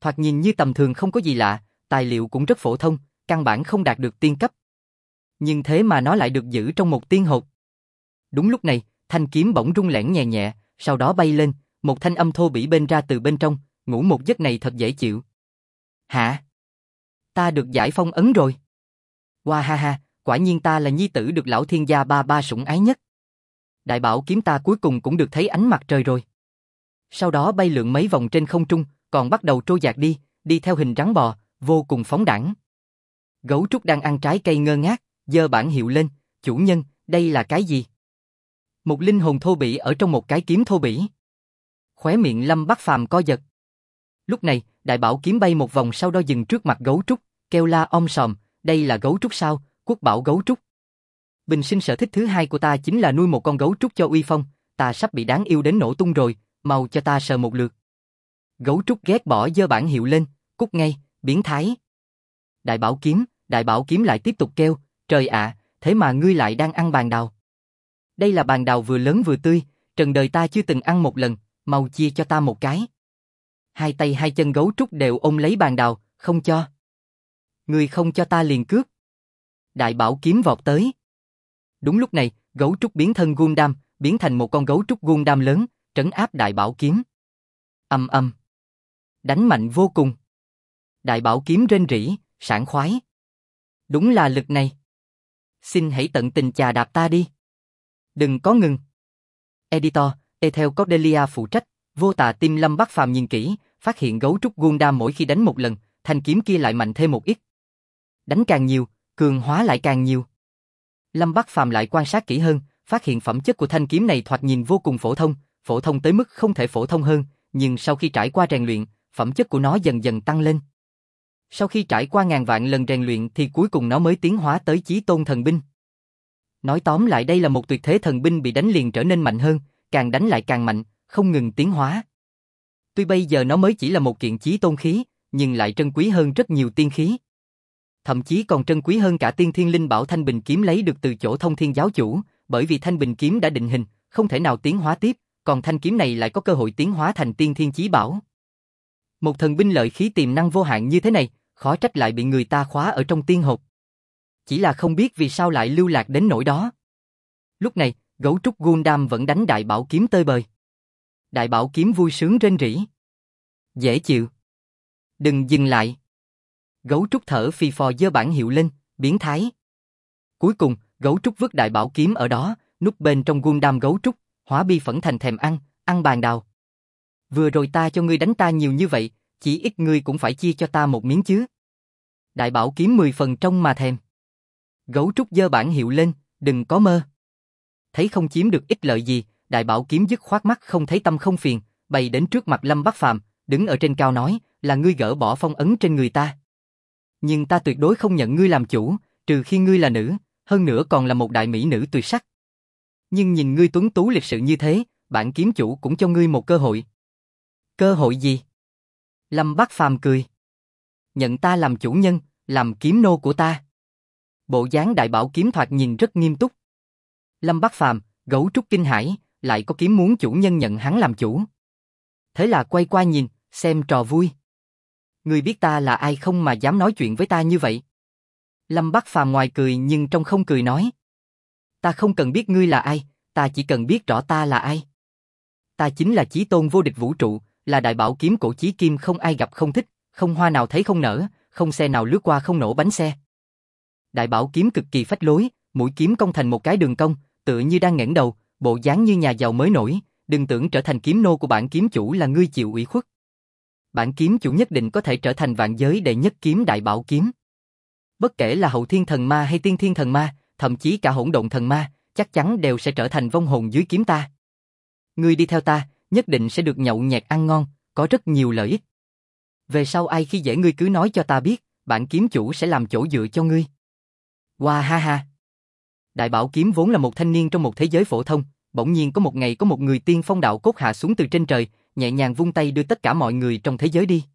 Thoạt nhìn như tầm thường không có gì lạ, tài liệu cũng rất phổ thông, căn bản không đạt được tiên cấp. Nhưng thế mà nó lại được giữ trong một tiên hộp. Đúng lúc này, thanh kiếm bỗng rung lẻn nhẹ nhẹ, sau đó bay lên, một thanh âm thô bỉ bên ra từ bên trong, ngủ một giấc này thật dễ chịu. Hả? Ta được giải phong ấn rồi. Wow ha ha, quả nhiên ta là nhi tử được lão thiên gia ba ba sủng ái nhất. Đại bảo kiếm ta cuối cùng cũng được thấy ánh mặt trời rồi. Sau đó bay lượn mấy vòng trên không trung, còn bắt đầu trôi dạt đi theo hình rắn bò, vô cùng phóng đãng. Gấu trúc đang ăn trái cây ngơ ngác, giơ bảng hiệu lên, chủ nhân, đây là cái gì? Một linh hồn thô bỉ ở trong một cái kiếm thô bỉ. Khóe miệng Lâm Bắc Phàm co giật. Lúc này, đại bảo kiếm bay một vòng sau đó dừng trước mặt gấu trúc, kêu la om sòm, đây là gấu trúc sao, quốc bảo gấu trúc. Bình sinh sở thích thứ hai của ta chính là nuôi một con gấu trúc cho uy phong, ta sắp bị đáng yêu đến nổ tung rồi, mau cho ta sờ một lượt. Gấu trúc ghét bỏ giơ bảng hiệu lên, cút ngay, biến thái. Đại bảo kiếm lại tiếp tục kêu, trời ạ, thế mà ngươi lại đang ăn bàn đào. Đây là bàn đào vừa lớn vừa tươi, trần đời ta chưa từng ăn một lần, mau chia cho ta một cái. Hai tay hai chân gấu trúc đều ôm lấy bàn đào, không cho. Ngươi không cho ta liền cướp. Đại bảo kiếm vọt tới. Đúng lúc này, gấu trúc biến thân Gundam, biến thành một con gấu trúc Gundam lớn, trấn áp đại bảo kiếm. Ầm ầm. Đánh mạnh vô cùng. Đại bảo kiếm rên rỉ, sảng khoái. Đúng là lực này. Xin hãy tận tình chà đạp ta đi. Đừng có ngừng. Editor, Ethel Cordelia phụ trách, vô tà tim Lâm Bắc Phàm nhìn kỹ, phát hiện gấu trúc Gundam mỗi khi đánh một lần, thanh kiếm kia lại mạnh thêm một ít. Đánh càng nhiều, cường hóa lại càng nhiều. Lâm Bắc Phàm lại quan sát kỹ hơn, phát hiện phẩm chất của thanh kiếm này thoạt nhìn vô cùng phổ thông tới mức không thể phổ thông hơn, nhưng sau khi trải qua rèn luyện, phẩm chất của nó dần dần tăng lên. Sau khi trải qua ngàn vạn lần rèn luyện thì cuối cùng nó mới tiến hóa tới chí tôn thần binh. Nói tóm lại đây là một tuyệt thế thần binh bị đánh liền trở nên mạnh hơn, càng đánh lại càng mạnh, không ngừng tiến hóa. Tuy bây giờ nó mới chỉ là một kiện chí tôn khí, nhưng lại trân quý hơn rất nhiều tiên khí. Thậm chí còn trân quý hơn cả tiên thiên linh bảo thanh bình kiếm lấy được từ chỗ Thông Thiên giáo chủ, bởi vì thanh bình kiếm đã định hình, không thể nào tiến hóa tiếp, còn thanh kiếm này lại có cơ hội tiến hóa thành tiên thiên chí bảo. Một thần binh lợi khí tiềm năng vô hạn như thế này, khó trách lại bị người ta khóa ở trong tiên hộp. Chỉ là không biết vì sao lại lưu lạc đến nỗi đó. Lúc này, gấu trúc Gundam vẫn đánh đại bảo kiếm tơi bời. Đại bảo kiếm vui sướng rên rỉ. Dễ chịu. Đừng dừng lại. Gấu trúc thở phì phò giơ bảng hiệu lên, biến thái. Cuối cùng, gấu trúc vứt đại bảo kiếm ở đó, núp bên trong Gundam gấu trúc, hóa bi phẫn thành thèm ăn bàn đào. Vừa rồi ta cho ngươi đánh ta nhiều như vậy, chỉ ít ngươi cũng phải chia cho ta một miếng chứ. Đại bảo kiếm 10 phần trong mà thèm. Gấu trúc giơ bảng hiệu lên, đừng có mơ. Thấy không chiếm được ích lợi gì, đại bảo kiếm dứt khoát mắt không thấy tâm không phiền, bay đến trước mặt Lâm Bắc Phàm, đứng ở trên cao nói, là ngươi gỡ bỏ phong ấn trên người ta. Nhưng ta tuyệt đối không nhận ngươi làm chủ, trừ khi ngươi là nữ, hơn nữa còn là một đại mỹ nữ tuyệt sắc. Nhưng nhìn ngươi tuấn tú lịch sự như thế, bản kiếm chủ cũng cho ngươi một cơ hội. Cơ hội gì? Lâm Bắc Phàm cười. Nhận ta làm chủ nhân, làm kiếm nô của ta. Bộ dáng đại bảo kiếm thoạt nhìn rất nghiêm túc. Lâm Bắc Phàm, gấu trúc kinh hãi, lại có kiếm muốn chủ nhân nhận hắn làm chủ. Thế là quay qua nhìn, xem trò vui. Ngươi biết ta là ai không mà dám nói chuyện với ta như vậy? Lâm Bắc Phàm ngoài cười nhưng trong không cười nói. Ta không cần biết ngươi là ai, ta chỉ cần biết rõ ta là ai. Ta chính là chí tôn vô địch vũ trụ, là đại bảo kiếm cổ chí kim không ai gặp không thích, không hoa nào thấy không nở, không xe nào lướt qua không nổ bánh xe. Đại bảo kiếm cực kỳ phách lối, mũi kiếm cong thành một cái đường cong, tựa như đang ngẩng đầu, bộ dáng như nhà giàu mới nổi, đừng tưởng trở thành kiếm nô của bản kiếm chủ là ngươi chịu ủy khuất. Bản kiếm chủ nhất định có thể trở thành vạn giới đệ nhất kiếm đại bảo kiếm. Bất kể là hậu thiên thần ma hay tiên thiên thần ma, thậm chí cả hỗn độn thần ma, chắc chắn đều sẽ trở thành vong hồn dưới kiếm ta. Ngươi đi theo ta, nhất định sẽ được nhậu nhẹt ăn ngon, có rất nhiều lợi ích. Về sau ai khi dễ ngươi cứ nói cho ta biết, bản kiếm chủ sẽ làm chỗ dựa cho ngươi. Wow ha ha. Đại bảo kiếm vốn là một thanh niên trong một thế giới phổ thông, bỗng nhiên có một ngày có một người tiên phong đạo cốt hạ xuống từ trên trời, nhẹ nhàng vung tay đưa tất cả mọi người trong thế giới đi.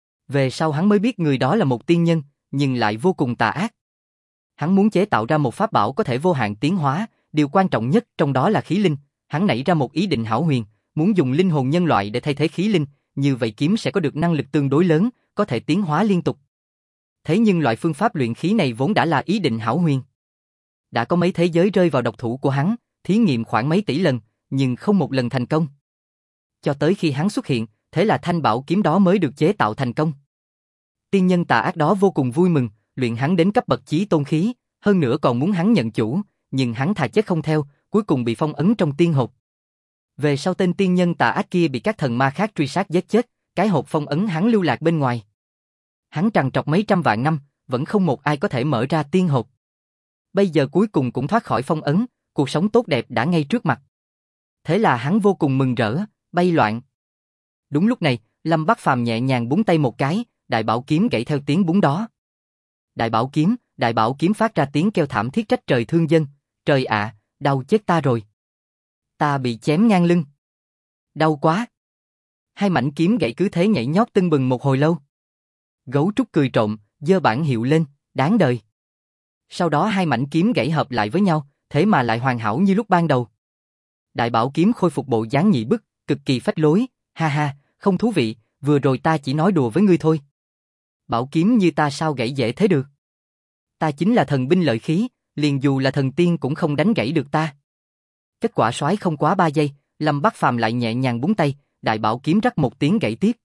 Về sau hắn mới biết người đó là một tiên nhân, nhưng lại vô cùng tà ác. Hắn muốn chế tạo ra một pháp bảo có thể vô hạn tiến hóa, điều quan trọng nhất trong đó là khí linh. Hắn nảy ra một ý định hão huyền, muốn dùng linh hồn nhân loại để thay thế khí linh, như vậy kiếm sẽ có được năng lực tương đối lớn, có thể tiến hóa liên tục. Thế nhưng loại phương pháp luyện khí này vốn đã là ý định hão huyền. Đã có mấy thế giới rơi vào độc thủ của hắn, thí nghiệm khoảng mấy tỷ lần, nhưng không một lần thành công. Cho tới khi hắn xuất hiện, thế là thanh bảo kiếm đó mới được chế tạo thành công. Tiên nhân tà ác đó vô cùng vui mừng, luyện hắn đến cấp bậc chí tôn khí, hơn nữa còn muốn hắn nhận chủ, nhưng hắn thà chết không theo, cuối cùng bị phong ấn trong tiên hộp. Về sau tên tiên nhân tà ác kia bị các thần ma khác truy sát giết chết, cái hộp phong ấn hắn lưu lạc bên ngoài. Hắn trằn trọc mấy trăm vạn năm, vẫn không một ai có thể mở ra tiên hộp. Bây giờ cuối cùng cũng thoát khỏi phong ấn, cuộc sống tốt đẹp đã ngay trước mặt. Thế là hắn vô cùng mừng rỡ, bay loạn. Đúng lúc này, Lâm Bắc Phàm nhẹ nhàng búng tay một cái, đại bảo kiếm gãy theo tiếng búng đó. Đại bảo kiếm phát ra tiếng kêu thảm thiết trách trời thương dân, trời ạ, đau chết ta rồi. Ta bị chém ngang lưng. Đau quá. Hai mảnh kiếm gãy cứ thế nhảy nhót tưng bừng một hồi lâu. Gấu trúc cười trộm, giơ bảng hiệu lên, đáng đời. Sau đó hai mảnh kiếm gãy hợp lại với nhau, thế mà lại hoàn hảo như lúc ban đầu. Đại bảo kiếm khôi phục bộ dáng nhị bức, cực kỳ phách lối, ha ha, không thú vị, vừa rồi ta chỉ nói đùa với ngươi thôi. Bảo kiếm như ta sao gãy dễ thế được? Ta chính là thần binh lợi khí, liền dù là thần tiên cũng không đánh gãy được ta. Kết quả soái không quá 3 giây, Lâm Bắc Phàm lại nhẹ nhàng búng tay, đại bảo kiếm rắc một tiếng gãy tiếp.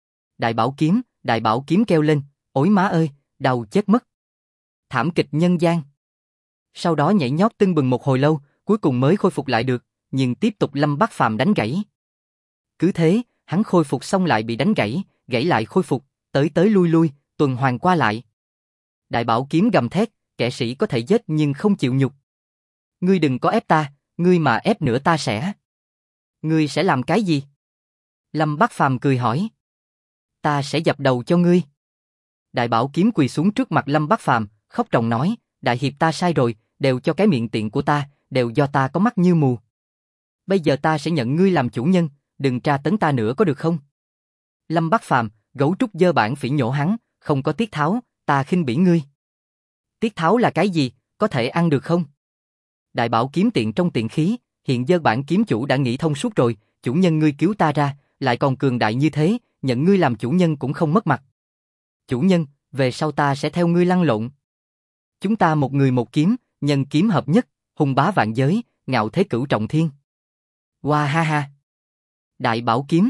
Đại bảo kiếm kêu lên, ối má ơi, đau chết mất. Thảm kịch nhân gian. Sau đó nhảy nhót tưng bừng một hồi lâu, cuối cùng mới khôi phục lại được, nhưng tiếp tục Lâm Bắc Phàm đánh gãy. Cứ thế, hắn khôi phục xong lại bị đánh gãy, gãy lại khôi phục, tới tới lui lui, tuần hoàn qua lại. Đại bảo kiếm gầm thét, kẻ sĩ có thể giết nhưng không chịu nhục. Ngươi đừng có ép ta, ngươi mà ép nữa ta sẽ. Ngươi sẽ làm cái gì? Lâm Bắc Phàm cười hỏi. Ta sẽ dập đầu cho ngươi. Đại bảo kiếm quỳ xuống trước mặt Lâm Bắc Phàm, khóc ròng nói, đại hiệp ta sai rồi, đều cho cái miệng tiện của ta, đều do ta có mắt như mù. Bây giờ ta sẽ nhận ngươi làm chủ nhân, đừng tra tấn ta nữa có được không? Lâm Bắc Phàm, gấu trúc giơ bảng phỉ nhổ hắn, không có tiết tháo, ta khinh bỉ ngươi. Tiết tháo là cái gì, có thể ăn được không? Đại bảo kiếm tiện trong tiện khí, hiện giờ bản kiếm chủ đã nghĩ thông suốt rồi, chủ nhân ngươi cứu ta ra, lại còn cường đại như thế, nhận ngươi làm chủ nhân cũng không mất mặt. Chủ nhân, về sau ta sẽ theo ngươi lăn lộn. Chúng ta một người một kiếm, nhân kiếm hợp nhất, hùng bá vạn giới, ngạo thế cửu trọng thiên. Hoa ha ha. Đại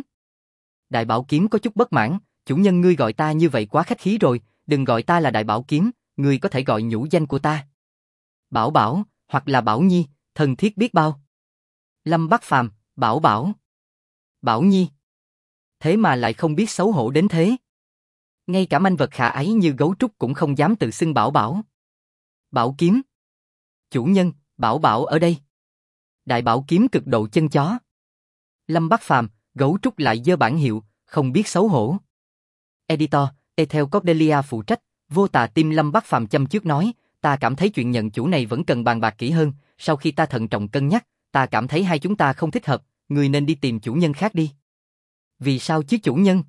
bảo kiếm có chút bất mãn, chủ nhân ngươi gọi ta như vậy quá khách khí rồi, đừng gọi ta là đại bảo kiếm, ngươi có thể gọi nhũ danh của ta. Bảo Bảo, hoặc là Bảo Nhi, thân thiết biết bao. Lâm Bắc Phàm, Bảo Bảo. Bảo Nhi. Thế mà lại không biết xấu hổ đến thế. Ngay cả manh vật khả ái như gấu trúc cũng không dám tự xưng Bảo Bảo. Bảo kiếm. Chủ nhân, Bảo Bảo ở đây. Đại bảo kiếm cực độ chân chó. Lâm Bắc Phàm, gấu trúc lại giơ bản hiệu, không biết xấu hổ. Editor, Ethel Cordelia phụ trách, vô tà tim Lâm Bắc Phàm châm chước nói, ta cảm thấy chuyện nhận chủ này vẫn cần bàn bạc kỹ hơn, sau khi ta thận trọng cân nhắc, ta cảm thấy hai chúng ta không thích hợp, người nên đi tìm chủ nhân khác đi. Vì sao chứ chủ nhân?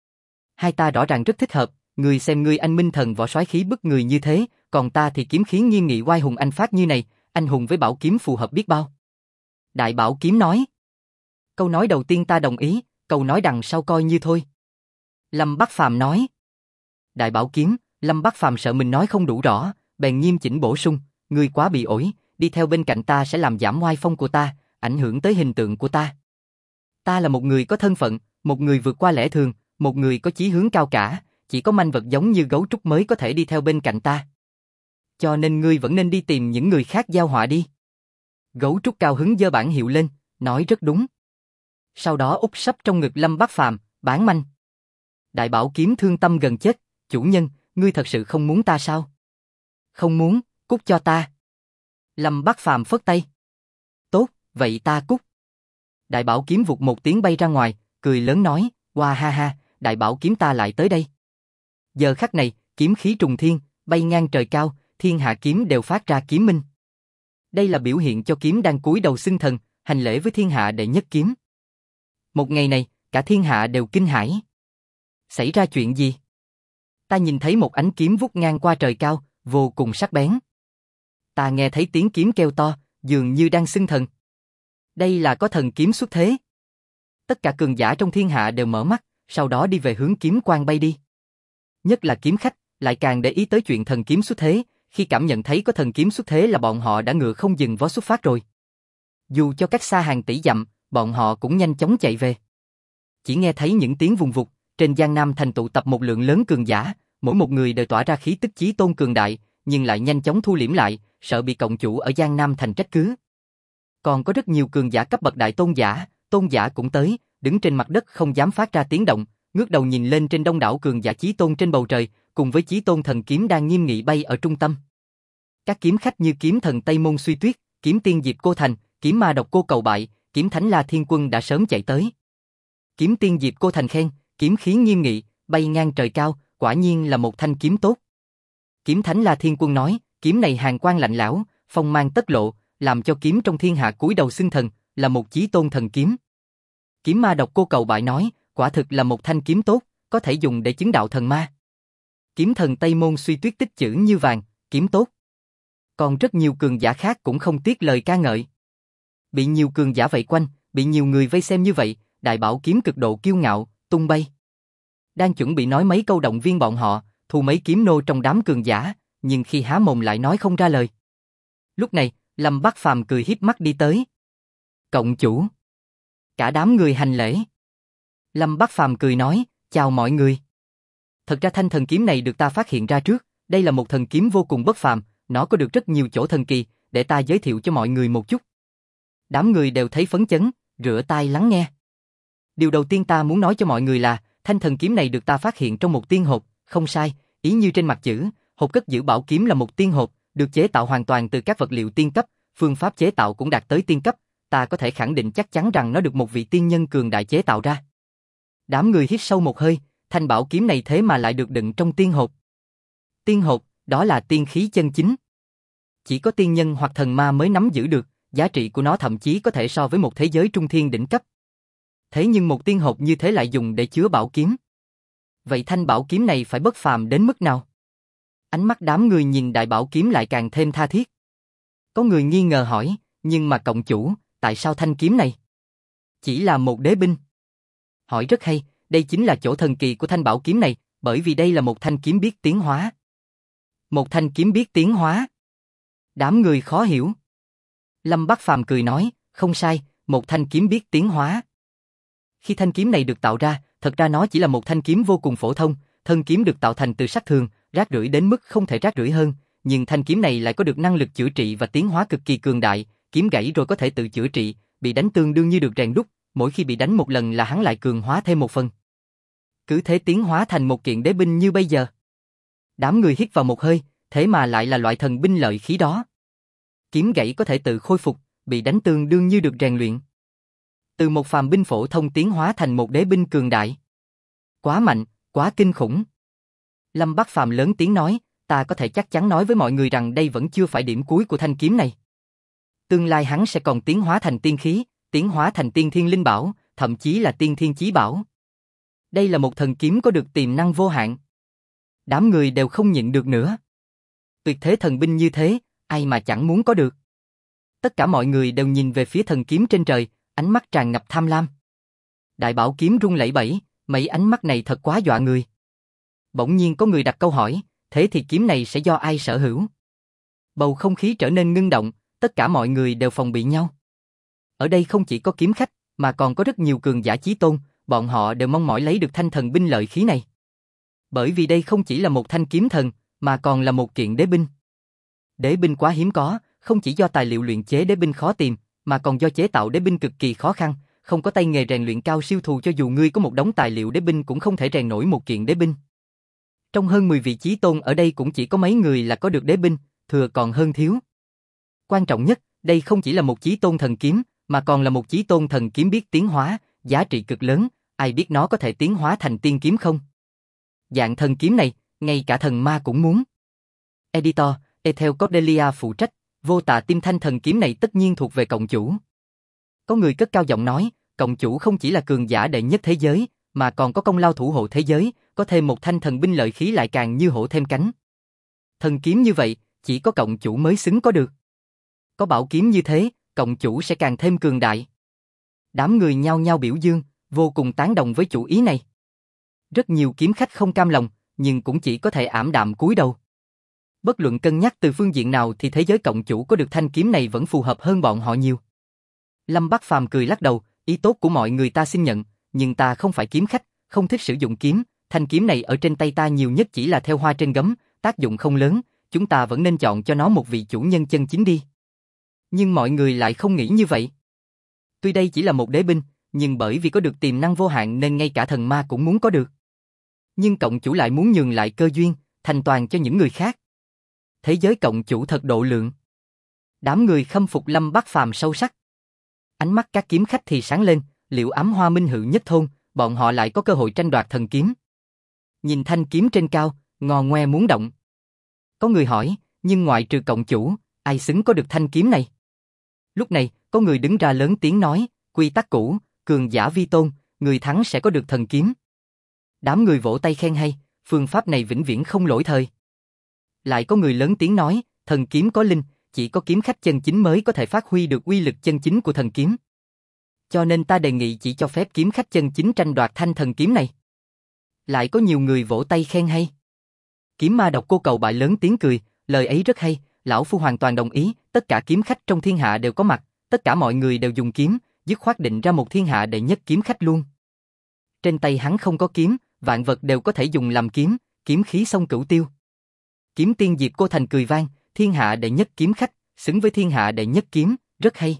Hai ta rõ ràng rất thích hợp, người xem ngươi anh minh thần võ soái khí bức người như thế, còn ta thì kiếm khí nghiêm nghị oai hùng anh phát như này, anh hùng với bảo kiếm phù hợp biết bao. Đại bảo kiếm nói. Câu nói đầu tiên ta đồng ý, câu nói đằng sau coi như thôi. Lâm Bắc Phàm nói. Đại bảo kiếm, Lâm Bắc Phàm sợ mình nói không đủ rõ, bèn nghiêm chỉnh bổ sung, ngươi quá bị ổi, đi theo bên cạnh ta sẽ làm giảm oai phong của ta, ảnh hưởng tới hình tượng của ta. Ta là một người có thân phận, một người vượt qua lẽ thường, một người có chí hướng cao cả, chỉ có manh vật giống như gấu trúc mới có thể đi theo bên cạnh ta. Cho nên ngươi vẫn nên đi tìm những người khác giao họa đi. Gấu trúc cao hứng giơ bản hiệu lên, nói rất đúng. Sau đó úp sấp trong ngực Lâm Bắc Phàm, bán manh. Đại bảo kiếm thương tâm gần chết, chủ nhân, ngươi thật sự không muốn ta sao? Không muốn, cút cho ta. Lâm Bắc Phàm phất tay. Tốt, vậy ta cút. Đại bảo kiếm vụt một tiếng bay ra ngoài, cười lớn nói, hoa ha ha, đại bảo kiếm ta lại tới đây. Giờ khắc này, kiếm khí trùng thiên, bay ngang trời cao, thiên hạ kiếm đều phát ra kiếm minh. Đây là biểu hiện cho kiếm đang cúi đầu xưng thần, hành lễ với thiên hạ đệ nhất kiếm. Một ngày này, cả thiên hạ đều kinh hãi. Xảy ra chuyện gì? Ta nhìn thấy một ánh kiếm vút ngang qua trời cao, vô cùng sắc bén. Ta nghe thấy tiếng kiếm kêu to, dường như đang xưng thần. Đây là có thần kiếm xuất thế. Tất cả cường giả trong thiên hạ đều mở mắt, sau đó đi về hướng kiếm quang bay đi. Nhất là kiếm khách, lại càng để ý tới chuyện thần kiếm xuất thế, khi cảm nhận thấy có thần kiếm xuất thế là bọn họ đã ngựa không dừng vó xuất phát rồi. Dù cho cách xa hàng tỷ dặm, bọn họ cũng nhanh chóng chạy về. Chỉ nghe thấy những tiếng vùng vụt, trên Giang Nam thành tụ tập một lượng lớn cường giả, mỗi một người đều tỏa ra khí tức chí tôn cường đại, nhưng lại nhanh chóng thu liễm lại, sợ bị cộng chủ ở Giang Nam thành trách cứ. Còn có rất nhiều cường giả cấp bậc đại tôn giả cũng tới, đứng trên mặt đất không dám phát ra tiếng động, ngước đầu nhìn lên trên đông đảo cường giả chí tôn trên bầu trời, cùng với chí tôn thần kiếm đang nghiêm nghị bay ở trung tâm. Các kiếm khách như kiếm thần Tây Môn Suy Tuyết, kiếm tiên Diệp Cô Thành, kiếm ma độc cô Cầu Bại, kiếm thánh La Thiên Quân đã sớm chạy tới. Kiếm tiên Diệp Cô Thành khen, kiếm khí nghiêm nghị, bay ngang trời cao, quả nhiên là một thanh kiếm tốt. Kiếm thánh La Thiên Quân nói, kiếm này hàn quang lạnh lẽo, phong mang tất lộ, làm cho kiếm trong thiên hạ cúi đầu xưng thần, là một chí tôn thần kiếm. Kiếm ma độc cô Cầu Bại nói, quả thực là một thanh kiếm tốt, có thể dùng để chứng đạo thần ma. Kiếm thần Tây Môn Suy Tuyết tích chữ như vàng, kiếm tốt. Còn rất nhiều cường giả khác cũng không tiếc lời ca ngợi. Bị nhiều cường giả vây quanh, bị nhiều người vây xem như vậy, đại bảo kiếm cực độ kiêu ngạo, tung bay. Đang chuẩn bị nói mấy câu động viên bọn họ, thu mấy kiếm nô trong đám cường giả, nhưng khi há mồm lại nói không ra lời. Lúc này, Lâm Bác Phàm cười híp mắt đi tới. Cộng chủ. Cả đám người hành lễ. Lâm Bác Phàm cười nói, chào mọi người. Thật ra thanh thần kiếm này được ta phát hiện ra trước, đây là một thần kiếm vô cùng bất phàm, nó có được rất nhiều chỗ thần kỳ, để ta giới thiệu cho mọi người một chút. Đám người đều thấy phấn chấn, rửa tai lắng nghe. Điều đầu tiên ta muốn nói cho mọi người là, thanh thần kiếm này được ta phát hiện trong một tiên hộp, không sai, ý như trên mặt chữ, hộp cất giữ bảo kiếm là một tiên hộp, được chế tạo hoàn toàn từ các vật liệu tiên cấp, phương pháp chế tạo cũng đạt tới tiên cấp, ta có thể khẳng định chắc chắn rằng nó được một vị tiên nhân cường đại chế tạo ra. Đám người hít sâu một hơi, thanh bảo kiếm này thế mà lại được đựng trong tiên hộp. Tiên hộp, đó là tiên khí chân chính. Chỉ có tiên nhân hoặc thần ma mới nắm giữ được, giá trị của nó thậm chí có thể so với một thế giới trung thiên đỉnh cấp. Thế nhưng một tiên hộp như thế lại dùng để chứa bảo kiếm. Vậy thanh bảo kiếm này phải bất phàm đến mức nào? Ánh mắt đám người nhìn đại bảo kiếm lại càng thêm tha thiết. Có người nghi ngờ hỏi, nhưng mà cộng chủ, tại sao thanh kiếm này chỉ là một đế binh? Hỏi rất hay, đây chính là chỗ thần kỳ của thanh bảo kiếm này, bởi vì đây là một thanh kiếm biết tiến hóa. Một thanh kiếm biết tiến hóa. Đám người khó hiểu. Lâm Bác Phàm cười nói, không sai, một thanh kiếm biết tiến hóa. Khi thanh kiếm này được tạo ra, thật ra nó chỉ là một thanh kiếm vô cùng phổ thông, thân kiếm được tạo thành từ sắt thường, rác rưởi đến mức không thể rác rưởi hơn, nhưng thanh kiếm này lại có được năng lực chữa trị và tiến hóa cực kỳ cường đại, kiếm gãy rồi có thể tự chữa trị, bị đánh tương đương như được rèn đúc, mỗi khi bị đánh một lần là hắn lại cường hóa thêm một phần. Cứ thế tiến hóa thành một kiện đế binh như bây giờ. Đám người hít vào một hơi, thế mà lại là loại thần binh lợi khí đó. Kiếm gãy có thể tự khôi phục, bị đánh tương đương như được rèn luyện. Từ một phàm binh phổ thông tiến hóa thành một đế binh cường đại. Quá mạnh, quá kinh khủng. Lâm Bác Phàm lớn tiếng nói, ta có thể chắc chắn nói với mọi người rằng đây vẫn chưa phải điểm cuối của thanh kiếm này. Tương lai hắn sẽ còn tiến hóa thành tiên khí, tiến hóa thành tiên thiên linh bảo, thậm chí là tiên thiên chí bảo. Đây là một thần kiếm có được tiềm năng vô hạn. Đám người đều không nhịn được nữa. Tuyệt thế thần binh như thế, ai mà chẳng muốn có được. Tất cả mọi người đều nhìn về phía thần kiếm trên trời, ánh mắt tràn ngập tham lam. Đại bảo kiếm rung lẩy bẩy, mấy ánh mắt này thật quá dọa người. Bỗng nhiên có người đặt câu hỏi, thế thì kiếm này sẽ do ai sở hữu? Bầu không khí trở nên ngưng động, tất cả mọi người đều phòng bị nhau. Ở đây không chỉ có kiếm khách, mà còn có rất nhiều cường giả chí tôn, bọn họ đều mong mỏi lấy được thanh thần binh lợi khí này. Bởi vì đây không chỉ là một thanh kiếm thần, mà còn là một kiện đế binh. Đế binh quá hiếm có, không chỉ do tài liệu luyện chế đế binh khó tìm, mà còn do chế tạo đế binh cực kỳ khó khăn, không có tay nghề rèn luyện cao siêu thù cho dù ngươi có một đống tài liệu đế binh cũng không thể rèn nổi một kiện đế binh. Trong hơn 10 vị chí tôn ở đây cũng chỉ có mấy người là có được đế binh, thừa còn hơn thiếu. Quan trọng nhất, đây không chỉ là một chí tôn thần kiếm, mà còn là một chí tôn thần kiếm biết tiến hóa, giá trị cực lớn, ai biết nó có thể tiến hóa thành tiên kiếm không? Dạng thần kiếm này, ngay cả thần ma cũng muốn. Editor, Ethel Cordelia phụ trách, vô tà tim thanh thần kiếm này tất nhiên thuộc về cộng chủ. Có người cất cao giọng nói, cộng chủ không chỉ là cường giả đệ nhất thế giới, mà còn có công lao thủ hộ thế giới, có thêm một thanh thần binh lợi khí lại càng như hổ thêm cánh. Thần kiếm như vậy, chỉ có cộng chủ mới xứng có được. Có bảo kiếm như thế, cộng chủ sẽ càng thêm cường đại. Đám người nhao nhao biểu dương, vô cùng tán đồng với chủ ý này. Rất nhiều kiếm khách không cam lòng, nhưng cũng chỉ có thể ảm đạm cúi đầu. Bất luận cân nhắc từ phương diện nào thì thế giới cộng chủ có được thanh kiếm này vẫn phù hợp hơn bọn họ nhiều. Lâm Bắc Phàm cười lắc đầu, ý tốt của mọi người ta xin nhận, nhưng ta không phải kiếm khách, không thích sử dụng kiếm, thanh kiếm này ở trên tay ta nhiều nhất chỉ là theo hoa trên gấm, tác dụng không lớn, chúng ta vẫn nên chọn cho nó một vị chủ nhân chân chính đi. Nhưng mọi người lại không nghĩ như vậy. Tuy đây chỉ là một đế binh, nhưng bởi vì có được tiềm năng vô hạn nên ngay cả thần ma cũng muốn có được. Nhưng cộng chủ lại muốn nhường lại cơ duyên, thành toàn cho những người khác. Thế giới cộng chủ thật độ lượng. Đám người khâm phục Lâm Bắc Phàm sâu sắc. Ánh mắt các kiếm khách thì sáng lên, Liễu Ám Hoa Minh Hự nhất thôn, bọn họ lại có cơ hội tranh đoạt thần kiếm. Nhìn thanh kiếm trên cao, ngò ngoe muốn động. Có người hỏi, nhưng ngoại trừ cộng chủ, ai xứng có được thanh kiếm này? Lúc này, có người đứng ra lớn tiếng nói, quy tắc cũ, cường giả vi tôn, người thắng sẽ có được thần kiếm. Đám người vỗ tay khen hay, phương pháp này vĩnh viễn không lỗi thời. Lại có người lớn tiếng nói, thần kiếm có linh, chỉ có kiếm khách chân chính mới có thể phát huy được uy lực chân chính của thần kiếm. Cho nên ta đề nghị chỉ cho phép kiếm khách chân chính tranh đoạt thanh thần kiếm này. Lại có nhiều người vỗ tay khen hay. Kiếm ma độc cô cầu bại lớn tiếng cười, lời ấy rất hay, lão phu hoàn toàn đồng ý, tất cả kiếm khách trong thiên hạ đều có mặt, tất cả mọi người đều dùng kiếm, dứt khoát định ra một thiên hạ đệ nhất kiếm khách luôn. Trên tay hắn không có kiếm, vạn vật đều có thể dùng làm kiếm, kiếm khí song cửu tiêu. Kiếm tiên Diệp Cô Thành cười vang, thiên hạ đệ nhất kiếm khách, xứng với thiên hạ đệ nhất kiếm, rất hay.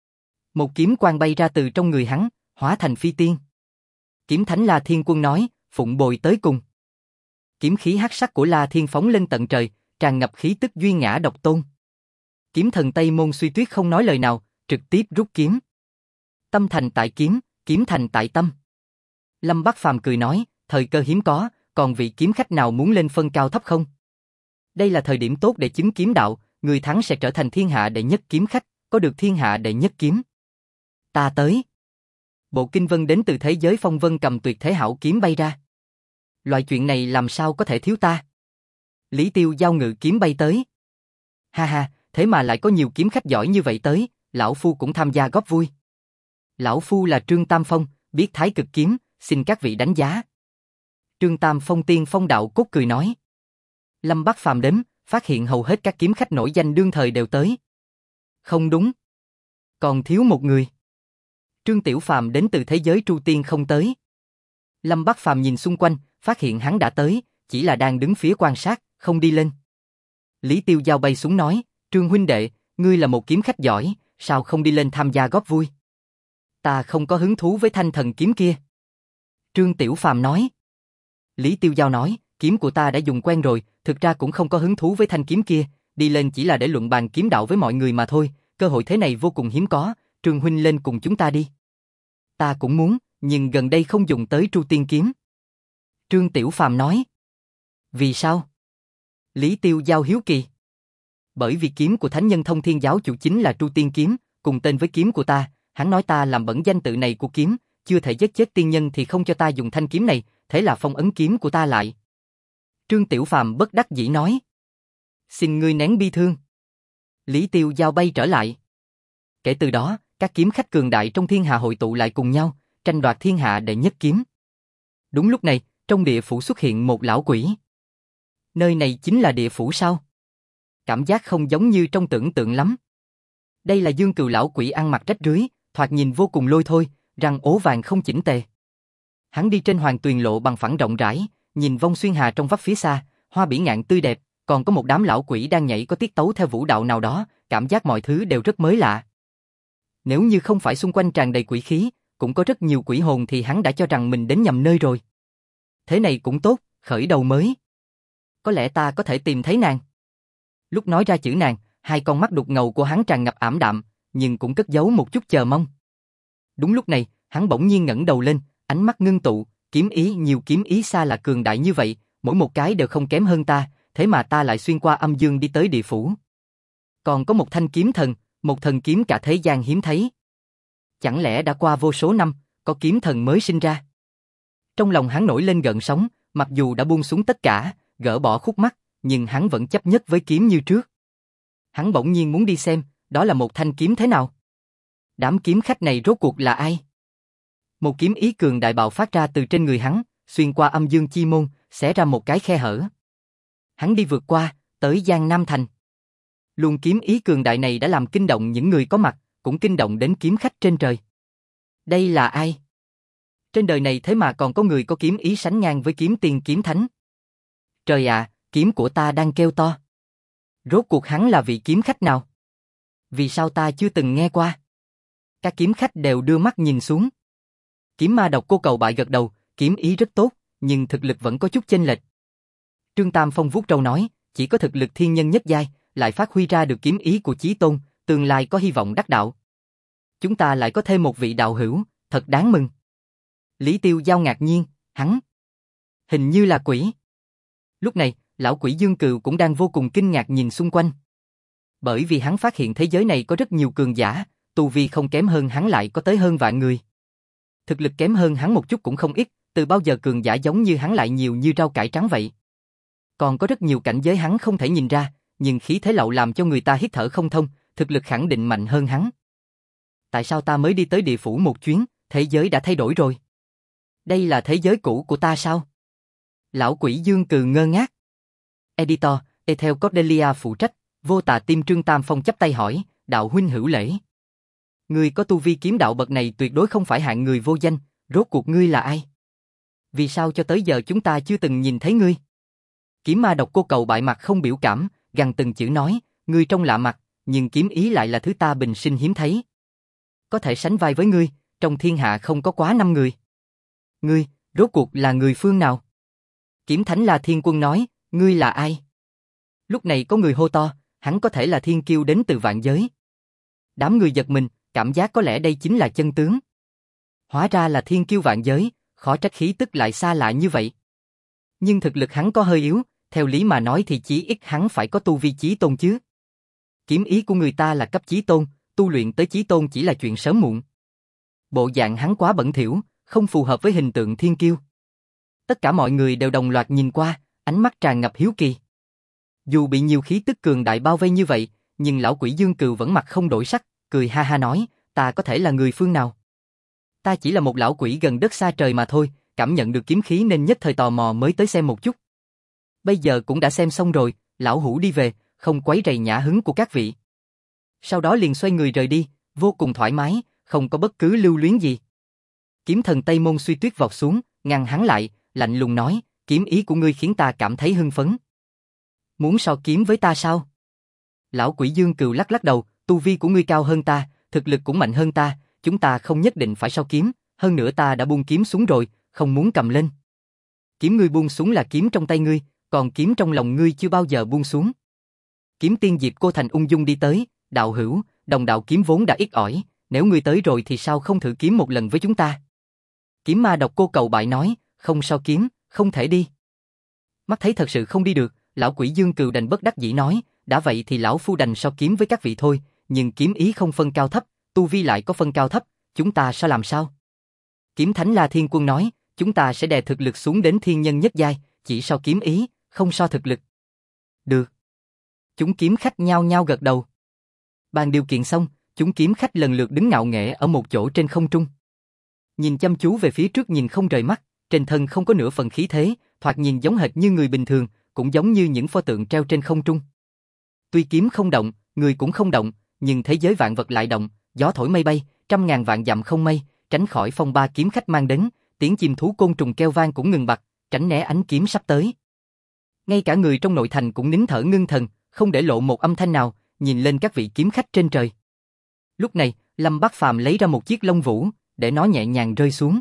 Một kiếm quang bay ra từ trong người hắn, hóa thành phi tiên. Kiếm thánh La Thiên Quân nói, phụng bồi tới cùng. Kiếm khí hắc sắc của La Thiên phóng lên tận trời, tràn ngập khí tức duy ngã độc tôn. Kiếm thần Tây Môn Suy Tuyết không nói lời nào, trực tiếp rút kiếm. Tâm thành tại kiếm, kiếm thành tại tâm. Lâm Bắc Phàm cười nói, thời cơ hiếm có, còn vị kiếm khách nào muốn lên phân cao thấp không? Đây là thời điểm tốt để chứng kiếm đạo, người thắng sẽ trở thành thiên hạ đệ nhất kiếm khách, có được thiên hạ đệ nhất kiếm. Ta tới. Bộ Kinh Vân đến từ thế giới phong vân cầm tuyệt thế hảo kiếm bay ra. Loại chuyện này làm sao có thể thiếu ta? Lý Tiêu giao ngự kiếm bay tới. Ha ha, thế mà lại có nhiều kiếm khách giỏi như vậy tới, lão phu cũng tham gia góp vui. Lão phu là Trương Tam Phong, biết Thái Cực kiếm, xin các vị đánh giá. Trương Tam Phong tiên phong đạo cốt cười nói. Lâm Bắc Phàm đếm, phát hiện hầu hết các kiếm khách nổi danh đương thời đều tới. Không đúng. Còn thiếu một người. Trương Tiểu Phàm đến từ thế giới Tru Tiên không tới. Lâm Bắc Phàm nhìn xung quanh, phát hiện hắn đã tới, chỉ là đang đứng phía quan sát, không đi lên. Lý Tiêu giao bay xuống nói, Trương huynh đệ, ngươi là một kiếm khách giỏi, sao không đi lên tham gia góp vui? Ta không có hứng thú với thanh thần kiếm kia. Trương Tiểu Phàm nói. Lý Tiêu giao nói, kiếm của ta đã dùng quen rồi, thực ra cũng không có hứng thú với thanh kiếm kia, đi lên chỉ là để luận bàn kiếm đạo với mọi người mà thôi, cơ hội thế này vô cùng hiếm có, Trương huynh lên cùng chúng ta đi. Ta cũng muốn, nhưng gần đây không dùng tới Tru Tiên kiếm. Trương Tiểu Phàm nói. Vì sao? Lý Tiêu giao hiếu kỳ. Bởi vì kiếm của Thánh Nhân Thông Thiên giáo chủ chính là Tru Tiên kiếm, cùng tên với kiếm của ta, hắn nói ta làm bẩn danh tự này của kiếm, chưa thể giết chết tiên nhân thì không cho ta dùng thanh kiếm này, thế là phong ấn kiếm của ta lại. Trương Tiểu Phàm bất đắc dĩ nói. Xin ngươi nén bi thương. Lý Tiêu giao bay trở lại. Kể từ đó, các kiếm khách cường đại trong thiên hạ hội tụ lại cùng nhau, tranh đoạt thiên hạ đệ nhất kiếm. Đúng lúc này, trong địa phủ xuất hiện một lão quỷ. Nơi này chính là địa phủ sao? Cảm giác không giống như trong tưởng tượng lắm. Đây là Dương Cừu lão quỷ ăn mặc rách rưới, thoạt nhìn vô cùng lôi thôi, răng ố vàng không chỉnh tề. Hắn đi trên Hoàng Tuyền lộ bằng phẳng rộng rãi, nhìn vong xuyên hà trong vắt phía xa, hoa bỉ ngạn tươi đẹp, còn có một đám lão quỷ đang nhảy có tiết tấu theo vũ đạo nào đó, cảm giác mọi thứ đều rất mới lạ. Nếu như không phải xung quanh tràn đầy quỷ khí, cũng có rất nhiều quỷ hồn thì hắn đã cho rằng mình đến nhầm nơi rồi. Thế này cũng tốt, khởi đầu mới. Có lẽ ta có thể tìm thấy nàng. Lúc nói ra chữ nàng, hai con mắt đục ngầu của hắn tràn ngập ảm đạm, nhưng cũng cất giấu một chút chờ mong. Đúng lúc này, hắn bỗng nhiên ngẩng đầu lên, ánh mắt ngưng tụ, nhiều kiếm ý xa là cường đại như vậy, mỗi một cái đều không kém hơn ta, thế mà ta lại xuyên qua âm dương đi tới địa phủ. Còn có một thanh kiếm thần, một thần kiếm cả thế gian hiếm thấy. Chẳng lẽ đã qua vô số năm, có kiếm thần mới sinh ra? Trong lòng hắn nổi lên gợn sóng, mặc dù đã buông xuống tất cả, gỡ bỏ khúc mắc, nhưng hắn vẫn chấp nhất với kiếm như trước. Hắn bỗng nhiên muốn đi xem, đó là một thanh kiếm thế nào? Đám kiếm khách này rốt cuộc là ai? Một kiếm ý cường đại bạo phát ra từ trên người hắn, xuyên qua âm dương chi môn, xé ra một cái khe hở. Hắn đi vượt qua, tới Giang Nam Thành. Luồng kiếm ý cường đại này đã làm kinh động những người có mặt, cũng kinh động đến kiếm khách trên trời. Đây là ai? Trên đời này thế mà còn có người có kiếm ý sánh ngang với kiếm tiên kiếm thánh. Trời ạ, kiếm của ta đang kêu to. Rốt cuộc hắn là vị kiếm khách nào? Vì sao ta chưa từng nghe qua? Các kiếm khách đều đưa mắt nhìn xuống. Kiếm ma độc cô Cầu Bại gật đầu, kiếm ý rất tốt, nhưng thực lực vẫn có chút chênh lệch. Trương Tam Phong vuốt râu nói, chỉ có thực lực thiên nhân nhất giai, lại phát huy ra được kiếm ý của Chí Tôn, tương lai có hy vọng đắc đạo. Chúng ta lại có thêm một vị đạo hữu, thật đáng mừng. Lý Tiêu Giao ngạc nhiên, hắn hình như là quỷ. Lúc này, lão quỷ Dương Cừu cũng đang vô cùng kinh ngạc nhìn xung quanh. Bởi vì hắn phát hiện thế giới này có rất nhiều cường giả, tu vi không kém hơn hắn lại có tới hơn vạn người. Thực lực kém hơn hắn một chút cũng không ít, từ bao giờ cường giả giống như hắn lại nhiều như rau cải trắng vậy. Còn có rất nhiều cảnh giới hắn không thể nhìn ra, nhưng khí thế lậu làm cho người ta hít thở không thông, thực lực khẳng định mạnh hơn hắn. Tại sao ta mới đi tới địa phủ một chuyến, thế giới đã thay đổi rồi? Đây là thế giới cũ của ta sao? Lão quỷ Dương Cừu ngơ ngác. Editor, Ethel Cordelia phụ trách, Vô Tà Tim Trương Tam Phong chắp tay hỏi, đạo huynh hữu lễ. Ngươi có tu vi kiếm đạo bậc này tuyệt đối không phải hạng người vô danh, rốt cuộc ngươi là ai? Vì sao cho tới giờ chúng ta chưa từng nhìn thấy ngươi? Kiếm ma độc cô Cầu Bại mặt không biểu cảm, gằn từng chữ nói, ngươi trông lạ mặt, nhưng kiếm ý lại là thứ ta bình sinh hiếm thấy. Có thể sánh vai với ngươi, trong thiên hạ không có quá 5 người. Ngươi, rốt cuộc là người phương nào? Kiếm Thánh La Thiên Quân nói, ngươi là ai? Lúc này có người hô to, hắn có thể là thiên kiêu đến từ vạn giới. Đám người giật mình, cảm giác có lẽ đây chính là chân tướng. Hóa ra là thiên kiêu vạn giới, khó trách khí tức lại xa lạ như vậy. Nhưng thực lực hắn có hơi yếu, theo lý mà nói thì chí ít hắn phải có tu vi chí tôn chứ. Kiếm ý của người ta là cấp chí tôn, tu luyện tới chí tôn chỉ là chuyện sớm muộn. Bộ dạng hắn quá bẩn thỉu, không phù hợp với hình tượng thiên kiêu. Tất cả mọi người đều đồng loạt nhìn qua, ánh mắt tràn ngập hiếu kỳ. Dù bị nhiều khí tức cường đại bao vây như vậy, nhưng lão quỷ Dương Cừu vẫn mặt không đổi sắc, cười ha ha nói, ta có thể là người phương nào? Ta chỉ là một lão quỷ gần đất xa trời mà thôi, cảm nhận được kiếm khí nên nhất thời tò mò mới tới xem một chút. Bây giờ cũng đã xem xong rồi, lão hủ đi về, không quấy rầy nhã hứng của các vị. Sau đó liền xoay người rời đi, vô cùng thoải mái, không có bất cứ lưu luyến gì. Kiếm thần Tây Môn Suy Tuyết vọt xuống, ngăn hắn lại, lạnh lùng nói, kiếm ý của ngươi khiến ta cảm thấy hưng phấn. Muốn so kiếm với ta sao? Lão quỷ Dương Cừu lắc lắc đầu, tu vi của ngươi cao hơn ta, thực lực cũng mạnh hơn ta, chúng ta không nhất định phải so kiếm, hơn nữa ta đã buông kiếm xuống rồi, không muốn cầm lên. Kiếm ngươi buông xuống là kiếm trong tay ngươi, còn kiếm trong lòng ngươi chưa bao giờ buông xuống. Kiếm tiên Diệp Cô Thành ung dung đi tới, đạo hữu, đồng đạo kiếm vốn đã ít ỏi, nếu ngươi tới rồi thì sao không thử kiếm một lần với chúng ta? Kiếm ma độc cô Cầu Bại nói, không so kiếm, không thể đi. Mắt thấy thật sự không đi được, lão quỷ Dương Cừu đành bất đắc dĩ nói, đã vậy thì lão phu đành so kiếm với các vị thôi, nhưng kiếm ý không phân cao thấp, tu vi lại có phân cao thấp, chúng ta sao làm sao? Kiếm Thánh La Thiên Quân nói, chúng ta sẽ đè thực lực xuống đến thiên nhân nhất giai, chỉ so kiếm ý, không so thực lực. Được. Chúng kiếm khách nhao nhao gật đầu. Bàn điều kiện xong, chúng kiếm khách lần lượt đứng ngạo nghễ ở một chỗ trên không trung. Nhìn chăm chú về phía trước nhìn không rời mắt, trên thân không có nửa phần khí thế, thoạt nhìn giống hệt như người bình thường, cũng giống như những pho tượng treo trên không trung. Tuy kiếm không động, người cũng không động, nhưng thế giới vạn vật lại động, gió thổi mây bay, trăm ngàn vạn dặm không mây, tránh khỏi phong ba kiếm khách mang đến, tiếng chim thú côn trùng kêu vang cũng ngừng bặt, tránh né ánh kiếm sắp tới. Ngay cả người trong nội thành cũng nín thở ngưng thần, không để lộ một âm thanh nào, nhìn lên các vị kiếm khách trên trời. Lúc này, Lâm Bắc Phàm lấy ra một chiếc lông vũ, để nó nhẹ nhàng rơi xuống.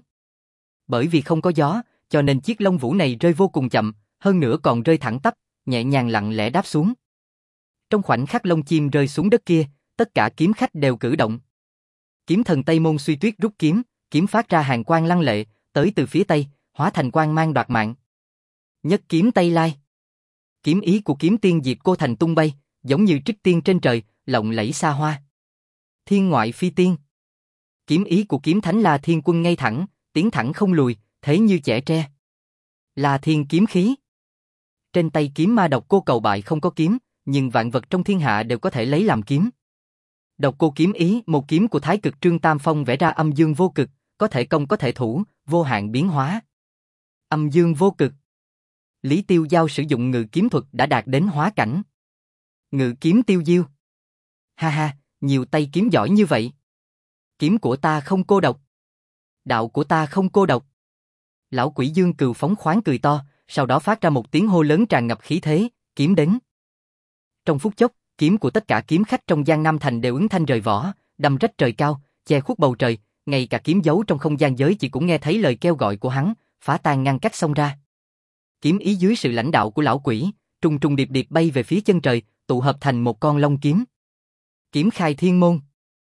Bởi vì không có gió, cho nên chiếc lông vũ này rơi vô cùng chậm, hơn nữa còn rơi thẳng tắp, nhẹ nhàng lặng lẽ đáp xuống. Trong khoảnh khắc lông chim rơi xuống đất kia, tất cả kiếm khách đều cử động. Kiếm thần Tây Môn Suy Tuyết rút kiếm, kiếm phát ra hàn quang lăng lệ, tới từ phía tây, hóa thành quang mang đoạt mạng. Nhất kiếm Tây Lai. Kiếm ý của kiếm tiên Diệp Cô Thành tung bay, giống như trích tiên trên trời, lộng lẫy xa hoa. Thiên ngoại phi tiên. Kiếm ý của kiếm thánh La Thiên Quân ngay thẳng, tiến thẳng không lùi, thế như chẻ tre. La Thiên kiếm khí. Trên tay kiếm ma độc cô Cầu Bại không có kiếm, nhưng vạn vật trong thiên hạ đều có thể lấy làm kiếm. Độc cô kiếm ý, một kiếm của Thái Cực Trương Tam Phong vẽ ra âm dương vô cực, có thể công có thể thủ, vô hạn biến hóa. Âm dương vô cực. Lý Tiêu Giao sử dụng ngự kiếm thuật đã đạt đến hóa cảnh. Ngự kiếm tiêu diêu. Ha ha, nhiều tay kiếm giỏi như vậy. Kiếm của ta không cô độc. Đạo của ta không cô độc. Lão quỷ Dương Cừu phóng khoáng cười to, sau đó phát ra một tiếng hô lớn tràn ngập khí thế, kiếm đến. Trong phút chốc, kiếm của tất cả kiếm khách trong Giang Nam Thành đều ứng thanh rời vỏ, đâm rách trời cao, che khuất bầu trời, ngay cả kiếm giấu trong không gian giới chỉ cũng nghe thấy lời kêu gọi của hắn, phá tan ngăn cách xông ra. Kiếm ý dưới sự lãnh đạo của lão quỷ, trùng trùng điệp điệp bay về phía chân trời, tụ hợp thành một con long kiếm. Kiếm khai thiên môn.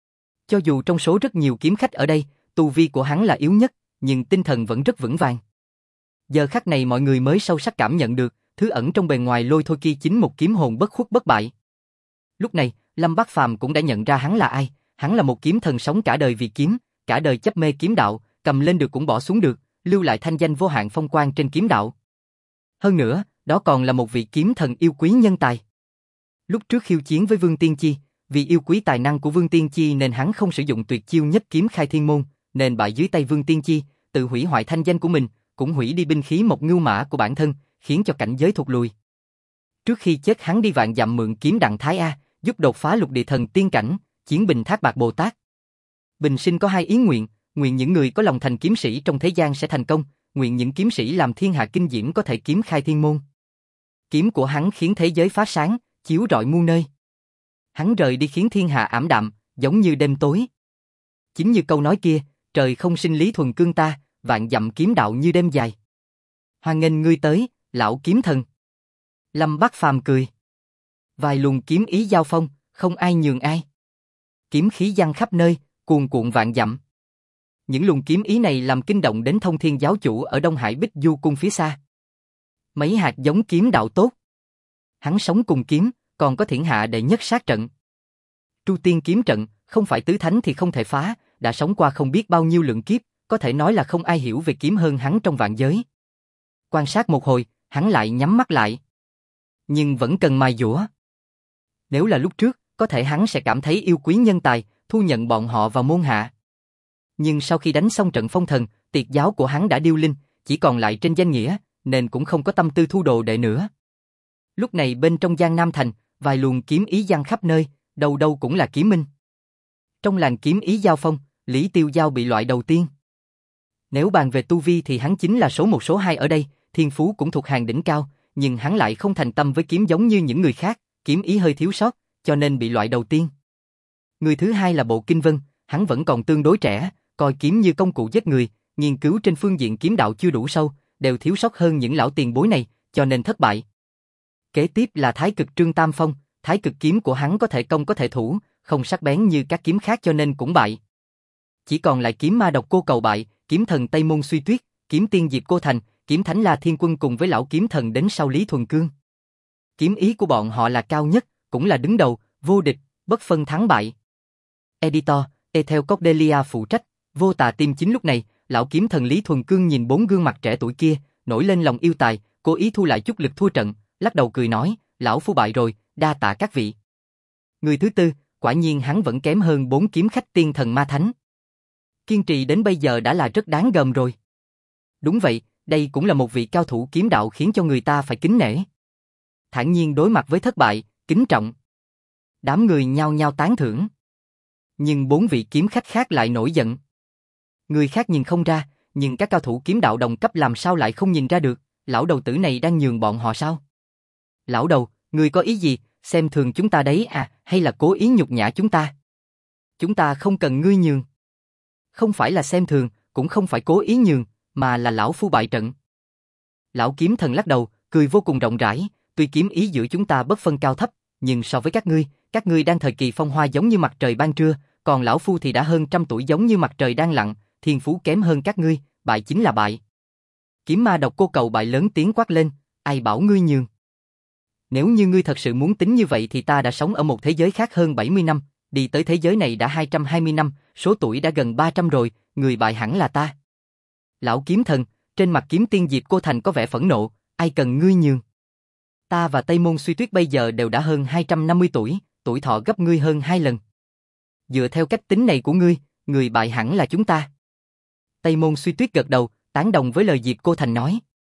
Cho dù trong số rất nhiều kiếm khách ở đây, tu vi của hắn là yếu nhất, nhưng tinh thần vẫn rất vững vàng. Giờ khắc này mọi người mới sâu sắc cảm nhận được, thứ ẩn trong bề ngoài Lôi Thôi kia chính một kiếm hồn bất khuất bất bại. Lúc này, Lâm Bác Phàm cũng đã nhận ra hắn là ai, hắn là một kiếm thần sống cả đời vì kiếm, cả đời chấp mê kiếm đạo, cầm lên được cũng bỏ xuống được, lưu lại thanh danh vô hạn phong quang trên kiếm đạo. Hơn nữa, đó còn là một vị kiếm thần yêu quý nhân tài. Lúc trước khiêu chiến với Vương Tiên Chi, vì yêu quý tài năng của Vương Tiên Chi nên hắn không sử dụng tuyệt chiêu nhất kiếm khai thiên môn, nên bại dưới tay Vương Tiên Chi, tự hủy hoại thanh danh của mình, cũng hủy đi binh khí một ngưu mã của bản thân, khiến cho cảnh giới thụt lùi. Trước khi chết hắn đi vạn dặm mượn kiếm Đặng Thái A, giúp đột phá lục địa thần tiên cảnh, chiến bình Thác Bạt Bồ Tát. Bình sinh có hai ý nguyện, nguyện những người có lòng thành kiếm sĩ trong thế gian sẽ thành công, nguyện những kiếm sĩ làm thiên hạ kinh diễm có thể kiếm khai thiên môn. Kiếm của hắn khiến thế giới phá sáng, chiếu rọi muôn nơi. Hắn rời đi khiến thiên hạ ảm đạm, giống như đêm tối. Chính như câu nói kia, trời không sinh Lý Thuần Cương ta, vạn dặm kiếm đạo như đêm dài. Hoan nghênh ngươi tới, lão kiếm thần. Lâm Bác Phàm cười. Vài luồng kiếm ý giao phong, không ai nhường ai. Kiếm khí giăng khắp nơi, cuồn cuộn vạn dặm. Những luồng kiếm ý này làm kinh động đến Thông Thiên giáo chủ ở Đông Hải Bích Du cung phía xa. Mấy hạt giống kiếm đạo tốt. Hắn sống cùng kiếm, còn có thiên hạ đệ nhất sát trận. Tru Tiên kiếm trận, không phải tứ thánh thì không thể phá, đã sống qua không biết bao nhiêu lượng kiếp, có thể nói là không ai hiểu về kiếm hơn hắn trong vạn giới. Quan sát một hồi, hắn lại nhắm mắt lại. Nhưng vẫn cần mài dũa. Nếu là lúc trước, có thể hắn sẽ cảm thấy yêu quý nhân tài, thu nhận bọn họ vào môn hạ. Nhưng sau khi đánh xong trận phong thần, tiệt giáo của hắn đã điêu linh, chỉ còn lại trên danh nghĩa, nên cũng không có tâm tư thu đồ đệ nữa. Lúc này bên trong Giang Nam Thành, vài luồng kiếm ý giăng khắp nơi, đâu đâu cũng là kiếm minh. Trong làng kiếm ý giao phong, Lý Tiêu Giao bị loại đầu tiên. Nếu bàn về tu vi thì hắn chính là số 1 số 2 ở đây, thiên phú cũng thuộc hàng đỉnh cao, nhưng hắn lại không thành tâm với kiếm giống như những người khác, kiếm ý hơi thiếu sót, cho nên bị loại đầu tiên. Người thứ hai là Bộ Kinh Vân, hắn vẫn còn tương đối trẻ, coi kiếm như công cụ giết người, nghiên cứu trên phương diện kiếm đạo chưa đủ sâu, đều thiếu sót hơn những lão tiền bối này, cho nên thất bại. Kế tiếp là Thái Cực Trương Tam Phong, Thái Cực kiếm của hắn có thể công có thể thủ, không sắc bén như các kiếm khác cho nên cũng bại. Chỉ còn lại kiếm Ma Độc Cô Cầu bại, kiếm thần Tây Môn Suy Tuyết, kiếm tiên Diệp Cô Thành, kiếm thánh La Thiên Quân cùng với lão kiếm thần đến sau Lý Thuần Cương. Kiếm ý của bọn họ là cao nhất, cũng là đứng đầu, vô địch, bất phân thắng bại. Editor, Ethel Cordelia phụ trách, Vô Tà Tim. Chính lúc này, lão kiếm thần Lý Thuần Cương nhìn 4 gương mặt trẻ tuổi kia, nổi lên lòng yêu tài, cố ý thu lại chút lực thua trận, lắc đầu cười nói, lão phu bại rồi, đa tạ các vị. Người thứ tư, quả nhiên hắn vẫn kém hơn 4 kiếm khách tiên thần ma thánh. Kiên trì đến bây giờ đã là rất đáng gờm rồi. Đúng vậy, đây cũng là một vị cao thủ kiếm đạo khiến cho người ta phải kính nể. Thản nhiên đối mặt với thất bại, kính trọng. Đám người nhao nhao tán thưởng. Nhưng 4 vị kiếm khách khác lại nổi giận. Người khác nhìn không ra, nhưng các cao thủ kiếm đạo đồng cấp làm sao lại không nhìn ra được, lão đầu tử này đang nhường bọn họ sao? Lão đầu, ngươi có ý gì, xem thường chúng ta đấy à, hay là cố ý nhục nhã chúng ta? Chúng ta không cần ngươi nhường. Không phải là xem thường, cũng không phải cố ý nhường, mà là lão phu bại trận. Lão kiếm thần lắc đầu, cười vô cùng rộng rãi, tuy kiếm ý giữa chúng ta bất phân cao thấp, nhưng so với các ngươi đang thời kỳ phong hoa giống như mặt trời ban trưa, còn lão phu thì đã hơn trăm tuổi giống như mặt trời đang lặn, thiên phú kém hơn các ngươi, bại chính là bại. Kiếm Ma Độc Cô Cầu bại lớn tiếng quát lên, ai bảo ngươi nhường? Nếu như ngươi thật sự muốn tính như vậy thì ta đã sống ở một thế giới khác hơn 70 năm, đi tới thế giới này đã 220 năm, số tuổi đã gần 300 rồi, người bại hẳn là ta. Lão kiếm thần, trên mặt kiếm tiên Diệp Cô Thành có vẻ phẫn nộ, ai cần ngươi nhường? Ta và Tây Môn Suy Tuyết bây giờ đều đã hơn 250 tuổi, tuổi thọ gấp ngươi hơn 2 lần. Dựa theo cách tính này của ngươi, người bại hẳn là chúng ta. Tây Môn Suy Tuyết gật đầu, tán đồng với lời Diệp Cô Thành nói.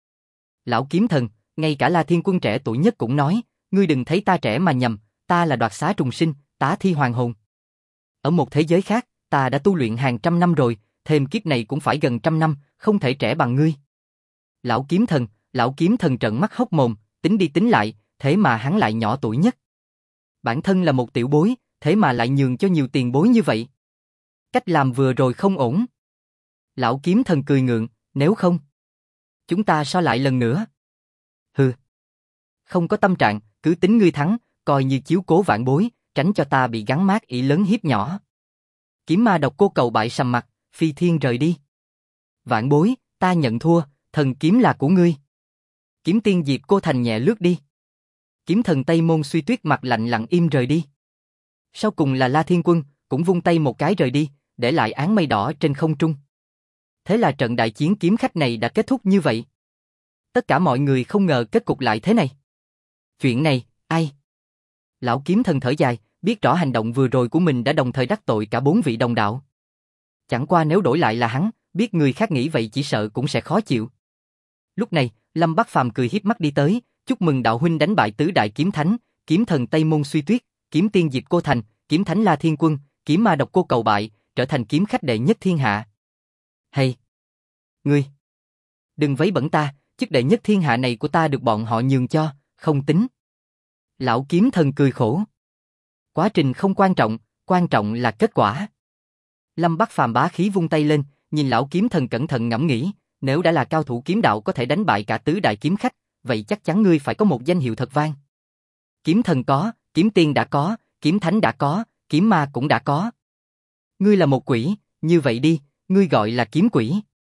Lão kiếm thần, ngay cả La Thiên Quân trẻ tuổi nhất cũng nói, ngươi đừng thấy ta trẻ mà nhầm, ta là đoạt xá trùng sinh, tá thi hoàng hồn. Ở một thế giới khác, ta đã tu luyện hàng trăm năm rồi, thêm kiếp này cũng phải gần trăm năm, không thể trẻ bằng ngươi. Lão kiếm thần trợn mắt hốc mồm, tính đi tính lại, thế mà hắn lại nhỏ tuổi nhất. Bản thân là một tiểu bối, thế mà lại nhường cho nhiều tiền bối như vậy. Cách làm vừa rồi không ổn. Lão kiếm thần cười ngượng, nếu không, chúng ta so lại lần nữa. Hừ. Không có tâm trạng, cứ tính ngươi thắng, coi như chiếu cố vạn bối, tránh cho ta bị gắn mác ỷ lớn hiếp nhỏ. Kiếm ma độc cô cầu bại sầm mặt, phi thiên rời đi. Vạn bối, ta nhận thua, thần kiếm là của ngươi. Kiếm tiên Diệp Cô Thành nhẹ lướt đi. Kiếm thần Tây Môn Suy Tuyết mặt lạnh lặng im rời đi. Sau cùng là La Thiên Quân, cũng vung tay một cái rời đi, để lại áng mây đỏ trên không trung. Thế là trận đại chiến kiếm khách này đã kết thúc như vậy. Tất cả mọi người không ngờ kết cục lại thế này. Chuyện này, ai? Lão kiếm thần thở dài, biết rõ hành động vừa rồi của mình đã đồng thời đắc tội cả 4 vị đồng đạo. Chẳng qua nếu đổi lại là hắn, biết người khác nghĩ vậy chỉ sợ cũng sẽ khó chịu. Lúc này, Lâm Bắc Phàm cười hiếp mắt đi tới, chúc mừng đạo huynh đánh bại tứ đại kiếm thánh, kiếm thần Tây Môn Suy Tuyết, kiếm tiên Diệp Cô Thành, kiếm thánh La Thiên Quân, kiếm ma độc cô cầu bại, trở thành kiếm khách đệ nhất thiên hạ. Hay! Ngươi! Đừng vấy bẩn ta, chức đệ nhất thiên hạ này của ta được bọn họ nhường cho, không tính. Lão kiếm thần cười khổ. Quá trình không quan trọng là kết quả. Lâm Bắc Phàm bá khí vung tay lên, nhìn lão kiếm thần cẩn thận ngẫm nghĩ, nếu đã là cao thủ kiếm đạo có thể đánh bại cả tứ đại kiếm khách, vậy chắc chắn ngươi phải có một danh hiệu thật vang. Kiếm thần có, kiếm tiên đã có, kiếm thánh đã có, kiếm ma cũng đã có. Ngươi là một quỷ, như vậy đi, ngươi gọi là kiếm quỷ.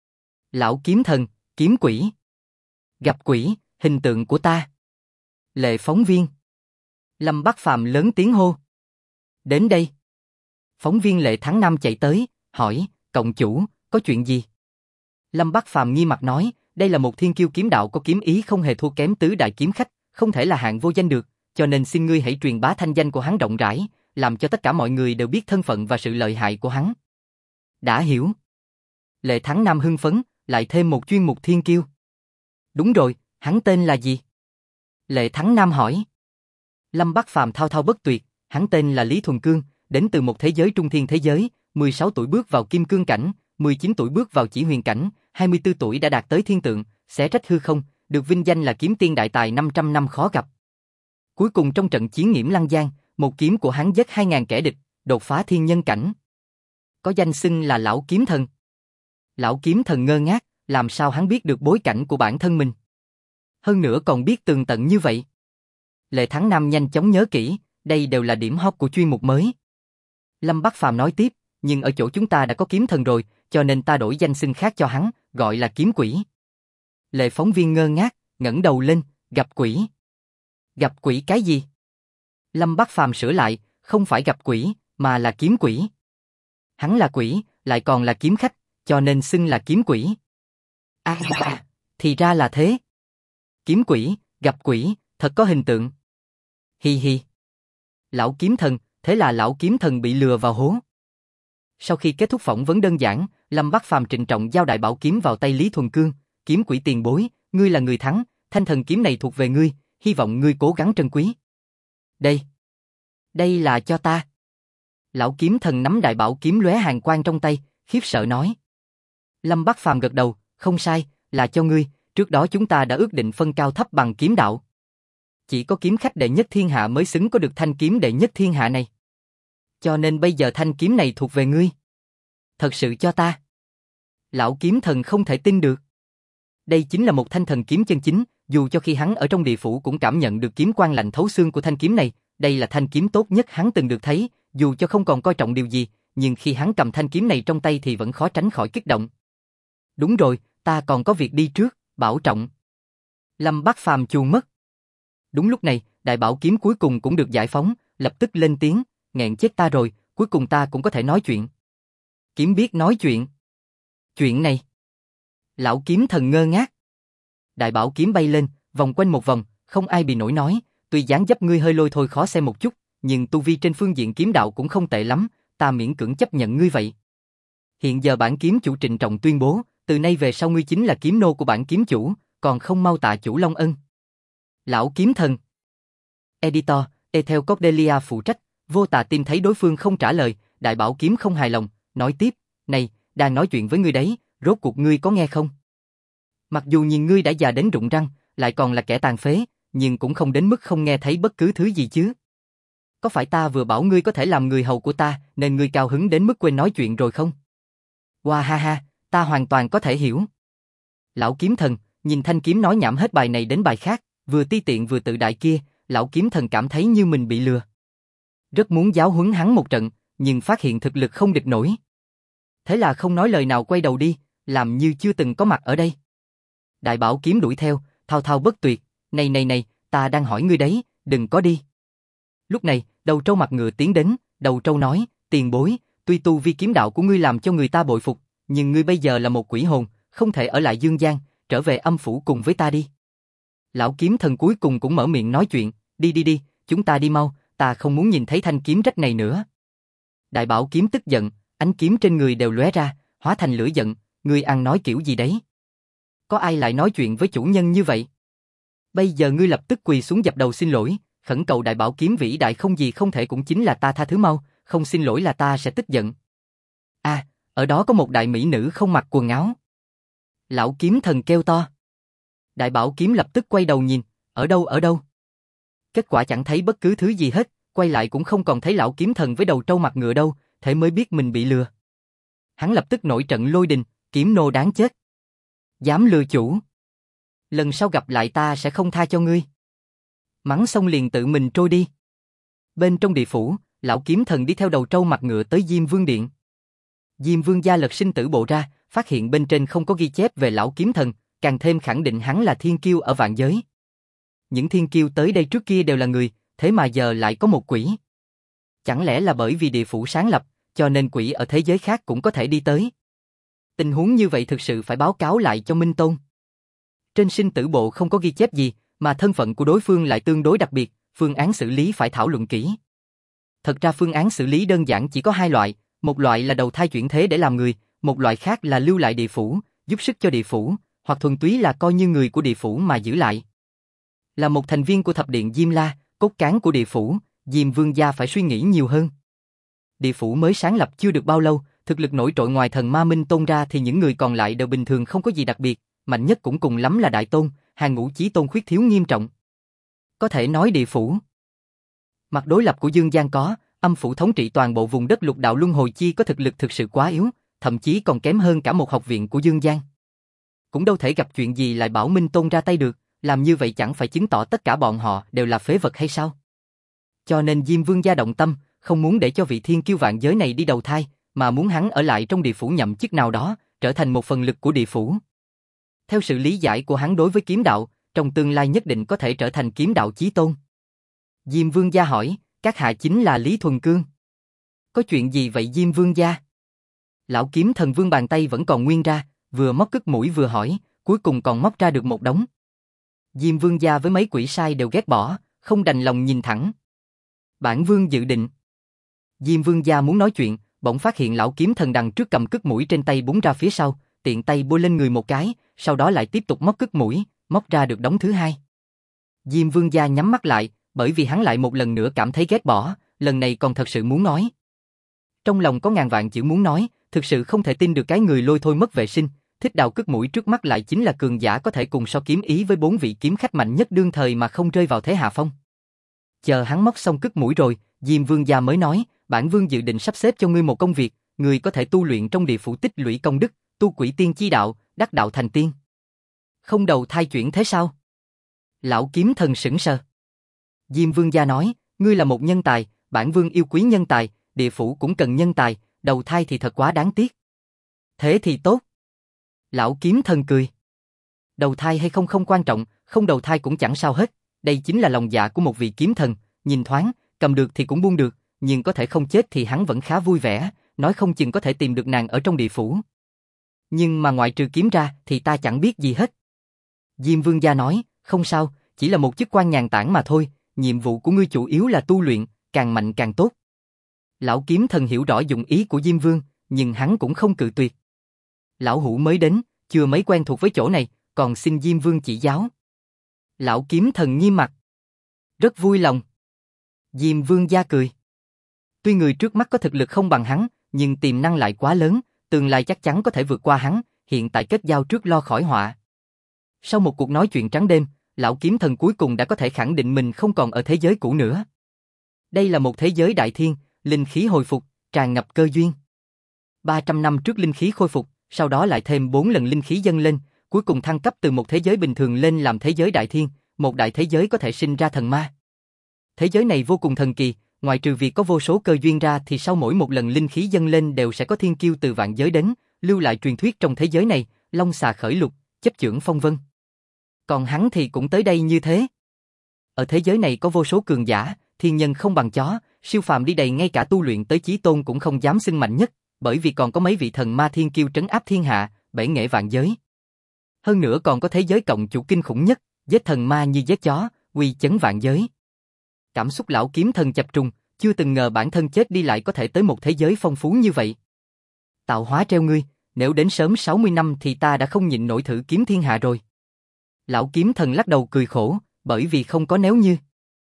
Lão kiếm thần, kiếm quỷ. Gặp quỷ, hình tượng của ta. Lệ phóng viên. Lâm Bắc Phàm lớn tiếng hô. Đến đây. Phóng viên Lệ Thắng Nam chạy tới, hỏi, cộng chủ, có chuyện gì? Lâm Bắc Phàm nghi mặt nói, đây là một thiên kiêu kiếm đạo có kiếm ý không hề thua kém tứ đại kiếm khách, không thể là hạng vô danh được, cho nên xin ngươi hãy truyền bá thanh danh của hắn rộng rãi, làm cho tất cả mọi người đều biết thân phận và sự lợi hại của hắn. Đã hiểu. Lệ Thắng Nam hưng phấn, lại thêm một chuyên mục thiên kiêu. Đúng rồi, hắn tên là gì? Lệ Thắng Nam hỏi. Lâm Bắc Phàm thao thao bất tuyệt, hắn tên là Lý Thuần Cương, đến từ một thế giới trung thiên thế giới, 16 tuổi bước vào kim cương cảnh, 19 tuổi bước vào chỉ huyền cảnh, 24 tuổi đã đạt tới thiên tượng, xé rách hư không, được vinh danh là kiếm tiên đại tài 500 năm khó gặp. Cuối cùng trong trận chiến Nghiễm Lăng Giang, một kiếm của hắn giết 2000 kẻ địch, đột phá thiên nhân cảnh. Có danh xưng là lão kiếm thần. Lão kiếm thần ngơ ngác, làm sao hắn biết được bối cảnh của bản thân mình? Hơn nữa còn biết tường tận như vậy. Lệ Thắng Nam nhanh chóng nhớ kỹ, đây đều là điểm hot của chuyên mục mới. Lâm Bắc Phàm nói tiếp, nhưng ở chỗ chúng ta đã có kiếm thần rồi, cho nên ta đổi danh xưng khác cho hắn, gọi là kiếm quỷ. Lệ phóng viên ngơ ngác, ngẩng đầu lên, gặp quỷ. Gặp quỷ cái gì? Lâm Bắc Phàm sửa lại, không phải gặp quỷ, mà là kiếm quỷ. Hắn là quỷ, lại còn là kiếm khách, cho nên xưng là kiếm quỷ. Thì ra là thế. Kiếm quỷ, gặp quỷ, thật có hình tượng. Hi hi. Lão kiếm thần, thế là lão kiếm thần bị lừa vào hố. Sau khi kết thúc phỏng vấn đơn giản, Lâm Bắc Phàm trịnh trọng giao đại bảo kiếm vào tay Lý Thuần Cương, kiếm quỷ tiền bối, ngươi là người thắng, thanh thần kiếm này thuộc về ngươi, hy vọng ngươi cố gắng trân quý. Đây là cho ta. Lão kiếm thần nắm đại bảo kiếm lóe hàn quang trong tay, khiếp sợ nói. Lâm Bắc Phàm gật đầu, không sai, là cho ngươi, trước đó chúng ta đã ước định phân cao thấp bằng kiếm đạo. Chỉ có kiếm khách đệ nhất thiên hạ mới xứng có được thanh kiếm đệ nhất thiên hạ này. Cho nên bây giờ thanh kiếm này thuộc về ngươi. Thật sự cho ta. Lão kiếm thần không thể tin được. Đây chính là một thanh thần kiếm chân chính, dù cho khi hắn ở trong địa phủ cũng cảm nhận được kiếm quang lạnh thấu xương của thanh kiếm này, đây là thanh kiếm tốt nhất hắn từng được thấy, dù cho không còn coi trọng điều gì, nhưng khi hắn cầm thanh kiếm này trong tay thì vẫn khó tránh khỏi kích động. Đúng rồi, ta còn có việc đi trước, bảo trọng. Lâm Bắc Phàm chuồn mất. Đúng lúc này, đại bảo kiếm cuối cùng cũng được giải phóng, lập tức lên tiếng, nghẹn chết ta rồi, cuối cùng ta cũng có thể nói chuyện. Kiếm biết nói chuyện. Chuyện này. Lão kiếm thần ngơ ngác. Đại bảo kiếm bay lên, vòng quanh một vòng, không ai bị nổi nói, tuy dáng dấp ngươi hơi lôi thôi khó xem một chút, nhưng tu vi trên phương diện kiếm đạo cũng không tệ lắm, ta miễn cưỡng chấp nhận ngươi vậy. Hiện giờ bản kiếm chủ trịnh trọng tuyên bố, từ nay về sau ngươi chính là kiếm nô của bản kiếm chủ, còn không mau tạ chủ Long ân. Lão kiếm thần. Editor, Ethel Cordelia phụ trách, Vô Tà Tim thấy đối phương không trả lời, Đại Bảo Kiếm không hài lòng, nói tiếp, này, đang nói chuyện với ngươi đấy, rốt cuộc ngươi có nghe không? Mặc dù nhìn ngươi đã già đến rụng răng, lại còn là kẻ tàn phế, nhưng cũng không đến mức không nghe thấy bất cứ thứ gì chứ. Có phải ta vừa bảo ngươi có thể làm người hầu của ta, nên ngươi cao hứng đến mức quên nói chuyện rồi không? Wow ha ha, ta hoàn toàn có thể hiểu. Lão kiếm thần, nhìn thanh kiếm nói nhảm hết bài này đến bài khác, vừa ti tiện vừa tự đại kia, lão kiếm thần cảm thấy như mình bị lừa. Rất muốn giáo huấn hắn một trận, nhưng phát hiện thực lực không địch nổi. Thế là không nói lời nào quay đầu đi, làm như chưa từng có mặt ở đây. Đại Bảo Kiếm đuổi theo, thao thao bất tuyệt, này, ta đang hỏi ngươi đấy, đừng có đi. Lúc này, Đầu Trâu mặt ngựa tiến đến, Đầu Trâu nói, tiền bối, tuy tu vi kiếm đạo của ngươi làm cho người ta bội phục, nhưng ngươi bây giờ là một quỷ hồn, không thể ở lại dương gian, trở về âm phủ cùng với ta đi. Lão kiếm thần cuối cùng cũng mở miệng nói chuyện, đi, chúng ta đi mau, ta không muốn nhìn thấy thanh kiếm rách này nữa. Đại Bảo Kiếm tức giận, ánh kiếm trên người đều lóe ra, hóa thành lửa giận, ngươi ăn nói kiểu gì đấy? Có ai lại nói chuyện với chủ nhân như vậy? Bây giờ ngươi lập tức quỳ xuống dập đầu xin lỗi, khẩn cầu Đại Bảo Kiếm vĩ đại không gì không thể cũng chính là ta tha thứ mau, không xin lỗi là ta sẽ tức giận. À, ở đó có một đại mỹ nữ không mặc quần áo. Lão kiếm thần kêu to. Đại Bảo Kiếm lập tức quay đầu nhìn, ở đâu? Kết quả chẳng thấy bất cứ thứ gì hết, quay lại cũng không còn thấy lão kiếm thần với Đầu Trâu mặt ngựa đâu, thế mới biết mình bị lừa. Hắn lập tức nổi trận lôi đình, kiếm nô đáng chết. Dám lừa chủ. Lần sau gặp lại ta sẽ không tha cho ngươi. Mắng xong liền tự mình trôi đi. Bên trong địa phủ, lão kiếm thần đi theo Đầu Trâu mặt ngựa tới Diêm Vương Điện. Diêm Vương gia lật sinh tử bộ ra, phát hiện bên trên không có ghi chép về lão kiếm thần, càng thêm khẳng định hắn là thiên kiêu ở vạn giới. Những thiên kiêu tới đây trước kia đều là người, thế mà giờ lại có một quỷ. Chẳng lẽ là bởi vì địa phủ sáng lập, cho nên quỷ ở thế giới khác cũng có thể đi tới? Tình huống như vậy thực sự phải báo cáo lại cho Minh Tôn. Trên sinh tử bộ không có ghi chép gì, mà thân phận của đối phương lại tương đối đặc biệt, phương án xử lý phải thảo luận kỹ. Thật ra phương án xử lý đơn giản chỉ có hai loại, một loại là đầu thai chuyển thế để làm người, một loại khác là lưu lại địa phủ, giúp sức cho địa phủ, hoặc thuần túy là coi như người của địa phủ mà giữ lại. Là một thành viên của thập điện Diêm La, cốt cán của địa phủ, Diêm Vương gia phải suy nghĩ nhiều hơn. Địa phủ mới sáng lập chưa được bao lâu, thực lực nổi trội ngoài thần Ma Minh Tôn ra thì những người còn lại đều bình thường không có gì đặc biệt, mạnh nhất cũng cùng lắm là Đại Tôn, hàng ngũ chí tôn khuyết thiếu nghiêm trọng. Có thể nói địa phủ. Mặt đối lập của Dương Gian có, âm phủ thống trị toàn bộ vùng đất lục đạo luân hồi chi có thực lực thực sự quá yếu, thậm chí còn kém hơn cả một học viện của Dương Gian. Cũng đâu thể gặp chuyện gì lại bảo Minh Tôn ra tay được, làm như vậy chẳng phải chứng tỏ tất cả bọn họ đều là phế vật hay sao? Cho nên Diêm Vương gia động tâm, không muốn để cho vị thiên kiêu vạn giới này đi đầu thai, mà muốn hắn ở lại trong địa phủ nhậm chức nào đó, trở thành một phần lực của địa phủ. Theo sự lý giải của hắn đối với kiếm đạo, trong tương lai nhất định có thể trở thành kiếm đạo chí tôn. Diêm Vương gia hỏi, các hạ chính là Lý Thuần Cương. Có chuyện gì vậy Diêm Vương gia? Lão kiếm thần vương bàn tay vẫn còn nguyên ra, vừa móc cứt mũi vừa hỏi, cuối cùng còn móc ra được một đống. Diêm Vương gia với mấy quỷ sai đều ghét bỏ, không đành lòng nhìn thẳng. Bản vương dự định. Diêm Vương gia muốn nói chuyện, bỗng phát hiện lão kiếm thần đằng trước cầm cứt mũi trên tay búng ra phía sau, tiện tay bôi lên người một cái, sau đó lại tiếp tục móc cứt mũi, móc ra được đống thứ hai. Diêm Vương gia nhắm mắt lại, bởi vì hắn lại một lần nữa cảm thấy ghét bỏ, lần này còn thật sự muốn nói. Trong lòng có ngàn vạn chữ muốn nói, thực sự không thể tin được cái người lôi thôi mất vệ sinh, thích đào cứt mũi trước mắt lại chính là cường giả có thể cùng so kiếm ý với 4 vị kiếm khách mạnh nhất đương thời mà không rơi vào thế hạ phong. Chờ hắn móc xong cứt mũi rồi, Diêm Vương gia mới nói, bản vương dự định sắp xếp cho ngươi một công việc, ngươi có thể tu luyện trong địa phủ tích lũy công đức, tu quỷ tiên chi đạo, đắc đạo thành tiên. Không đầu thai chuyển thế sao? Lão kiếm thần sững sờ. Diêm Vương gia nói, ngươi là một nhân tài, bản vương yêu quý nhân tài, địa phủ cũng cần nhân tài, đầu thai thì thật quá đáng tiếc. Thế thì tốt. Lão kiếm thần cười. Đầu thai hay không không quan trọng, không đầu thai cũng chẳng sao hết, đây chính là lòng dạ của một vị kiếm thần, nhìn thoáng, cầm được thì cũng buông được, nhưng có thể không chết thì hắn vẫn khá vui vẻ, nói không chừng có thể tìm được nàng ở trong địa phủ. Nhưng mà ngoại trừ kiếm ra thì ta chẳng biết gì hết. Diêm Vương gia nói, không sao, chỉ là một chức quan nhàn tản mà thôi, nhiệm vụ của ngươi chủ yếu là tu luyện, càng mạnh càng tốt. Lão kiếm thần hiểu rõ dụng ý của Diêm Vương, nhưng hắn cũng không cự tuyệt. Lão hủ mới đến, chưa mấy quen thuộc với chỗ này, còn xin Diêm Vương chỉ giáo. Lão kiếm thần nghiêm mặt. Rất vui lòng. Diêm Vương gia cười. Tuy người trước mắt có thực lực không bằng hắn, nhưng tiềm năng lại quá lớn, tương lai chắc chắn có thể vượt qua hắn, hiện tại kết giao trước lo khỏi họa. Sau một cuộc nói chuyện trắng đêm, lão kiếm thần cuối cùng đã có thể khẳng định mình không còn ở thế giới cũ nữa. Đây là một thế giới đại thiên, linh khí hồi phục, tràn ngập cơ duyên. 300 năm trước linh khí khôi phục, sau đó lại thêm 4 lần linh khí dâng lên, cuối cùng thăng cấp từ một thế giới bình thường lên làm thế giới đại thiên, một đại thế giới có thể sinh ra thần ma. Thế giới này vô cùng thần kỳ, ngoài trừ việc có vô số cơ duyên ra thì sau mỗi một lần linh khí dâng lên đều sẽ có thiên kiêu từ vạn giới đến, lưu lại truyền thuyết trong thế giới này, long xà khởi lục, chấp chưởng phong vân. Còn hắn thì cũng tới đây như thế. Ở thế giới này có vô số cường giả, thiên nhân không bằng chó, siêu phàm đi đầy ngay cả tu luyện tới chí tôn cũng không dám xưng mạnh nhất, bởi vì còn có mấy vị thần ma thiên kiêu trấn áp thiên hạ, bể nghệ vạn giới. Hơn nữa còn có thế giới cộng chủ kinh khủng nhất, giết thần ma như giết chó, uy chấn vạn giới. Cảm xúc lão kiếm thần chập trùng, chưa từng ngờ bản thân chết đi lại có thể tới một thế giới phong phú như vậy. Tạo hóa treo ngươi, nếu đến sớm 60 năm thì ta đã không nhịn nổi thử kiếm thiên hạ rồi. Lão kiếm thần lắc đầu cười khổ, bởi vì không có nếu như.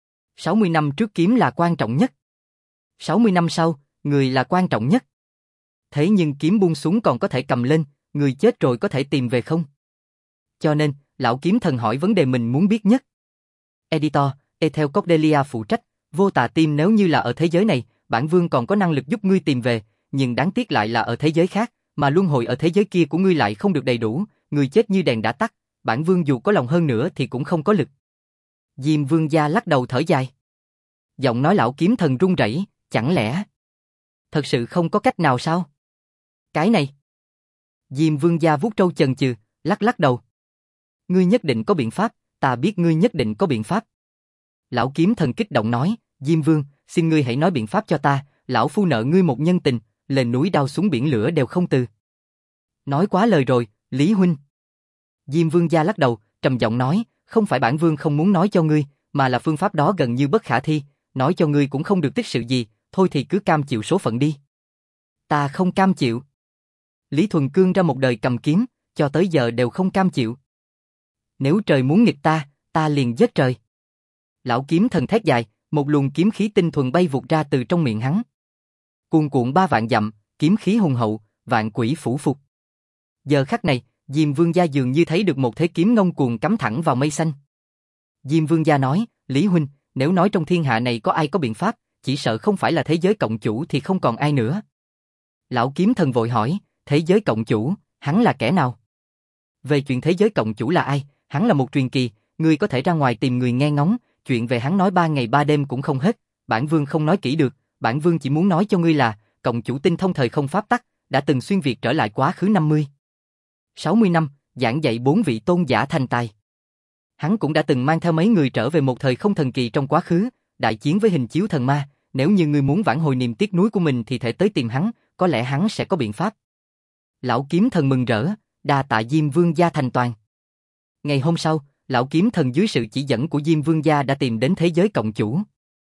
60 năm trước kiếm là quan trọng nhất. 60 năm sau, người là quan trọng nhất. Thế nhưng kiếm buông xuống còn có thể cầm lên, người chết rồi có thể tìm về không? Cho nên, lão kiếm thần hỏi vấn đề mình muốn biết nhất. Editor, Ethel Cordelia phụ trách, vô tà tim nếu như là ở thế giới này, bản vương còn có năng lực giúp ngươi tìm về, nhưng đáng tiếc lại là ở thế giới khác, mà luân hồi ở thế giới kia của ngươi lại không được đầy đủ, người chết như đèn đã tắt, bản vương dù có lòng hơn nữa thì cũng không có lực. Diêm Vương gia lắc đầu thở dài. Giọng nói lão kiếm thần run rẩy, chẳng lẽ thật sự không có cách nào sao? Cái này. Diêm Vương gia vuốt râu chần chừ, lắc đầu. Ngươi nhất định có biện pháp, ta biết ngươi nhất định có biện pháp. Lão kiếm thần kích động nói, Diêm Vương, xin ngươi hãy nói biện pháp cho ta, lão phu nợ ngươi một nhân tình, lên núi đao xuống biển lửa đều không từ. Nói quá lời rồi, Lý huynh. Diêm Vương gia lắc đầu, trầm giọng nói, không phải bản vương không muốn nói cho ngươi, mà là phương pháp đó gần như bất khả thi, nói cho ngươi cũng không được tích sự gì, thôi thì cứ cam chịu số phận đi. Ta không cam chịu. Lý Thuần Cương ra một đời cầm kiếm, cho tới giờ đều không cam chịu. Nếu trời muốn nghịch ta liền giết trời. Lão kiếm thần thét dài, một luồng kiếm khí tinh thuần bay vụt ra từ trong miệng hắn. Cuồn cuộn 3 vạn dặm, kiếm khí hùng hậu, vạn quỷ phủ phục. Giờ khắc này, Diêm Vương gia dường như thấy được một thế kiếm ngông cuồng cắm thẳng vào mây xanh. Diêm Vương gia nói, Lý huynh, nếu nói trong thiên hạ này có ai có biện pháp, chỉ sợ không phải là thế giới cộng chủ thì không còn ai nữa. Lão kiếm thần vội hỏi, thế giới cộng chủ, hắn là kẻ nào? Về chuyện thế giới cộng chủ là ai, hắn là một truyền kỳ, ngươi có thể ra ngoài tìm người nghe ngóng, chuyện về hắn nói 3 ngày 3 đêm cũng không hết, bản vương không nói kỹ được, bản vương chỉ muốn nói cho ngươi là, cộng chủ tinh thông thời không pháp tắc, đã từng xuyên việt trở lại quá khứ 60 năm, giảng dạy 4 vị tôn giả thành tài. Hắn cũng đã từng mang theo mấy người trở về một thời không thần kỳ trong quá khứ, đại chiến với hình chiếu thần ma, nếu như ngươi muốn vãn hồi niềm tiếc nuối của mình thì thể tới tìm hắn, có lẽ hắn sẽ có biện pháp. Lão kiếm thần mừng rỡ, đa tạ Diêm Vương gia thành toàn. Ngày hôm sau, lão kiếm thần dưới sự chỉ dẫn của Diêm Vương gia đã tìm đến thế giới cộng chủ.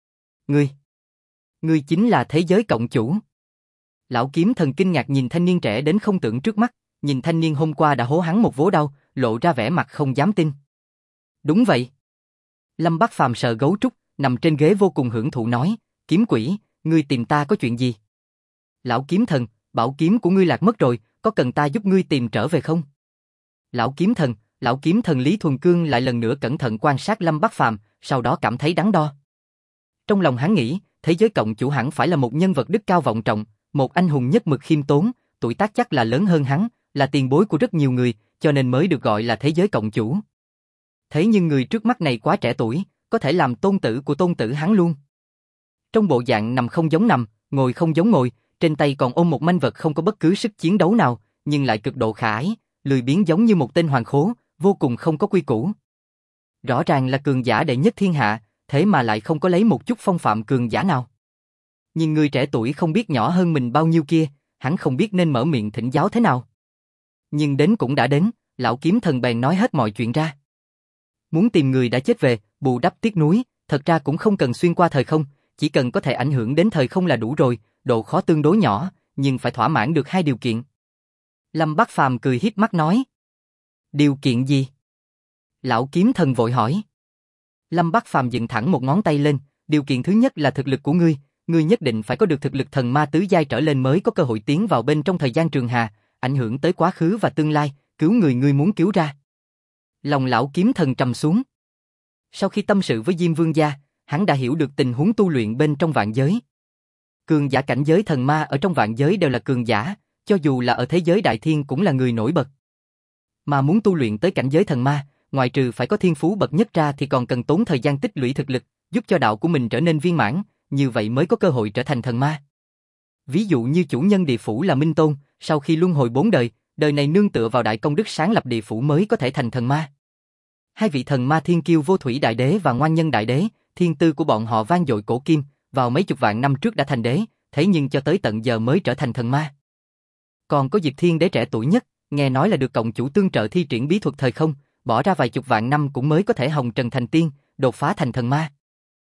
Ngươi chính là thế giới cộng chủ. Lão kiếm thần kinh ngạc nhìn thanh niên trẻ đến không tưởng trước mắt, nhìn thanh niên hôm qua đã hố hắn một vố đau, lộ ra vẻ mặt không dám tin. Đúng vậy. Lâm Bắc Phàm sờ gấu trúc, nằm trên ghế vô cùng hưởng thụ nói, kiếm quỷ, ngươi tìm ta có chuyện gì? Lão kiếm thần, bảo kiếm của ngươi lạc mất rồi, có cần ta giúp ngươi tìm trở về không? Lão kiếm thần Lý Thuần Cương lại lần nữa cẩn thận quan sát Lâm Bắc Phàm, sau đó cảm thấy đắn đo. Trong lòng hắn nghĩ, thế giới cộng chủ hẳn phải là một nhân vật đức cao vọng trọng, một anh hùng nhất mực khiêm tốn, tuổi tác chắc là lớn hơn hắn, là tiền bối của rất nhiều người, cho nên mới được gọi là thế giới cộng chủ. Thế nhưng người trước mắt này quá trẻ tuổi, có thể làm tôn tử của tôn tử hắn luôn. Trong bộ dạng nằm không giống nằm, ngồi không giống ngồi, trên tay còn ôm một manh vật không có bất cứ sức chiến đấu nào, nhưng lại cực độ khả ái, lười biếng giống như một tên hoàng khố, vô cùng không có quy củ. Rõ ràng là cường giả đệ nhất thiên hạ, thế mà lại không có lấy một chút phong phạm cường giả nào. Nhưng người trẻ tuổi không biết nhỏ hơn mình bao nhiêu kia, hắn không biết nên mở miệng thỉnh giáo thế nào. Nhưng đến cũng đã đến, lão kiếm thần bèn nói hết mọi chuyện ra. Muốn tìm người đã chết về, bù đắp tiếc nuối, thật ra cũng không cần xuyên qua thời không, chỉ cần có thể ảnh hưởng đến thời không là đủ rồi, độ khó tương đối nhỏ, nhưng phải thỏa mãn được 2 điều kiện. Lâm Bắc Phàm cười hiếp mắt nói. Điều kiện gì? Lão kiếm thần vội hỏi. Lâm Bắc Phàm dựng thẳng một ngón tay lên, điều kiện thứ nhất là thực lực của ngươi nhất định phải có được thực lực thần ma tứ giai trở lên mới có cơ hội tiến vào bên trong thời gian trường hà, ảnh hưởng tới quá khứ và tương lai, cứu người ngươi muốn cứu ra. Lòng lão kiếm thần trầm xuống. Sau khi tâm sự với Diêm Vương gia, hắn đã hiểu được tình huống tu luyện bên trong vạn giới. Cường giả cảnh giới thần ma ở trong vạn giới đều là cường giả, cho dù là ở thế giới đại thiên cũng là người nổi bật. Mà muốn tu luyện tới cảnh giới thần ma, ngoài trừ phải có thiên phú bậc nhất ra thì còn cần tốn thời gian tích lũy thực lực, giúp cho đạo của mình trở nên viên mãn, như vậy mới có cơ hội trở thành thần ma. Ví dụ như chủ nhân địa phủ là Minh Tôn, sau khi luân hồi 4 đời, đời này nương tựa vào đại công đức sáng lập địa phủ mới có thể thành thần ma. Hai vị thần ma Thiên Kiêu Vô Thủy Đại Đế và Ngoan Nhân Đại Đế, thiên tư của bọn họ vang dội cổ kim, vào mấy chục vạn năm trước đã thành đế, thế nhưng cho tới tận giờ mới trở thành thần ma. Còn có Diệp Thiên Đế trẻ tuổi nhất, nghe nói là được cộng chủ tương trợ thi triển bí thuật thời không, bỏ ra vài chục vạn năm cũng mới có thể hồng trần thành tiên, đột phá thành thần ma.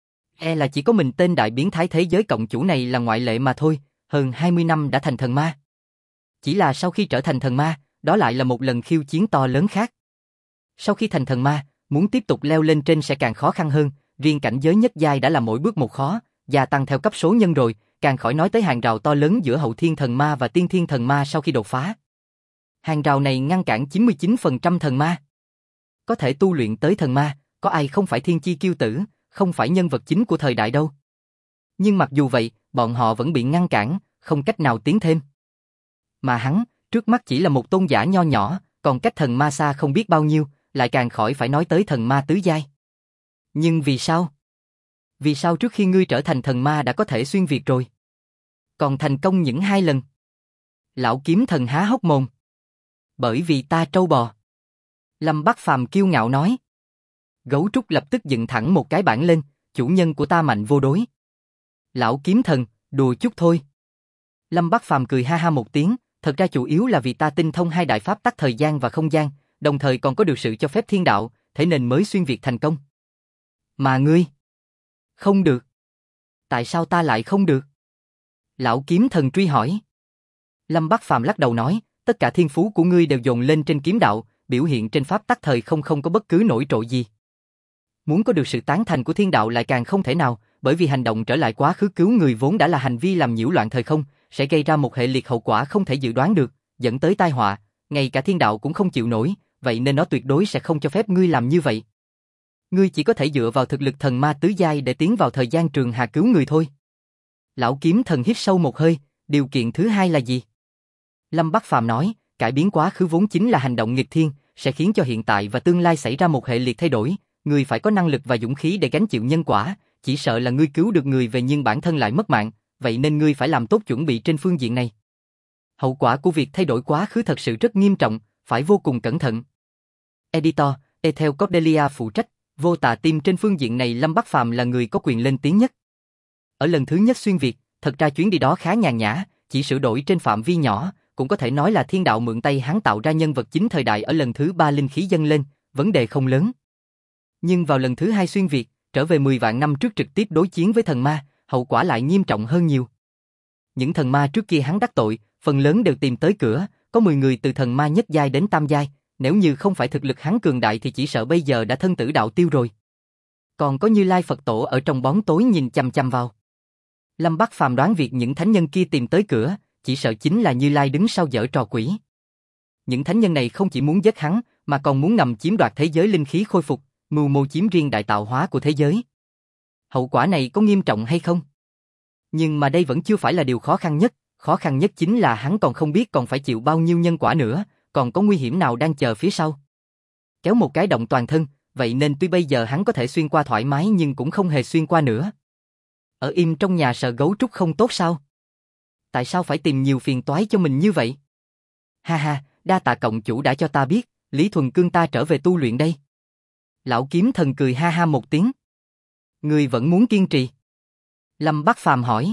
Là chỉ có mình tên đại biến thái thế giới cộng chủ này là ngoại lệ mà thôi, hơn 20 năm đã thành thần ma. Chỉ là sau khi trở thành thần ma, đó lại là một lần khiêu chiến to lớn khác. Sau khi thành thần ma, muốn tiếp tục leo lên trên sẽ càng khó khăn hơn, riêng cảnh giới nhất giai đã là mỗi bước một khó, gia tăng theo cấp số nhân rồi, càng khỏi nói tới hàng rào to lớn giữa hậu thiên thần ma và tiên thiên thần ma sau khi đột phá. Hàng rào này ngăn cản 99% thần ma. Có thể tu luyện tới thần ma, có ai không phải thiên chi kiêu tử, không phải nhân vật chính của thời đại đâu. Nhưng mặc dù vậy, bọn họ vẫn bị ngăn cản, không cách nào tiến thêm. Mà hắn, trước mắt chỉ là một tôn giả nho nhỏ, còn cách thần ma xa không biết bao nhiêu, lại càng khỏi phải nói tới thần ma tứ giai. Nhưng vì sao? Vì sao trước khi ngươi trở thành thần ma đã có thể xuyên việt rồi? Còn thành công những 2 lần? Lão kiếm thần há hốc mồm. Bởi vì ta trâu bò. Lâm Bắc Phàm kiêu ngạo nói. Gấu trúc lập tức dựng thẳng một cái bảng lên, chủ nhân của ta mạnh vô đối. Lão kiếm thần, đùa chút thôi. Lâm Bắc Phàm cười ha ha một tiếng, thật ra chủ yếu là vì ta tinh thông 2 đại pháp tắc thời gian và không gian, đồng thời còn có được sự cho phép thiên đạo, thế nên mới xuyên việt thành công. Mà ngươi? Không được. Tại sao ta lại không được? Lão kiếm thần truy hỏi. Lâm Bắc Phàm lắc đầu nói, tất cả thiên phú của ngươi đều dồn lên trên kiếm đạo, biểu hiện trên pháp tắc thời không có bất cứ nổi trội gì. Muốn có được sự tán thành của thiên đạo lại càng không thể nào, bởi vì hành động trở lại quá khứ cứu người vốn đã là hành vi làm nhiễu loạn thời không, sẽ gây ra một hệ liệt hậu quả không thể dự đoán được, dẫn tới tai họa, ngay cả thiên đạo cũng không chịu nổi, vậy nên nó tuyệt đối sẽ không cho phép ngươi làm như vậy. Ngươi chỉ có thể dựa vào thực lực thần ma tứ giai để tiến vào thời gian trường hà cứu người thôi. Lão kiếm thần hít sâu một hơi, điều kiện thứ 2 là gì? Lâm Bắc Phàm nói, cải biến quá khứ vốn chính là hành động nghịch thiên, sẽ khiến cho hiện tại và tương lai xảy ra một hệ liệt thay đổi, ngươi phải có năng lực và dũng khí để gánh chịu nhân quả, chỉ sợ là ngươi cứu được người về nhưng bản thân lại mất mạng, vậy nên ngươi phải làm tốt chuẩn bị trên phương diện này. Hậu quả của việc thay đổi quá khứ thật sự rất nghiêm trọng, phải vô cùng cẩn thận. Editor, Ethel Cordelia phụ trách, vô tà tim trên phương diện này Lâm Bắc Phàm là người có quyền lên tiếng nhất. Ở lần thứ nhất xuyên việt, thật ra chuyến đi đó khá nhàn nhã, chỉ sửa đổi trên phạm vi nhỏ, cũng có thể nói là thiên đạo mượn tay hắn tạo ra nhân vật chính thời đại ở lần thứ 3 linh khí dâng lên, vấn đề không lớn. Nhưng vào lần thứ 2 xuyên việt, trở về 10 vạn năm trước trực tiếp đối chiến với thần ma, hậu quả lại nghiêm trọng hơn nhiều. Những thần ma trước kia hắn đắc tội, phần lớn đều tìm tới cửa, có 10 người từ thần ma nhất giai đến tam giai, nếu như không phải thực lực hắn cường đại thì chỉ sợ bây giờ đã thân tử đạo tiêu rồi. Còn có Như Lai Phật Tổ ở trong bóng tối nhìn chằm chằm vào. Lâm Bắc Phàm đoán việc những thánh nhân kia tìm tới cửa, chỉ sợ chính là Như Lai đứng sau giở trò quỷ. Những thánh nhân này không chỉ muốn giết hắn, mà còn muốn ngầm chiếm đoạt thế giới linh khí khôi phục, mưu mô chiếm riêng đại tạo hóa của thế giới. Hậu quả này có nghiêm trọng hay không? Nhưng mà đây vẫn chưa phải là điều khó khăn nhất chính là hắn còn không biết còn phải chịu bao nhiêu nhân quả nữa, còn có nguy hiểm nào đang chờ phía sau. Kéo một cái động toàn thân, vậy nên tuy bây giờ hắn có thể xuyên qua thoải mái nhưng cũng không hề xuyên qua nữa. Ở im trong nhà sợ gấu trúc không tốt sao? Tại sao phải tìm nhiều phiền toái cho mình như vậy? Ha ha, đa tạ cộng chủ đã cho ta biết, Lý Thuần Cương ta trở về tu luyện đây. Lão kiếm thần cười ha ha một tiếng. Ngươi vẫn muốn kiên trì? Lâm Bắc Phàm hỏi.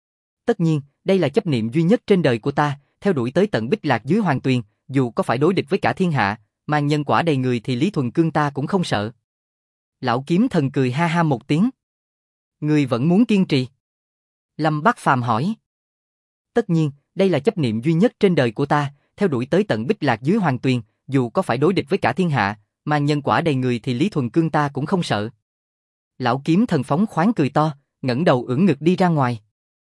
Tất nhiên, đây là chấp niệm duy nhất trên đời của ta, theo đuổi tới tận Bích Lạc dưới Hoàng Tuyền, dù có phải đối địch với cả thiên hạ, mang nhân quả đầy người thì Lý Thuần Cương ta cũng không sợ. Lão kiếm thần cười ha ha một tiếng. Ngươi vẫn muốn kiên trì? Lâm Bắc Phàm hỏi. Tất nhiên, đây là chấp niệm duy nhất trên đời của ta, theo đuổi tới tận Bích Lạc dưới Hoàng Tuyền, dù có phải đối địch với cả thiên hạ, mang nhân quả đầy người thì Lý Thuần Cương ta cũng không sợ. Lão kiếm thần phóng khoáng cười to, ngẩng đầu ưỡn ngực đi ra ngoài.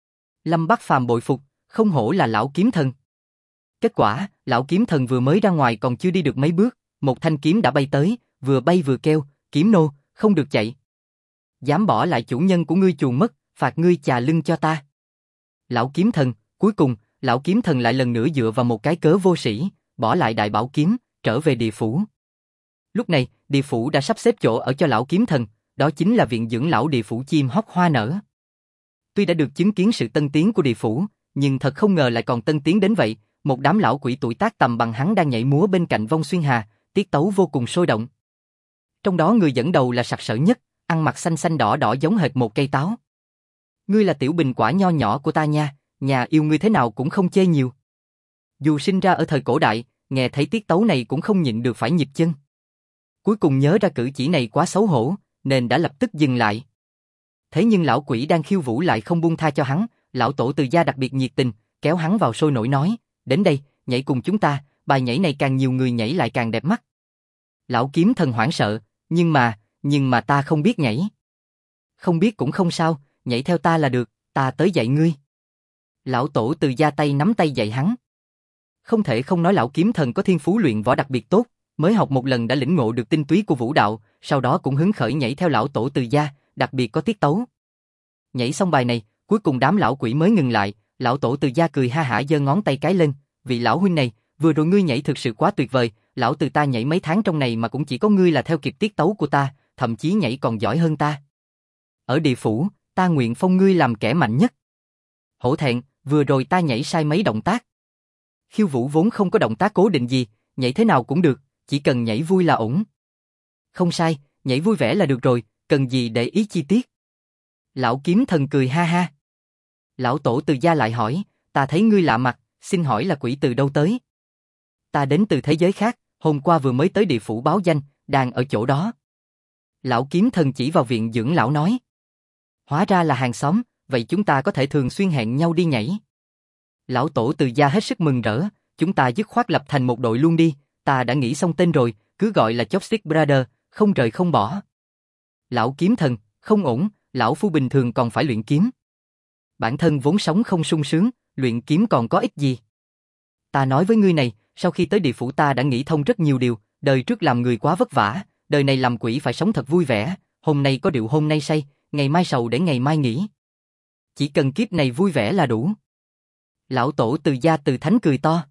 Lâm Bắc Phàm bội phục, không hổ là lão kiếm thần. Kết quả, lão kiếm thần vừa mới ra ngoài còn chưa đi được mấy bước, một thanh kiếm đã bay tới, vừa bay vừa kêu, kiếm nô, không được chạy. Dám bỏ lại chủ nhân của ngươi chuồn mất, phạt ngươi chà lưng cho ta. Lão kiếm thần, cuối cùng, lão kiếm thần lại lần nữa dựa vào một cái cớ vô sĩ, bỏ lại đại bảo kiếm, trở về địa phủ. Lúc này, địa phủ đã sắp xếp chỗ ở cho lão kiếm thần, đó chính là viện dưỡng lão địa phủ chim hót hoa nở. Tuy đã được chứng kiến sự tân tiến của địa phủ, nhưng thật không ngờ lại còn tân tiến đến vậy, một đám lão quỷ tuổi tác tầm bằng hắn đang nhảy múa bên cạnh Vong Xuyên Hà, tiết tấu vô cùng sôi động. Trong đó người dẫn đầu là sặc sỡ nhất, ăn mặc xanh xanh đỏ đỏ giống hệt một cây táo. Ngươi là tiểu bình quả nho nhỏ của ta nha, nhà yêu ngươi thế nào cũng không chê nhiều. Dù sinh ra ở thời cổ đại, nghe thấy tiết tấu này cũng không nhịn được phải nhịp chân. Cuối cùng nhớ ra cử chỉ này quá xấu hổ, nên đã lập tức dừng lại. Thế nhưng lão quỷ đang khiêu vũ lại không buông tha cho hắn, lão tổ Từ gia đặc biệt nhiệt tình, kéo hắn vào sôi nổi nói, đến đây, nhảy cùng chúng ta, bài nhảy này càng nhiều người nhảy lại càng đẹp mắt. Lão kiếm thần hoảng sợ, nhưng mà ta không biết nhảy. Không biết cũng không sao, nhảy theo ta là được, ta tới dạy ngươi. Lão tổ Từ gia tay nắm tay dạy hắn. Không thể không nói lão kiếm thần có thiên phú luyện võ đặc biệt tốt, mới học một lần đã lĩnh ngộ được tinh túy của vũ đạo, sau đó cũng hứng khởi nhảy theo lão tổ Từ gia, đặc biệt có tiết tấu. Nhảy xong bài này, cuối cùng đám lão quỷ mới ngừng lại, lão tổ Từ gia cười ha hả giơ ngón tay cái lên, vị lão huynh này, vừa rồi ngươi nhảy thực sự quá tuyệt vời, lão Từ ta nhảy mấy tháng trong này mà cũng chỉ có ngươi là theo kịp tiết tấu của ta, thậm chí nhảy còn giỏi hơn ta. Ở địa phủ, ta nguyện phong ngươi làm kẻ mạnh nhất. Hổ thẹn, vừa rồi ta nhảy sai mấy động tác. Khiêu vũ vốn không có động tác cố định gì, nhảy thế nào cũng được, chỉ cần nhảy vui là ổn. Không sai, nhảy vui vẻ là được rồi, cần gì để ý chi tiết. Lão kiếm thần cười ha ha. Lão tổ Từ gia lại hỏi, ta thấy ngươi lạ mặt, xin hỏi là quỷ từ đâu tới? Ta đến từ thế giới khác, hôm qua vừa mới tới địa phủ báo danh, đang ở chỗ đó. Lão kiếm thần chỉ vào viện dưỡng lão nói. Hóa ra là hàng xóm, vậy chúng ta có thể thường xuyên hẹn nhau đi nhảy. Lão tổ Từ gia hết sức mừng rỡ, chúng ta dứt khoát lập thành một đội luôn đi, ta đã nghĩ xong tên rồi, cứ gọi là Chopstick Brother, không rời không bỏ. Lão kiếm thần, không ổn, lão phu bình thường còn phải luyện kiếm. Bản thân vốn sống không sung sướng, luyện kiếm còn có ích gì. Ta nói với ngươi này, sau khi tới địa phủ ta đã nghĩ thông rất nhiều điều, đời trước làm người quá vất vả, đời này làm quỷ phải sống thật vui vẻ, hôm nay có điệu hôm nay say, ngày mai sầu để ngày mai nghỉ. Chỉ cần kiếp này vui vẻ là đủ. Lão tổ Từ gia Từ thánh cười to.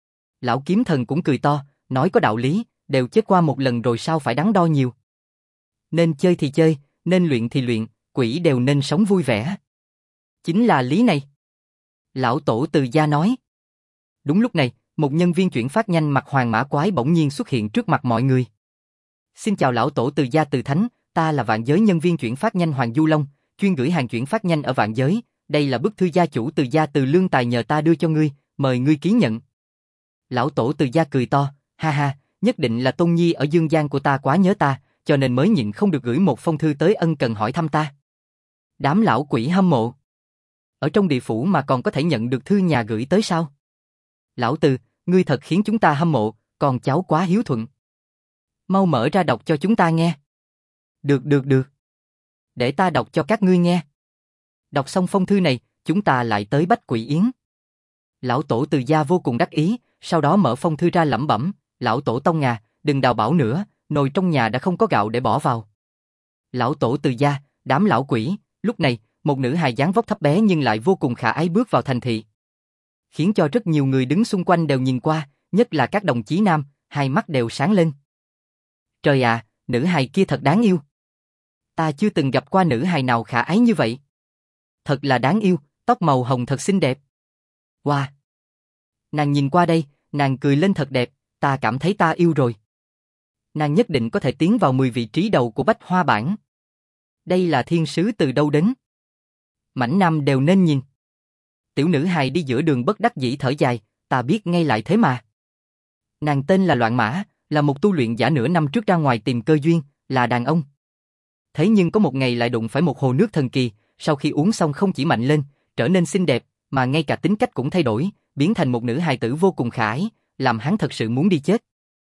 Lão kiếm thần cũng cười to, nói có đạo lý, đều chết qua một lần rồi sao phải đắn đo nhiều. Nên chơi thì chơi, nên luyện thì luyện, quỷ đều nên sống vui vẻ. Chính là lý này. Lão tổ Từ gia nói. Đúng lúc này, một nhân viên chuyển phát nhanh mặc hoàng mã quái bỗng nhiên xuất hiện trước mặt mọi người. Xin chào lão tổ Từ gia Từ thánh, ta là Vạn Giới nhân viên chuyển phát nhanh Hoàng Du Long, chuyên gửi hàng chuyển phát nhanh ở Vạn Giới, đây là bức thư gia chủ Từ gia Từ Lương Tài nhờ ta đưa cho ngươi, mời ngươi ký nhận. Lão tổ Từ gia cười to, ha ha, nhất định là Tôn Nhi ở Dương Gian của ta quá nhớ ta, cho nên mới nhịn không được gửi một phong thư tới ân cần hỏi thăm ta. Đám lão quỷ hâm mộ. Ở trong địa phủ mà còn có thể nhận được thư nhà gửi tới sao? Lão Từ, ngươi thật khiến chúng ta hâm mộ, còn cháu quá hiếu thuận. Mau mở ra đọc cho chúng ta nghe. Được. Để ta đọc cho các ngươi nghe. Đọc xong phong thư này, chúng ta lại tới Bách Quỷ Yến. Lão tổ Từ gia vô cùng đắc ý, sau đó mở phong thư ra lẩm bẩm, lão tổ Tông Ngà, đừng đào bảo nữa, nồi trong nhà đã không có gạo để bỏ vào. Lão tổ Từ gia, đám lão quỷ, lúc này, một nữ hài dáng vóc thấp bé nhưng lại vô cùng khả ái bước vào thành thị. Khiến cho rất nhiều người đứng xung quanh đều nhìn qua, nhất là các đồng chí nam, hai mắt đều sáng lên. Trời ạ, nữ hài kia thật đáng yêu. Ta chưa từng gặp qua nữ hài nào khả ái như vậy. Thật là đáng yêu, tóc màu hồng thật xinh đẹp. Wow! Nàng nhìn qua đây, nàng cười lên thật đẹp, ta cảm thấy ta yêu rồi. Nàng nhất định có thể tiến vào 10 vị trí đầu của Bách Hoa bảng. Đây là thiên sứ từ đâu đến? Mảnh nam đều nên nhìn. Tiểu nữ hài đi giữa đường bất đắc dĩ thở dài, ta biết ngay lại thế mà. Nàng tên là Loạn Mã, là một tu luyện giả nửa năm trước ra ngoài tìm cơ duyên, là đàn ông. Thế nhưng có một ngày lại đụng phải một hồ nước thần kỳ, sau khi uống xong không chỉ mạnh lên, trở nên xinh đẹp, mà ngay cả tính cách cũng thay đổi, biến thành một nữ hài tử vô cùng khả ái, làm hắn thật sự muốn đi chết.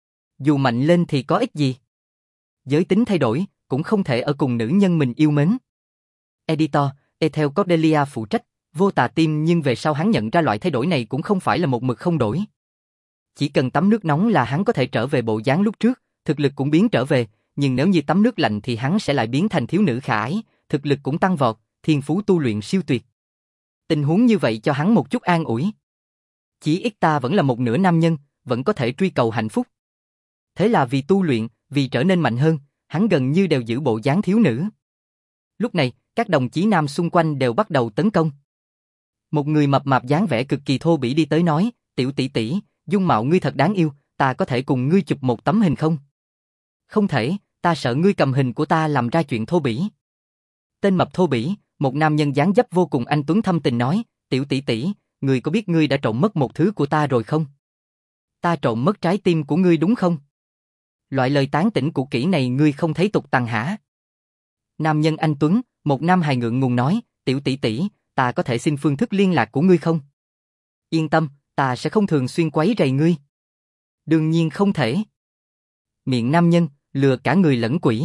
Dù mạnh lên thì có ích gì? Giới tính thay đổi, cũng không thể ở cùng nữ nhân mình yêu mến. Editor, Ethel Cordelia phụ trách, vô tà tim nhưng về sau hắn nhận ra loại thay đổi này cũng không phải là một mực không đổi. Chỉ cần tắm nước nóng là hắn có thể trở về bộ dáng lúc trước, thực lực cũng biến trở về, nhưng nếu như tắm nước lạnh thì hắn sẽ lại biến thành thiếu nữ khả ái, thực lực cũng tăng vọt, thiên phú tu luyện siêu tuyệt. Tình huống như vậy cho hắn một chút an ủi. Chỉ ít ta vẫn là một nửa nam nhân, vẫn có thể truy cầu hạnh phúc. Thế là vì tu luyện, vì trở nên mạnh hơn, hắn gần như đều giữ bộ dáng thiếu nữ. Lúc này, các đồng chí nam xung quanh đều bắt đầu tấn công. Một người mập mạp dáng vẻ cực kỳ thô bỉ đi tới nói, tiểu tỷ tỷ, dung mạo ngươi thật đáng yêu, ta có thể cùng ngươi chụp một tấm hình không? Không thể, ta sợ ngươi cầm hình của ta làm ra chuyện thô bỉ. Tên mập thô bỉ, một nam nhân dáng dấp vô cùng anh tuấn thâm tình nói, tiểu tỷ tỷ, ngươi có biết ngươi đã trộm mất một thứ của ta rồi không? Ta trộm mất trái tim của ngươi đúng không? Loại lời tán tỉnh cũ kỹ này ngươi không thấy tục tằng hả? Nam nhân anh tuấn, một nam hài ngượng ngùng nói, tiểu tỷ tỷ, ta có thể xin phương thức liên lạc của ngươi không? Yên tâm, ta sẽ không thường xuyên quấy rầy ngươi. Đương nhiên không thể. Miệng nam nhân, lừa cả người lẫn quỷ.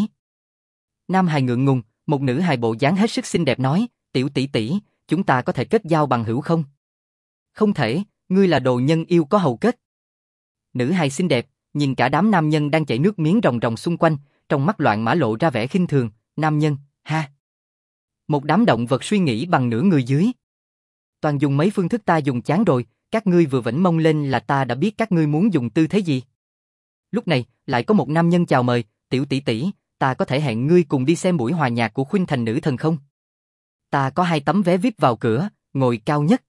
Nam hài ngượng ngùng, một nữ hài bộ dáng hết sức xinh đẹp nói, tiểu tỷ tỷ, chúng ta có thể kết giao bằng hữu không? Không thể, ngươi là đồ nhân yêu có hầu kết. Nữ hài xinh đẹp, nhìn cả đám nam nhân đang chảy nước miếng ròng ròng xung quanh, trong mắt Loạn Mã lộ ra vẻ khinh thường, nam nhân, ha. Một đám động vật suy nghĩ bằng nửa người dưới. Toàn dùng mấy phương thức ta dùng chán rồi, các ngươi vừa vểnh mông lên là ta đã biết các ngươi muốn dùng tư thế gì. Lúc này, lại có một nam nhân chào mời, tiểu tỷ tỷ, ta có thể hẹn ngươi cùng đi xem buổi hòa nhạc của Khuynh Thành nữ thần không? Ta có 2 tấm vé VIP vào cửa, ngồi cao nhất.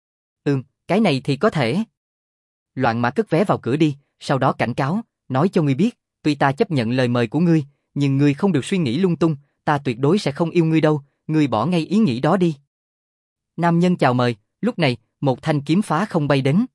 Cái này thì có thể. Loạn Mã cất vé vào cửa đi, sau đó cảnh cáo, nói cho ngươi biết, tuy ta chấp nhận lời mời của ngươi, nhưng ngươi không được suy nghĩ lung tung, ta tuyệt đối sẽ không yêu ngươi đâu, ngươi bỏ ngay ý nghĩ đó đi. Nam nhân chào mời, lúc này, một thanh kiếm phá không bay đến.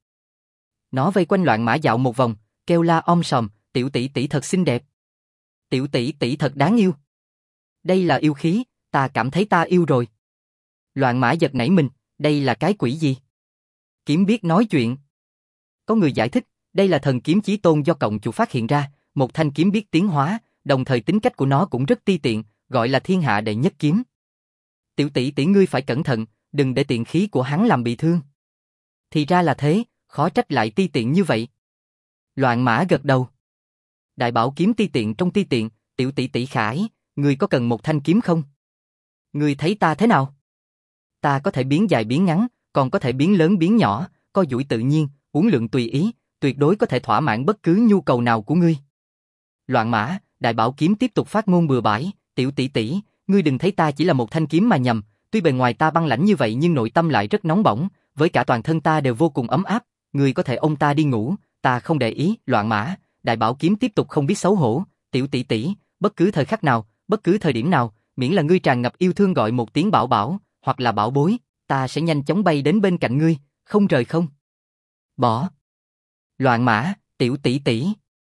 Nó vây quanh Loạn Mã dạo một vòng, kêu la om sòm, tiểu tỷ tỷ thật xinh đẹp. Tiểu tỷ tỷ thật đáng yêu. Đây là yêu khí, ta cảm thấy ta yêu rồi. Loạn Mã giật nảy mình, đây là cái quỷ gì? Kiếm biết nói chuyện. Có người giải thích, đây là thần kiếm chí tôn do cộng chủ phát hiện ra, một thanh kiếm biết tiến hóa, đồng thời tính cách của nó cũng rất ti tiện, gọi là thiên hạ đệ nhất kiếm. Tiểu tỷ tỷ ngươi phải cẩn thận, đừng để tiện khí của hắn làm bị thương. Thì ra là thế, khó trách lại ti tiện như vậy. Loạn Mã gật đầu. Đại bảo kiếm ti tiện trong ti tiện, tiểu tỷ tỷ khải, ngươi có cần một thanh kiếm không? Ngươi thấy ta thế nào? Ta có thể biến dài biến ngắn, còn có thể biến lớn biến nhỏ, co duỗi tự nhiên, uốn lượn tùy ý, tuyệt đối có thể thỏa mãn bất cứ nhu cầu nào của ngươi. Loạn Mã, đại bảo kiếm tiếp tục phát ngôn bừa bãi, tiểu tỷ tỷ, ngươi đừng thấy ta chỉ là một thanh kiếm mà nhầm, tuy bề ngoài ta băng lãnh như vậy nhưng nội tâm lại rất nóng bỏng, với cả toàn thân ta đều vô cùng ấm áp, ngươi có thể ôm ta đi ngủ, ta không để ý. Loạn Mã, đại bảo kiếm tiếp tục không biết xấu hổ, tiểu tỷ tỷ, bất cứ thời khắc nào, bất cứ thời điểm nào, miễn là ngươi tràn ngập yêu thương gọi một tiếng bảo bảo, hoặc là bảo bối, ta sẽ nhanh chóng bay đến bên cạnh ngươi, không rời không. Bỏ. Loạn Mã, tiểu tỷ tỷ.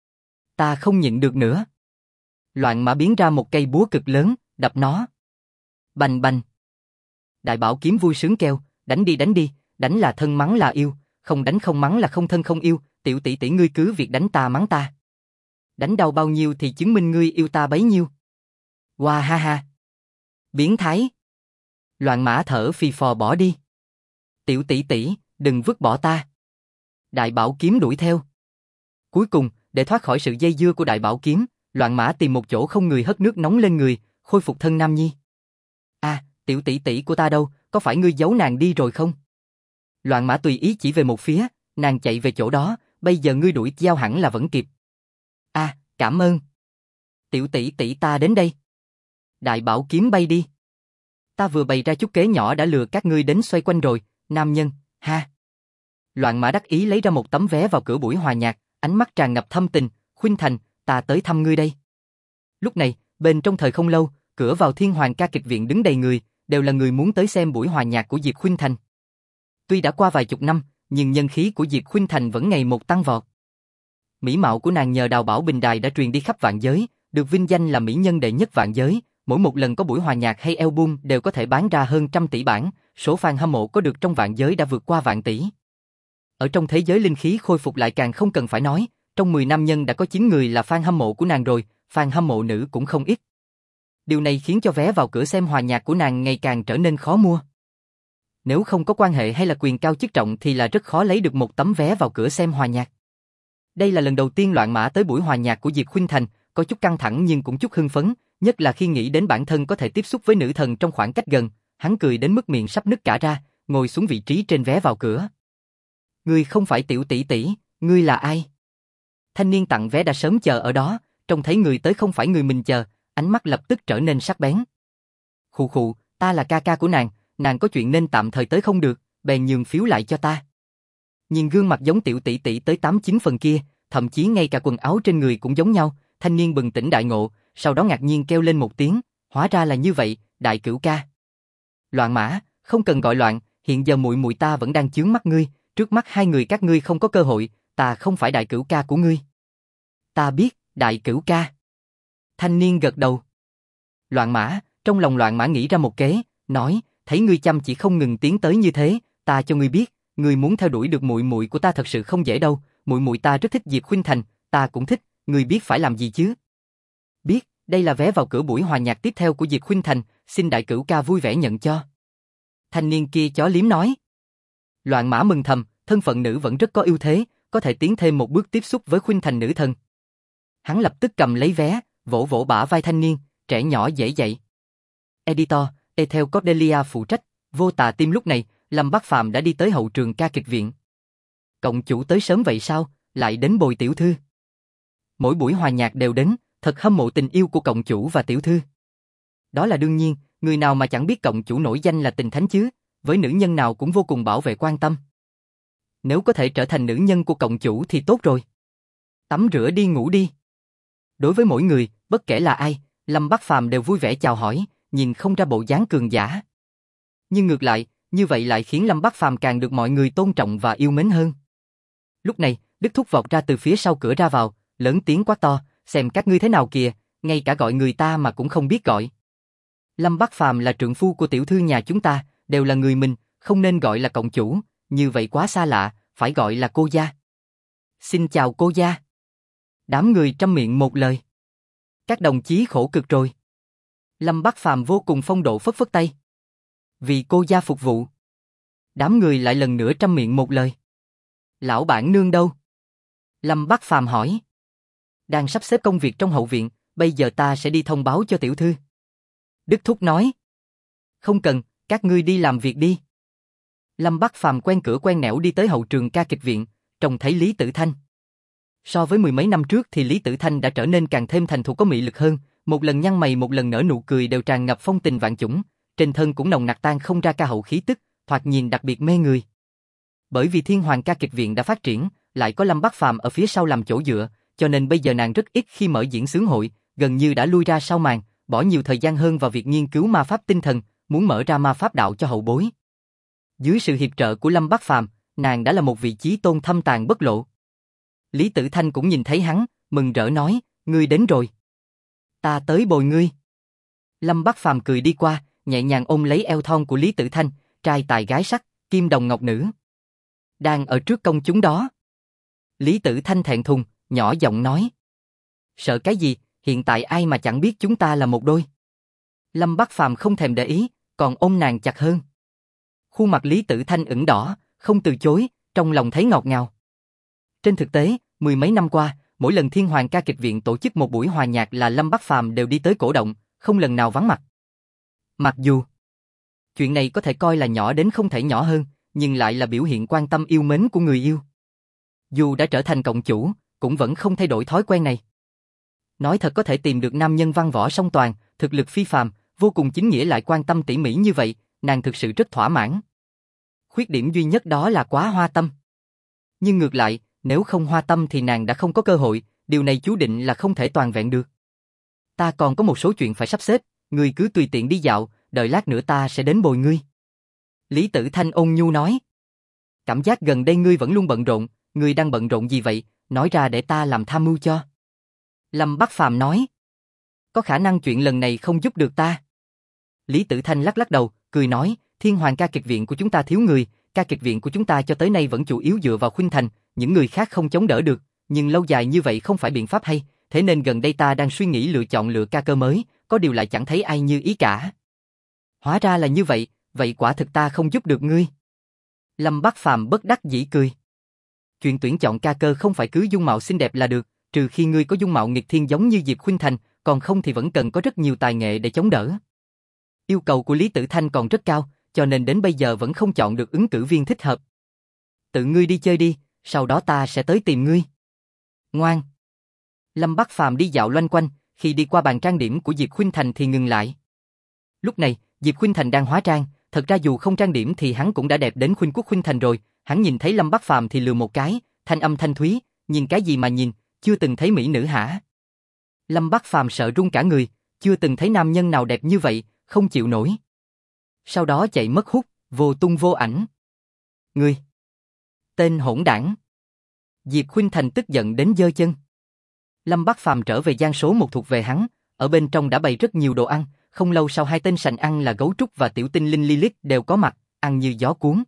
Ta không nhịn được nữa. Loạn Mã biến ra một cây búa cực lớn, đập nó. Bành bành. Đại bảo kiếm vui sướng kêu, đánh đi, đánh là thân mắng là yêu, không đánh không mắng là không thân không yêu, tiểu tỷ tỷ ngươi cứ việc đánh ta mắng ta. Đánh đau bao nhiêu thì chứng minh ngươi yêu ta bấy nhiêu. Wow ha ha. Biến thái. Loạn Mã thở phì phò bỏ đi. Tiểu tỷ tỷ, đừng vứt bỏ ta. Đại bảo kiếm đuổi theo. Cuối cùng, để thoát khỏi sự dây dưa của đại bảo kiếm, Loạn Mã tìm một chỗ không người hất nước nóng lên người, khôi phục thân nam nhi. Tiểu tỷ tỷ của ta đâu, có phải ngươi giấu nàng đi rồi không? Loạn Mã tùy ý chỉ về một phía, nàng chạy về chỗ đó, bây giờ ngươi đuổi giao hẳn là vẫn kịp. Cảm ơn. Tiểu tỷ tỷ ta đến đây. Đại bảo kiếm bay đi. Ta vừa bày ra chút kế nhỏ đã lừa các ngươi đến xoay quanh rồi, nam nhân, ha. Loạn Mã đắc ý lấy ra một tấm vé vào cửa buổi hòa nhạc, ánh mắt tràn ngập thâm tình, Khuynh Thành, ta tới thăm ngươi đây. Lúc này, bên trong thời không lâu, cửa vào Thiên Hoàng ca kịch viện đứng đầy người, đều là người muốn tới xem buổi hòa nhạc của Diệp Khuynh Thành. Tuy đã qua vài chục năm, nhưng nhân khí của Diệp Khuynh Thành vẫn ngày một tăng vọt. Mỹ mạo của nàng nhờ Đào Bảo Bình Đài đã truyền đi khắp vạn giới, được vinh danh là mỹ nhân đệ nhất vạn giới, mỗi một lần có buổi hòa nhạc hay album đều có thể bán ra hơn 100 tỷ bản, số fan hâm mộ có được trong vạn giới đã vượt qua vạn tỷ. Ở trong thế giới linh khí khôi phục lại càng không cần phải nói, trong 10 nam nhân đã có 9 người là fan hâm mộ của nàng rồi, fan hâm mộ nữ cũng không ít. Điều này khiến cho vé vào cửa xem hòa nhạc của nàng ngày càng trở nên khó mua. Nếu không có quan hệ hay là quyền cao chức trọng thì là rất khó lấy được một tấm vé vào cửa xem hòa nhạc. Đây là lần đầu tiên Loạn Mã tới buổi hòa nhạc của Diệp Khuynh Thành, có chút căng thẳng nhưng cũng chút hưng phấn, nhất là khi nghĩ đến bản thân có thể tiếp xúc với nữ thần trong khoảng cách gần, hắn cười đến mức miệng sắp nứt cả ra, ngồi xuống vị trí trên vé vào cửa. Ngươi không phải Tiểu tỷ tỷ, ngươi là ai? Thanh niên tặng vé đã sớm chờ ở đó, trông thấy người tới không phải người mình chờ, ánh mắt lập tức trở nên sắc bén. Khụ khụ, ta là ca ca của nàng có chuyện nên tạm thời tới không được, bèn nhường phiếu lại cho ta. Nhìn gương mặt giống Tiểu tỷ tỷ tới 8-9 phần kia, thậm chí ngay cả quần áo trên người cũng giống nhau, thanh niên bừng tỉnh đại ngộ, sau đó ngạc nhiên kêu lên một tiếng, hóa ra là như vậy, đại cửu ca. Loạn Mã, không cần gọi loạn, hiện giờ muội muội ta vẫn đang chướng mắt ngươi, trước mắt hai người các ngươi không có cơ hội, ta không phải đại cửu ca của ngươi. Ta biết, đại cửu ca. Thanh niên gật đầu. Loạn Mã, trong lòng Loạn Mã nghĩ ra một kế, nói, thấy ngươi chăm chỉ không ngừng tiến tới như thế, ta cho ngươi biết, ngươi muốn theo đuổi được muội muội của ta thật sự không dễ đâu, muội muội ta rất thích Diệp Khuynh Thành, ta cũng thích, ngươi biết phải làm gì chứ? Biết, đây là vé vào cửa buổi hòa nhạc tiếp theo của Diệp Khuynh Thành, xin đại cửu ca vui vẻ nhận cho. Thanh niên kia chó liếm nói. Loạn Mã mừng thầm, thân phận nữ vẫn rất có ưu thế, có thể tiến thêm một bước tiếp xúc với Khuynh Thành nữ thần. Hắn lập tức cầm lấy vé, vỗ vỗ bả vai thanh niên, trẻ nhỏ dễ dậy. Editor, Ethel Cordelia phụ trách, Vô Tà Tim lúc này, Lâm Bắc Phàm đã đi tới hậu trường ca kịch viện. Cộng chủ tới sớm vậy sao, lại đến bồi tiểu thư. Mỗi buổi hòa nhạc đều đến, thật hâm mộ tình yêu của cộng chủ và tiểu thư. Đó là đương nhiên, người nào mà chẳng biết cộng chủ nổi danh là tình thánh chứ, với nữ nhân nào cũng vô cùng bảo vệ quan tâm. Nếu có thể trở thành nữ nhân của cộng chủ thì tốt rồi. Tắm rửa đi ngủ đi. Đối với mỗi người, bất kể là ai, Lâm Bắc Phàm đều vui vẻ chào hỏi, nhìn không ra bộ dáng cường giả. Nhưng ngược lại, như vậy lại khiến Lâm Bắc Phàm càng được mọi người tôn trọng và yêu mến hơn. Lúc này, Đức Thúc vọt ra từ phía sau cửa ra vào, lớn tiếng quát to, xem các ngươi thế nào kìa, ngay cả gọi người ta mà cũng không biết gọi. Lâm Bắc Phàm là trượng phu của tiểu thư nhà chúng ta, đều là người mình, không nên gọi là cộng chủ, như vậy quá xa lạ, phải gọi là cô gia. Xin chào cô gia. Đám người trăm miệng một lời. Các đồng chí khổ cực rồi. Lâm Bắc Phàm vô cùng phong độ phất phất tay. Vì cô gia phục vụ. Đám người lại lần nữa trăm miệng một lời. Lão bản nương đâu? Lâm Bắc Phàm hỏi. Đang sắp xếp công việc trong hậu viện, bây giờ ta sẽ đi thông báo cho tiểu thư. Đức Thúc nói. Không cần, các ngươi đi làm việc đi. Lâm Bắc Phàm quen cửa quen nẻo đi tới hậu trường ca kịch viện, trông thấy Lý Tử Thanh. So với mười mấy năm trước thì Lý Tử Thanh đã trở nên càng thêm thành thục có mị lực hơn, một lần nhăn mày một lần nở nụ cười đều tràn ngập phong tình vạn chủng, trên thân cũng nồng nặc tan không ra ca hậu khí tức, thoạt nhìn đặc biệt mê người. Bởi vì Thiên Hoàng ca kịch viện đã phát triển, lại có Lâm Bắc Phàm ở phía sau làm chỗ dựa, cho nên bây giờ nàng rất ít khi mở diễn xướng hội, gần như đã lui ra sau màn, bỏ nhiều thời gian hơn vào việc nghiên cứu ma pháp tinh thần, muốn mở ra ma pháp đạo cho hậu bối. Dưới sự hiệp trợ của Lâm Bắc Phàm, nàng đã là một vị chí tôn thâm tàng bất lộ. Lý Tử Thanh cũng nhìn thấy hắn, mừng rỡ nói, ngươi đến rồi. Ta tới bồi ngươi. Lâm Bắc Phàm cười đi qua, nhẹ nhàng ôm lấy eo thon của Lý Tử Thanh, trai tài gái sắc, kim đồng ngọc nữ. Đang ở trước công chúng đó. Lý Tử Thanh thẹn thùng, nhỏ giọng nói. Sợ cái gì, hiện tại ai mà chẳng biết chúng ta là một đôi. Lâm Bắc Phàm không thèm để ý, còn ôm nàng chặt hơn. Khuôn mặt Lý Tử Thanh ửng đỏ, không từ chối, trong lòng thấy ngọt ngào. Trên thực tế, mười mấy năm qua, mỗi lần Thiên Hoàng ca kịch viện tổ chức một buổi hòa nhạc là Lâm Bắc Phàm đều đi tới cổ động, không lần nào vắng mặt. Mặc dù chuyện này có thể coi là nhỏ đến không thể nhỏ hơn, nhưng lại là biểu hiện quan tâm yêu mến của người yêu. Dù đã trở thành cộng chủ, cũng vẫn không thay đổi thói quen này. Nói thật có thể tìm được nam nhân văn võ song toàn, thực lực phi phàm, vô cùng chính nghĩa lại quan tâm tỉ mỉ như vậy, nàng thực sự rất thỏa mãn. Khuyết điểm duy nhất đó là quá hoa tâm. Nhưng ngược lại, nếu không hoa tâm thì nàng đã không có cơ hội, điều này chú định là không thể toàn vẹn được. Ta còn có một số chuyện phải sắp xếp, ngươi cứ tùy tiện đi dạo, đợi lát nữa ta sẽ đến bồi ngươi. Lý Tử Thanh ôn nhu nói. Cảm giác gần đây ngươi vẫn luôn bận rộn, ngươi đang bận rộn gì vậy, nói ra để ta làm tham mưu cho. Lâm Bắc Phàm nói. Có khả năng chuyện lần này không giúp được ta. Lý Tử Thanh lắc lắc đầu, cười nói, Thiên Hoàng ca kịch viện của chúng ta thiếu người, ca kịch viện của chúng ta cho tới nay vẫn chủ yếu dựa vào Khuynh Thành, những người khác không chống đỡ được, nhưng lâu dài như vậy không phải biện pháp hay, thế nên gần đây ta đang suy nghĩ lựa ca cơ mới, có điều lại chẳng thấy ai như ý cả. Hóa ra là như vậy, vậy quả thực ta không giúp được ngươi. Lâm Bắc Phàm bất đắc dĩ cười. Chuyện tuyển chọn ca cơ không phải cứ dung mạo xinh đẹp là được, trừ khi ngươi có dung mạo nghịch thiên giống như Diệp Khuynh Thành, còn không thì vẫn cần có rất nhiều tài nghệ để chống đỡ. Yêu cầu của Lý Tử Thanh còn rất cao, cho nên đến bây giờ vẫn không chọn được ứng cử viên thích hợp. Tự ngươi đi chơi đi, sau đó ta sẽ tới tìm ngươi. Ngoan. Lâm Bắc Phàm đi dạo loanh quanh, khi đi qua bàn trang điểm của Diệp Khuynh Thành thì ngừng lại. Lúc này, Diệp Khuynh Thành đang hóa trang, thật ra dù không trang điểm thì hắn cũng đã đẹp đến khuynh quốc khuynh thành rồi, hắn nhìn thấy Lâm Bắc Phàm thì lườm một cái, thanh âm thanh thúy, nhìn cái gì mà nhìn, chưa từng thấy mỹ nữ hả? Lâm Bắc Phàm sợ run cả người, chưa từng thấy nam nhân nào đẹp như vậy, không chịu nổi. Sau đó chạy mất hút, vô tung vô ảnh. Ngươi! Tên hỗn đảng! Diệp Khuynh Thành tức giận đến giơ chân. Lâm Bắc Phàm trở về gian số một thuộc về hắn, ở bên trong đã bày rất nhiều đồ ăn, không lâu sau hai tên sành ăn là Gấu Trúc và Tiểu Tinh Linh Lilith đều có mặt, ăn như gió cuốn.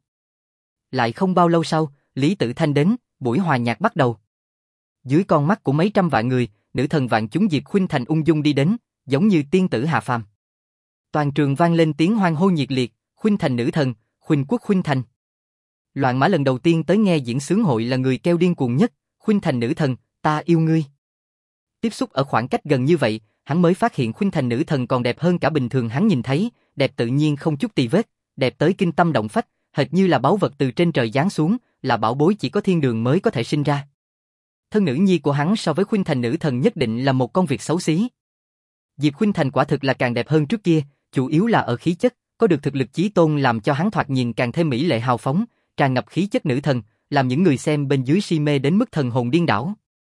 Lại không bao lâu sau, Lý Tử Thanh đến, buổi hòa nhạc bắt đầu. Dưới con mắt của mấy trăm vạn người, nữ thần vạn chúng Diệp Khuynh Thành ung dung đi đến, giống như tiên tử hạ phàm. Toàn trường vang lên tiếng hoan hô nhiệt liệt, Khuynh Thành nữ thần, khuynh quốc Khuynh Thành. Loạn Mã lần đầu tiên tới nghe diễn sướng hội là người kêu điên cuồng nhất, Khuynh Thành nữ thần, ta yêu ngươi. Tiếp xúc ở khoảng cách gần như vậy, hắn mới phát hiện Khuynh Thành nữ thần còn đẹp hơn cả bình thường hắn nhìn thấy, đẹp tự nhiên không chút tì vết, đẹp tới kinh tâm động phách, hệt như là báu vật từ trên trời giáng xuống, là bảo bối chỉ có thiên đường mới có thể sinh ra. Thân nữ nhi của hắn so với Khuynh Thành nữ thần nhất định là một con việc xấu xí. Diệp Khuynh Thành quả thực là càng đẹp hơn trước kia, chủ yếu là ở khí chất, có được thực lực chí tôn làm cho hắn thoạt nhìn càng thêm mỹ lệ hào phóng, tràn ngập khí chất nữ thần, làm những người xem bên dưới si mê đến mức thần hồn điên đảo.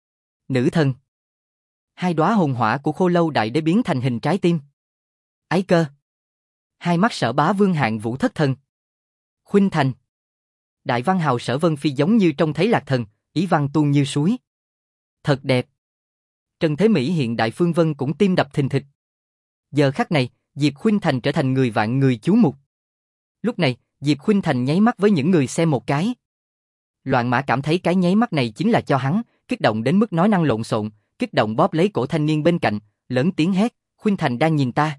Nữ thần. Hai đóa hồn hỏa của Khô Lâu Đại Đế biến thành hình trái tim. Ái Cơ. Hai mắt Sở Bá Vương Hạng Vũ thất thần. Khuynh Thành. Đại văn hào Sở Vân Phi giống như trông thấy lạc thần, ý văn tuôn như suối. Thật đẹp. Trần Thế Mỹ hiện Đại Phương Vân cũng tim đập thình thịch. Giờ khắc này, Diệp Khuynh Thành trở thành người vạn người chú mục. Lúc này, Diệp Khuynh Thành nháy mắt với những người xem một cái. Loạn Mã cảm thấy cái nháy mắt này chính là cho hắn, kích động đến mức nói năng lộn xộn, kích động bóp lấy cổ thanh niên bên cạnh, lớn tiếng hét, Khuynh Thành đang nhìn ta.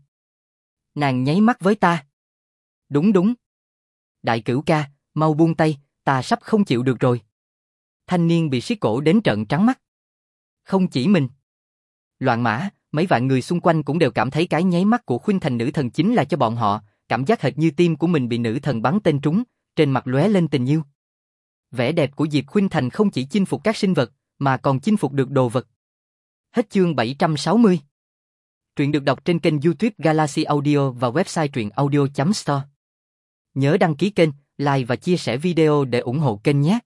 Nàng nháy mắt với ta. Đúng đúng. Đại Cửu ca, mau buông tay, ta sắp không chịu được rồi. Thanh niên bị siết cổ đến trợn trắng mắt. Không chỉ mình. Loạn Mã, mấy vạn người xung quanh cũng đều cảm thấy cái nháy mắt của Khuynh Thành nữ thần chính là cho bọn họ, cảm giác hệt như tim của mình bị nữ thần bắn tên trúng, trên mặt lóe lên tình yêu. Vẻ đẹp của Diệp Khuynh Thành không chỉ chinh phục các sinh vật, mà còn chinh phục được đồ vật. Hết chương 760. Truyện được đọc trên kênh YouTube Galaxy Audio và website truyệnaudio.store. Nhớ đăng ký kênh, like và chia sẻ video để ủng hộ kênh nhé.